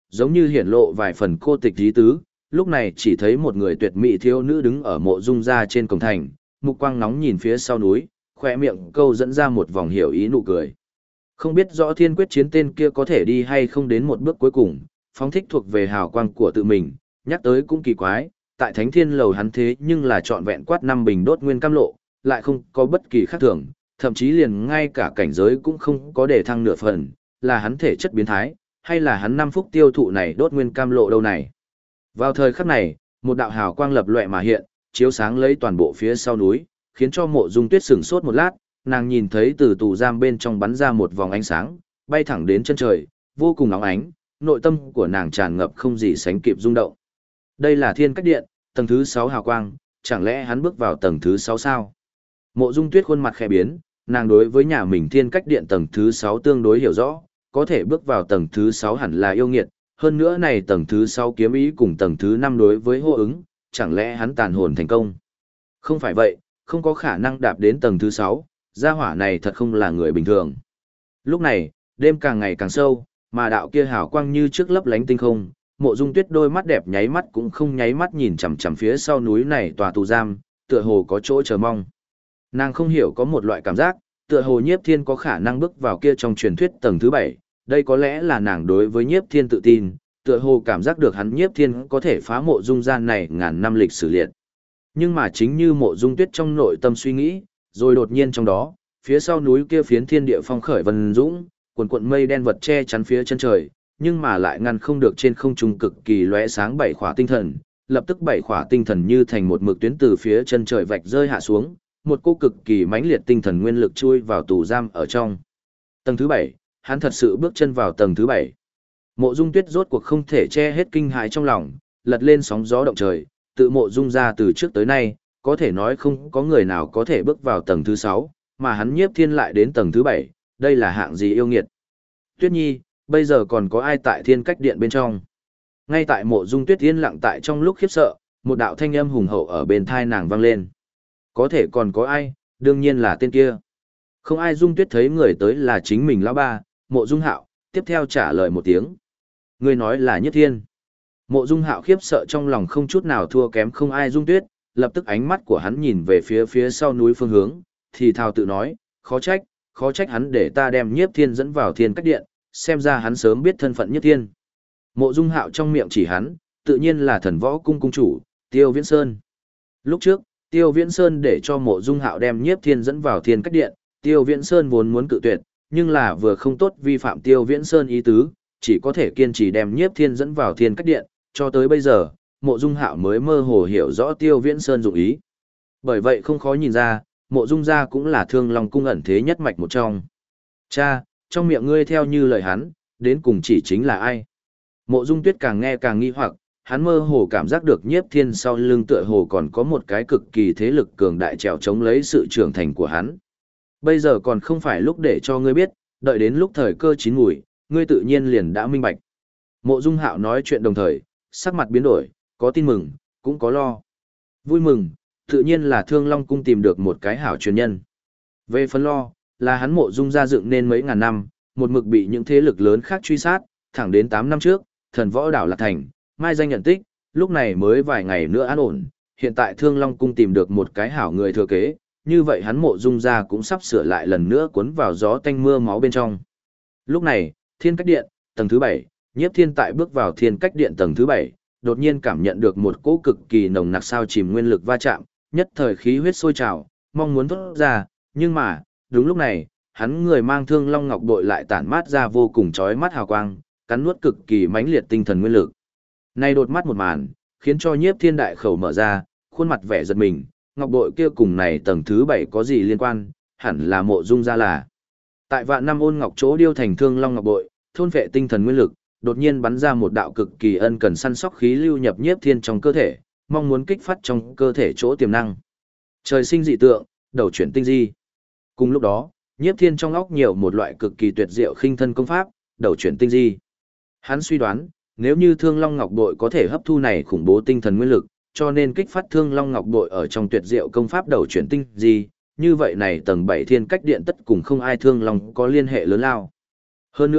giống như hiển lộ vài phần cô tịch ý tứ, lúc này chỉ thấy một người tuyệt mỹ thiếu nữ đứng ở mộ dung ra trên cổng thành, mục quang nóng nhìn phía sau núi, khoe miệng câu dẫn ra một vòng hiểu ý nụ cười. Không biết rõ thiên quyết chiến tên kia có thể đi hay không đến một bước cuối cùng, phóng thích thuộc về hào quang của tự mình, nhắc tới cũng kỳ quái, tại Thánh Thiên Lầu hắn thế nhưng là trọn vẹn quát 5 bình đốt nguyên cam lộ, lại không có bất kỳ khác thường, thậm chí liền ngay cả cảnh giới cũng không có để thăng nửa phần, là hắn thể chất biến thái, hay là hắn 5 phút tiêu thụ này đốt nguyên cam lộ đâu này. Vào thời khắc này, một đạo hào quang lập lòe mà hiện, chiếu sáng lấy toàn bộ phía sau núi, khiến cho Mộ Dung Tuyết sửng sốt một lát, nàng nhìn thấy từ tù giam bên trong bắn ra một vòng ánh sáng, bay thẳng đến chân trời, vô cùng óng ánh, nội tâm của nàng tràn ngập không gì sánh kịp rung động. Đây là Thiên Cách Điện, tầng thứ 6 hào quang, chẳng lẽ hắn bước vào tầng thứ 6 sao? Mộ Dung Tuyết khuôn mặt khẽ biến, nàng đối với nhà mình Thiên Cách Điện tầng thứ 6 tương đối hiểu rõ, có thể bước vào tầng thứ 6 hẳn là yêu nghiệt, hơn nữa này tầng thứ 6 kiếm ý cùng tầng thứ 5 đối với hô ứng, chẳng lẽ hắn tàn hồn thành công? Không phải vậy, không có khả năng đạp đến tầng thứ 6, gia hỏa này thật không là người bình thường. Lúc này, đêm càng ngày càng sâu, mà đạo kia hào quang như trước lấp lánh tinh không, Mộ Dung Tuyết đôi mắt đẹp nháy mắt cũng không nháy mắt nhìn chằm chằm phía sau núi này tòa tù giam, tựa hồ có chỗ chờ mong. Nàng không hiểu có một loại cảm giác, tựa hồ Nhiếp Thiên có khả năng bước vào kia trong truyền thuyết tầng thứ 7, đây có lẽ là nàng đối với Nhiếp Thiên tự tin, tựa hồ cảm giác được hắn Nhiếp Thiên có thể phá mộ dung gian này ngàn năm lịch sử liệt. Nhưng mà chính như Mộ Dung Tuyết trong nội tâm suy nghĩ, rồi đột nhiên trong đó, phía sau núi kia phiến thiên địa phong khởi vân dũng, cuồn cuộn mây đen vật che chắn phía chân trời, nhưng mà lại ngăn không được trên không trung cực kỳ lóe sáng bảy khỏa tinh thần, lập tức bảy khỏa tinh thần như thành một mực tuyến từ phía chân trời vạch rơi hạ xuống, một cô cực kỳ mãnh liệt tinh thần nguyên lực chui vào tù giam ở trong. Tầng thứ 7, hắn thật sự bước chân vào tầng thứ 7. Mộ Dung Tuyết rốt cuộc không thể che hết kinh hãi trong lòng, lật lên sóng gió động trời, tự Mộ Dung ra từ trước tới nay, có thể nói không có người nào có thể bước vào tầng thứ 6, mà hắn Nhiếp Thiên lại đến tầng thứ 7, đây là hạng gì yêu nghiệt. Tuyết Nhi, bây giờ còn có ai tại Thiên Cách Điện bên trong? Ngay tại Mộ Dung Tuyết yên lặng tại trong lúc khiếp sợ, một đạo thanh âm hùng hậu ở bên thai nàng vang lên. Có thể còn có ai, đương nhiên là tên kia. Không ai. Dung Tuyết thấy người tới là chính mình lão ba, Mộ Dung Hạo, tiếp theo trả lời một tiếng. Người nói là Nhất Thiên. Mộ Dung Hạo khiếp sợ trong lòng không chút nào thua kém không ai Dung Tuyết, lập tức ánh mắt của hắn nhìn về phía sau núi phương hướng, thì thào tự nói, khó trách hắn để ta đem Nhiếp Thiên dẫn vào Thiên Cách Điện, xem ra hắn sớm biết thân phận Nhất Thiên. Mộ Dung Hạo trong miệng chỉ hắn, tự nhiên là Thần Võ Cung cung chủ, Tiêu Viễn Sơn. Lúc trước, Tiêu Viễn Sơn để cho Mộ Dung Hạo đem Nhiếp Thiên dẫn vào Thiên Cách Điện, Tiêu Viễn Sơn vốn muốn cự tuyệt, nhưng là vừa không tốt vi phạm Tiêu Viễn Sơn ý tứ, chỉ có thể kiên trì đem Nhiếp Thiên dẫn vào Thiên Cách Điện, cho tới bây giờ, Mộ Dung Hạo mới mơ hồ hiểu rõ Tiêu Viễn Sơn dụng ý. Bởi vậy không khó nhìn ra, Mộ Dung gia cũng là Thương Long cung ẩn thế nhất mạch một trong. Cha, trong miệng ngươi theo như lời hắn, đến cùng chỉ chính là ai? Mộ Dung Tuyết càng nghe càng nghi hoặc, hắn mơ hồ cảm giác được Nhiếp Thiên sau lưng tựa hồ còn có một cái cực kỳ thế lực cường đại trèo chống lấy sự trưởng thành của hắn. Bây giờ còn không phải lúc để cho ngươi biết, đợi đến lúc thời cơ chín muồi, ngươi tự nhiên liền đã minh bạch. Mộ Dung Hạo nói chuyện đồng thời, sắc mặt biến đổi, có tin mừng, cũng có lo. Vui mừng, tự nhiên là Thương Long cung tìm được một cái hảo truyền nhân. Về phần lo, là hắn Mộ Dung gia dựng nên mấy ngàn năm, một mực bị những thế lực lớn khác truy sát, thẳng đến 8 năm trước, Thần Võ đảo Lạc Thành, mai danh nhận tích, lúc này mới vài ngày nữa an ổn, hiện tại Thương Long cung tìm được một cái hảo người thừa kế, như vậy hắn Mộ Dung gia cũng sắp sửa lại lần nữa cuốn vào gió tanh mưa máu bên trong. Lúc này, Thiên Cách Điện, tầng thứ 7, Nhiếp Thiên tại bước vào Thiên Cách Điện tầng thứ 7, đột nhiên cảm nhận được một cỗ cực kỳ nồng nặc sao chìm nguyên lực va chạm, nhất thời khí huyết sôi trào, mong muốn thoát ra, nhưng mà, đúng lúc này, hắn người mang Thương Long Ngọc bội lại tản mát ra vô cùng chói mắt hào quang, cắn nuốt cực kỳ mãnh liệt tinh thần nguyên lực. Này đột mắt một màn, khiến cho Nhiếp Thiên đại khẩu mở ra, khuôn mặt vẻ giật mình, ngọc bội kia cùng này tầng thứ 7 có gì liên quan, hẳn là Mộ Dung gia là. Tại Vạn Năm Ôn Ngọc chỗ điêu thành Thương Long Ngọc bội, thôn phệ tinh thần nguyên lực, đột nhiên bắn ra một đạo cực kỳ ân cần săn sóc khí lưu nhập Nhiếp Thiên trong cơ thể, mong muốn kích phát trong cơ thể chỗ tiềm năng. Trời sinh dị tượng, đầu chuyển tinh di. Cùng lúc đó, Nhiếp Thiên trong óc nhiều một loại cực kỳ tuyệt diệu khinh thân công pháp, đầu chuyển tinh di. Hắn suy đoán, nếu như Thương Long Ngọc bội có thể hấp thu này khủng bố tinh thần nguyên lực, cho nên kích phát Thương Long Ngọc bội ở trong tuyệt diệu công pháp đầu chuyển tinh di, như vậy này tầng 7 Thiên Cách Điện tất cùng không ai Thương Long có liên hệ lớn lao. Hơn nữa,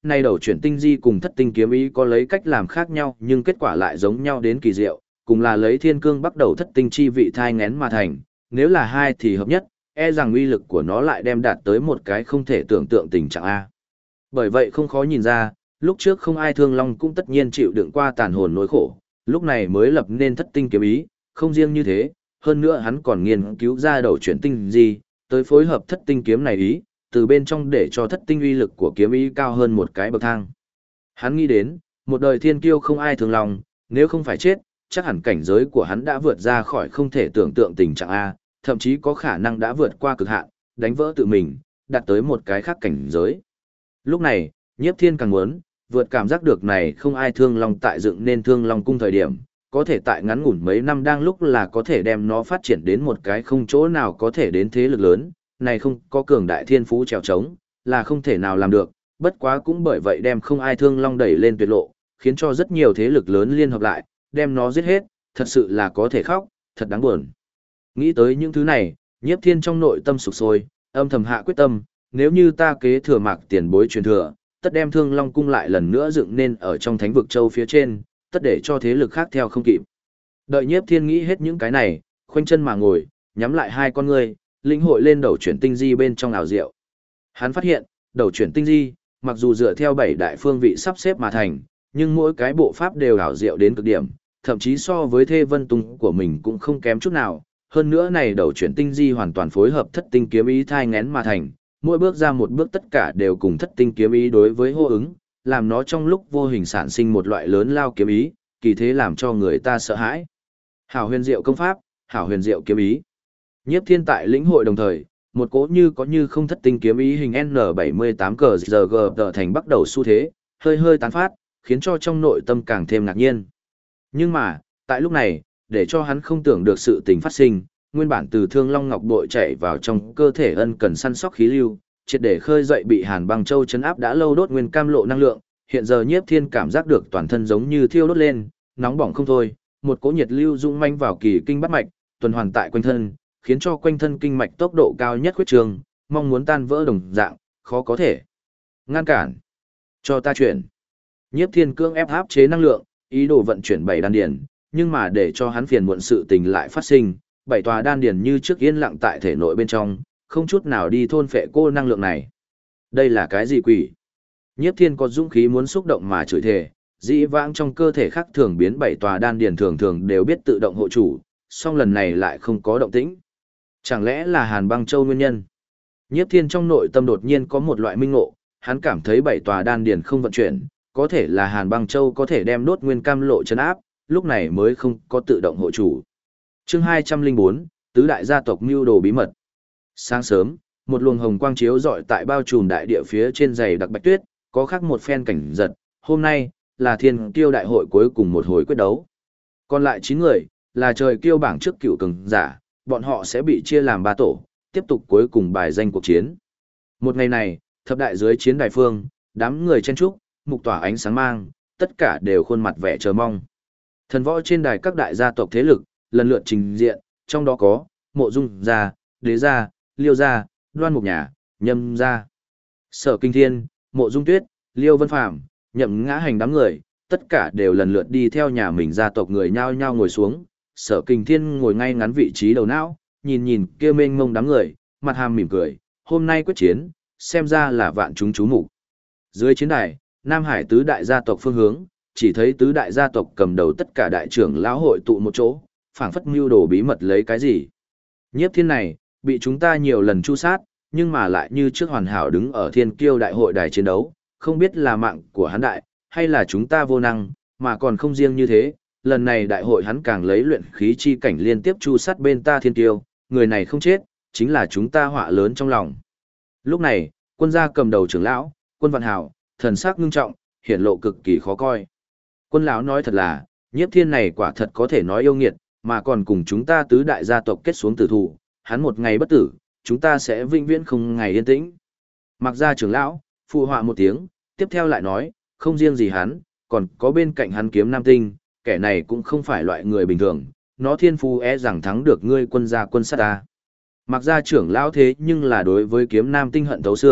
nay đầu chuyển tinh di cùng thất tinh kiếm ý có lấy cách làm khác nhau nhưng kết quả lại giống nhau đến kỳ diệu, cùng là lấy thiên cương bắt đầu thất tinh chi vị thai ngén mà thành, nếu là hai thì hợp nhất, e rằng uy lực của nó lại đem đạt tới một cái không thể tưởng tượng tình trạng A. Bởi vậy không khó nhìn ra, lúc trước không ai thương long cũng tất nhiên chịu đựng qua tàn hồn nỗi khổ, lúc này mới lập nên thất tinh kiếm ý, không riêng như thế, hơn nữa hắn còn nghiên cứu ra đầu chuyển tinh gì, tới phối hợp thất tinh kiếm này ý, từ bên trong để cho thất tinh uy lực của kiếm ý cao hơn một cái bậc thang. Hắn nghĩ đến, một đời thiên kiêu không ai thương lòng, nếu không phải chết, chắc hẳn cảnh giới của hắn đã vượt ra khỏi không thể tưởng tượng tình trạng A, thậm chí có khả năng đã vượt qua cực hạn, đánh vỡ tự mình, đạt tới một cái khác cảnh giới. Lúc này, Nhiếp Thiên càng muốn, vượt cảm giác được này không ai thương long tại dựng nên thương long cung thời điểm, có thể tại ngắn ngủn mấy năm đang lúc là có thể đem nó phát triển đến một cái không chỗ nào có thể đến thế lực lớn, này không có cường đại thiên phú trèo trống, là không thể nào làm được, bất quá cũng bởi vậy đem không ai thương long đẩy lên tuyệt lộ, khiến cho rất nhiều thế lực lớn liên hợp lại, đem nó giết hết, thật sự là có thể khóc, thật đáng buồn. Nghĩ tới những thứ này, Nhiếp Thiên trong nội tâm sục sôi, âm thầm hạ quyết tâm, nếu như ta kế thừa Mạc tiền bối truyền thừa, tất đem Thương Long cung lại lần nữa dựng nên ở trong Thánh vực châu phía trên, tất để cho thế lực khác theo không kịp. Đợi Nhiếp Thiên nghĩ hết những cái này, khoanh chân mà ngồi, nhắm lại hai con ngươi, lĩnh hội lên đầu chuyển tinh di bên trong ảo diệu. Hắn phát hiện, đầu chuyển tinh di, mặc dù dựa theo 7 đại phương vị sắp xếp mà thành, nhưng mỗi cái bộ pháp đều ảo diệu đến cực điểm, thậm chí so với Thê Vân Tung của mình cũng không kém chút nào. Hơn nữa này đầu chuyển tinh di hoàn toàn phối hợp thất tinh kiếm ý thai ngén mà thành, mỗi bước ra một bước tất cả đều cùng thất tinh kiếm ý đối với hô ứng, làm nó trong lúc vô hình sản sinh một loại lớn lao kiếm ý, kỳ thế làm cho người ta sợ hãi. Hảo huyền diệu công pháp, hảo huyền diệu kiếm ý. Nhiếp Thiên tại lĩnh hội đồng thời, một cỗ như có như không thất tinh kiếm ý hình N78 cờ GG tờ thành bắt đầu xu thế, hơi hơi tán phát, khiến cho trong nội tâm càng thêm ngạc nhiên. Nhưng mà, tại lúc này, để cho hắn không tưởng được sự tình phát sinh, nguyên bản từ Thương Long Ngọc bội chạy vào trong cơ thể ân cần săn sóc khí lưu, triệt để khơi dậy bị Hàn Băng Châu chấn áp đã lâu đốt nguyên cam lộ năng lượng, hiện giờ Nhiếp Thiên cảm giác được toàn thân giống như thiêu đốt lên, nóng bỏng không thôi, một cỗ nhiệt lưu dũng manh vào kỳ kinh bát mạch, tuần hoàn tại quanh thân, khiến cho quanh thân kinh mạch tốc độ cao nhất khuyết trường, mong muốn tan vỡ đồng dạng, khó có thể ngăn cản. Cho ta chuyển. Nhiếp Thiên cưỡng ép áp chế năng lượng, ý đồ vận chuyển 7 đan điền, nhưng mà để cho hắn phiền muộn sự tình lại phát sinh, 7 tòa đan điền như trước yên lặng tại thể nội bên trong, không chút nào đi thôn phệ cô năng lượng này. Đây là cái gì quỷ? Nhiếp Thiên có dũng khí muốn xúc động mà chửi thề, dĩ vãng trong cơ thể khác thường biến 7 tòa đan điền thường thường đều biết tự động hộ chủ, song lần này lại không có động tĩnh. Chẳng lẽ là Hàn Băng Châu nguyên nhân? Nhiếp Thiên trong nội tâm đột nhiên có một loại minh ngộ, hắn cảm thấy 7 tòa đan điền không vận chuyển, có thể là Hàn Băng Châu có thể đem đốt nguyên cam lộ chấn áp, lúc này mới không có tự động hộ chủ. Chương 204, tứ đại gia tộc mưu đồ bí mật. Sáng sớm, một luồng hồng quang chiếu rọi tại bao trùm đại địa phía trên dày đặc bạch tuyết, có khác một phen cảnh giật, hôm nay là Thiên Kiêu đại hội cuối cùng một hồi quyết đấu. Còn lại 9 người là trời kiêu bảng trước cựu cường giả, bọn họ sẽ bị chia làm 3 tổ, tiếp tục cuối cùng bài danh cuộc chiến. Một ngày này, thập đại dưới chiến đài phương, đám người chen trúc, mục tỏa ánh sáng mang, tất cả đều khuôn mặt vẻ chờ mong. Thần võ trên đài các đại gia tộc thế lực, lần lượt trình diện, trong đó có Mộ Dung gia, Đế gia, Liêu gia, Đoan Mục nhà, Nhâm gia. Sở Kinh Thiên, Mộ Dung Tuyết, Liêu Vân Phàm, Nhậm Ngã Hành đám người, tất cả đều lần lượt đi theo nhà mình gia tộc người nhao nhao ngồi xuống. Sở Kinh Thiên ngồi ngay ngắn vị trí đầu não, nhìn nhìn kia mênh mông đám người, mặt hàm mỉm cười, hôm nay quyết chiến, xem ra là vạn chúng chú mục. Dưới chiến đài, Nam Hải tứ đại gia tộc phương hướng, chỉ thấy tứ đại gia tộc cầm đầu tất cả đại trưởng lão hội tụ một chỗ, phảng phất mưu đồ bí mật lấy cái gì. Nhiếp Thiên này, bị chúng ta nhiều lần tru sát, nhưng mà lại như trước hoàn hảo đứng ở Thiên Kiêu đại hội đài chiến đấu, không biết là mạng của hắn đại, hay là chúng ta vô năng, mà còn không riêng như thế, lần này đại hội hắn càng lấy luyện khí chi cảnh liên tiếp tru sát bên ta Thiên Kiêu, người này không chết, chính là chúng ta họa lớn trong lòng. Lúc này, quân gia cầm đầu trưởng lão, Quân Vạn Hảo, thần sắc ngưng trọng, hiển lộ cực kỳ khó coi. Quân lão nói thật là, Nhiếp Thiên này quả thật có thể nói yêu nghiệt, mà còn cùng chúng ta tứ đại gia tộc kết xuống tử thủ, hắn một ngày bất tử, chúng ta sẽ vĩnh viễn không ngày yên tĩnh. Mặc gia trưởng lão, phụ họa một tiếng, tiếp theo lại nói, không riêng gì hắn, còn có bên cạnh hắn Kiếm Nam Tinh, kẻ này cũng không phải loại người bình thường, nó thiên phú rằng thắng được ngươi quân gia quân sát ta. Mặc gia trưởng lão thế nhưng là đối với Kiếm Nam Tinh hận thấu xương,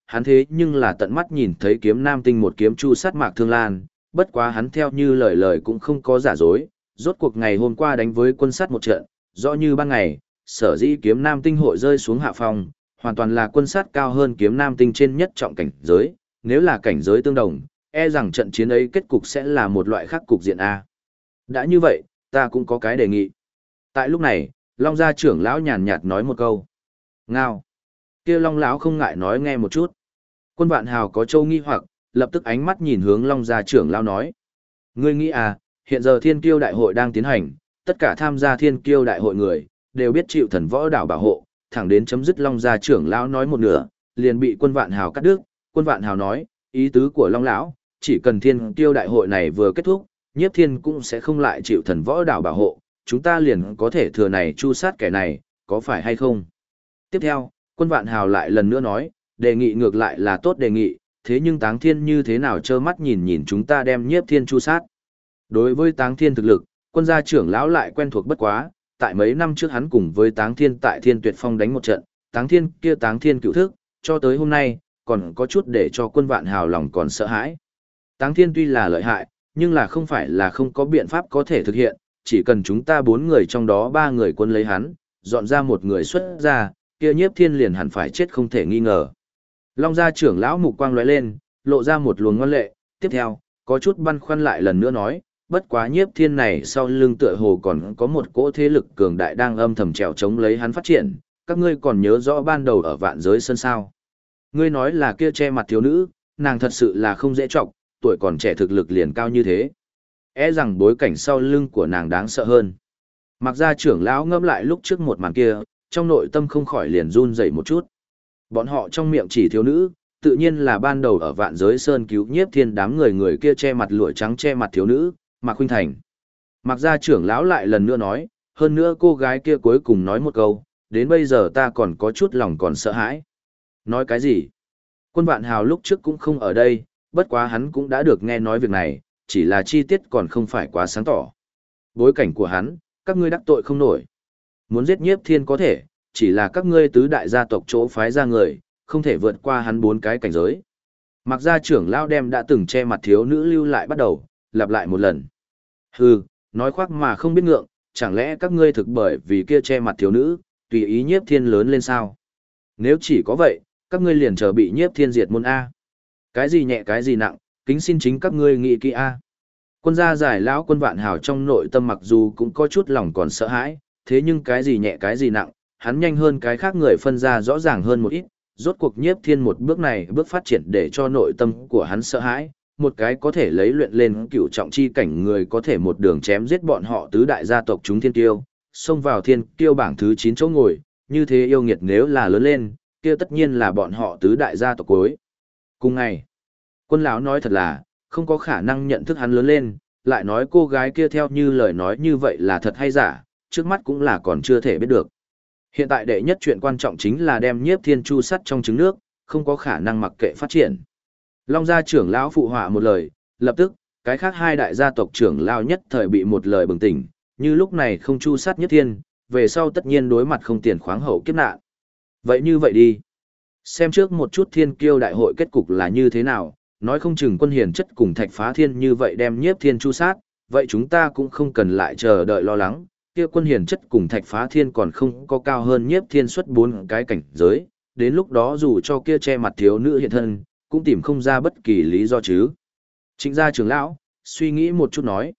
hắn thế nhưng là tận mắt nhìn thấy kiếm nam tinh một kiếm chu sát Mạc Thương Lan, bất quá hắn theo như lời lời cũng không có giả dối, rốt cuộc ngày hôm qua đánh với quân sát một trận, rõ như ban ngày, sở dĩ kiếm nam tinh hội rơi xuống hạ phong, hoàn toàn là quân sát cao hơn kiếm nam tinh trên nhất trọng cảnh giới, nếu là cảnh giới tương đồng, e rằng trận chiến ấy kết cục sẽ là một loại khác cục diện A. Đã như vậy, ta cũng có cái đề nghị. Tại lúc này, Long gia trưởng lão nhàn nhạt nói một câu. Ngao. Kia Long lão không ngại nói nghe một chút. Quân Vạn Hào có châu nghi hoặc, lập tức ánh mắt nhìn hướng Long gia trưởng lão nói. Ngươi nghĩ à, hiện giờ Thiên Kiêu đại hội đang tiến hành, tất cả tham gia Thiên Kiêu đại hội người đều biết chịu thần võ đảo bảo hộ, thẳng đến chấm dứt Long gia trưởng lão nói một nửa, liền bị Quân Vạn Hào cắt đứt. Quân Vạn Hào nói, ý tứ của Long lão, chỉ cần Thiên Kiêu đại hội này vừa kết thúc, Nhiếp Thiên cũng sẽ không lại chịu thần võ đảo bảo hộ, chúng ta liền có thể thừa này chu sát kẻ này, có phải hay không? Tiếp theo, Quân Vạn Hào lại lần nữa nói, đề nghị ngược lại là tốt đề nghị, thế nhưng Táng Thiên như thế nào trơ mắt nhìn nhìn chúng ta đem Nhiếp Thiên chu sát. Đối với Táng Thiên thực lực, quân gia trưởng lão lại quen thuộc bất quá, tại mấy năm trước hắn cùng với Táng Thiên tại Thiên Tuyệt Phong đánh một trận, Táng Thiên cựu thức, cho tới hôm nay, còn có chút để cho Quân Vạn Hào lòng còn sợ hãi. Táng Thiên tuy là lợi hại, nhưng là không phải là không có biện pháp có thể thực hiện, chỉ cần chúng ta 4 người trong đó 3 người quân lấy hắn, dọn ra một người xuất ra, kia Nhiếp Thiên liền hẳn phải chết không thể nghi ngờ. Long gia trưởng lão mục quang lóe lên, lộ ra một luồng ngoan lệ, tiếp theo, có chút băn khoăn lại lần nữa nói, bất quá Nhiếp Thiên này sau lưng tựa hồ còn có một cỗ thế lực cường đại đang âm thầm trèo chống lấy hắn phát triển, các ngươi còn nhớ rõ ban đầu ở Vạn Giới Sơn sao? Ngươi nói là kia che mặt thiếu nữ, nàng thật sự là không dễ trọng, tuổi còn trẻ thực lực liền cao như thế. E rằng bối cảnh sau lưng của nàng đáng sợ hơn. Mặc ra trưởng lão ngẫm lại lúc trước một màn kia, trong nội tâm không khỏi liền run rẩy một chút. Bọn họ trong miệng chỉ thiếu nữ, tự nhiên là ban đầu ở Vạn Giới Sơn cứu Nhiếp Thiên đám người kia che mặt lụa trắng che mặt thiếu nữ, Mạc Khuynh Thành. Mặc ra trưởng lão lại lần nữa nói, hơn nữa cô gái kia cuối cùng nói một câu, đến bây giờ ta còn có chút lòng còn sợ hãi. Nói cái gì? Quân Vạn Hào lúc trước cũng không ở đây, bất quá hắn cũng đã được nghe nói việc này, chỉ là chi tiết còn không phải quá sáng tỏ. Bối cảnh của hắn, các ngươi đắc tội không nổi. Muốn giết Nhiếp Thiên có thể, chỉ là các ngươi tứ đại gia tộc chỗ phái ra người, không thể vượt qua hắn 4 cái cảnh giới. Mặc gia trưởng lão đem đã từng che mặt thiếu nữ lưu lại bắt đầu, lặp lại một lần. Hừ, nói khoác mà không biết ngượng, chẳng lẽ các ngươi thực bởi vì kia che mặt thiếu nữ, tùy ý Nhiếp Thiên lớn lên sao? Nếu chỉ có vậy, các ngươi liền chờ bị Nhiếp Thiên diệt môn A. Cái gì nhẹ cái gì nặng, kính xin chính các ngươi nghĩ kỹ A. Quân gia giải lão Quân Vạn Hào trong nội tâm mặc dù cũng có chút lòng còn sợ hãi, thế nhưng cái gì nhẹ cái gì nặng, hắn nhanh hơn cái khác người phân ra rõ ràng hơn một ít, rốt cuộc Nhiếp Thiên một bước này bước phát triển để cho nội tâm của hắn sợ hãi, một cái có thể lấy luyện lên cửu trọng chi cảnh người có thể một đường chém giết bọn họ tứ đại gia tộc chúng thiên kiêu, xông vào thiên kiêu bảng thứ 9 chỗ ngồi, như thế yêu nghiệt nếu là lớn lên, kia tất nhiên là bọn họ tứ đại gia tộc cuối. Cùng ngày, Quân lão nói thật là, không có khả năng nhận thức hắn lớn lên, lại nói cô gái kia theo như lời nói như vậy là thật hay giả, trước mắt cũng là còn chưa thể biết được. Hiện tại đệ nhất chuyện quan trọng chính là đem Nhiếp Thiên chu sắt trong trứng nước, không có khả năng mặc kệ phát triển. Long gia trưởng lão phụ họa một lời, lập tức, cái khác 2 đại gia tộc trưởng lão nhất thời bị một lời bừng tỉnh, như lúc này không chu sát Nhiếp Thiên, về sau tất nhiên đối mặt không tiền khoáng hậu kiếp nạn. Vậy như vậy đi. Xem trước một chút Thiên Kiêu đại hội kết cục là như thế nào, nói không chừng Quân Hiền Chất cùng Thạch Phá Thiên như vậy đem Nhiếp Thiên chu sát, vậy chúng ta cũng không cần lại chờ đợi lo lắng, kia Quân Hiền Chất cùng Thạch Phá Thiên còn không có cao hơn Nhiếp Thiên xuất 4 cái cảnh giới, đến lúc đó dù cho kia che mặt thiếu nữ hiện thân, cũng tìm không ra bất kỳ lý do chứ. Trịnh gia trưởng lão, suy nghĩ một chút nói,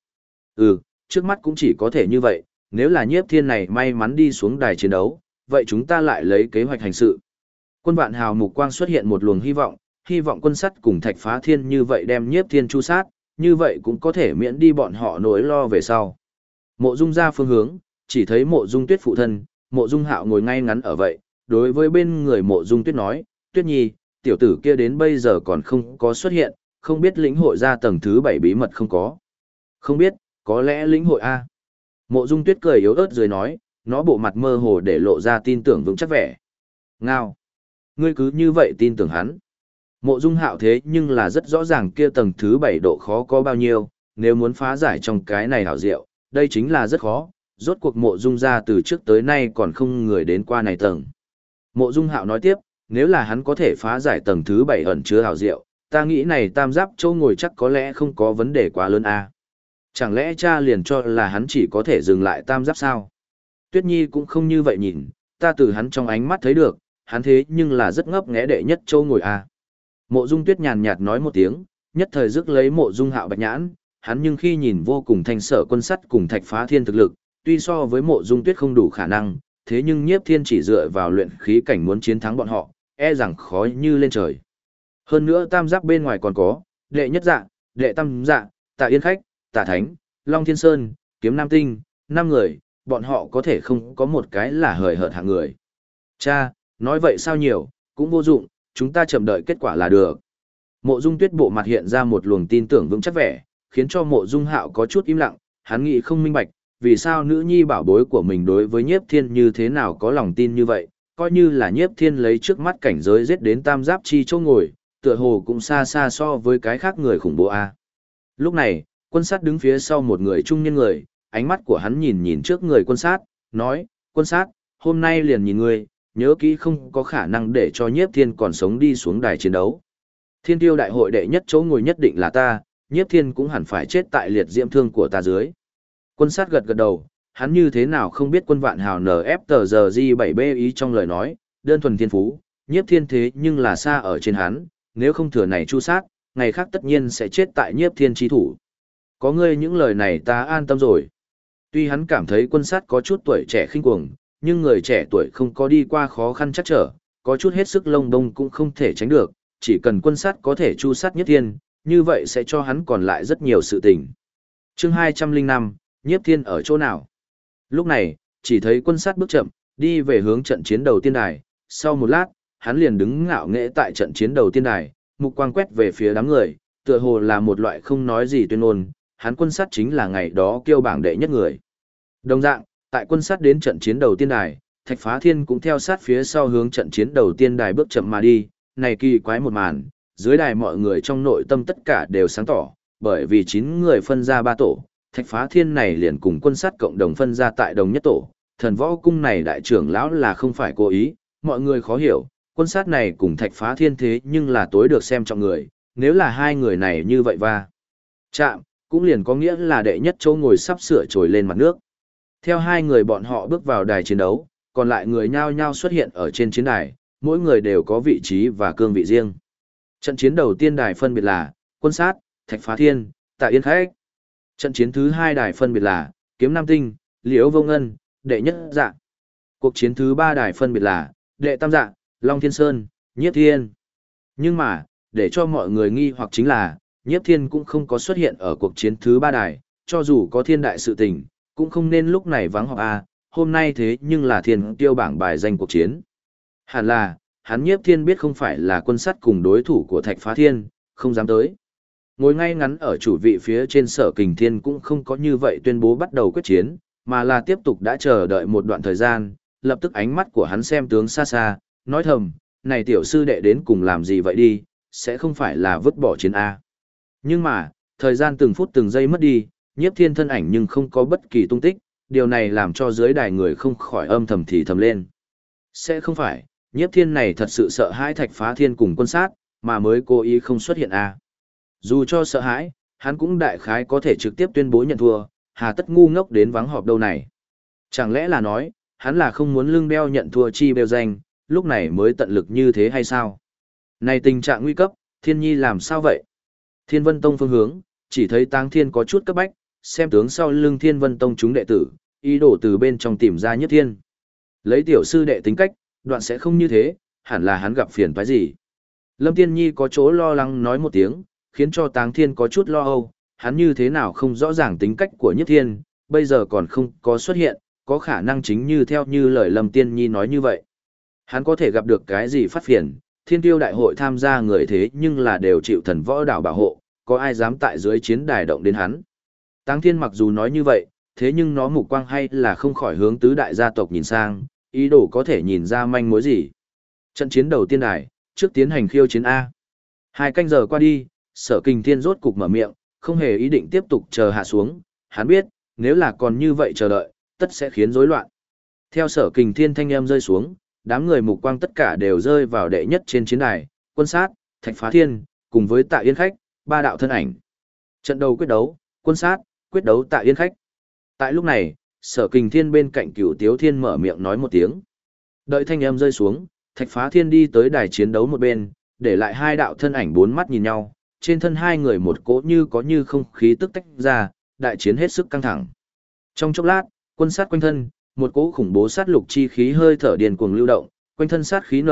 trước mắt cũng chỉ có thể như vậy, nếu là Nhiếp Thiên này may mắn đi xuống đài chiến đấu, vậy chúng ta lại lấy kế hoạch hành sự. Quân Vạn Hào mục quang xuất hiện một luồng hy vọng Quân Sắt cùng Thạch Phá Thiên như vậy đem Nhiếp Thiên chu sát, như vậy cũng có thể miễn đi bọn họ nỗi lo về sau. Mộ Dung ra phương hướng, chỉ thấy Mộ Dung Tuyết phụ thân, Mộ Dung Hạo ngồi ngay ngắn ở vậy, đối với bên người Mộ Dung Tuyết nói, Tuyết Nhi, tiểu tử kia đến bây giờ còn không có xuất hiện, không biết lĩnh hội ra tầng thứ 7 bí mật không có. Không biết, có lẽ lĩnh hội A. Mộ Dung Tuyết cười yếu ớt rồi nói, nó bộ mặt mơ hồ để lộ ra tin tưởng vững chắc vẻ. Ngao! Ngươi cứ như vậy tin tưởng hắn. Mộ Dung Hạo thế nhưng là rất rõ ràng kia tầng thứ 7 độ khó có bao nhiêu, nếu muốn phá giải trong cái này hảo diệu, đây chính là rất khó, rốt cuộc Mộ Dung ra từ trước tới nay còn không người đến qua này tầng. Mộ Dung Hạo nói tiếp, nếu là hắn có thể phá giải tầng thứ 7 ẩn chứa hào diệu, ta nghĩ này tam giáp châu ngồi chắc có lẽ không có vấn đề quá lớn a. Chẳng lẽ cha liền cho là hắn chỉ có thể dừng lại tam giáp sao? Tuyết Nhi cũng không như vậy nhìn, ta từ hắn trong ánh mắt thấy được, hắn thế nhưng là rất ngấp nghé đệ nhất châu ngồi a. Mộ Dung Tuyết nhàn nhạt nói một tiếng, nhất thời rước lấy Mộ Dung Hạo bạch nhãn, hắn nhưng khi nhìn vô cùng thanh sở quân sắt cùng Thạch Phá Thiên thực lực, tuy so với Mộ Dung Tuyết không đủ khả năng, thế nhưng Nhiếp Thiên chỉ dựa vào luyện khí cảnh muốn chiến thắng bọn họ, e rằng khó như lên trời. Hơn nữa tam giáp bên ngoài còn có, đệ nhất dạ, đệ tam dạ, Tạ Yên Khách, Tạ Thánh, Long Thiên Sơn, Kiếm Nam Tinh, 5 người, bọn họ có thể không có một cái là hời hợt hạng người. Cha, nói vậy sao nhiều, cũng vô dụng, chúng ta chậm đợi kết quả là được. Mộ Dung Tuyết bộ mặt hiện ra một luồng tin tưởng vững chắc vẻ, khiến cho Mộ Dung Hạo có chút im lặng, hắn nghĩ không minh bạch, vì sao nữ nhi bảo bối của mình đối với Nhiếp Thiên như thế nào có lòng tin như vậy, coi như là Nhiếp Thiên lấy trước mắt cảnh giới giết đến tam giáp chi chỗ ngồi, tựa hồ cũng xa xa so với cái khác người khủng bố a. Lúc này, quân sát đứng phía sau một người trung niên người, ánh mắt của hắn nhìn nhìn trước người quân sát, nói, quân sát, hôm nay liền nhìn ngươi, nhớ kỹ không có khả năng để cho Nhiếp Thiên còn sống đi xuống đài chiến đấu. Thiên Tiêu đại hội đệ nhất chỗ ngồi nhất định là ta, Nhiếp Thiên cũng hẳn phải chết tại liệt diễm thương của ta dưới. Quân sát gật gật đầu, hắn như thế nào không biết quân vạn hào NFTG7B ý trong lời nói, đơn thuần thiên phú, Nhiếp Thiên thế nhưng là xa ở trên hắn, nếu không thừa này chu sát, ngày khác tất nhiên sẽ chết tại Nhiếp Thiên chi thủ. Có ngươi những lời này ta an tâm rồi. Tuy hắn cảm thấy quân sát có chút tuổi trẻ khinh cuồng, nhưng người trẻ tuổi không có đi qua khó khăn chắc trở, có chút hết sức lông bông cũng không thể tránh được, chỉ cần quân sát có thể chu sát Nhiếp Thiên, như vậy sẽ cho hắn còn lại rất nhiều sự tình. Chương 205, Nhiếp Thiên ở chỗ nào? Lúc này, chỉ thấy quân sát bước chậm, đi về hướng trận chiến đầu tiên đài, sau một lát, hắn liền đứng ngạo nghễ tại trận chiến đầu tiên đài, mục quang quét về phía đám người, tựa hồ là một loại không nói gì tuyên ngôn, hắn quân sát chính là ngày đó kêu bảng đệ nhất người. Đồng dạng, tại quân sát đến trận chiến đầu tiên đài, Thạch Phá Thiên cũng theo sát phía sau hướng trận chiến đầu tiên đài bước chậm mà đi, này kỳ quái một màn, dưới đài mọi người trong nội tâm tất cả đều sáng tỏ, bởi vì 9 người phân ra 3 tổ, Thạch Phá Thiên này liền cùng quân sát cộng đồng phân ra tại đồng nhất tổ, thần võ cung này đại trưởng lão là không phải cố ý, mọi người khó hiểu, quân sát này cùng Thạch Phá Thiên thế nhưng là tối được xem trọng người, nếu là hai người này như vậy và chạm, cũng liền có nghĩa là đệ nhất chỗ ngồi sắp sửa trồi lên mặt nước. Theo hai người bọn họ bước vào đài chiến đấu, còn lại người nhao nhao xuất hiện ở trên chiến đài, mỗi người đều có vị trí và cương vị riêng. Trận chiến đầu tiên đài phân biệt là quân sát, Thạch Phá Thiên, Tạ Yên Khách. Trận chiến thứ 2 đài phân biệt là Kiếm Nam Tinh, Liễu Vô Ngân, đệ nhất dạ. Cuộc chiến thứ 3 đài phân biệt là đệ tam dạ, Long Thiên Sơn, Nhiếp Thiên. Nhưng mà, để cho mọi người nghi hoặc chính là, Nhiếp Thiên cũng không có xuất hiện ở cuộc chiến thứ 3 đài, cho dù có thiên đại sự tình, cũng không nên lúc này vắng họp a, hôm nay thế nhưng là thiên tiêu bảng bài danh cuộc chiến. Hẳn là, hắn Nhiếp Thiên biết không phải là quân sắt cùng đối thủ của Thạch Phá Thiên, không dám tới. Ngồi ngay ngắn ở chủ vị phía trên Sở Kình Thiên cũng không có như vậy tuyên bố bắt đầu quyết chiến, mà là tiếp tục đã chờ đợi một đoạn thời gian, lập tức ánh mắt của hắn xem tướng xa xa, nói thầm, này tiểu sư đệ đến cùng làm gì vậy đi, sẽ không phải là vứt bỏ chiến A. Nhưng mà, thời gian từng phút từng giây mất đi, Nhiếp Thiên thân ảnh nhưng không có bất kỳ tung tích, điều này làm cho dưới đài người không khỏi âm thầm thì thầm lên. Sẽ không phải, Nhiếp Thiên này thật sự sợ hãi Thạch Phá Thiên cùng quân sát, mà mới cố ý không xuất hiện A. Dù cho sợ hãi, hắn cũng đại khái có thể trực tiếp tuyên bố nhận thua, hà tất ngu ngốc đến vắng họp đâu này. Chẳng lẽ là nói, hắn là không muốn lưng đeo nhận thua chi bêu danh, lúc này mới tận lực như thế hay sao? Này tình trạng nguy cấp, Thiên Nhi làm sao vậy? Thiên Vân Tông phương hướng, chỉ thấy Táng Thiên có chút cấp bách, xem tướng sau lưng Thiên Vân Tông chúng đệ tử, ý đồ từ bên trong tìm ra Nhất Thiên. Lấy tiểu sư đệ tính cách, đoạn sẽ không như thế, hẳn là hắn gặp phiền toái gì. Lâm Tiên Nhi có chỗ lo lắng nói một tiếng, khiến cho Táng Thiên có chút lo âu, hắn như thế nào không rõ ràng tính cách của Nhất Thiên, bây giờ còn không có xuất hiện, có khả năng chính như theo như lời Lâm Tiên Nhi nói như vậy. Hắn có thể gặp được cái gì phát phiền, Thiên Tiêu đại hội tham gia người thế nhưng là đều chịu thần võ đảo bảo hộ, có ai dám tại dưới chiến đài động đến hắn. Táng Thiên mặc dù nói như vậy, thế nhưng nó mục quang hay là không khỏi hướng tứ đại gia tộc nhìn sang, ý đồ có thể nhìn ra manh mối gì. Trận chiến đầu tiên đài, trước tiến hành khiêu chiến A. 2 canh giờ qua đi, Sở Kình Thiên rốt cục mở miệng, không hề ý định tiếp tục chờ hạ xuống, hắn biết, nếu là còn như vậy chờ đợi, tất sẽ khiến rối loạn. Theo Sở Kình Thiên thanh âm rơi xuống, đám người mục quang tất cả đều rơi vào đệ nhất trên chiến đài, Quân Sát, Thạch Phá Thiên, cùng với Tạ Yên Khách, ba đạo thân ảnh. Trận đầu quyết đấu, Quân Sát, quyết đấu Tạ Yên Khách. Tại lúc này, Sở Kình Thiên bên cạnh Cửu Tiếu Thiên mở miệng nói một tiếng. Đợi thanh âm rơi xuống, Thạch Phá Thiên đi tới đài chiến đấu một bên, để lại hai đạo thân ảnh bốn mắt nhìn nhau, trên thân hai người một cỗ như có như không khí tức tách ra, đại chiến hết sức căng thẳng. Trong chốc lát, Quân Sát quanh thân, một cỗ khủng bố sát lục chi khí hơi thở điên cuồng lưu động, quanh thân sát khí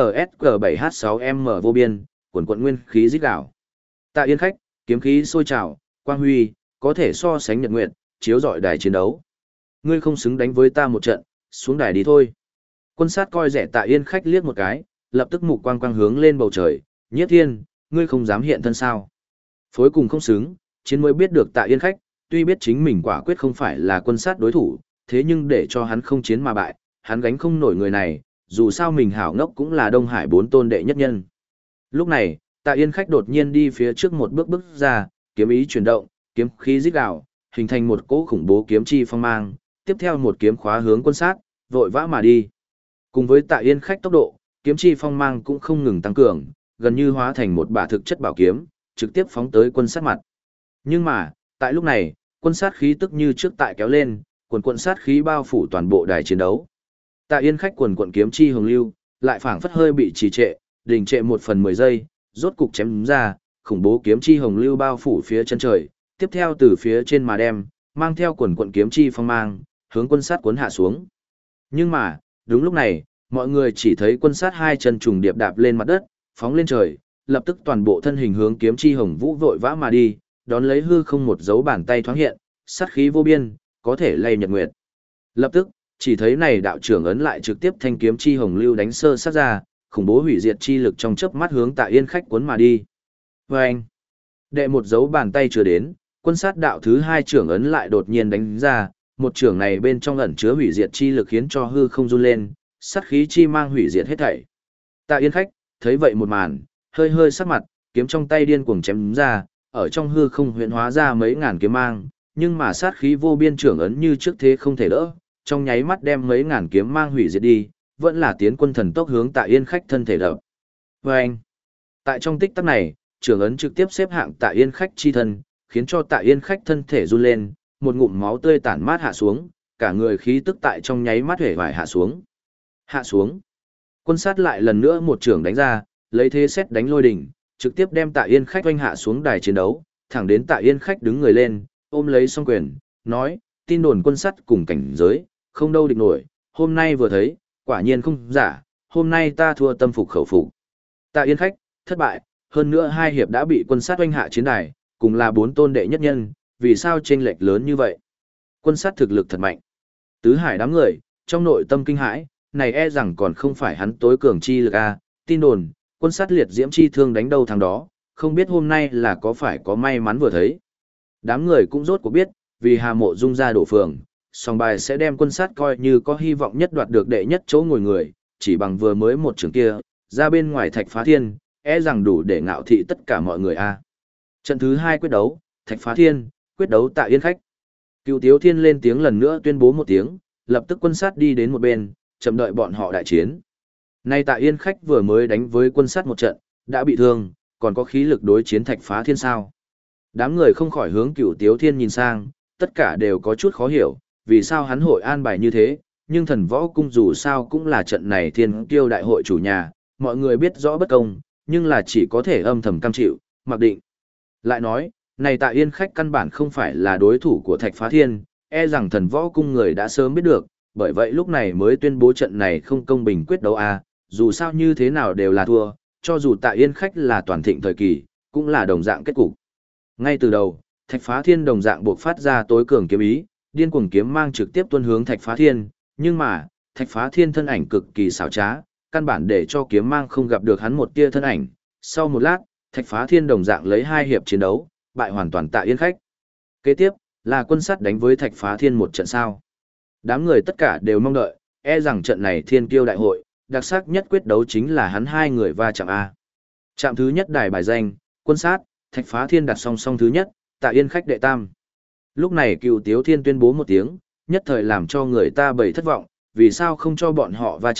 NSG7H6M vô biên, quần quần nguyên khí rít gào. Tạ Yên Khách, kiếm khí sôi trào, quang huy, có thể so sánh nhật nguyệt, chiếu rọi đài chiến đấu. Ngươi không xứng đánh với ta một trận, xuống đài đi thôi. Quân Sát coi rẻ Tạ Yên Khách liếc một cái, lập tức mục quang quang hướng lên bầu trời, Nhiếp Thiên, ngươi không dám hiện thân sao? Phối cùng không xứng, chiến mới biết được Tạ Yên Khách, tuy biết chính mình quả quyết không phải là Quân Sát đối thủ, thế nhưng để cho hắn không chiến mà bại, hắn gánh không nổi người này, dù sao mình hảo ngốc cũng là Đông Hải 4 tôn đệ nhất nhân. Lúc này, Tạ Yên Khách đột nhiên đi phía trước một bước ra, kiếm ý chuyển động, kiếm khí rít gào, hình thành một cỗ khủng bố kiếm chi phong mang, tiếp theo một kiếm khóa hướng Quân Sát, vội vã mà đi. Cùng với Tạ Yên Khách tốc độ, kiếm chi phong mang cũng không ngừng tăng cường, gần như hóa thành một bả thực chất bảo kiếm, trực tiếp phóng tới Quân Sát mặt. Nhưng mà, tại lúc này, Quân Sát khí tức như trước tại kéo lên, quần quần sát khí bao phủ toàn bộ đài chiến đấu. Tạ Yên Khách quần quần kiếm chi hồng lưu, lại phảng phất hơi bị trì trệ, đình trệ 1/10 giây, rốt cục chém ra, khủng bố kiếm chi hồng lưu bao phủ phía chân trời, tiếp theo từ phía trên mà đem, mang theo quần quần kiếm chi phong mang, hướng Quân Sát cuốn hạ xuống. Nhưng mà, đúng lúc này, mọi người chỉ thấy Quân Sát hai chân trùng điệp đạp lên mặt đất, phóng lên trời, lập tức toàn bộ thân hình hướng kiếm chi hồng vũ vội vã mà đi, đón lấy hư không một dấu bàn tay thoáng hiện, sát khí vô biên, có thể lay nhật nguyệt. Lập tức, chỉ thấy này đạo trưởng ấn lại trực tiếp thanh kiếm chi hồng lưu đánh sơ sát ra, khủng bố hủy diệt chi lực trong chớp mắt hướng Tạ Yên Khách cuốn mà đi. Vâng! Đệ một dấu bàn tay chưa đến, Quân Sát đạo thứ hai trưởng ấn lại đột nhiên đánh ra, một trưởng này bên trong ẩn chứa hủy diệt chi lực khiến cho hư không run lên, sát khí chi mang hủy diệt hết thảy. Tạ Yên Khách, thấy vậy một màn, hơi hơi sắc mặt, kiếm trong tay điên cuồng chém ra, ở trong hư không huyễn hóa ra mấy ngàn kiếm mang, nhưng mà sát khí vô biên trưởng ấn như trước thế không thể đỡ, trong nháy mắt đem mấy ngàn kiếm mang hủy diệt đi, vẫn là tiến quân thần tốc hướng Tạ Yên Khách thân thể đập. Vâng! Tại trong tích tắc này, trưởng ấn trực tiếp xếp hạng Tạ Yên Khách chi thân, khiến cho Tạ Yên Khách thân thể run lên, một ngụm máu tươi tản mát hạ xuống, cả người khí tức tại trong nháy mắt hể vải hạ xuống. Hạ xuống. Quân Sát lại lần nữa một trưởng đánh ra, lấy thế xét đánh lôi đỉnh, trực tiếp đem Tạ Yên Khách oanh hạ xuống đài chiến đấu, thẳng đến Tạ Yên Khách đứng người lên, ôm lấy song quyền, nói, tin đồn Quân Sát cùng cảnh giới, không đâu địch nổi, hôm nay vừa thấy, quả nhiên không giả, hôm nay ta thua tâm phục khẩu phục. Tạ Yên Khách, thất bại, hơn nữa hai hiệp đã bị Quân Sát oanh hạ chiến đài, cùng là 4 tôn đệ nhất nhân, vì sao chênh lệch lớn như vậy? Quân Sát thực lực thật mạnh. Tứ Hải đám người, trong nội tâm kinh hãi, này e rằng còn không phải hắn tối cường chi lực a, tin đồn, Quân Sát liệt diễm chi thương đánh đâu thằng đó, không biết hôm nay là có phải có may mắn vừa thấy. Đám người cũng rốt cuộc biết, vì Hà Mộ Dung ra đổ phường, song bài sẽ đem Quân Sát coi như có hy vọng nhất đoạt được đệ nhất chỗ ngồi người, chỉ bằng vừa mới một trường kia, ra bên ngoài Thạch Phá Thiên, e rằng đủ để ngạo thị tất cả mọi người a. Trận thứ 2 quyết đấu, Thạch Phá Thiên, quyết đấu Tạ Yên Khách. Cựu Tiếu Thiên lên tiếng lần nữa tuyên bố một tiếng, lập tức Quân Sát đi đến một bên, chậm đợi bọn họ đại chiến. Nay Tạ Yên Khách vừa mới đánh với Quân Sát một trận, đã bị thương, còn có khí lực đối chiến Thạch Phá Thiên sao? Đám người không khỏi hướng Cựu Tiếu Thiên nhìn sang, tất cả đều có chút khó hiểu, vì sao hắn hội an bài như thế, nhưng Thần Võ Cung dù sao cũng là trận này Thiên Kiêu đại hội chủ nhà, mọi người biết rõ bất công, nhưng là chỉ có thể âm thầm cam chịu, mặc định. Lại nói, này Tạ Yên Khách căn bản không phải là đối thủ của Thạch Phá Thiên, e rằng Thần Võ Cung người đã sớm biết được, bởi vậy lúc này mới tuyên bố trận này không công bình quyết đấu a, dù sao như thế nào đều là thua, cho dù Tạ Yên Khách là toàn thịnh thời kỳ, cũng là đồng dạng kết cục. Ngay từ đầu, Thạch Phá Thiên đồng dạng buộc phát ra tối cường kiếm ý, điên cuồng kiếm mang trực tiếp tuôn hướng Thạch Phá Thiên, nhưng mà, Thạch Phá Thiên thân ảnh cực kỳ xảo trá, căn bản để cho kiếm mang không gặp được hắn một tia thân ảnh. Sau một lát, Thạch Phá Thiên đồng dạng lấy 2 hiệp chiến đấu, bại hoàn toàn Tạ Yên Khách. Kế tiếp, là Quân Sát đánh với Thạch Phá Thiên một trận sao. Đám người tất cả đều mong đợi, e rằng trận này Thiên Kiêu đại hội, đặc sắc nhất quyết đấu chính là hắn hai người va chạm A. Chạm thứ nhất đài bài danh, Quân Sát, Thạch Phá Thiên đặt song song thứ nhất, Tạ Yên Khách đệ tam. Lúc này Cựu Tiếu Thiên tuyên bố một tiếng, nhất thời làm cho người ta bầy thất vọng, vì sao không cho bọn họ va chạm,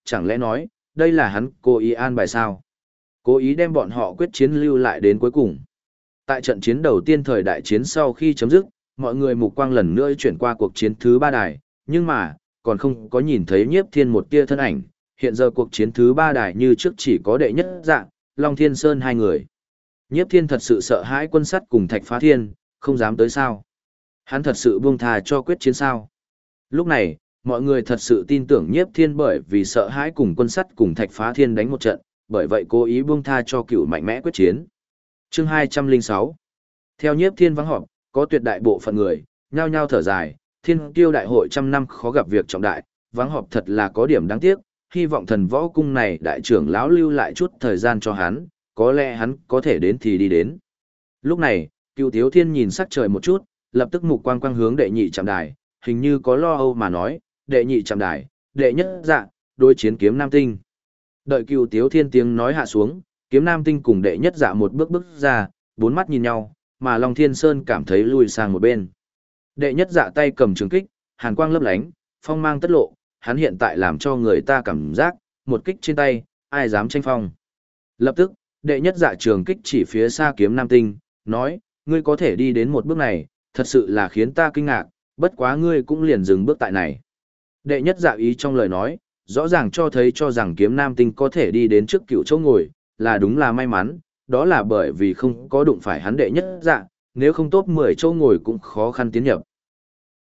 chẳng lẽ nói, đây là hắn cố ý an bài sao? Cố ý đem bọn họ quyết chiến lưu lại đến cuối cùng. Tại trận chiến đầu tiên thời đại chiến sau khi chấm dứt, mọi người mục quang lần nữa chuyển qua cuộc chiến thứ 3 đài, nhưng mà, còn không có nhìn thấy Nhiếp Thiên một tia thân ảnh, hiện giờ cuộc chiến thứ 3 đài như trước chỉ có Đệ Nhất Dạ, Long Thiên Sơn hai người. Nhiếp Thiên thật sự sợ hãi Quân Sắt cùng Thạch Phá Thiên, không dám tới sao? Hắn thật sự buông thà cho quyết chiến sao? Lúc này, mọi người thật sự tin tưởng Nhiếp Thiên bởi vì sợ hãi cùng Quân Sắt cùng Thạch Phá Thiên đánh một trận, bởi vậy cố ý buông tha cho cựu mạnh mẽ quyết chiến. Chương 206. Theo Nhiếp Thiên vắng họp, có tuyệt đại bộ phận người nhao nhao thở dài, Thiên Kiêu đại hội trăm năm khó gặp việc trọng đại, vắng họp thật là có điểm đáng tiếc, hy vọng Thần Võ cung này đại trưởng lão lưu lại chút thời gian cho hắn, có lẽ hắn có thể đến thì đi đến. Lúc này, Cựu Tiếu Thiên nhìn sắc trời một chút, lập tức mục quang quang hướng đệ nhị trạm đài, hình như có lo âu mà nói, đệ nhị trạm đài, Đệ Nhất Dạ, đối chiến Kiếm Nam Tinh. Đợi Cựu Tiếu Thiên tiếng nói hạ xuống, Kiếm Nam Tinh cùng Đệ Nhất Dạ một bước bước ra, bốn mắt nhìn nhau, mà Long Thiên Sơn cảm thấy lùi sang một bên. Đệ Nhất Dạ tay cầm trường kích, hàn quang lấp lánh, phong mang tất lộ, hắn hiện tại làm cho người ta cảm giác, một kích trên tay, ai dám tranh phong. Lập tức, Đệ Nhất Dạ trường kích chỉ phía xa Kiếm Nam Tinh, nói, ngươi có thể đi đến một bước này, thật sự là khiến ta kinh ngạc, bất quá ngươi cũng liền dừng bước tại này. Đệ Nhất Dạ ý trong lời nói, rõ ràng cho thấy cho rằng Kiếm Nam Tinh có thể đi đến trước Cựu chỗ ngồi, là đúng là may mắn, đó là bởi vì không có đụng phải hắn Đệ Nhất Dạ, nếu không top 10 chỗ ngồi cũng khó khăn tiến nhập.